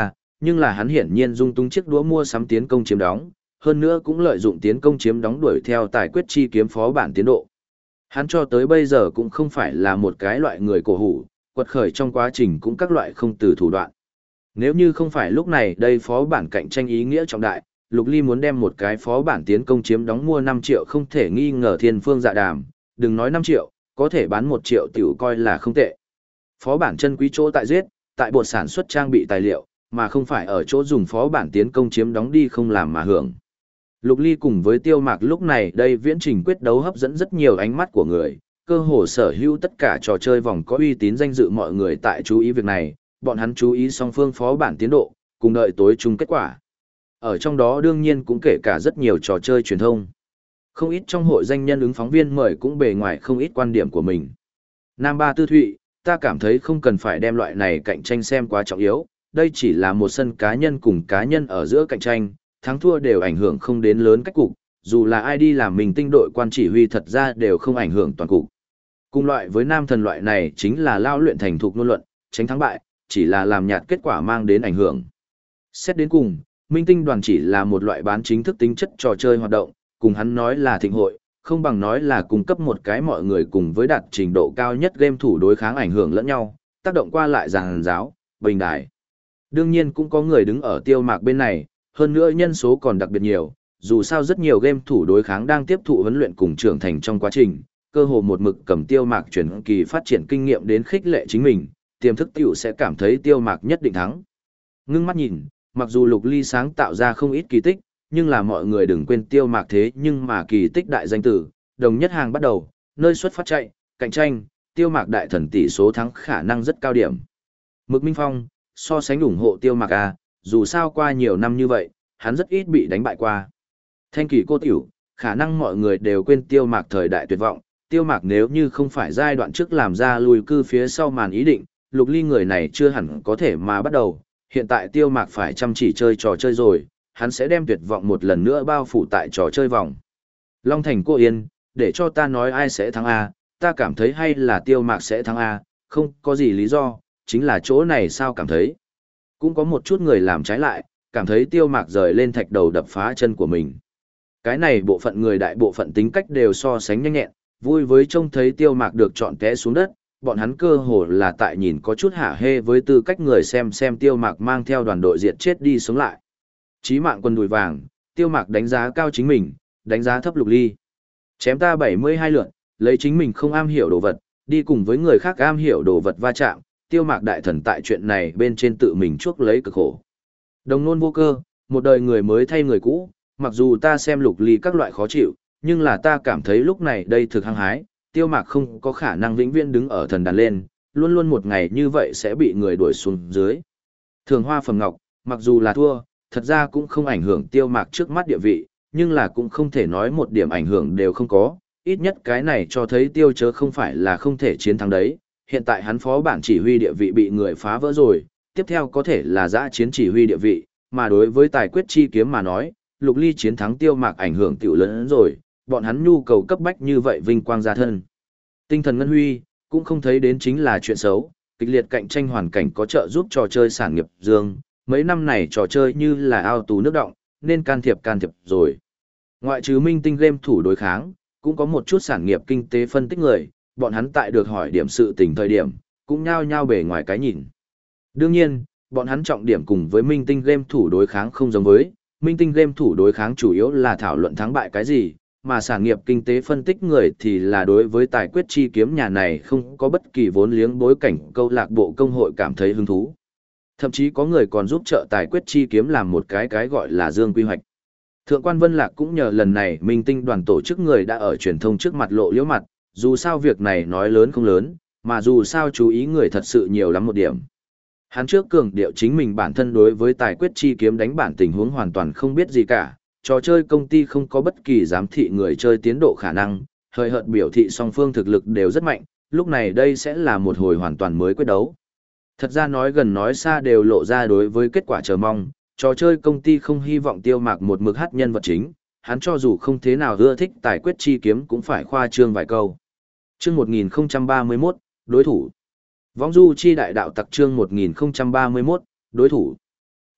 nhưng là hắn hiển nhiên dung túng chiếc đũa mua sắm tiến công chiếm đóng, hơn nữa cũng lợi dụng tiến công chiếm đóng đuổi theo tài quyết chi kiếm phó bản tiến độ. Hắn cho tới bây giờ cũng không phải là một cái loại người cổ hủ, quật khởi trong quá trình cũng các loại không từ thủ đoạn. Nếu như không phải lúc này đây phó bản cạnh tranh ý nghĩa trọng đại, Lục Ly muốn đem một cái phó bản tiến công chiếm đóng mua 5 triệu không thể nghi ngờ thiên phương dạ đàm, đừng nói 5 triệu, có thể bán 1 triệu tiểu coi là không tệ. Phó bản chân quý chỗ tại giết, tại bộ sản xuất trang bị tài liệu, mà không phải ở chỗ dùng phó bản tiến công chiếm đóng đi không làm mà hưởng. Lục Ly cùng với Tiêu Mạc lúc này đây viễn trình quyết đấu hấp dẫn rất nhiều ánh mắt của người, cơ hồ sở hữu tất cả trò chơi vòng có uy tín danh dự mọi người tại chú ý việc này, bọn hắn chú ý song phương phó bản tiến độ, cùng đợi tối chung kết quả. Ở trong đó đương nhiên cũng kể cả rất nhiều trò chơi truyền thông. Không ít trong hội danh nhân ứng phóng viên mời cũng bề ngoài không ít quan điểm của mình. Nam Ba Tư Thụy, ta cảm thấy không cần phải đem loại này cạnh tranh xem quá trọng yếu, đây chỉ là một sân cá nhân cùng cá nhân ở giữa cạnh tranh, thắng thua đều ảnh hưởng không đến lớn cách cục, dù là ai đi làm mình tinh đội quan chỉ huy thật ra đều không ảnh hưởng toàn cục. Cùng loại với nam thần loại này chính là lao luyện thành thục ngôn luận, tránh thắng bại, chỉ là làm nhạt kết quả mang đến ảnh hưởng. Xét đến cùng, minh tinh đoàn chỉ là một loại bán chính thức tính chất trò chơi hoạt động, cùng hắn nói là thịnh hội, không bằng nói là cung cấp một cái mọi người cùng với đạt trình độ cao nhất game thủ đối kháng ảnh hưởng lẫn nhau, tác động qua lại giàn giáo, bình đài. Đương nhiên cũng có người đứng ở Tiêu Mạc bên này, hơn nữa nhân số còn đặc biệt nhiều, dù sao rất nhiều game thủ đối kháng đang tiếp thụ huấn luyện cùng trưởng thành trong quá trình, cơ hồ một mực cầm Tiêu Mạc chuyển kỳ phát triển kinh nghiệm đến khích lệ chính mình, tiềm thức tiểu sẽ cảm thấy Tiêu Mạc nhất định thắng. Ngưng mắt nhìn, mặc dù Lục Ly sáng tạo ra không ít kỳ tích, nhưng là mọi người đừng quên Tiêu Mạc thế nhưng mà kỳ tích đại danh tử, đồng nhất hàng bắt đầu, nơi xuất phát chạy, cạnh tranh, Tiêu Mạc đại thần tỷ số thắng khả năng rất cao điểm. Mực Minh Phong, so sánh ủng hộ Tiêu Mạc à, dù sao qua nhiều năm như vậy, hắn rất ít bị đánh bại qua. Thanh Kỳ cô tiểu, khả năng mọi người đều quên Tiêu Mạc thời đại tuyệt vọng, Tiêu Mạc nếu như không phải giai đoạn trước làm ra lùi cư phía sau màn ý định, Lục Ly người này chưa hẳn có thể mà bắt đầu, hiện tại Tiêu Mạc phải chăm chỉ chơi trò chơi rồi, hắn sẽ đem tuyệt vọng một lần nữa bao phủ tại trò chơi vòng. Long Thành cô yên, để cho ta nói ai sẽ thắng A, ta cảm thấy hay là Tiêu Mạc sẽ thắng A, không có gì lý do, chính là chỗ này sao cảm thấy. Cũng có một chút người làm trái lại, cảm thấy Tiêu Mạc rời lên thạch đầu đập phá chân của mình. Cái này bộ phận người đại bộ phận tính cách đều so sánh nhanh nhẹn, vui với trông thấy Tiêu Mạc được chọn té xuống đất, bọn hắn cơ hồ là tại nhìn có chút hả hê với tư cách người xem Tiêu Mạc mang theo đoàn đội diệt chết đi sống lại. Chí mạng quân đùi vàng, Tiêu Mạc đánh giá cao chính mình, đánh giá thấp Lục Ly. Chém ta 72 lượt, lấy chính mình không am hiểu đồ vật, đi cùng với người khác am hiểu đồ vật va chạm, Tiêu Mạc đại thần tại chuyện này bên trên tự mình chuốc lấy cực khổ. Đồng nôn vô cơ, một đời người mới thay người cũ, mặc dù ta xem Lục Ly các loại khó chịu, nhưng là ta cảm thấy lúc này đây thực hăng hái, Tiêu Mạc không có khả năng vĩnh viễn đứng ở thần đàn lên, luôn luôn một ngày như vậy sẽ bị người đuổi xuống dưới. Thường Hoa Phẩm Ngọc, mặc dù là thua, thật ra cũng không ảnh hưởng Tiêu Mạc trước mắt địa vị, nhưng là cũng không thể nói một điểm ảnh hưởng đều không có, ít nhất cái này cho thấy Tiêu Chớ không phải là không thể chiến thắng đấy, hiện tại hắn phó bản chỉ huy địa vị bị người phá vỡ rồi, tiếp theo có thể là dã chiến chỉ huy địa vị, mà đối với tài quyết chi kiếm mà nói, Lục Ly chiến thắng Tiêu Mạc ảnh hưởng tiểu lớn hơn rồi, bọn hắn nhu cầu cấp bách như vậy vinh quang gia thân. Tinh thần ngân huy, cũng không thấy đến chính là chuyện xấu, kịch liệt cạnh tranh hoàn cảnh có trợ giúp trò chơi sản nghiệp dương, mấy năm này trò chơi như là ao tù nước động, nên can thiệp rồi. Ngoại trừ minh tinh game thủ đối kháng, cũng có một chút sản nghiệp kinh tế phân tích người, bọn hắn tại được hỏi điểm sự tình thời điểm, cũng nhao nhao bề ngoài cái nhìn. Đương nhiên, bọn hắn trọng điểm cùng với minh tinh game thủ đối kháng không giống với, minh tinh game thủ đối kháng chủ yếu là thảo luận thắng bại cái gì, mà sản nghiệp kinh tế phân tích người thì là đối với tài quyết chi kiếm nhà này không có bất kỳ vốn liếng bối cảnh câu lạc bộ công hội cảm thấy hứng thú. Thậm chí có người còn giúp trợ tài quyết chi kiếm làm một cái gọi là dương quy hoạch. Thượng quan Vân Lạc cũng nhờ lần này minh tinh đoàn tổ chức người đã ở truyền thông trước mặt lộ liễu mặt, dù sao việc này nói lớn không lớn, mà dù sao chú ý người thật sự nhiều lắm một điểm. Hắn trước cường điệu chính mình bản thân đối với tài quyết chi kiếm đánh bản tình huống hoàn toàn không biết gì cả, trò chơi công ty không có bất kỳ giám thị người chơi tiến độ khả năng, hời hợt biểu thị song phương thực lực đều rất mạnh, lúc này đây sẽ là một hồi hoàn toàn mới quyết đấu. Thật ra nói gần nói xa đều lộ ra đối với kết quả chờ mong, trò chơi công ty không hy vọng Tiêu Mạc một mực hát nhân vật chính, hắn cho dù không thế nào ưa thích tài quyết chi kiếm cũng phải khoa trương vài câu. Chương 1031, đối thủ. Võng du chi đại đạo tặc chương 1031, đối thủ.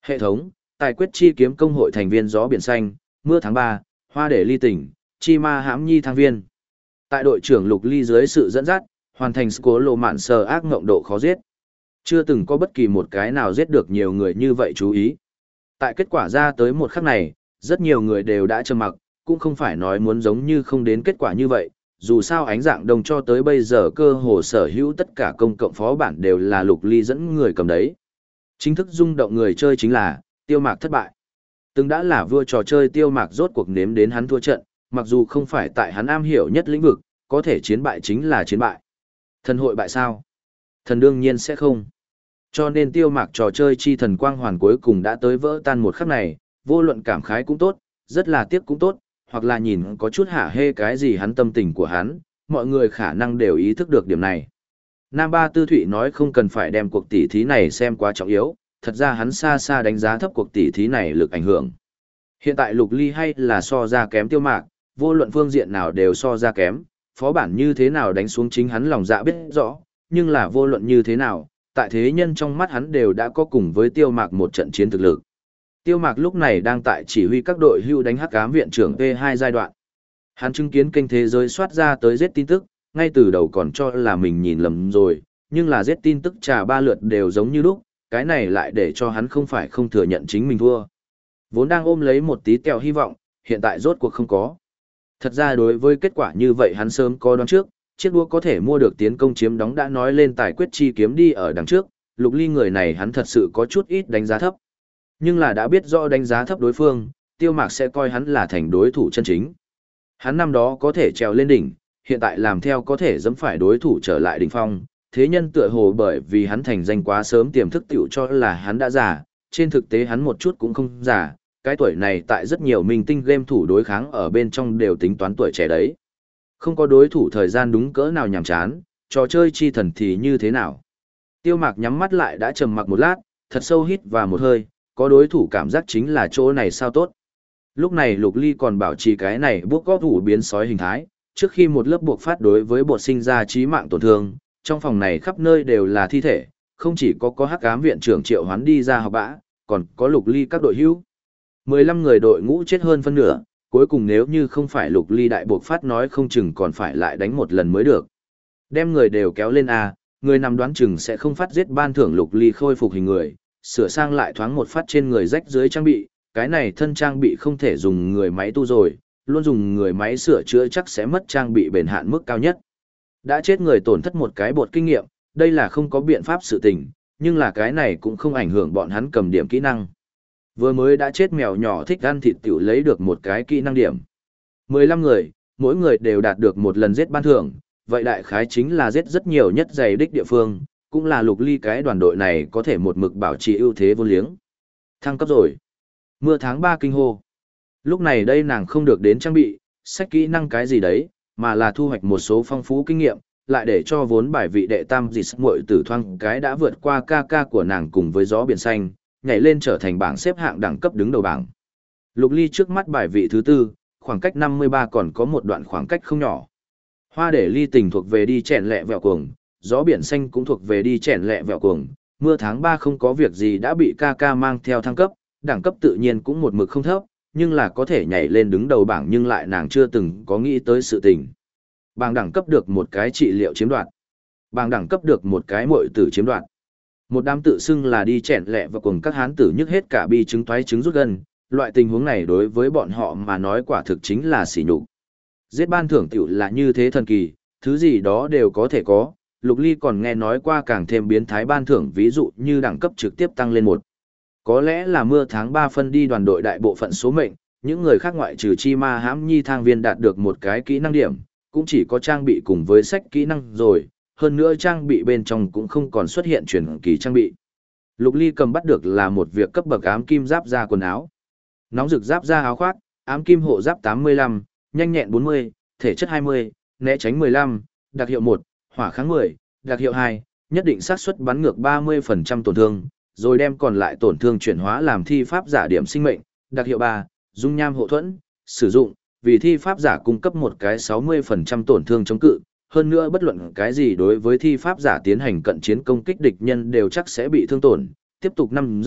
Hệ thống, tài quyết chi kiếm công hội thành viên gió biển xanh, mưa tháng 3, hoa để ly tỉnh, chi ma hãm nhi thang viên. Tại đội trưởng Lục Ly dưới sự dẫn dắt, hoàn thành cố lộ mạn sờ ác ngộng độ khó giết. Chưa từng có bất kỳ một cái nào giết được nhiều người như vậy chú ý. Tại kết quả ra tới một khắc này, rất nhiều người đều đã trầm mặc, cũng không phải nói muốn giống như không đến kết quả như vậy, dù sao ánh dạng đồng cho tới bây giờ cơ hồ sở hữu tất cả công cộng phó bản đều là Lục Ly dẫn người cầm đấy. Chính thức rung động người chơi chính là, Tiêu Mạc thất bại. Từng đã là vua trò chơi Tiêu Mạc rốt cuộc nếm đến hắn thua trận, mặc dù không phải tại hắn am hiểu nhất lĩnh vực, có thể chiến bại chính là chiến bại. Thần hội bại sao? Thần đương nhiên sẽ không. Cho nên Tiêu Mạc trò chơi chi thần quang hoàn cuối cùng đã tới vỡ tan một khắc này, vô luận cảm khái cũng tốt, rất là tiếc cũng tốt, hoặc là nhìn có chút hả hê cái gì hắn tâm tình của hắn, mọi người khả năng đều ý thức được điểm này. Nam Ba Tư Thụy nói không cần phải đem cuộc tỷ thí này xem quá trọng yếu, thật ra hắn xa xa đánh giá thấp cuộc tỷ thí này lực ảnh hưởng. Hiện tại Lục Ly hay là so ra kém Tiêu Mạc, vô luận phương diện nào đều so ra kém, phó bản như thế nào đánh xuống chính hắn lòng dạ biết rõ, nhưng là vô luận như thế nào, tại thế nhân trong mắt hắn đều đã có cùng với Tiêu Mạc một trận chiến thực lực. Tiêu Mạc lúc này đang tại chỉ huy các đội hưu đánh hắc ám viện trưởng P2 giai đoạn. Hắn chứng kiến kênh thế giới soát ra tới giết tin tức, ngay từ đầu còn cho là mình nhìn lầm rồi, nhưng là giết tin tức trà 3 lượt đều giống như lúc, cái này lại để cho hắn không phải không thừa nhận chính mình thua. Vốn đang ôm lấy một tí kẹo hy vọng, hiện tại rốt cuộc không có. Thật ra đối với kết quả như vậy hắn sớm có đoán trước, chiếc đua có thể mua được tiến công chiếm đóng đã nói lên tài quyết chi kiếm đi ở đằng trước, Lục Ly người này hắn thật sự có chút ít đánh giá thấp. Nhưng là đã biết rõ đánh giá thấp đối phương, Tiêu Mạc sẽ coi hắn là thành đối thủ chân chính. Hắn năm đó có thể trèo lên đỉnh, hiện tại làm theo có thể dẫm phải đối thủ trở lại đỉnh phong, thế nhân tựa hồ bởi vì hắn thành danh quá sớm tiềm thức tiểu cho là hắn đã già, trên thực tế hắn một chút cũng không già, cái tuổi này tại rất nhiều minh tinh game thủ đối kháng ở bên trong đều tính toán tuổi trẻ đấy. Không có đối thủ thời gian đúng cỡ nào nhàm chán, trò chơi chi thần thì như thế nào. Tiêu Mạc nhắm mắt lại đã trầm mặc một lát, thật sâu hít vào một hơi, có đối thủ cảm giác chính là chỗ này sao tốt. Lúc này Lục Ly còn bảo trì cái này buộc góp thủ biến sói hình thái, trước khi một lớp buộc phát đối với bột sinh ra chí mạng tổn thương, trong phòng này khắp nơi đều là thi thể, không chỉ có hắc ám viện trưởng Triệu Hoán đi ra học bã, còn có Lục Ly các đội hữu. 15 người đội ngũ chết hơn phân nửa, cuối cùng nếu như không phải Lục Ly đại buộc phát nói không chừng còn phải lại đánh một lần mới được. Đem người đều kéo lên A, người nằm đoán chừng sẽ không phát giết ban thưởng Lục Ly khôi phục hình người, sửa sang lại thoáng một phát trên người rách dưới trang bị, cái này thân trang bị không thể dùng người máy tu rồi, luôn dùng người máy sửa chữa chắc sẽ mất trang bị bền hạn mức cao nhất. Đã chết người tổn thất một cái bột kinh nghiệm, đây là không có biện pháp sự tình, nhưng là cái này cũng không ảnh hưởng bọn hắn cầm điểm kỹ năng. Vừa mới đã chết mèo nhỏ thích ăn thịt tiểu lấy được một cái kỹ năng điểm. 15 người, mỗi người đều đạt được một lần giết ban thưởng, vậy đại khái chính là giết rất nhiều nhất dày đích địa phương, cũng là Lục Ly cái đoàn đội này có thể một mực bảo trì ưu thế vô liếng. Thăng cấp rồi. Mưa tháng 3 kinh hô. Lúc này đây nàng không được đến trang bị, sách kỹ năng cái gì đấy, mà là thu hoạch một số phong phú kinh nghiệm, lại để cho vốn bài vị đệ tam dì sức muội tử thoang cái đã vượt qua ca ca của nàng cùng với gió biển xanh, nhảy lên trở thành bảng xếp hạng đẳng cấp đứng đầu bảng. Lục Ly trước mắt bài vị thứ tư, khoảng cách 53 còn có một đoạn khoảng cách không nhỏ. Hoa để ly tình thuộc về đi chèn lẹ vẹo cuồng, gió biển xanh cũng thuộc về đi chèn lẹ vẹo cuồng, mưa tháng 3 không có việc gì đã bị ca ca mang theo thăng cấp, đẳng cấp tự nhiên cũng một mực không thấp, nhưng là có thể nhảy lên đứng đầu bảng nhưng lại nàng chưa từng có nghĩ tới sự tình. Bảng đẳng cấp được một cái trị liệu chiếm đoạt. Bảng đẳng cấp được một cái muội tử chiếm đoạt. Một đám tự xưng là đi chèn lẹ và cùng các hán tử nhức hết cả bi trứng toái trứng rút gân, loại tình huống này đối với bọn họ mà nói quả thực chính là sỉ nhục. Giết ban thưởng tiểu là như thế thần kỳ, thứ gì đó đều có thể có, Lục Ly còn nghe nói qua càng thêm biến thái ban thưởng ví dụ như đẳng cấp trực tiếp tăng lên 1. Có lẽ là mưa tháng 3 phân đi đoàn đội đại bộ phận số mệnh, những người khác ngoại trừ chi ma hãm nhi thang viên đạt được một cái kỹ năng điểm, cũng chỉ có trang bị cùng với sách kỹ năng rồi, hơn nữa trang bị bên trong cũng không còn xuất hiện truyền kỳ trang bị. Lục Ly cầm bắt được là một việc cấp bậc ám kim giáp da quần áo. Nóng rực giáp da áo khoác, ám kim hộ giáp 85, nhanh nhẹn 40, thể chất 20, né tránh 15, đặc hiệu 1, hỏa kháng 10, đặc hiệu 2, nhất định xác suất bắn ngược 30% tổn thương, rồi đem còn lại tổn thương chuyển hóa làm thi pháp giả điểm sinh mệnh, đặc hiệu 3, dung nham hộ thuẫn, sử dụng, vì thi pháp giả cung cấp một cái 60% tổn thương chống cự, hơn nữa bất luận cái gì đối với thi pháp giả tiến hành cận chiến công kích địch nhân đều chắc sẽ bị thương tổn, tiếp tục 5 giây,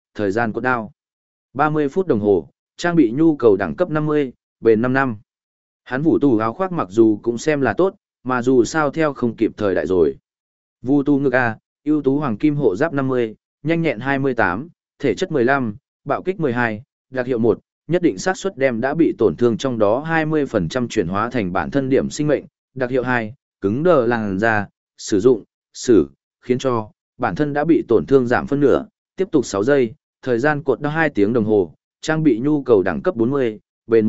thời gian cốt đao. 30 phút đồng hồ, trang bị nhu cầu đẳng cấp 50, bền 5 năm. Hắn vũ tù áo khoác mặc dù cũng xem là tốt, mà dù sao theo không kịp thời đại rồi. Vu tu ngực A, ưu tú hoàng kim hộ giáp 50, nhanh nhẹn 28, thể chất 15, bạo kích 12, đặc hiệu 1, nhất định xác suất đem đã bị tổn thương trong đó 20% chuyển hóa thành bản thân điểm sinh mệnh, đặc hiệu 2, cứng đờ làn da, sử dụng, khiến cho bản thân đã bị tổn thương giảm phân nửa, tiếp tục 6 giây, thời gian cột đao 2 tiếng đồng hồ, trang bị nhu cầu đẳng cấp 40, bền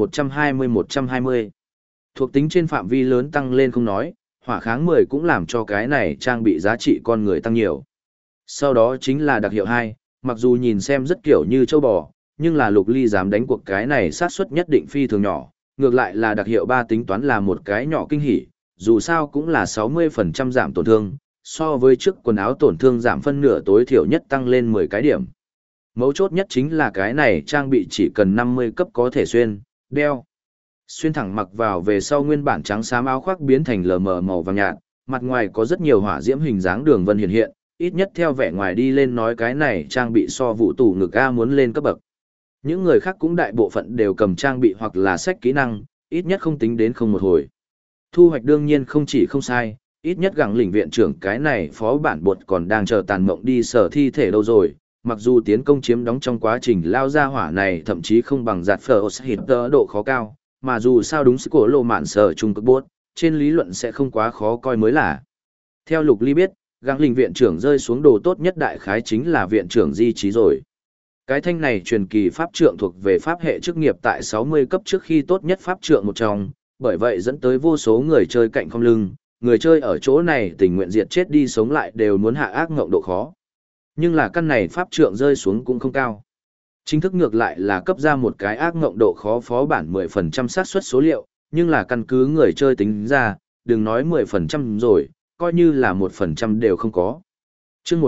120-120. Thuộc tính trên phạm vi lớn tăng lên không nói, hỏa kháng 10 cũng làm cho cái này trang bị giá trị con người tăng nhiều. Sau đó chính là đặc hiệu 2, mặc dù nhìn xem rất kiểu như châu bò, nhưng là Lục Ly dám đánh cuộc cái này sát suất nhất định phi thường nhỏ, ngược lại là đặc hiệu 3 tính toán là một cái nhỏ kinh hỉ, dù sao cũng là 60% giảm tổn thương, so với trước quần áo tổn thương giảm phân nửa tối thiểu nhất tăng lên 10 cái điểm. Mấu chốt nhất chính là cái này trang bị chỉ cần 50 cấp có thể xuyên, đeo. Xuyên thẳng mặc vào về sau nguyên bản trắng xám áo khoác biến thành lờ mờ màu vàng nhạt, mặt ngoài có rất nhiều hỏa diễm hình dáng đường vân hiện hiện, ít nhất theo vẻ ngoài đi lên nói cái này trang bị so vũ tù ngực A muốn lên cấp bậc. Những người khác cũng đại bộ phận đều cầm trang bị hoặc là sách kỹ năng, ít nhất không tính đến không một hồi. Thu hoạch đương nhiên không chỉ không sai, ít nhất gẳng lĩnh viện trưởng cái này phó bản bột còn đang chờ tàn mộng đi sở thi thể đâu rồi. Mặc dù tiến công chiếm đóng trong quá trình lao ra hỏa này thậm chí không bằng giạt phở hít độ khó cao, mà dù sao đúng sự của lộ mạn sở trung cực bốt, trên lý luận sẽ không quá khó coi mới là. Theo Lục Ly biết, gắng lĩnh viện trưởng rơi xuống đồ tốt nhất đại khái chính là viện trưởng di trí rồi. Cái thanh này truyền kỳ pháp trượng thuộc về pháp hệ chức nghiệp tại 60 cấp trước khi tốt nhất pháp trượng một trong, bởi vậy dẫn tới vô số người chơi cạnh không lưng, người chơi ở chỗ này tình nguyện diệt chết đi sống lại đều muốn hạ ác ngộng độ khó. Nhưng là căn này pháp trượng rơi xuống cũng không cao. Chính thức ngược lại là cấp ra một cái ác ngộng độ khó phó bản 10% xác suất số liệu, nhưng là căn cứ người chơi tính ra, đừng nói 10% rồi, coi như là 1% đều không có. Chương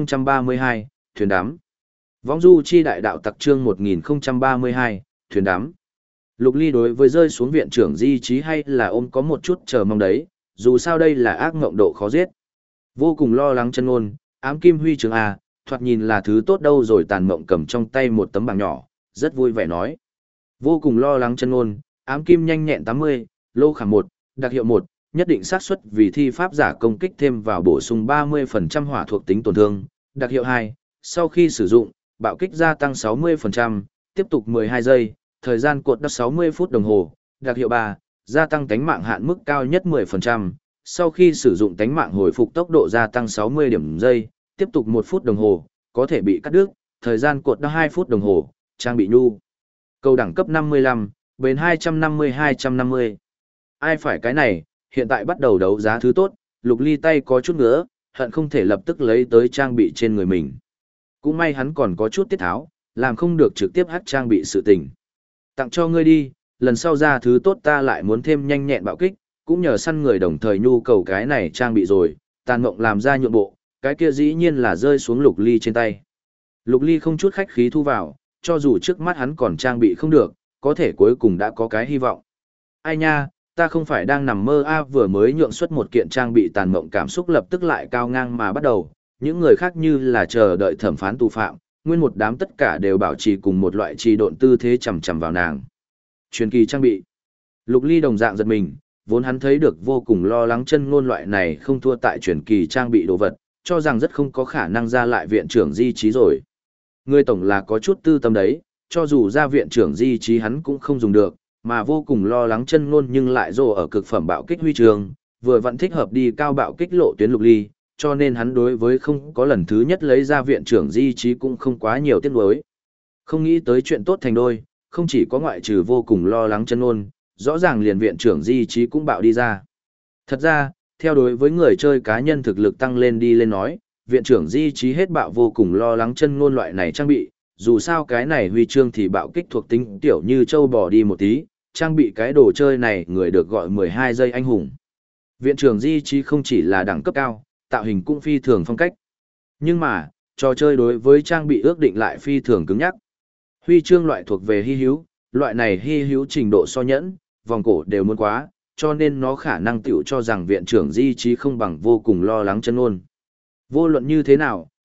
1032, thuyền đám. Võng du chi đại đạo tặc chương 1032, thuyền đám. Lục Ly đối với rơi xuống viện trưởng di trí hay là ôm có một chút chờ mong đấy, dù sao đây là ác ngộng độ khó giết. Vô cùng lo lắng chân ngôn, ám kim huy chương A, thoạt nhìn là thứ tốt đâu rồi tàn mộng cầm trong tay một tấm bảng nhỏ, rất vui vẻ nói. Vô cùng lo lắng chân ngôn, ám kim nhanh nhẹn 80, lô khảm 1, đặc hiệu 1, nhất định xác suất vì thi pháp giả công kích thêm vào bổ sung 30% hỏa thuộc tính tổn thương, đặc hiệu 2, sau khi sử dụng, bạo kích gia tăng 60%, tiếp tục 12 giây, thời gian cột đất 60 phút đồng hồ, đặc hiệu 3, gia tăng tánh mạng hạn mức cao nhất 10%, sau khi sử dụng tánh mạng hồi phục tốc độ gia tăng 60 điểm giây, tiếp tục 1 phút đồng hồ, có thể bị cắt đứt, thời gian cột đất 2 phút đồng hồ, trang bị nhu. Cầu đẳng cấp 55, bền 250-250. Ai phải cái này, hiện tại bắt đầu đấu giá thứ tốt, Lục Ly tay có chút nữa, hận không thể lập tức lấy tới trang bị trên người mình. Cũng may hắn còn có chút tiết tháo, làm không được trực tiếp hát trang bị sự tình. Tặng cho ngươi đi, lần sau ra thứ tốt ta lại muốn thêm nhanh nhẹn bạo kích, cũng nhờ săn người đồng thời nhu cầu cái này trang bị rồi, tàn mộng làm ra nhượng bộ, cái kia dĩ nhiên là rơi xuống Lục Ly trên tay. Lục Ly không chút khách khí thu vào, cho dù trước mắt hắn còn trang bị không được, có thể cuối cùng đã có cái hy vọng. Ai nha, ta không phải đang nằm mơ vừa mới nhượng xuất một kiện trang bị tàn mộng cảm xúc lập tức lại cao ngang mà bắt đầu, những người khác như là chờ đợi thẩm phán tù phạm, nguyên một đám tất cả đều bảo trì cùng một loại trì độn tư thế chầm chầm vào nàng. Truyền kỳ trang bị. Lục Ly đồng dạng giật mình, vốn hắn thấy được vô cùng lo lắng chân ngôn loại này không thua tại truyền kỳ trang bị đồ vật, cho rằng rất không có khả năng ra lại viện trưởng di trí rồi. Người tổng là có chút tư tâm đấy, cho dù ra viện trưởng di trí hắn cũng không dùng được, mà vô cùng lo lắng chân ngôn nhưng lại rồ ở cực phẩm bạo kích huy trường, vừa vẫn thích hợp đi cao bạo kích lộ tuyến Lục Ly, cho nên hắn đối với không có lần thứ nhất lấy ra viện trưởng di trí cũng không quá nhiều tiếc nuối. Không nghĩ tới chuyện tốt thành đôi, không chỉ có ngoại trừ vô cùng lo lắng chân ngôn, rõ ràng liền viện trưởng di trí cũng bạo đi ra. Thật ra, theo đối với người chơi cá nhân thực lực tăng lên đi lên nói, viện trưởng di trí hết bạo vô cùng lo lắng chân ngôn loại này trang bị, dù sao cái này huy chương thì bạo kích thuộc tính tiểu như châu bò đi một tí, trang bị cái đồ chơi này người được gọi 12 giây anh hùng. Viện trưởng di trí không chỉ là đẳng cấp cao, tạo hình cũng phi thường phong cách. Nhưng mà, trò chơi đối với trang bị ước định lại phi thường cứng nhắc. Huy chương loại thuộc về hy hữu, loại này hy hữu trình độ so nhẫn, vòng cổ đều muốn quá, cho nên nó khả năng tiểu cho rằng viện trưởng di trí không bằng vô cùng lo lắng chân ngôn. Vô luận như thế nào,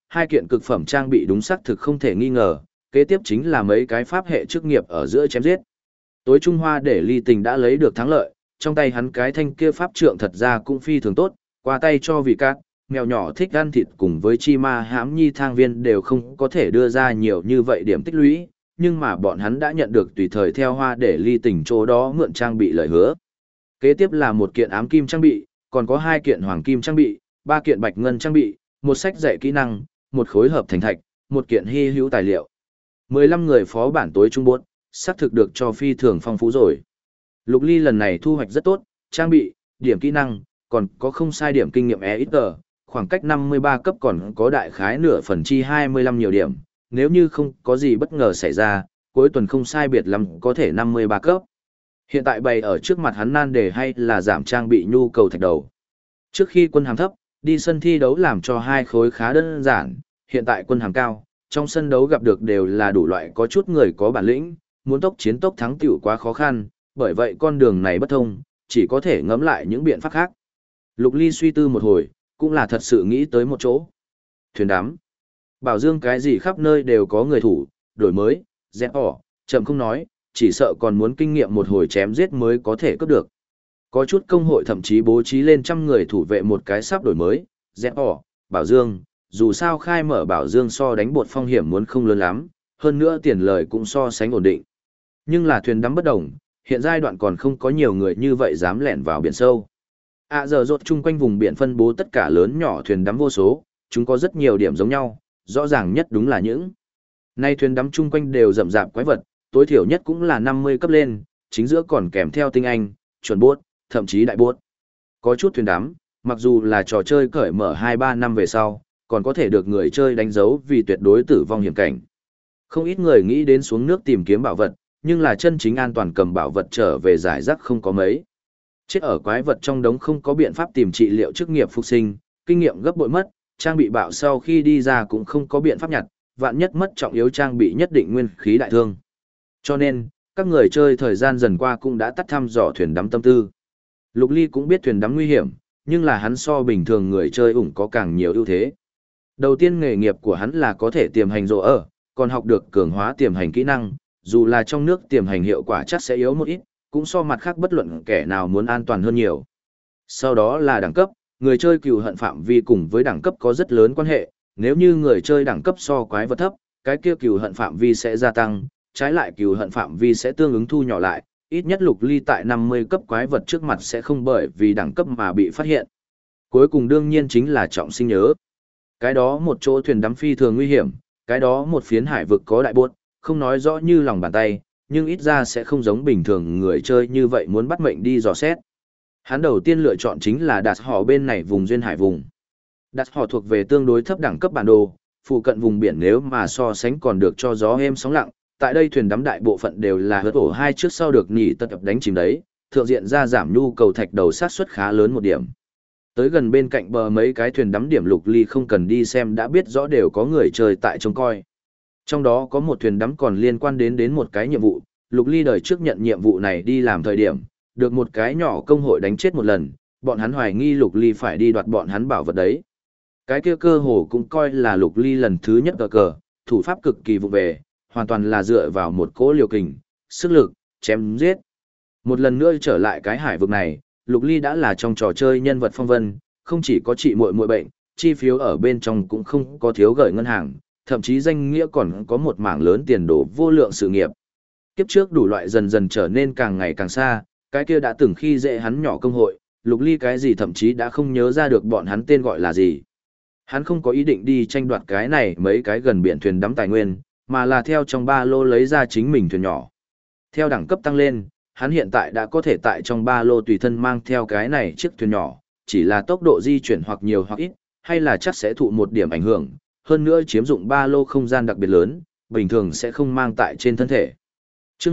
hai kiện cực phẩm trang bị đúng xác thực không thể nghi ngờ, kế tiếp chính là mấy cái pháp hệ chức nghiệp ở giữa chém giết. Tối Trung Hoa để Ly Tình đã lấy được thắng lợi, trong tay hắn cái thanh kia pháp trượng thật ra cũng phi thường tốt, qua tay cho vị cát, mèo nhỏ thích ăn thịt cùng với chi ma hãm nhi thang viên đều không có thể đưa ra nhiều như vậy điểm tích lũy, nhưng mà bọn hắn đã nhận được tùy thời theo hoa để Ly Tình chỗ đó mượn trang bị lời hứa. Kế tiếp là một kiện ám kim trang bị, còn có hai kiện hoàng kim trang bị, ba kiện bạch ngân trang bị, một sách dạy kỹ năng, một khối hợp thành thạch, một kiện hy hữu tài liệu. 15 người phó bản tối trung bốt, xác thực được cho phi thường phong phú rồi. Lục Ly lần này thu hoạch rất tốt, trang bị, điểm kỹ năng, còn có không sai điểm kinh nghiệm EXP, khoảng cách 53 cấp còn có đại khái nửa phần chi 25 nhiều điểm, nếu như không có gì bất ngờ xảy ra, cuối tuần không sai biệt lắm có thể 53 cấp. Hiện tại bày ở trước mặt hắn nan đề hay là giảm trang bị nhu cầu thạch đầu. Trước khi quân hàm thấp, đi sân thi đấu làm cho hai khối khá đơn giản, hiện tại quân hàm cao, trong sân đấu gặp được đều là đủ loại có chút người có bản lĩnh, muốn tốc chiến tốc thắng tiểu quá khó khăn, bởi vậy con đường này bất thông, chỉ có thể ngẫm lại những biện pháp khác. Lục Ly suy tư một hồi, cũng là thật sự nghĩ tới một chỗ. Thuyền đắm. Bảo Dương cái gì khắp nơi đều có người thủ, đổi mới, dẹp ỏ, chậm không nói, chỉ sợ còn muốn kinh nghiệm một hồi chém giết mới có thể cướp được. Có chút công hội thậm chí bố trí lên trăm người thủ vệ một cái sắp đổi mới, dẹp ỏ, Bảo Dương, dù sao khai mở Bảo Dương so đánh bột phong hiểm muốn không lớn lắm, hơn nữa tiền lời cũng so sánh ổn định. Nhưng là thuyền đắm bất đồng, hiện giai đoạn còn không có nhiều người như vậy dám lẻn vào biển sâu. Giờ rột chung quanh vùng biển phân bố tất cả lớn nhỏ thuyền đắm vô số, chúng có rất nhiều điểm giống nhau, rõ ràng nhất đúng là những. Nay thuyền đắm chung quanh đều rậm rạp quái vật, tối thiểu nhất cũng là 50 cấp lên, chính giữa còn kèm theo tinh anh, chuẩn bốt, thậm chí đại bốt. Có chút thuyền đắm, mặc dù là trò chơi cởi mở 2-3 năm về sau, còn có thể được người chơi đánh dấu vì tuyệt đối tử vong hiểm cảnh. Không ít người nghĩ đến xuống nước tìm kiếm bảo vật, nhưng là chân chính an toàn cầm bảo vật trở về giải rác không có mấy. Chết ở quái vật trong đống không có biện pháp tìm trị liệu chức nghiệp phục sinh, kinh nghiệm gấp bội mất, trang bị bạo sau khi đi ra cũng không có biện pháp nhặt, vạn nhất mất trọng yếu trang bị nhất định nguyên khí đại thương. Cho nên, các người chơi thời gian dần qua cũng đã tắt thăm dò thuyền đắm tâm tư. Lục Ly cũng biết thuyền đắm nguy hiểm, nhưng là hắn so bình thường người chơi ủng có càng nhiều ưu thế. Đầu tiên nghề nghiệp của hắn là có thể tiềm hành rộ ở, còn học được cường hóa tiềm hành kỹ năng, dù là trong nước tiềm hành hiệu quả chắc sẽ yếu một ít, cũng so mặt khác bất luận kẻ nào muốn an toàn hơn nhiều. Sau đó là đẳng cấp, người chơi cừu hận phạm vi cùng với đẳng cấp có rất lớn quan hệ, nếu như người chơi đẳng cấp so quái vật thấp, cái kia cừu hận phạm vi sẽ gia tăng, trái lại cừu hận phạm vi sẽ tương ứng thu nhỏ lại, ít nhất Lục Ly tại 50 cấp quái vật trước mặt sẽ không bởi vì đẳng cấp mà bị phát hiện. Cuối cùng đương nhiên chính là trọng sinh nhớ. Cái đó một chỗ thuyền đắm phi thường nguy hiểm, cái đó một phiến hải vực có đại buốt, không nói rõ như lòng bàn tay, nhưng ít ra sẽ không giống bình thường người chơi như vậy muốn bắt mệnh đi dò xét. Hắn đầu tiên lựa chọn chính là đặt họ bên này vùng duyên hải vùng. Đặt họ thuộc về tương đối thấp đẳng cấp bản đồ, phụ cận vùng biển nếu mà so sánh còn được cho gió êm sóng lặng, tại đây thuyền đắm đại bộ phận đều là hớt ổ hai trước sau được nỉ tất tập đánh chìm đấy, thượng diện ra giảm nhu cầu thạch đầu sát suất khá lớn một điểm. Tới gần bên cạnh bờ mấy cái thuyền đắm điểm Lục Ly không cần đi xem đã biết rõ đều có người chơi tại trông coi. Trong đó có một thuyền đắm còn liên quan đến một cái nhiệm vụ, Lục Ly đời trước nhận nhiệm vụ này đi làm thời điểm, được một cái nhỏ công hội đánh chết một lần, bọn hắn hoài nghi Lục Ly phải đi đoạt bọn hắn bảo vật đấy. Cái kia cơ hồ cũng coi là Lục Ly lần thứ nhất cờ, thủ pháp cực kỳ vụ về, hoàn toàn là dựa vào một cỗ liều kình, sức lực, chém giết. Một lần nữa trở lại cái hải vực này, Lục Ly đã là trong trò chơi nhân vật phong vân, không chỉ có trị muội bệnh, chi phiếu ở bên trong cũng không có thiếu gửi ngân hàng, thậm chí danh nghĩa còn có một mảng lớn tiền đồ vô lượng sự nghiệp. Kiếp trước đủ loại dần dần trở nên càng ngày càng xa, cái kia đã từng khi dễ hắn nhỏ công hội, Lục Ly cái gì thậm chí đã không nhớ ra được bọn hắn tên gọi là gì. Hắn không có ý định đi tranh đoạt cái này mấy cái gần biển thuyền đắm tài nguyên, mà là theo trong ba lô lấy ra chính mình thuyền nhỏ. Theo đẳng cấp tăng lên, hắn hiện tại đã có thể tại trong ba lô tùy thân mang theo cái này chiếc thuyền nhỏ, chỉ là tốc độ di chuyển hoặc nhiều hoặc ít, hay là chắc sẽ thụ một điểm ảnh hưởng, hơn nữa chiếm dụng ba lô không gian đặc biệt lớn, bình thường sẽ không mang tại trên thân thể. Trước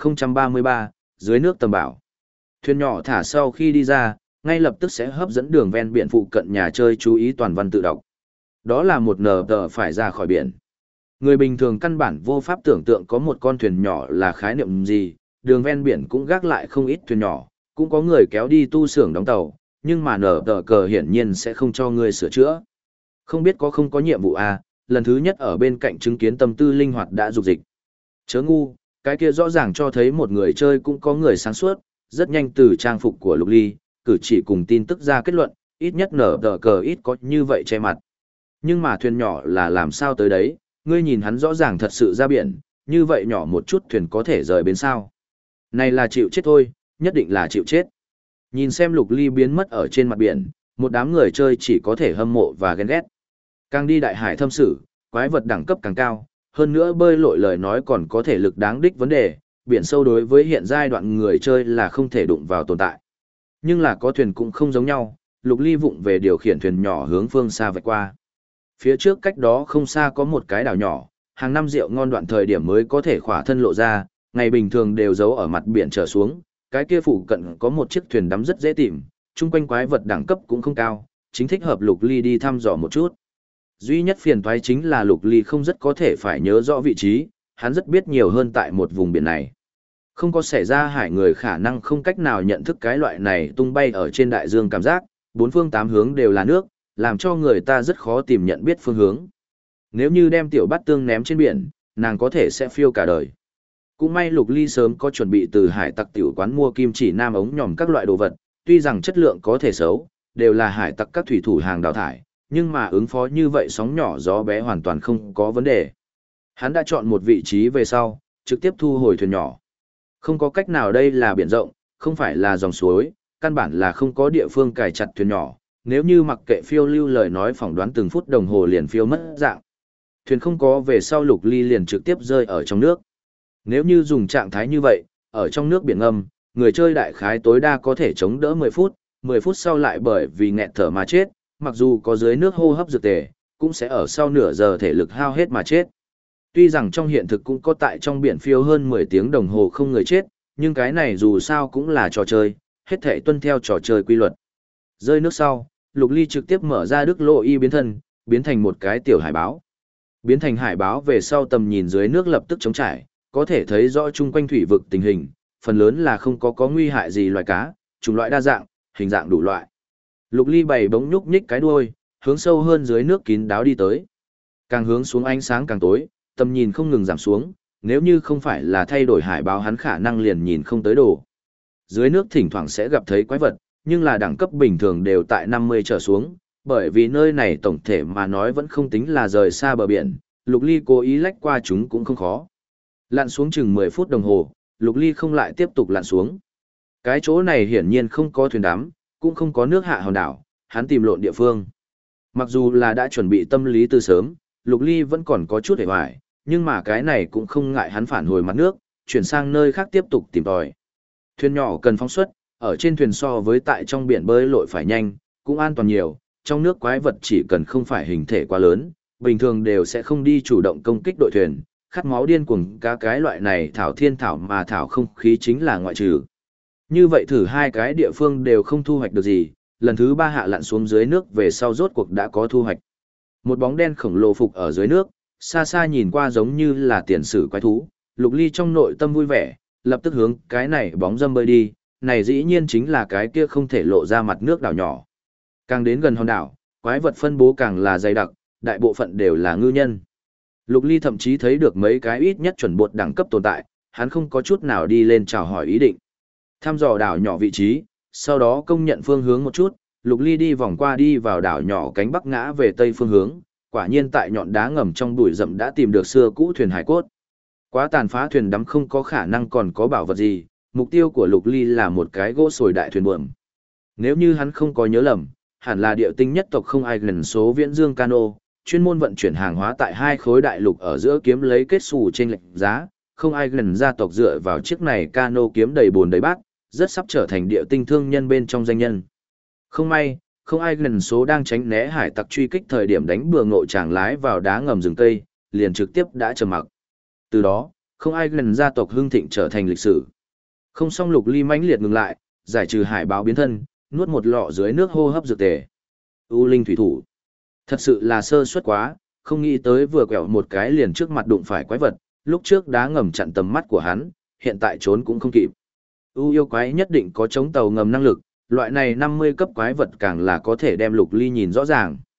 1033, dưới nước tầm bảo. Thuyền nhỏ thả sau khi đi ra, ngay lập tức sẽ hấp dẫn đường ven biển phụ cận nhà chơi chú ý toàn văn tự đọc. Đó là một nờ tờ phải ra khỏi biển. Người bình thường căn bản vô pháp tưởng tượng có một con thuyền nhỏ là khái niệm gì, đường ven biển cũng gác lại không ít thuyền nhỏ, cũng có người kéo đi tu xưởng đóng tàu, nhưng mà nở tờ cờ hiển nhiên sẽ không cho người sửa chữa. Không biết có không có nhiệm vụ à, lần thứ nhất ở bên cạnh chứng kiến tâm tư linh hoạt đã dục dịch. Chớ ngu, cái kia rõ ràng cho thấy một người chơi cũng có người sáng suốt, rất nhanh từ trang phục của Lục Ly, cử chỉ cùng tin tức ra kết luận, ít nhất nở tờ cờ ít có như vậy che mặt. Nhưng mà thuyền nhỏ là làm sao tới đấy, ngươi nhìn hắn rõ ràng thật sự ra biển, như vậy nhỏ một chút thuyền có thể rời bến sao. Này là chịu chết thôi, nhất định là chịu chết. Nhìn xem Lục Ly biến mất ở trên mặt biển, một đám người chơi chỉ có thể hâm mộ và ghen ghét. Càng đi đại hải thâm sử, quái vật đẳng cấp càng cao, hơn nữa bơi lội lời nói còn có thể lực đáng đích vấn đề, biển sâu đối với hiện giai đoạn người chơi là không thể đụng vào tồn tại. Nhưng là có thuyền cũng không giống nhau, Lục Ly vụng về điều khiển thuyền nhỏ hướng phương xa vạch qua. Phía trước cách đó không xa có một cái đảo nhỏ, hàng năm rượu ngon đoạn thời điểm mới có thể khỏa thân lộ ra, ngày bình thường đều giấu ở mặt biển trở xuống, cái kia phụ cận có một chiếc thuyền đắm rất dễ tìm, chung quanh quái vật đẳng cấp cũng không cao, chính thích hợp Lục Ly đi thăm dò một chút. Duy nhất phiền toái chính là Lục Ly không rất có thể phải nhớ rõ vị trí, hắn rất biết nhiều hơn tại một vùng biển này. Không có xảy ra hải người khả năng không cách nào nhận thức cái loại này tung bay ở trên đại dương cảm giác, bốn phương tám hướng đều là nước, làm cho người ta rất khó tìm nhận biết phương hướng. Nếu như đem tiểu bát tương ném trên biển, nàng có thể sẽ phiêu cả đời. Cũng may Lục Ly sớm có chuẩn bị từ hải tặc tiểu quán mua kim chỉ nam ống nhòm các loại đồ vật, tuy rằng chất lượng có thể xấu, đều là hải tặc các thủy thủ hàng đào thải, nhưng mà ứng phó như vậy sóng nhỏ gió bé hoàn toàn không có vấn đề. Hắn đã chọn một vị trí về sau, trực tiếp thu hồi thuyền nhỏ. Không có cách nào, đây là biển rộng, không phải là dòng suối, căn bản là không có địa phương cài chặt thuyền nhỏ, nếu như mặc kệ phiêu lưu lời nói phỏng đoán từng phút đồng hồ liền phiêu mất dạng. Thuyền không có về sau Lục Ly liền trực tiếp rơi ở trong nước. Nếu như dùng trạng thái như vậy, ở trong nước biển ngầm, người chơi đại khái tối đa có thể chống đỡ 10 phút sau lại bởi vì nghẹt thở mà chết, mặc dù có dưới nước hô hấp dược tề, cũng sẽ ở sau nửa giờ thể lực hao hết mà chết. Tuy rằng trong hiện thực cũng có tại trong biển phiêu hơn 10 tiếng đồng hồ không người chết, nhưng cái này dù sao cũng là trò chơi, hết thể tuân theo trò chơi quy luật. Rơi nước sau, Lục Ly trực tiếp mở ra Đức Lộ Y biến thân, biến thành một cái tiểu hải báo. Biến thành hải báo về sau tầm nhìn dưới nước lập tức trống trải, có thể thấy rõ chung quanh thủy vực tình hình, phần lớn là không có nguy hại gì loài cá, chủng loại đa dạng, hình dạng đủ loại. Lục Ly bày bóng nhúc nhích cái đuôi, hướng sâu hơn dưới nước kín đáo đi tới. Càng hướng xuống ánh sáng càng tối, tầm nhìn không ngừng giảm xuống, nếu như không phải là thay đổi hải báo hắn khả năng liền nhìn không tới đồ. Dưới nước thỉnh thoảng sẽ gặp thấy quái vật, nhưng là đẳng cấp bình thường đều tại 50 trở xuống, bởi vì nơi này tổng thể mà nói vẫn không tính là rời xa bờ biển, Lục Ly cố ý lách qua chúng cũng không khó. Lặn xuống chừng 10 phút đồng hồ, Lục Ly không lại tiếp tục lặn xuống. Cái chỗ này hiển nhiên không có thuyền đắm, cũng không có nước hạ hòn đảo, hắn tìm lộn địa phương. Mặc dù là đã chuẩn bị tâm lý từ sớm, Lục Ly vẫn còn có chút hề hoài, nhưng mà cái này cũng không ngại hắn phản hồi mặt nước, chuyển sang nơi khác tiếp tục tìm tòi. Thuyền nhỏ cần phóng xuất, ở trên thuyền so với tại trong biển bơi lội phải nhanh, cũng an toàn nhiều, trong nước quái vật chỉ cần không phải hình thể quá lớn, bình thường đều sẽ không đi chủ động công kích đội thuyền, khát máu điên cuồng cá cái loại này thảo thiên thảo mà thảo không khí chính là ngoại trừ. Như vậy thử hai cái địa phương đều không thu hoạch được gì, lần thứ ba hạ lặn xuống dưới nước về sau rốt cuộc đã có thu hoạch. Một bóng đen khổng lồ phục ở dưới nước, xa xa nhìn qua giống như là tiền sử quái thú, Lục Ly trong nội tâm vui vẻ, lập tức hướng cái này bóng dâm bơi đi, này dĩ nhiên chính là cái kia không thể lộ ra mặt nước đảo nhỏ. Càng đến gần hòn đảo, quái vật phân bố càng là dày đặc, đại bộ phận đều là ngư nhân. Lục Ly thậm chí thấy được mấy cái ít nhất chuẩn bột đẳng cấp tồn tại, hắn không có chút nào đi lên chào hỏi ý định. Thăm dò đảo nhỏ vị trí, sau đó công nhận phương hướng một chút, Lục Ly đi vòng qua đi vào đảo nhỏ cánh bắc ngã về tây phương hướng, quả nhiên tại nhọn đá ngầm trong bụi rậm đã tìm được xưa cũ thuyền hải cốt. Quá tàn phá thuyền đắm không có khả năng còn có bảo vật gì, mục tiêu của Lục Ly là một cái gỗ sồi đại thuyền buồm. Nếu như hắn không có nhớ lầm, hẳn là địa tinh nhất tộc không ai gần số viễn dương cano, chuyên môn vận chuyển hàng hóa tại hai khối đại lục ở giữa kiếm lấy kết xù trên lệnh giá, không ai gần gia tộc dựa vào chiếc này cano kiếm đầy bồn đầy bát, rất sắp trở thành địa tinh thương nhân bên trong danh nhân. Không may, không ai gần số đang tránh né hải tặc truy kích thời điểm đánh bừa ngộ chàng lái vào đá ngầm rừng cây, liền trực tiếp đã trầm mặc. Từ đó, không ai gần gia tộc hưng thịnh trở thành lịch sử. Không xong Lục Ly mãnh liệt ngừng lại, giải trừ hải báo biến thân, nuốt một lọ dưới nước hô hấp dược tề. U linh thủy thủ. Thật sự là sơ suất quá, không nghĩ tới vừa quẹo một cái liền trước mặt đụng phải quái vật, lúc trước đá ngầm chặn tầm mắt của hắn, hiện tại trốn cũng không kịp. Yêu quái nhất định có chống tàu ngầm năng lực, loại này 50 cấp quái vật càng là có thể đem Lục Ly nhìn rõ ràng.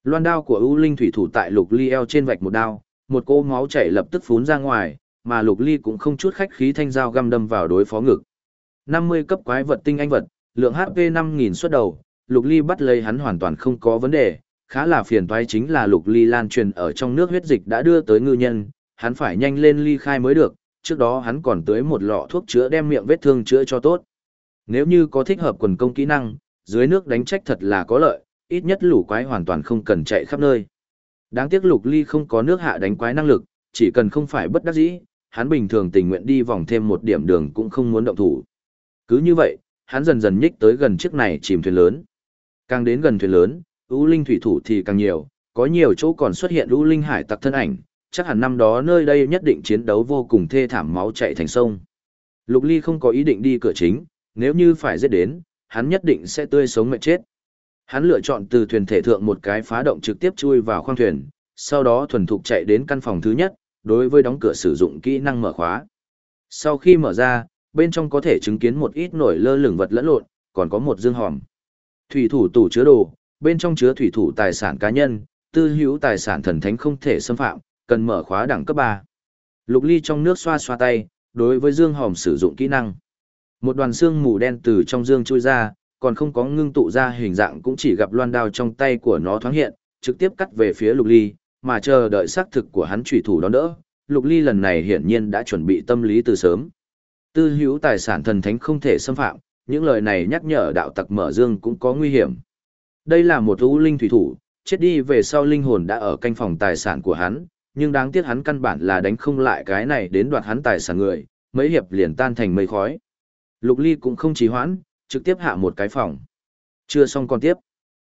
Loan đao của ưu linh thủy thủ tại Lục Ly eo trên vạch một đao, một cỗ máu chảy lập tức phún ra ngoài, mà Lục Ly cũng không chút khách khí thanh dao găm đâm vào đối phó ngực. 50 cấp quái vật tinh anh vật, lượng HP 5000 xuất đầu, Lục Ly bắt lấy hắn hoàn toàn không có vấn đề, khá là phiền toái chính là Lục Ly lan truyền ở trong nước huyết dịch đã đưa tới ngư nhân, hắn phải nhanh lên ly khai mới được, trước đó hắn còn tới một lọ thuốc chữa đem miệng vết thương chữa cho tốt. Nếu như có thích hợp quần công kỹ năng, dưới nước đánh trách thật là có lợi, ít nhất lũ quái hoàn toàn không cần chạy khắp nơi. Đáng tiếc Lục Ly không có nước hạ đánh quái năng lực, chỉ cần không phải bất đắc dĩ, hắn bình thường tình nguyện đi vòng thêm một điểm đường cũng không muốn động thủ. Cứ như vậy, hắn dần dần nhích tới gần chiếc này chìm thuyền lớn. Càng đến gần thuyền lớn, ưu linh thủy thủ thì càng nhiều, có nhiều chỗ còn xuất hiện ưu linh hải tặc thân ảnh, chắc hẳn năm đó nơi đây nhất định chiến đấu vô cùng thê thảm máu chảy thành sông. Lục Ly không có ý định đi cửa chính, nếu như phải giết đến, hắn nhất định sẽ tươi sống mệt chết. Hắn lựa chọn từ thuyền thể thượng một cái phá động trực tiếp chui vào khoang thuyền, sau đó thuần thục chạy đến căn phòng thứ nhất, đối với đóng cửa sử dụng kỹ năng mở khóa. Sau khi mở ra, bên trong có thể chứng kiến một ít nổi lơ lửng vật lẫn lộn, còn có một dương hòm. Thủy thủ tủ chứa đồ, bên trong chứa thủy thủ tài sản cá nhân, tư hữu tài sản thần thánh không thể xâm phạm, cần mở khóa đẳng cấp 3. Lục Ly trong nước xoa xoa tay, đối với dương hòm sử dụng kỹ năng. Một đoàn xương mù đen từ trong dương chui ra, còn không có ngưng tụ ra hình dạng cũng chỉ gặp loan đao trong tay của nó thoáng hiện, trực tiếp cắt về phía Lục Ly, mà chờ đợi xác thực của hắn chủy thủ đón đỡ. Lục Ly lần này hiển nhiên đã chuẩn bị tâm lý từ sớm. Tư hữu tài sản thần thánh không thể xâm phạm, những lời này nhắc nhở đạo tặc mở dương cũng có nguy hiểm. Đây là một ưu linh thủy thủ, chết đi về sau linh hồn đã ở canh phòng tài sản của hắn, nhưng đáng tiếc hắn căn bản là đánh không lại cái này đến đoạt hắn tài sản người, mấy hiệp liền tan thành mây khói. Lục Ly cũng không trì hoãn, trực tiếp hạ một cái phòng. Chưa xong còn tiếp.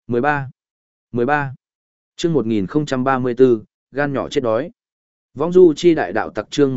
13. Chương 1034, gan nhỏ chết đói. Vong du chi đại đạo tặc chương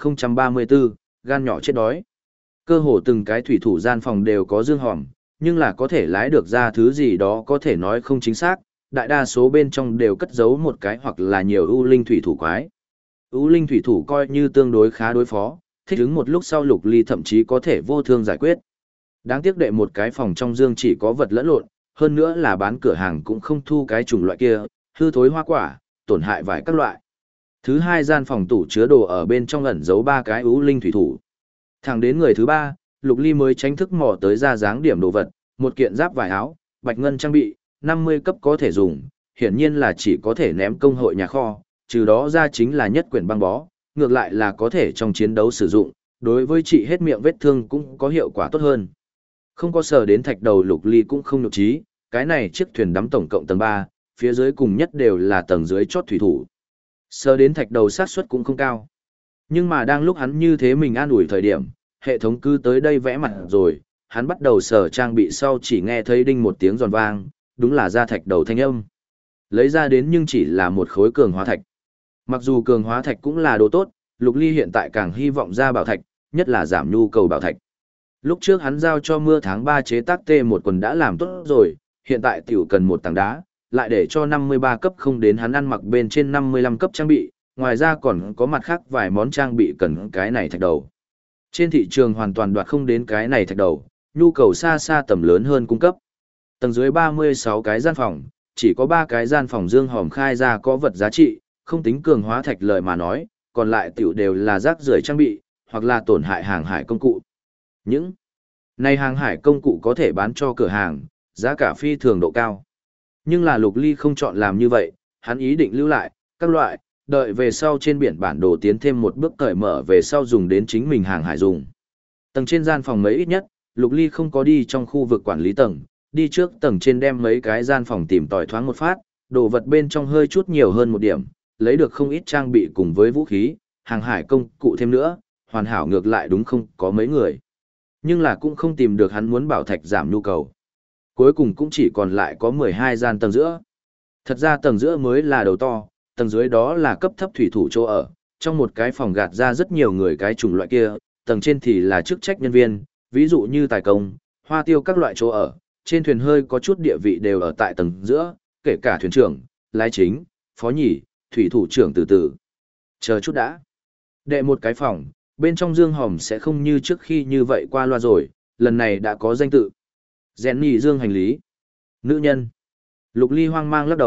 1034, gan nhỏ chết đói. Cơ hồ từng cái thủy thủ gian phòng đều có dương hòm, nhưng là có thể lái được ra thứ gì đó có thể nói không chính xác, đại đa số bên trong đều cất giấu một cái hoặc là nhiều ưu linh thủy thủ quái. Ưu linh thủy thủ coi như tương đối khá đối phó, thích ứng một lúc sau Lục Ly thậm chí có thể vô thương giải quyết. Đáng tiếc đệ một cái phòng trong dương chỉ có vật lẫn lộn, hơn nữa là bán cửa hàng cũng không thu cái chủng loại kia, hư thối hoa quả, tổn hại vải các loại. Thứ hai gian phòng tủ chứa đồ ở bên trong ẩn giấu ba cái ưu linh thủy thủ. Thẳng đến người thứ ba, Lục Ly mới tránh thức mò tới ra dáng điểm đồ vật, một kiện giáp vải áo, bạch ngân trang bị, 50 cấp có thể dùng, hiển nhiên là chỉ có thể ném công hội nhà kho, trừ đó ra chính là nhất quyển băng bó, ngược lại là có thể trong chiến đấu sử dụng, đối với trị hết miệng vết thương cũng có hiệu quả tốt hơn. Không có sờ đến thạch đầu Lục Ly cũng không nhục trí, cái này chiếc thuyền đắm tổng cộng tầng 3, phía dưới cùng nhất đều là tầng dưới chót thủy thủ. Sờ đến thạch đầu xác suất cũng không cao. Nhưng mà đang lúc hắn như thế mình an ủi thời điểm, hệ thống cứ tới đây vẽ mặt rồi, hắn bắt đầu sờ trang bị sau chỉ nghe thấy đinh một tiếng giòn vang, đúng là ra thạch đầu thanh âm. Lấy ra đến nhưng chỉ là một khối cường hóa thạch. Mặc dù cường hóa thạch cũng là đồ tốt, Lục Ly hiện tại càng hy vọng ra bảo thạch, nhất là giảm nhu cầu bảo thạch. Lúc trước hắn giao cho mưa tháng 3 chế tác T1 quần đã làm tốt rồi, hiện tại tiểu cần một tảng đá, lại để cho 53 cấp không đến hắn ăn mặc bên trên 55 cấp trang bị, ngoài ra còn có mặt khác vài món trang bị cần cái này thạch đầu. Trên thị trường hoàn toàn đoạt không đến cái này thạch đầu, nhu cầu xa xa tầm lớn hơn cung cấp. Tầng dưới 36 cái gian phòng, chỉ có 3 cái gian phòng dương hòm khai ra có vật giá trị, không tính cường hóa thạch lời mà nói, còn lại tiểu đều là rác rưởi trang bị, hoặc là tổn hại hàng hải công cụ. Những này hàng hải công cụ có thể bán cho cửa hàng, giá cả phi thường độ cao. Nhưng là Lục Ly không chọn làm như vậy, hắn ý định lưu lại, các loại, đợi về sau trên biển bản đồ tiến thêm một bước cởi mở về sau dùng đến chính mình hàng hải dùng. Tầng trên gian phòng mấy ít nhất, Lục Ly không có đi trong khu vực quản lý tầng, đi trước tầng trên đem mấy cái gian phòng tìm tòi thoáng một phát, đồ vật bên trong hơi chút nhiều hơn một điểm, lấy được không ít trang bị cùng với vũ khí, hàng hải công cụ thêm nữa, hoàn hảo ngược lại đúng không có mấy người. Nhưng là cũng không tìm được hắn muốn bảo thạch giảm nhu cầu. Cuối cùng cũng chỉ còn lại có 12 gian tầng giữa. Thật ra tầng giữa mới là đầu to, tầng dưới đó là cấp thấp thủy thủ chỗ ở, trong một cái phòng gạt ra rất nhiều người cái chủng loại kia, tầng trên thì là chức trách nhân viên, ví dụ như tài công, hoa tiêu các loại chỗ ở, trên thuyền hơi có chút địa vị đều ở tại tầng giữa, kể cả thuyền trưởng, lái chính, phó nhì, thủy thủ trưởng từ từ. Chờ chút đã. Đệ một cái phòng, bên trong dương hòm sẽ không như trước khi như vậy qua loa rồi, lần này đã có danh tự. Jenny dương hành lý. Nữ nhân. Lục Ly hoang mang lắc đầu,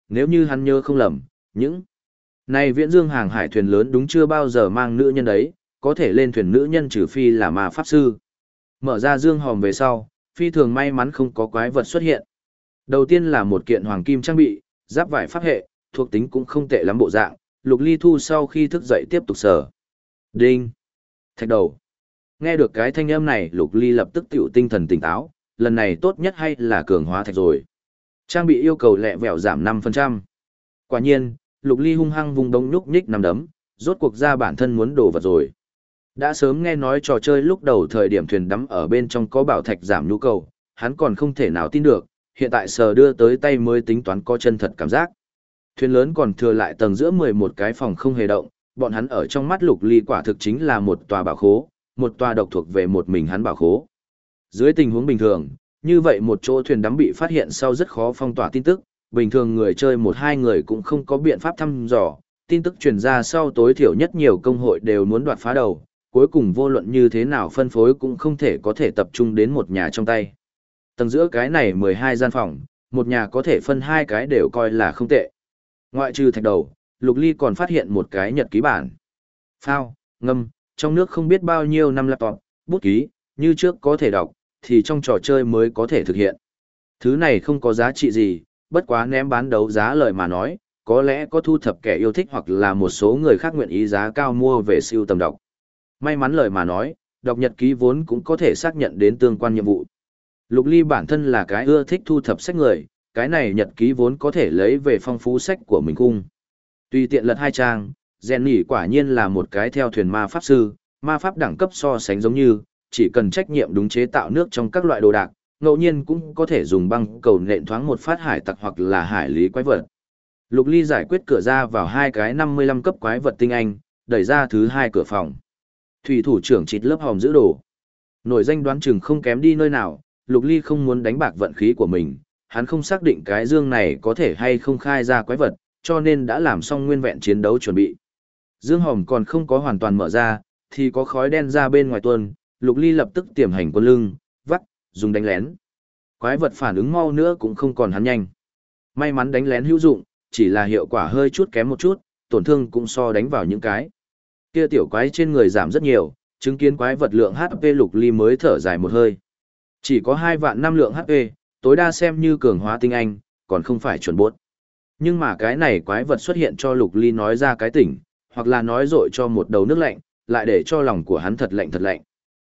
nếu như hắn nhớ không lầm, những này viễn dương hàng hải thuyền lớn đúng chưa bao giờ mang nữ nhân đấy, có thể lên thuyền nữ nhân trừ phi là ma pháp sư. Mở ra dương hòm về sau, phi thường may mắn không có quái vật xuất hiện. Đầu tiên là một kiện hoàng kim trang bị, giáp vải pháp hệ, thuộc tính cũng không tệ lắm bộ dạng, Lục Ly thu sau khi thức dậy tiếp tục sờ. Đinh! Thạch đầu! Nghe được cái thanh âm này, Lục Ly lập tức tiểu tinh thần tỉnh táo, lần này tốt nhất hay là cường hóa thạch rồi. Trang bị yêu cầu lẹ vẹo giảm 5%. Quả nhiên, Lục Ly hung hăng vung đống nhúc nhích nằm đấm, rốt cuộc ra bản thân muốn đổ vật rồi. Đã sớm nghe nói trò chơi lúc đầu thời điểm thuyền đắm ở bên trong có bảo thạch giảm nhu cầu, hắn còn không thể nào tin được, hiện tại sờ đưa tới tay mới tính toán có chân thật cảm giác. Thuyền lớn còn thừa lại tầng giữa 11 cái phòng không hề động, bọn hắn ở trong mắt Lục Ly quả thực chính là một tòa bảo khố, một tòa độc thuộc về một mình hắn bảo khố. Dưới tình huống bình thường, như vậy một chỗ thuyền đắm bị phát hiện sau rất khó phong tỏa tin tức, bình thường người chơi một hai người cũng không có biện pháp thăm dò, tin tức truyền ra sau tối thiểu nhất nhiều công hội đều muốn đoạt phá đầu, cuối cùng vô luận như thế nào phân phối cũng không thể có thể tập trung đến một nhà trong tay. Tầng giữa cái này 12 gian phòng, một nhà có thể phân hai cái đều coi là không tệ. Ngoại trừ thạch đầu, Lục Ly còn phát hiện một cái nhật ký bản. Phao, ngâm, trong nước không biết bao nhiêu năm laptop, bút ký, như trước có thể đọc, thì trong trò chơi mới có thể thực hiện. Thứ này không có giá trị gì, bất quá ném bán đấu giá lời mà nói, có lẽ có thu thập kẻ yêu thích hoặc là một số người khác nguyện ý giá cao mua về siêu tầm đọc. May mắn lời mà nói, đọc nhật ký vốn cũng có thể xác nhận đến tương quan nhiệm vụ. Lục Ly bản thân là cái ưa thích thu thập sách người, cái này nhật ký vốn có thể lấy về phong phú sách của mình cung. Tùy tiện lật hai trang, Jenny quả nhiên là một cái theo thuyền ma pháp sư, ma pháp đẳng cấp so sánh giống như, chỉ cần trách nhiệm đúng chế tạo nước trong các loại đồ đạc, ngẫu nhiên cũng có thể dùng băng cầu nện thoáng một phát hải tặc hoặc là hải lý quái vật. Lục Ly giải quyết cửa ra vào hai cái 55 cấp quái vật tinh anh, đẩy ra thứ hai cửa phòng. Thủy thủ trưởng chịt lớp hòm giữ đồ. Nổi danh đoán chừng không kém đi nơi nào, Lục Ly không muốn đánh bạc vận khí của mình, hắn không xác định cái dương này có thể hay không khai ra quái vật, cho nên đã làm xong nguyên vẹn chiến đấu chuẩn bị. Dương hòm còn không có hoàn toàn mở ra, thì có khói đen ra bên ngoài tuôn, Lục Ly lập tức tiềm hành quân lưng, vắt, dùng đánh lén. Quái vật phản ứng mau nữa cũng không còn hắn nhanh. May mắn đánh lén hữu dụng, chỉ là hiệu quả hơi chút kém một chút, tổn thương cũng so đánh vào những cái kia tiểu quái trên người giảm rất nhiều, chứng kiến quái vật lượng HP Lục Ly mới thở dài một hơi. Chỉ có 2 vạn 5 lượng HP, tối đa xem như cường hóa tinh anh, còn không phải chuẩn bốt. Nhưng mà cái này quái vật xuất hiện cho Lục Ly nói ra cái tỉnh, hoặc là nói dội cho một đầu nước lạnh, lại để cho lòng của hắn thật lạnh thật lạnh.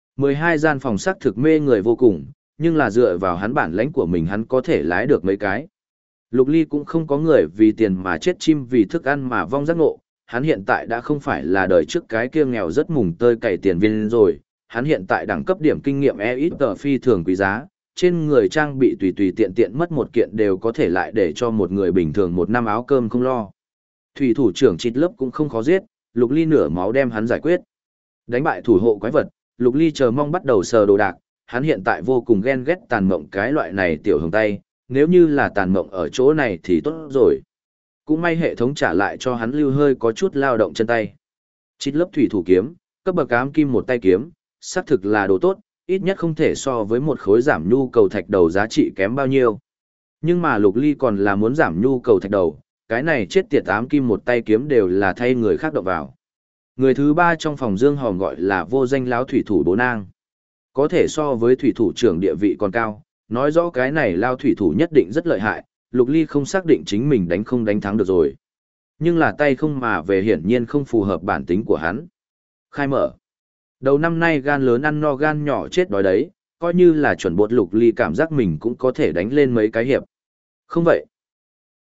12 gian phòng sắc thực mê người vô cùng, nhưng là dựa vào hắn bản lãnh của mình hắn có thể lái được mấy cái. Lục Ly cũng không có người vì tiền mà chết chim vì thức ăn mà vong giác ngộ, hắn hiện tại đã không phải là đời trước cái kia nghèo rất mùng tơi cày tiền viên rồi, hắn hiện tại đẳng cấp điểm kinh nghiệm ít tờ phi thường quý giá, trên người trang bị tùy tùy tiện tiện mất một kiện đều có thể lại để cho một người bình thường một năm áo cơm không lo. Thủy thủ trưởng chịt lớp cũng không khó giết, Lục Ly nửa máu đem hắn giải quyết. Đánh bại thủ hộ quái vật, Lục Ly chờ mong bắt đầu sờ đồ đạc, hắn hiện tại vô cùng ghen ghét tàn mộng cái loại này tiểu hồng tay, nếu như là tàn mộng ở chỗ này thì tốt rồi. Cũng may hệ thống trả lại cho hắn lưu hơi có chút lao động chân tay. Chít lớp thủy thủ kiếm, cấp bậc ám kim một tay kiếm, xác thực là đồ tốt, ít nhất không thể so với một khối giảm nhu cầu thạch đầu giá trị kém bao nhiêu. Nhưng mà Lục Ly còn là muốn giảm nhu cầu thạch đầu, cái này chết tiệt ám kim một tay kiếm đều là thay người khác động vào. Người thứ ba trong phòng dương hòm gọi là vô danh láo thủy thủ bố nang. Có thể so với thủy thủ trưởng địa vị còn cao, nói rõ cái này lao thủy thủ nhất định rất lợi hại, Lục Ly không xác định chính mình đánh không đánh thắng được rồi. Nhưng là tay không mà về hiển nhiên không phù hợp bản tính của hắn. Khai mở. Đầu năm nay gan lớn ăn no gan nhỏ chết đói đấy, coi như là chuẩn bột Lục Ly cảm giác mình cũng có thể đánh lên mấy cái hiệp. Không vậy.